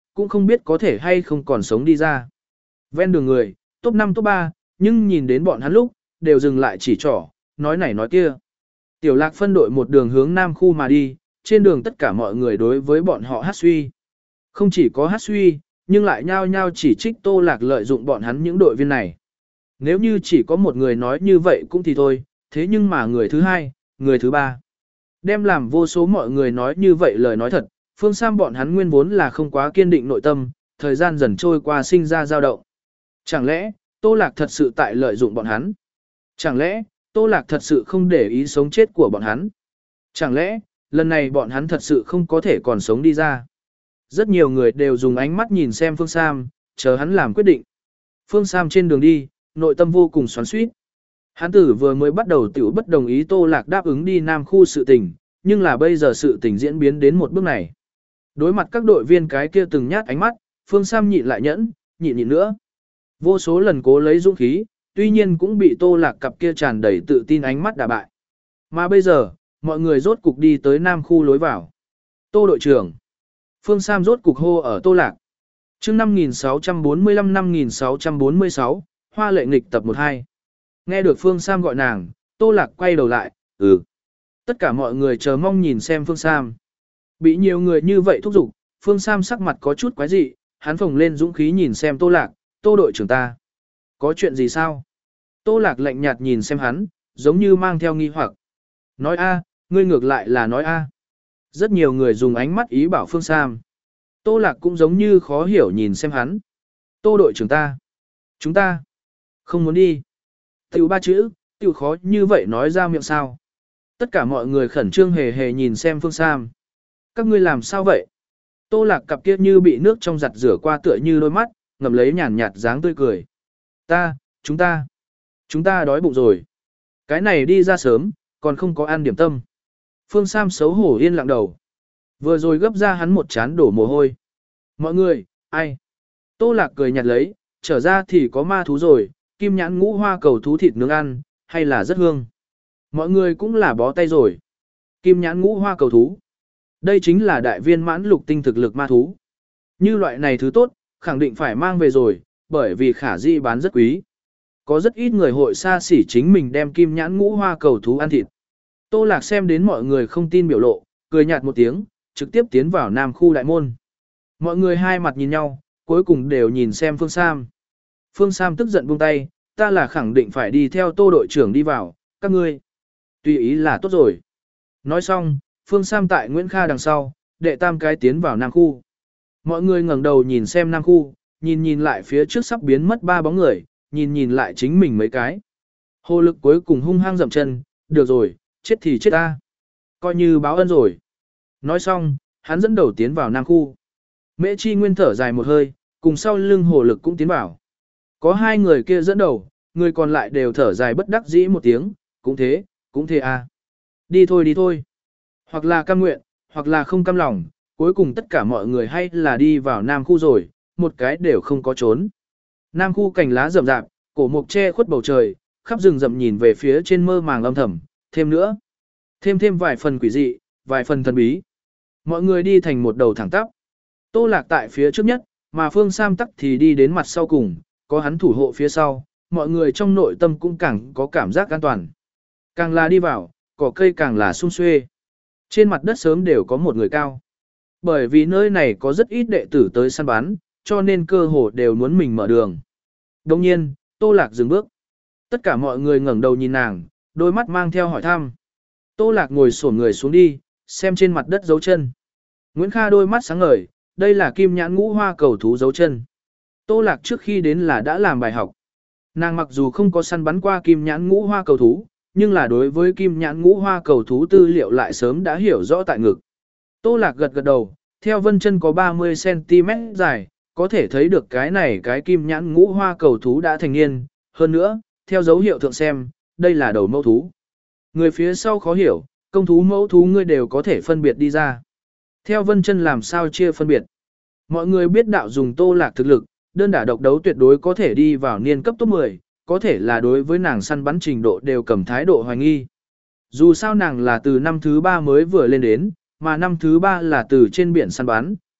cũng không biết có thể hay không còn sống đi ra. Ven đường người, top năm top ba, nhưng nhìn đến bọn hắn lúc, đều dừng lại chỉ trỏ, nói này nói kia. Tiểu Lạc phân đội một đường hướng nam khu mà đi, trên đường tất cả mọi người đối với bọn họ hát suy. Không chỉ có hát suy, nhưng lại nhao nhao chỉ trích Tô Lạc lợi dụng bọn hắn những đội viên này. Nếu như chỉ có một người nói như vậy cũng thì thôi, thế nhưng mà người thứ hai, người thứ ba. Đem làm vô số mọi người nói như vậy lời nói thật, Phương Sam bọn hắn nguyên vốn là không quá kiên định nội tâm, thời gian dần trôi qua sinh ra dao động. Chẳng lẽ, Tô Lạc thật sự tại lợi dụng bọn hắn? Chẳng lẽ, Tô Lạc thật sự không để ý sống chết của bọn hắn? Chẳng lẽ, lần này bọn hắn thật sự không có thể còn sống đi ra? Rất nhiều người đều dùng ánh mắt nhìn xem Phương Sam, chờ hắn làm quyết định. Phương Sam trên đường đi, nội tâm vô cùng xoắn xuýt. Hắn tử vừa mới bắt đầu tiểu bất đồng ý Tô Lạc đáp ứng đi Nam khu sự tình, nhưng là bây giờ sự tình diễn biến đến một bước này. Đối mặt các đội viên cái kia từng nhát ánh mắt, Phương Sam nhịn lại nhẫn, nhịn nhịn nữa. Vô số lần cố lấy dũng khí, tuy nhiên cũng bị Tô Lạc cặp kia tràn đầy tự tin ánh mắt đả bại. Mà bây giờ, mọi người rốt cục đi tới Nam khu lối vào. Tô đội trưởng. Phương Sam rốt cục hô ở Tô Lạc. Chương năm nghìn sáu trăm bốn mươi lăm năm nghìn sáu trăm bốn mươi sáu, Hoa lệ nghịch tập một hai. Nghe được Phương Sam gọi nàng, Tô Lạc quay đầu lại, ừ. Tất cả mọi người chờ mong nhìn xem Phương Sam. Bị nhiều người như vậy thúc giục, Phương Sam sắc mặt có chút quái dị, hắn phồng lên dũng khí nhìn xem Tô Lạc, Tô đội trưởng ta. Có chuyện gì sao? Tô Lạc lạnh nhạt nhìn xem hắn, giống như mang theo nghi hoặc. Nói a, ngươi ngược lại là nói a. Rất nhiều người dùng ánh mắt ý bảo Phương Sam. Tô Lạc cũng giống như khó hiểu nhìn xem hắn. Tô đội trưởng ta. Chúng ta. Không muốn đi. Tiểu ba chữ, tiểu khó như vậy nói ra miệng sao. Tất cả mọi người khẩn trương hề hề nhìn xem Phương Sam. Các ngươi làm sao vậy? Tô Lạc cặp kia như bị nước trong giặt rửa qua tựa như đôi mắt, ngậm lấy nhàn nhạt dáng tươi cười. Ta, chúng ta, chúng ta đói bụng rồi. Cái này đi ra sớm, còn không có ăn điểm tâm. Phương Sam xấu hổ yên lặng đầu. Vừa rồi gấp ra hắn một chán đổ mồ hôi. Mọi người, ai? Tô Lạc cười nhạt lấy, trở ra thì có ma thú rồi, kim nhãn ngũ hoa cầu thú thịt nướng ăn, hay là rất hương. Mọi người cũng là bó tay rồi. Kim nhãn ngũ hoa cầu thú. Đây chính là đại viên mãn lục tinh thực lực ma thú. Như loại này thứ tốt, khẳng định phải mang về rồi, bởi vì khả di bán rất quý. Có rất ít người hội xa xỉ chính mình đem kim nhãn ngũ hoa cầu thú ăn thịt. Tô Lạc xem đến mọi người không tin biểu lộ, cười nhạt một tiếng, trực tiếp tiến vào Nam khu đại môn. Mọi người hai mặt nhìn nhau, cuối cùng đều nhìn xem Phương Sam. Phương Sam tức giận buông tay, ta là khẳng định phải đi theo Tô đội trưởng đi vào, các ngươi. Tùy ý là tốt rồi. Nói xong, Phương Sam tại Nguyễn Kha đằng sau, đệ tam cái tiến vào Nam khu. Mọi người ngẩng đầu nhìn xem Nam khu, nhìn nhìn lại phía trước sắp biến mất ba bóng người, nhìn nhìn lại chính mình mấy cái. Hồ Lực cuối cùng hung hăng dậm chân, được rồi, chết thì chết ta. Coi như báo ân rồi. Nói xong, hắn dẫn đầu tiến vào Nam khu. Mễ Chi Nguyên thở dài một hơi, cùng sau lưng Hồ Lực cũng tiến vào. Có hai người kia dẫn đầu, người còn lại đều thở dài bất đắc dĩ một tiếng, cũng thế, cũng thế à. Đi thôi đi thôi. Hoặc là cam nguyện, hoặc là không cam lòng, cuối cùng tất cả mọi người hay là đi vào Nam khu rồi, một cái đều không có trốn. Nam khu cành lá rậm rạp, cổ mục che khuất bầu trời, khắp rừng rậm nhìn về phía trên mơ màng âm thầm, thêm nữa. Thêm thêm vài phần quỷ dị, vài phần thần bí. Mọi người đi thành một đầu thẳng tắp. Tô Lạc tại phía trước nhất, mà Phương Sam tắc thì đi đến mặt sau cùng, có hắn thủ hộ phía sau, mọi người trong nội tâm cũng càng có cảm giác an toàn. Càng là đi vào, cỏ cây càng là sum xuê. Trên mặt đất sớm đều có một người cao. Bởi vì nơi này có rất ít đệ tử tới săn bắn, cho nên cơ hồ đều muốn mình mở đường. Đồng nhiên, Tô Lạc dừng bước. Tất cả mọi người ngẩng đầu nhìn nàng, đôi mắt mang theo hỏi thăm. Tô Lạc ngồi xổm người xuống đi, xem trên mặt đất dấu chân. Nguyễn Kha đôi mắt sáng ngời, đây là kim nhãn ngũ hoa cầu thú dấu chân. Tô Lạc trước khi đến là đã làm bài học. Nàng mặc dù không có săn bắn qua kim nhãn ngũ hoa cầu thú, nhưng là đối với kim nhãn ngũ hoa cầu thú tư liệu lại sớm đã hiểu rõ tại ngực. Tô Lạc gật gật đầu, theo vân chân có ba mươi xăng ti mét dài, có thể thấy được cái này cái kim nhãn ngũ hoa cầu thú đã thành niên. Hơn nữa, theo dấu hiệu thượng xem, đây là đầu mẫu thú. Người phía sau khó hiểu, công thú mẫu thú ngươi đều có thể phân biệt đi ra. Theo vân chân làm sao chia phân biệt. Mọi người biết đạo dùng Tô Lạc thực lực, đơn đả độc đấu tuyệt đối có thể đi vào niên cấp top mười, có thể là đối với nàng săn bắn trình độ đều cầm thái độ hoài nghi. Dù sao nàng là từ năm thứ ba mới vừa lên đến, mà năm thứ ba là từ trên biển săn bắn,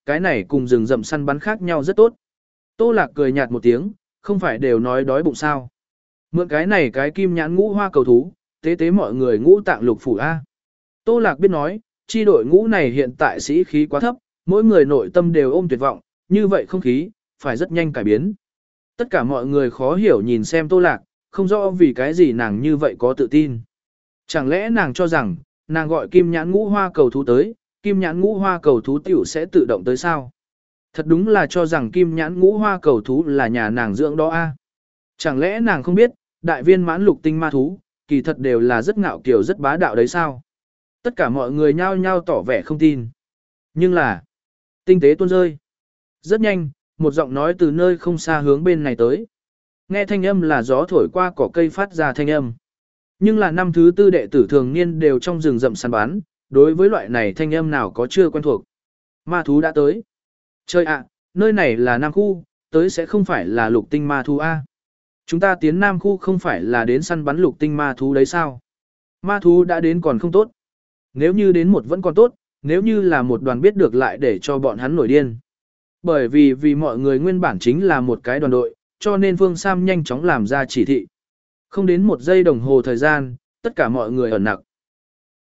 cái này cùng rừng rậm săn bắn khác nhau rất tốt. Tô Lạc cười nhạt một tiếng, không phải đều nói đói bụng sao. Mượn cái này cái kim nhãn ngũ hoa cầu thú, tế tế mọi người ngũ tạng lục phủ A. Tô Lạc biết nói, chi đội ngũ này hiện tại sĩ khí quá thấp, mỗi người nội tâm đều ôm tuyệt vọng, như vậy không khí, phải rất nhanh cải biến. Tất cả mọi người khó hiểu nhìn xem Tô Lạc, không rõ vì cái gì nàng như vậy có tự tin. Chẳng lẽ nàng cho rằng, nàng gọi kim nhãn ngũ hoa cầu thú tới, kim nhãn ngũ hoa cầu thú tiểu sẽ tự động tới sao? Thật đúng là cho rằng kim nhãn ngũ hoa cầu thú là nhà nàng dưỡng đó a. Chẳng lẽ nàng không biết, đại viên mãn lục tinh ma thú, kỳ thật đều là rất ngạo kiều rất bá đạo đấy sao? Tất cả mọi người nhao nhao tỏ vẻ không tin. Nhưng là, tinh tế tuôn rơi. Rất nhanh, một giọng nói từ nơi không xa hướng bên này tới. Nghe thanh âm là gió thổi qua cỏ cây phát ra thanh âm. Nhưng là năm thứ tư đệ tử thường niên đều trong rừng rậm săn bắn, đối với loại này thanh âm nào có chưa quen thuộc. Ma thú đã tới. Trời ạ, nơi này là Nam khu, tới sẽ không phải là lục tinh ma thú A. Chúng ta tiến Nam khu không phải là đến săn bắn lục tinh ma thú đấy sao? Ma thú đã đến còn không tốt. Nếu như đến một vẫn còn tốt, nếu như là một đoàn biết được lại để cho bọn hắn nổi điên. Bởi vì vì mọi người nguyên bản chính là một cái đoàn đội, cho nên Phương Sam nhanh chóng làm ra chỉ thị. Không đến một giây đồng hồ thời gian, tất cả mọi người ẩn nặc.